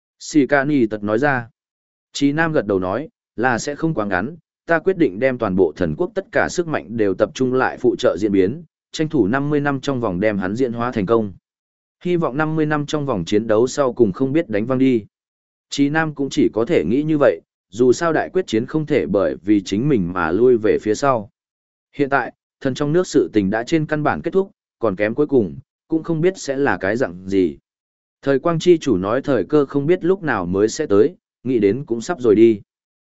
Sikani tật nói ra. Chí Nam gật đầu nói, là sẽ không quá ngắn, ta quyết định đem toàn bộ thần quốc tất cả sức mạnh đều tập trung lại phụ trợ diễn biến, tranh thủ 50 năm trong vòng đem hắn diễn hóa thành công. Hy vọng 50 năm trong vòng chiến đấu sau cùng không biết đánh văng đi. Chí Nam cũng chỉ có thể nghĩ như vậy, dù sao đại quyết chiến không thể bởi vì chính mình mà lui về phía sau. Hiện tại, thần trong nước sự tình đã trên căn bản kết thúc, còn kém cuối cùng, cũng không biết sẽ là cái dạng gì. Thời Quang Chi chủ nói thời cơ không biết lúc nào mới sẽ tới, nghĩ đến cũng sắp rồi đi.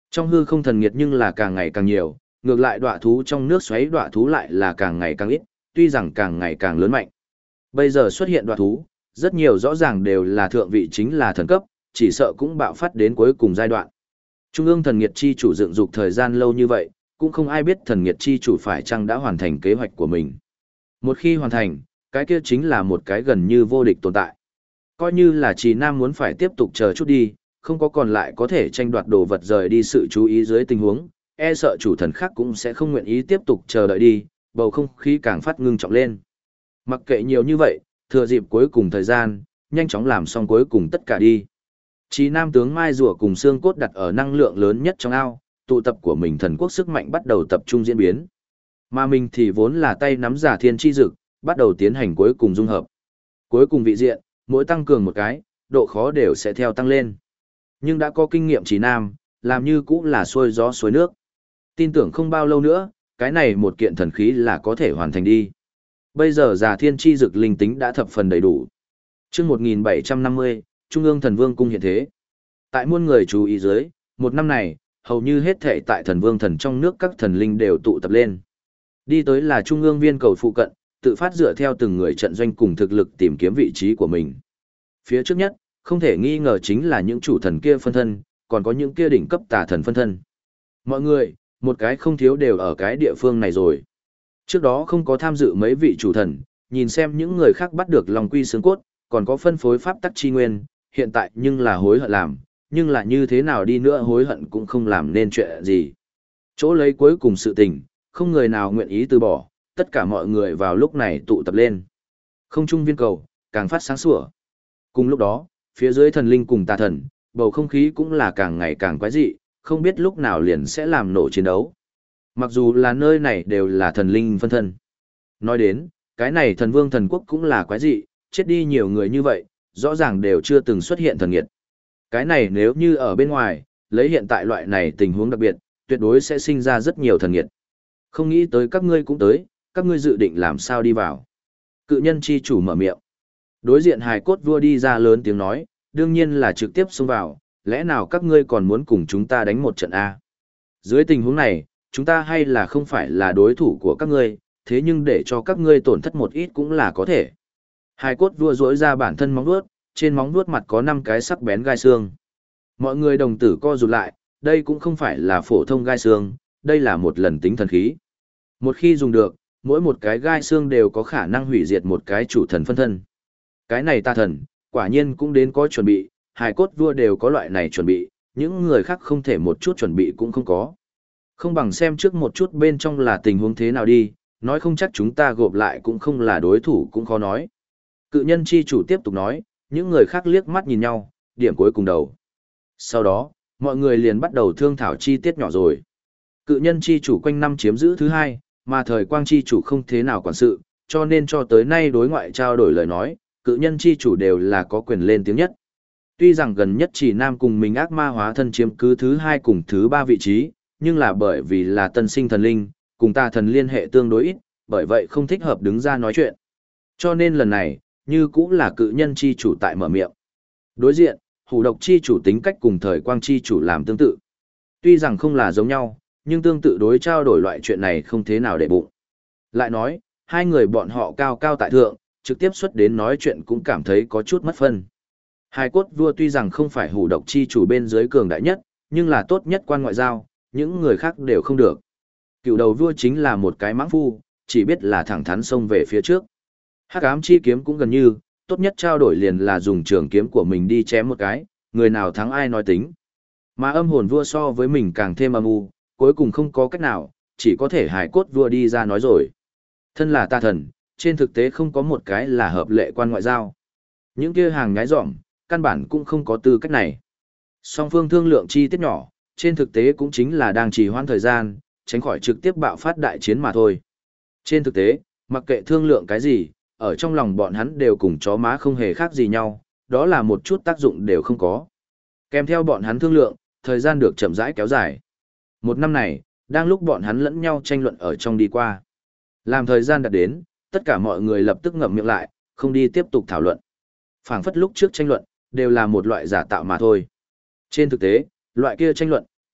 Trong hư không thần nghiệt nhưng là càng ngày càng nhiều, ngược lại đọa thú trong nước xoáy đọa thú lại là càng ngày càng ít, tuy rằng càng ngày càng lớn mạnh. Bây giờ xuất hiện đọa thú, rất nhiều rõ ràng đều là thượng vị chính là thần cấp, chỉ sợ cũng bạo phát đến cuối cùng giai đoạn. Trung ương thần nghiệt chi chủ dựng dục thời gian lâu như vậy, cũng không ai biết thần nghiệt chi chủ phải chăng đã hoàn thành kế hoạch của mình. Một khi hoàn thành, cái kia chính là một cái gần như vô địch tồn tại. Coi như là Trì Nam muốn phải tiếp tục chờ chút đi, không có còn lại có thể tranh đoạt đồ vật rời đi sự chú ý dưới tình huống, e sợ chủ thần khác cũng sẽ không nguyện ý tiếp tục chờ đợi đi, bầu không khí càng phát ngưng trọng lên. Mặc kệ nhiều như vậy, thừa dịp cuối cùng thời gian, nhanh chóng làm xong cuối cùng tất cả đi. Chí Nam tướng Mai Rùa cùng xương cốt đặt ở năng lượng lớn nhất trong ao, tụ tập của mình thần quốc sức mạnh bắt đầu tập trung diễn biến. Mà mình thì vốn là tay nắm giả thiên chi dực, bắt đầu tiến hành cuối cùng dung hợp. Cuối cùng vị diện, mỗi tăng cường một cái, độ khó đều sẽ theo tăng lên. Nhưng đã có kinh nghiệm Chí Nam, làm như cũng là xuôi gió xuôi nước. Tin tưởng không bao lâu nữa, cái này một kiện thần khí là có thể hoàn thành đi. Bây giờ giả thiên chi dực linh tính đã thập phần đầy đủ. Chương 1750, Trung ương thần vương cung hiện thế. Tại muôn người chú ý dưới, một năm này, hầu như hết thảy tại thần vương thần trong nước các thần linh đều tụ tập lên. Đi tới là trung ương viên cầu phụ cận, tự phát dựa theo từng người trận doanh cùng thực lực tìm kiếm vị trí của mình. Phía trước nhất, không thể nghi ngờ chính là những chủ thần kia phân thân, còn có những kia đỉnh cấp tà thần phân thân. Mọi người, một cái không thiếu đều ở cái địa phương này rồi. Trước đó không có tham dự mấy vị chủ thần, nhìn xem những người khác bắt được lòng quy xương cốt, còn có phân phối pháp tắc chi nguyên, hiện tại nhưng là hối hận làm, nhưng là như thế nào đi nữa hối hận cũng không làm nên chuyện gì. Chỗ lấy cuối cùng sự tình, không người nào nguyện ý từ bỏ, tất cả mọi người vào lúc này tụ tập lên. Không trung viên cầu, càng phát sáng sủa. Cùng lúc đó, phía dưới thần linh cùng tà thần, bầu không khí cũng là càng ngày càng quái dị, không biết lúc nào liền sẽ làm nổ chiến đấu. Mặc dù là nơi này đều là thần linh phân thân. Nói đến, cái này thần vương thần quốc cũng là quái dị, chết đi nhiều người như vậy, rõ ràng đều chưa từng xuất hiện thần nghiệt. Cái này nếu như ở bên ngoài, lấy hiện tại loại này tình huống đặc biệt, tuyệt đối sẽ sinh ra rất nhiều thần nghiệt. Không nghĩ tới các ngươi cũng tới, các ngươi dự định làm sao đi vào. Cự nhân chi chủ mở miệng. Đối diện hài cốt vua đi ra lớn tiếng nói, đương nhiên là trực tiếp xông vào, lẽ nào các ngươi còn muốn cùng chúng ta đánh một trận A. Dưới tình huống này, chúng ta hay là không phải là đối thủ của các ngươi, thế nhưng để cho các ngươi tổn thất một ít cũng là có thể. Hài cốt vua rỗi ra bản thân móng vuốt, trên móng vuốt mặt có 5 cái sắc bén gai xương. Mọi người đồng tử co rụt lại, đây cũng không phải là phổ thông gai xương, đây là một lần tính thần khí. Một khi dùng được, mỗi một cái gai xương đều có khả năng hủy diệt một cái chủ thần phân thân. Cái này ta thần, quả nhiên cũng đến có chuẩn bị, hài cốt vua đều có loại này chuẩn bị, những người khác không thể một chút chuẩn bị cũng không có. Không bằng xem trước một chút bên trong là tình huống thế nào đi, nói không chắc chúng ta gộp lại cũng không là đối thủ cũng khó nói. Cự nhân chi chủ tiếp tục nói, những người khác liếc mắt nhìn nhau, điểm cuối cùng đầu. Sau đó, mọi người liền bắt đầu thương thảo chi tiết nhỏ rồi. Cự nhân chi chủ quanh năm chiếm giữ thứ hai, mà thời quang chi chủ không thế nào quản sự, cho nên cho tới nay đối ngoại trao đổi lời nói, cự nhân chi chủ đều là có quyền lên tiếng nhất. Tuy rằng gần nhất chỉ nam cùng mình ác ma hóa thân chiếm cứ thứ hai cùng thứ ba vị trí, nhưng là bởi vì là tân sinh thần linh, cùng ta thần liên hệ tương đối ít, bởi vậy không thích hợp đứng ra nói chuyện. Cho nên lần này, như cũng là cự nhân chi chủ tại mở miệng. Đối diện, hủ độc chi chủ tính cách cùng thời quang chi chủ làm tương tự. Tuy rằng không là giống nhau, nhưng tương tự đối trao đổi loại chuyện này không thế nào để bụng. Lại nói, hai người bọn họ cao cao tại thượng, trực tiếp xuất đến nói chuyện cũng cảm thấy có chút mất phân. Hai cốt vua tuy rằng không phải hủ độc chi chủ bên dưới cường đại nhất, nhưng là tốt nhất quan ngoại giao, những người khác đều không được. Cựu đầu vua chính là một cái mãng phu, chỉ biết là thẳng thắn xông về phía trước. Hắc ám chi kiếm cũng gần như, tốt nhất trao đổi liền là dùng trường kiếm của mình đi chém một cái, người nào thắng ai nói tính. Mà âm hồn vua so với mình càng thêm âm u, cuối cùng không có cách nào, chỉ có thể hài cốt vua đi ra nói rồi. Thân là ta thần, trên thực tế không có một cái là hợp lệ quan ngoại giao. Những kia hàng nhái dỏm, căn bản cũng không có tư cách này. Song phương thương lượng chi tiết nhỏ, trên thực tế cũng chính là đang trì hoãn thời gian, tránh khỏi trực tiếp bạo phát đại chiến mà thôi. Trên thực tế, mặc kệ thương lượng cái gì, ở trong lòng bọn hắn đều cùng chó má không hề khác gì nhau, đó là một chút tác dụng đều không có. Kèm theo bọn hắn thương lượng, thời gian được chậm rãi kéo dài. Một năm này, đang lúc bọn hắn lẫn nhau tranh luận ở trong đi qua. Làm thời gian đạt đến, tất cả mọi người lập tức ngậm miệng lại, không đi tiếp tục thảo luận. Phảng phất lúc trước tranh luận, đều là một loại giả tạo mà thôi. Trên thực tế, loại kia tranh luận,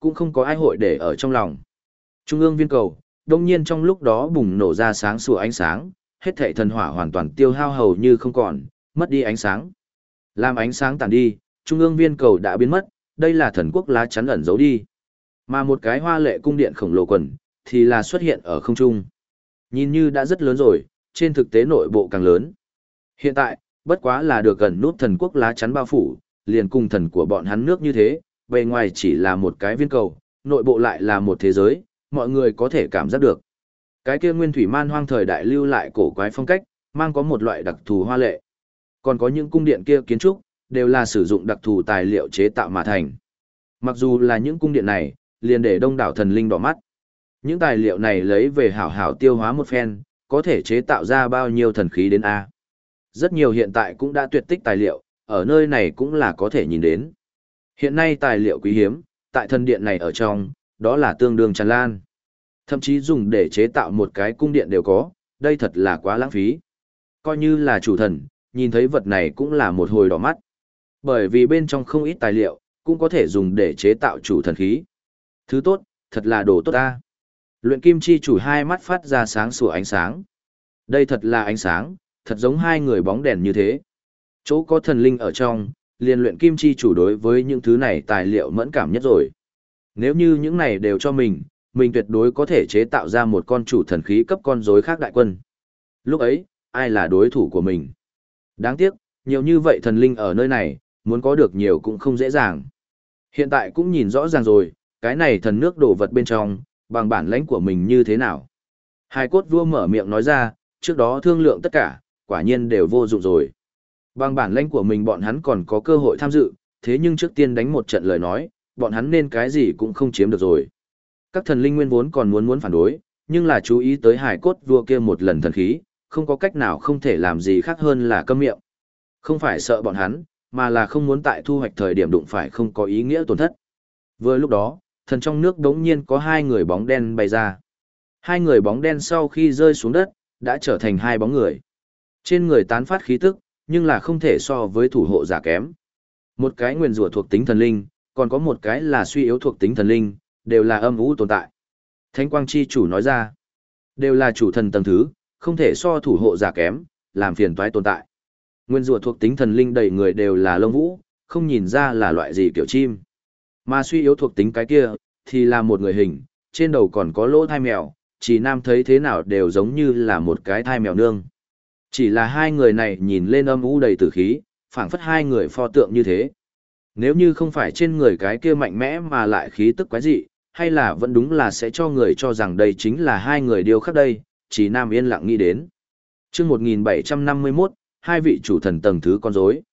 cũng không có ai hội để ở trong lòng. Trung ương viên cầu, đông nhiên trong lúc đó bùng nổ ra sáng sủa ánh sáng, hết thảy thần hỏa hoàn toàn tiêu hao hầu như không còn, mất đi ánh sáng. Làm ánh sáng tàn đi, trung ương viên cầu đã biến mất, đây là thần quốc lá chắn ẩn giấu đi. Mà một cái hoa lệ cung điện khổng lồ quần, thì là xuất hiện ở không trung. Nhìn như đã rất lớn rồi, trên thực tế nội bộ càng lớn. Hiện tại, bất quá là được gần nút thần quốc lá chắn bao phủ, liền cùng thần của bọn hắn nước như thế, bề ngoài chỉ là một cái viên cầu, nội bộ lại là một thế giới, mọi người có thể cảm giác được. Cái kia nguyên thủy man hoang thời đại lưu lại cổ quái phong cách, mang có một loại đặc thù hoa lệ. Còn có những cung điện kia kiến trúc, đều là sử dụng đặc thù tài liệu chế tạo mà thành. Mặc dù là những cung điện này, liền để đông đảo thần linh đỏ mắt. Những tài liệu này lấy về hảo hảo tiêu hóa một phen, có thể chế tạo ra bao nhiêu thần khí đến A. Rất nhiều hiện tại cũng đã tuyệt tích tài liệu, ở nơi này cũng là có thể nhìn đến. Hiện nay tài liệu quý hiếm, tại thần điện này ở trong, đó là tương đương tràn lan. Thậm chí dùng để chế tạo một cái cung điện đều có, đây thật là quá lãng phí. Coi như là chủ thần, nhìn thấy vật này cũng là một hồi đỏ mắt. Bởi vì bên trong không ít tài liệu, cũng có thể dùng để chế tạo chủ thần khí. Thứ tốt, thật là đồ tốt ta. Luyện kim chi chủ hai mắt phát ra sáng sủa ánh sáng. Đây thật là ánh sáng, thật giống hai người bóng đèn như thế. Chỗ có thần linh ở trong, liền luyện kim chi chủ đối với những thứ này tài liệu mẫn cảm nhất rồi. Nếu như những này đều cho mình tuyệt đối có thể chế tạo ra một con chủ thần khí cấp con rối khác đại quân. Lúc ấy, ai là đối thủ của mình? Đáng tiếc, nhiều như vậy thần linh ở nơi này, muốn có được nhiều cũng không dễ dàng. Hiện tại cũng nhìn rõ ràng rồi, cái này thần nước đổ vật bên trong, bằng bản lãnh của mình như thế nào. Hai cốt vua mở miệng nói ra, trước đó thương lượng tất cả, quả nhiên đều vô dụng rồi. Bằng bản lãnh của mình bọn hắn còn có cơ hội tham dự, thế nhưng trước tiên đánh một trận lời nói, bọn hắn nên cái gì cũng không chiếm được rồi. Các thần linh nguyên vốn còn muốn phản đối, nhưng là chú ý tới hải cốt vua kia một lần thần khí, không có cách nào không thể làm gì khác hơn là câm miệng. Không phải sợ bọn hắn, mà là không muốn tại thu hoạch thời điểm đụng phải không có ý nghĩa tổn thất. Vừa lúc đó, thần trong nước đống nhiên có hai người bóng đen bay ra. Hai người bóng đen sau khi rơi xuống đất, đã trở thành hai bóng người. Trên người tán phát khí tức, nhưng là không thể so với thủ hộ giả kém. Một cái nguyền rủa thuộc tính thần linh, còn có một cái là suy yếu thuộc tính thần linh, đều là âm u tồn tại. Thánh quang chi chủ nói ra, đều là chủ thần tầng thứ, không thể so thủ hộ giả kém, làm phiền toái tồn tại. Nguyên rủa thuộc tính thần linh đầy người đều là lông vũ, không nhìn ra là loại gì kiểu chim. Mà suy yếu thuộc tính cái kia, thì là một người hình, trên đầu còn có lỗ thai mèo, chỉ nam thấy thế nào đều giống như là một cái thai mèo nương. Chỉ là hai người này nhìn lên âm u đầy tử khí, phảng phất hai người pho tượng như thế. Nếu như không phải trên người cái kia mạnh mẽ mà lại khí tức quái dị, hay là vẫn đúng là sẽ cho người cho rằng đây chính là hai người điêu khắc đây, chỉ nam yên lặng nghĩ đến. Chương 1751, hai vị chủ thần tầng thứ con rối.